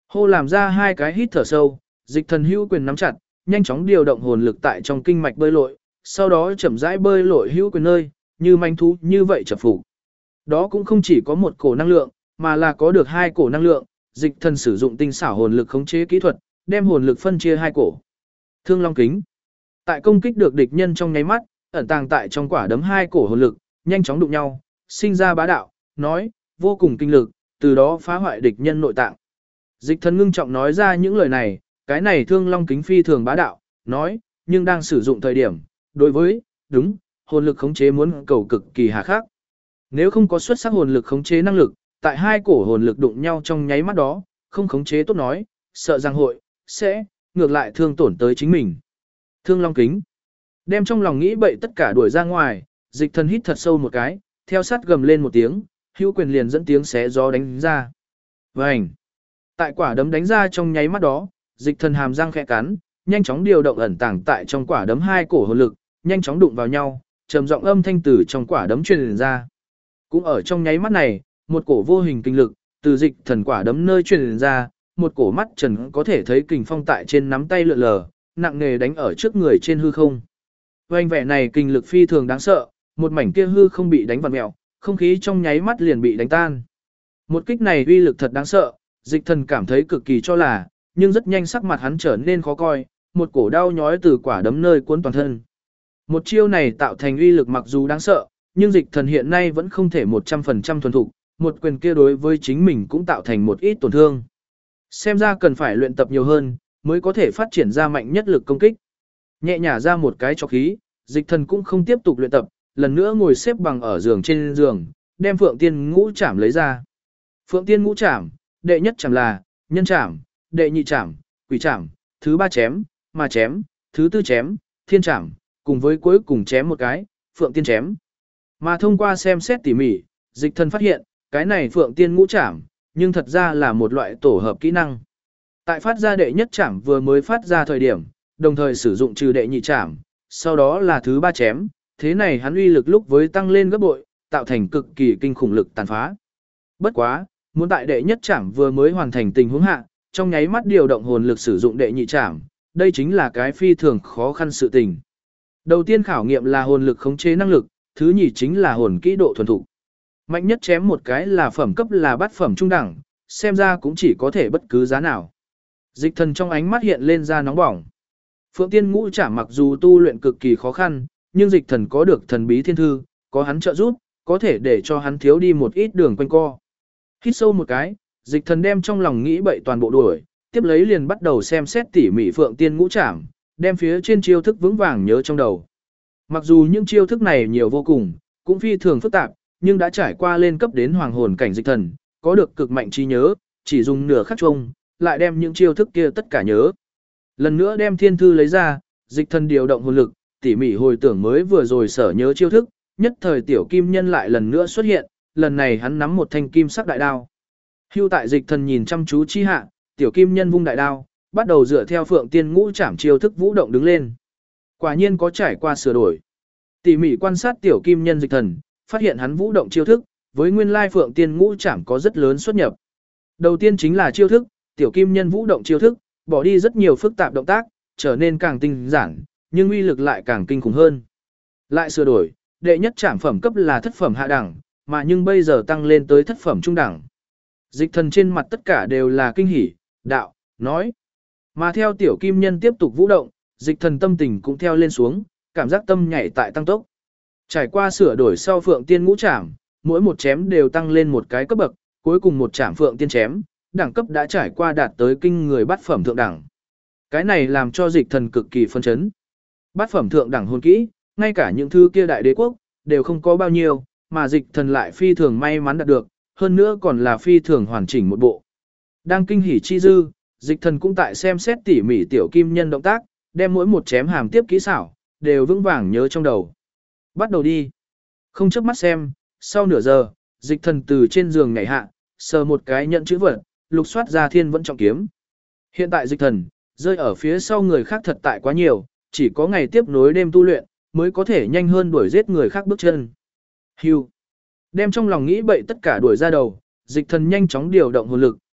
Hô làm ra hai cái hít thở sâu, dịch thần hữu quyền nắm chặt, nhanh chóng điều động hồn lực tại trong kinh mạch bơi lội, sau đó chậm rãi bơi lội hữu quyền nơi, như manh thú như vậy chập phục. Đó cũng không chỉ có một cổ năng lượng, mà là có được hai cổ năng lượng, dịch thần sử dụng tinh xảo hồn lực khống chế kỹ thuật, đem hồn lực phân chia hai cổ. Thương Long kính. Tại công kích được địch nhân trong nháy mắt, ẩn tàng tại trong quả đấm hai cổ hồn lực, nhanh chóng đụng nhau, sinh ra bá đạo, nói, vô cùng kinh lực, từ đó phá hoại địch nhân nội tạng. Dịch thần ngưng trọng nói ra những lời này, cái này Thương Long kính phi thường bá đạo, nói, nhưng đang sử dụng thời điểm, đối với, đúng, hồn lực khống chế muốn cầu cực kỳ hà khắc. Nếu không có xuất sắc hồn lực khống chế năng lực, tại hai cổ hồn lực đụng nhau trong nháy mắt đó, không khống chế tốt nói, sợ rằng sẽ ngược lại thương tổn tới chính mình. Thương Long kính. Đem trong lòng nghĩ bậy tất cả đuổi ra ngoài, dịch thần hít thật sâu một cái, theo sát gầm lên một tiếng, hữu quyền liền dẫn tiếng xé gió đánh ra. Vành. Tại quả đấm đánh ra trong nháy mắt đó, dịch thần hàm răng khẽ cắn, nhanh chóng điều động ẩn tàng tại trong quả đấm hai cổ hồn lực, nhanh chóng đụng vào nhau, trầm giọng âm thanh từ trong quả đấm truyền ra. Cũng ở trong nháy mắt này, một cổ vô hình kinh lực từ dịch thần quả đấm nơi truyền ra, một cổ mắt trần có thể thấy kình phong tại trên nắm tay lượn lờ, nặng nề đánh ở trước người trên hư không. Vành vẻ này kinh lực phi thường đáng sợ, một mảnh kia hư không bị đánh vặn mèo, không khí trong nháy mắt liền bị đánh tan. Một kích này uy lực thật đáng sợ, dịch thần cảm thấy cực kỳ cho là, nhưng rất nhanh sắc mặt hắn trở nên khó coi, một cổ đau nhói từ quả đấm nơi cuốn toàn thân. Một chiêu này tạo thành uy lực mặc dù đáng sợ, nhưng dịch thần hiện nay vẫn không thể 100% thuần thục, một quyền kia đối với chính mình cũng tạo thành một ít tổn thương. Xem ra cần phải luyện tập nhiều hơn, mới có thể phát triển ra mạnh nhất lực công kích. Nhẹ nhả ra một cái cho khí, dịch thần cũng không tiếp tục luyện tập, lần nữa ngồi xếp bằng ở giường trên giường, đem Phượng Tiên Ngũ Trảm lấy ra. Phượng Tiên Ngũ Trảm, đệ nhất trảm là nhân trảm, đệ nhị trảm, quỷ trảm, thứ ba chém, ma chém, thứ tư chém, thiên trảm, cùng với cuối cùng chém một cái, Phượng Tiên chém. Mà thông qua xem xét tỉ mỉ, dịch thần phát hiện, cái này Phượng Tiên Ngũ Trảm, nhưng thật ra là một loại tổ hợp kỹ năng. Tại phát ra đệ nhất trảm vừa mới phát ra thời điểm, đồng thời sử dụng trừ đệ nhị trảm, sau đó là thứ ba chém, thế này hắn uy lực lúc với tăng lên gấp bội, tạo thành cực kỳ kinh khủng lực tàn phá. Bất quá, muốn tại đệ nhất trảm vừa mới hoàn thành tình huống hạ, trong nháy mắt điều động hồn lực sử dụng đệ nhị trảm, đây chính là cái phi thường khó khăn sự tình. Đầu tiên khảo nghiệm là hồn lực khống chế năng lực, thứ nhì chính là hồn kỹ độ thuần thục. Mạnh nhất chém một cái là phẩm cấp là bát phẩm trung đẳng, xem ra cũng chỉ có thể bất cứ giá nào. Dịch thần trong ánh mắt hiện lên ra nóng bỏng. Phượng Tiên Ngũ Trảm mặc dù tu luyện cực kỳ khó khăn, nhưng dịch thần có được thần bí thiên thư, có hắn trợ giúp, có thể để cho hắn thiếu đi một ít đường quanh co. Hít sâu một cái, dịch thần đem trong lòng nghĩ bậy toàn bộ đuổi, tiếp lấy liền bắt đầu xem xét tỉ mỉ Phượng Tiên Ngũ Trảm, đem phía trên chiêu thức vững vàng nhớ trong đầu. Mặc dù những chiêu thức này nhiều vô cùng, cũng phi thường phức tạp, nhưng đã trải qua lên cấp đến hoàng hồn cảnh dịch thần, có được cực mạnh trí nhớ, chỉ dùng nửa khắc chung, lại đem những chiêu thức kia tất cả nhớ. Lần nữa đem thiên thư lấy ra, dịch thần điều động hồn lực, tỉ mỉ hồi tưởng mới vừa rồi sở nhớ chiêu thức, nhất thời tiểu kim nhân lại lần nữa xuất hiện, lần này hắn nắm một thanh kim sắc đại đao. Hưu tại dịch thần nhìn chăm chú chi hạ, tiểu kim nhân vung đại đao, bắt đầu dựa theo Phượng Tiên Ngũ Trảm chiêu thức vũ động đứng lên. Quả nhiên có trải qua sửa đổi. Tỉ mỉ quan sát tiểu kim nhân dịch thần, phát hiện hắn vũ động chiêu thức, với nguyên lai Phượng Tiên Ngũ Trảm có rất lớn xuất nhập. Đầu tiên chính là chiêu thức, tiểu kim nhân vũ động chiêu thức, bỏ đi rất nhiều phức tạp động tác, trở nên càng tinh giản, nhưng uy lực lại càng kinh khủng hơn. Lại sửa đổi, đệ nhất trảm phẩm cấp là thất phẩm hạ đẳng, mà nhưng bây giờ tăng lên tới thất phẩm trung đẳng. Dịch thần trên mặt tất cả đều là kinh hỉ, đạo, nói. Mà theo tiểu kim nhân tiếp tục vũ động, dịch thần tâm tình cũng theo lên xuống, cảm giác tâm nhảy tại tăng tốc. Trải qua sửa đổi sau Phượng Tiên Ngũ Trảm, mỗi một chém đều tăng lên một cái cấp bậc, cuối cùng một trảm Phượng Tiên chém, đẳng cấp đã trải qua đạt tới kinh người bát phẩm thượng đẳng. Cái này làm cho dịch thần cực kỳ phân chấn. Bát phẩm thượng đẳng hồn kỹ, ngay cả những thứ kia đại đế quốc, đều không có bao nhiêu, mà dịch thần lại phi thường may mắn đạt được, hơn nữa còn là phi thường hoàn chỉnh một bộ. Đang kinh hỉ chi dư, dịch thần cũng tại xem xét tỉ mỉ tiểu kim nhân động tác, đem mỗi một chém hàm tiếp kỹ xảo, đều vững vàng nhớ trong đầu. Bắt đầu đi. Không chớp mắt xem, sau nửa giờ, dịch thần từ trên giường nhảy hạ, sờ một cái nhận chữ vật, lục soát ra thiên vẫn trọng kiếm. Hiện tại dịch thần, rơi ở phía sau người khác thật tại quá nhiều, chỉ có ngày tiếp nối đêm tu luyện, mới có thể nhanh hơn đuổi giết người khác bước chân. Hưu. Đem trong lòng nghĩ bậy tất cả đuổi ra đầu, dịch thần nhanh chóng điều động hồn lực,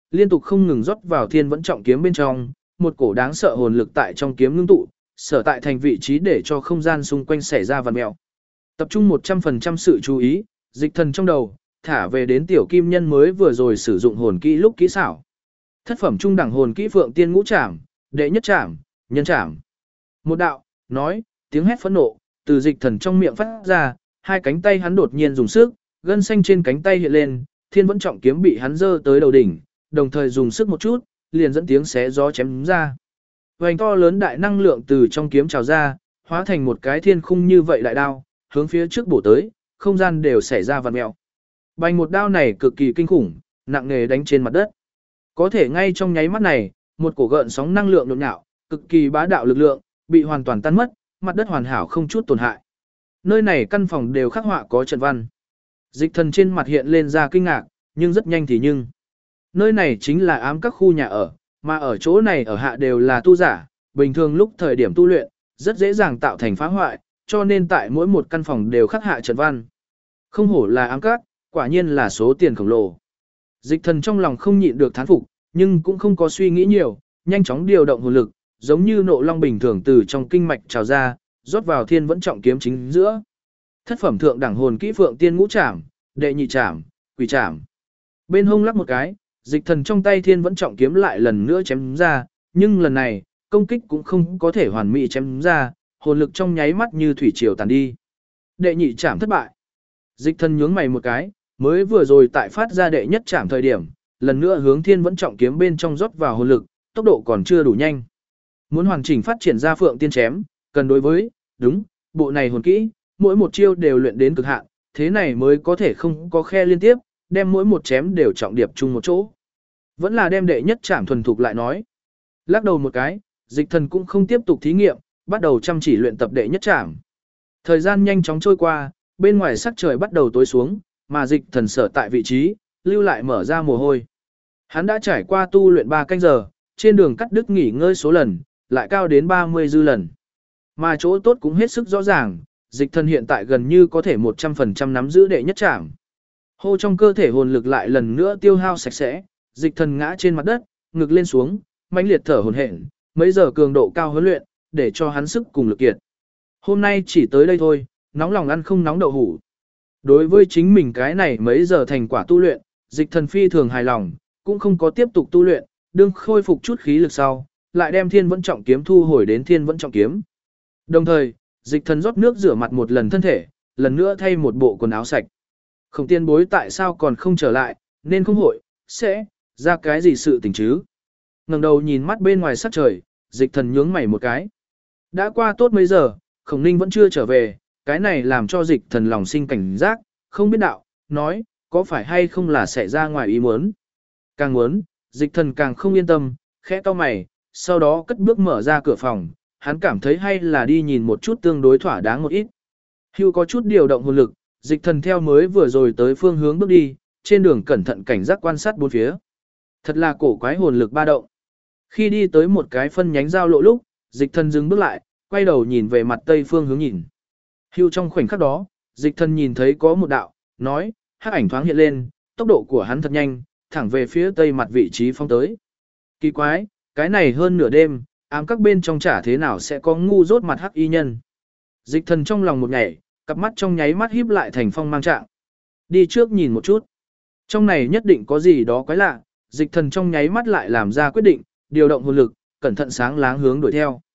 liên tục không ngừng rót vào thiên vẫn trọng kiếm bên trong, một cổ đáng sợ hồn lực tại trong kiếm ngưng tụ, sở tại thành vị trí để cho không gian xung quanh xảy ra vặn mèo. Tập trung 100% sự chú ý, dịch thần trong đầu, thả về đến tiểu kim nhân mới vừa rồi sử dụng hồn kỹ lúc kỹ xảo. Thất phẩm trung đẳng hồn kỹ Phượng Tiên Ngũ Trảm, đệ nhất trảm, nhân trảm. Một đạo, nói, tiếng hét phẫn nộ, từ dịch thần trong miệng phát ra, hai cánh tay hắn đột nhiên dùng sức, gân xanh trên cánh tay hiện lên, thiên vẫn trọng kiếm bị hắn giơ tới đầu đỉnh, đồng thời dùng sức một chút, liền dẫn tiếng xé gió chém ra. Vành to lớn đại năng lượng từ trong kiếm trào ra, hóa thành một cái thiên khung như vậy đại đao, hướng phía trước bổ tới, không gian đều xảy ra vặn mèo. Bành một đao này cực kỳ kinh khủng, nặng nề đánh trên mặt đất. Có thể ngay trong nháy mắt này, một cổ gợn sóng năng lượng nhộn nhạo, cực kỳ bá đạo lực lượng, bị hoàn toàn tan mất, mặt đất hoàn hảo không chút tổn hại. Nơi này căn phòng đều khắc họa có trận văn. Dịch thần trên mặt hiện lên ra kinh ngạc, nhưng rất nhanh thì nhưng. Nơi này chính là ám các khu nhà ở, mà ở chỗ này ở hạ đều là tu giả, bình thường lúc thời điểm tu luyện, rất dễ dàng tạo thành phá hoại, cho nên tại mỗi một căn phòng đều khắc hạ trận văn. Không hổ là ám các, quả nhiên là số tiền khổng lồ. Dịch thần trong lòng không nhịn được thán phục, nhưng cũng không có suy nghĩ nhiều, nhanh chóng điều động hồn lực, giống như nộ long bình thường từ trong kinh mạch trào ra, rót vào thiên vẫn trọng kiếm chính giữa. Thất phẩm thượng đẳng hồn kỹ Phượng Tiên Ngũ Trảm, đệ nhị trảm, quỷ trảm. Bên hông lắc một cái, dịch thần trong tay thiên vẫn trọng kiếm lại lần nữa chém ra, nhưng lần này, công kích cũng không có thể hoàn mỹ chém ra, hồn lực trong nháy mắt như thủy triều tàn đi. Đệ nhị trảm thất bại. Dịch thần nhướng mày một cái, mới vừa rồi tại phát ra đệ nhất trảm thời điểm, lần nữa hướng thiên vẫn trọng kiếm bên trong rót vào hồn lực, tốc độ còn chưa đủ nhanh. Muốn hoàn chỉnh phát triển ra Phượng Tiên chém, cần đối với, đúng, bộ này hồn kỹ, mỗi một chiêu đều luyện đến cực hạn, thế này mới có thể không có khe liên tiếp, đem mỗi một chém đều trọng điệp chung một chỗ. Vẫn là đem đệ nhất trảm thuần thục lại nói. Lắc đầu một cái, dịch thần cũng không tiếp tục thí nghiệm, bắt đầu chăm chỉ luyện tập đệ nhất trảm. Thời gian nhanh chóng trôi qua, bên ngoài sắc trời bắt đầu tối xuống, mà dịch thần sở tại vị trí, lưu lại mở ra mồ hôi. Hắn đã trải qua tu luyện 3 canh giờ, trên đường cắt đứt nghỉ ngơi số lần, lại cao đến 30 dư lần. Mà chỗ tốt cũng hết sức rõ ràng, dịch thần hiện tại gần như có thể 100% nắm giữ đệ nhất trảm. Hô trong cơ thể hồn lực lại lần nữa tiêu hao sạch sẽ, dịch thần ngã trên mặt đất, ngực lên xuống, mãnh liệt thở hổn hển, mấy giờ cường độ cao huấn luyện, để cho hắn sức cùng lực kiệt. Hôm nay chỉ tới đây thôi, nóng lòng ăn không nóng đậu hủ. Đối với chính mình cái này mấy giờ thành quả tu luyện, dịch thần phi thường hài lòng, cũng không có tiếp tục tu luyện, đương khôi phục chút khí lực sau, lại đem thiên vẫn trọng kiếm thu hồi đến thiên vẫn trọng kiếm. Đồng thời, dịch thần rót nước rửa mặt một lần thân thể, lần nữa thay một bộ quần áo sạch. Khổng tiên bối tại sao còn không trở lại, nên không hội, sẽ, ra cái gì sự tình chứ. Ngẩng đầu nhìn mắt bên ngoài sắc trời, dịch thần nhướng mày một cái. Đã qua tốt mấy giờ, khổng ninh vẫn chưa trở về, cái này làm cho dịch thần lòng sinh cảnh giác, không biết đạo, nói, có phải hay không là sẽ ra ngoài ý muốn. Càng muốn, dịch thần càng không yên tâm, khẽ cau mày, sau đó cất bước mở ra cửa phòng, hắn cảm thấy hay là đi nhìn một chút tương đối thỏa đáng một ít. Hưu có chút điều động hồn lực, dịch thần theo mới vừa rồi tới phương hướng bước đi, trên đường cẩn thận cảnh giác quan sát bốn phía. Thật là cổ quái hồn lực ba động. Khi đi tới một cái phân nhánh giao lộ lúc, dịch thần dừng bước lại, quay đầu nhìn về mặt tây phương hướng nhìn. Hưu trong khoảnh khắc đó, dịch thần nhìn thấy có một đạo, nói, hắc ảnh thoáng hiện lên, tốc độ của hắn thật nhanh, thẳng về phía tây mặt vị trí phong tới. Kỳ quái, cái này hơn nửa đêm, ám các bên trong chả thế nào sẽ có ngu dốt mặt hắc y nhân. Dịch thần trong lòng một ngày, cặp mắt trong nháy mắt híp lại thành phong mang trạng. Đi trước nhìn một chút. Trong này nhất định có gì đó quái lạ, dịch thần trong nháy mắt lại làm ra quyết định, điều động hồn lực, cẩn thận sáng láng hướng đuổi theo.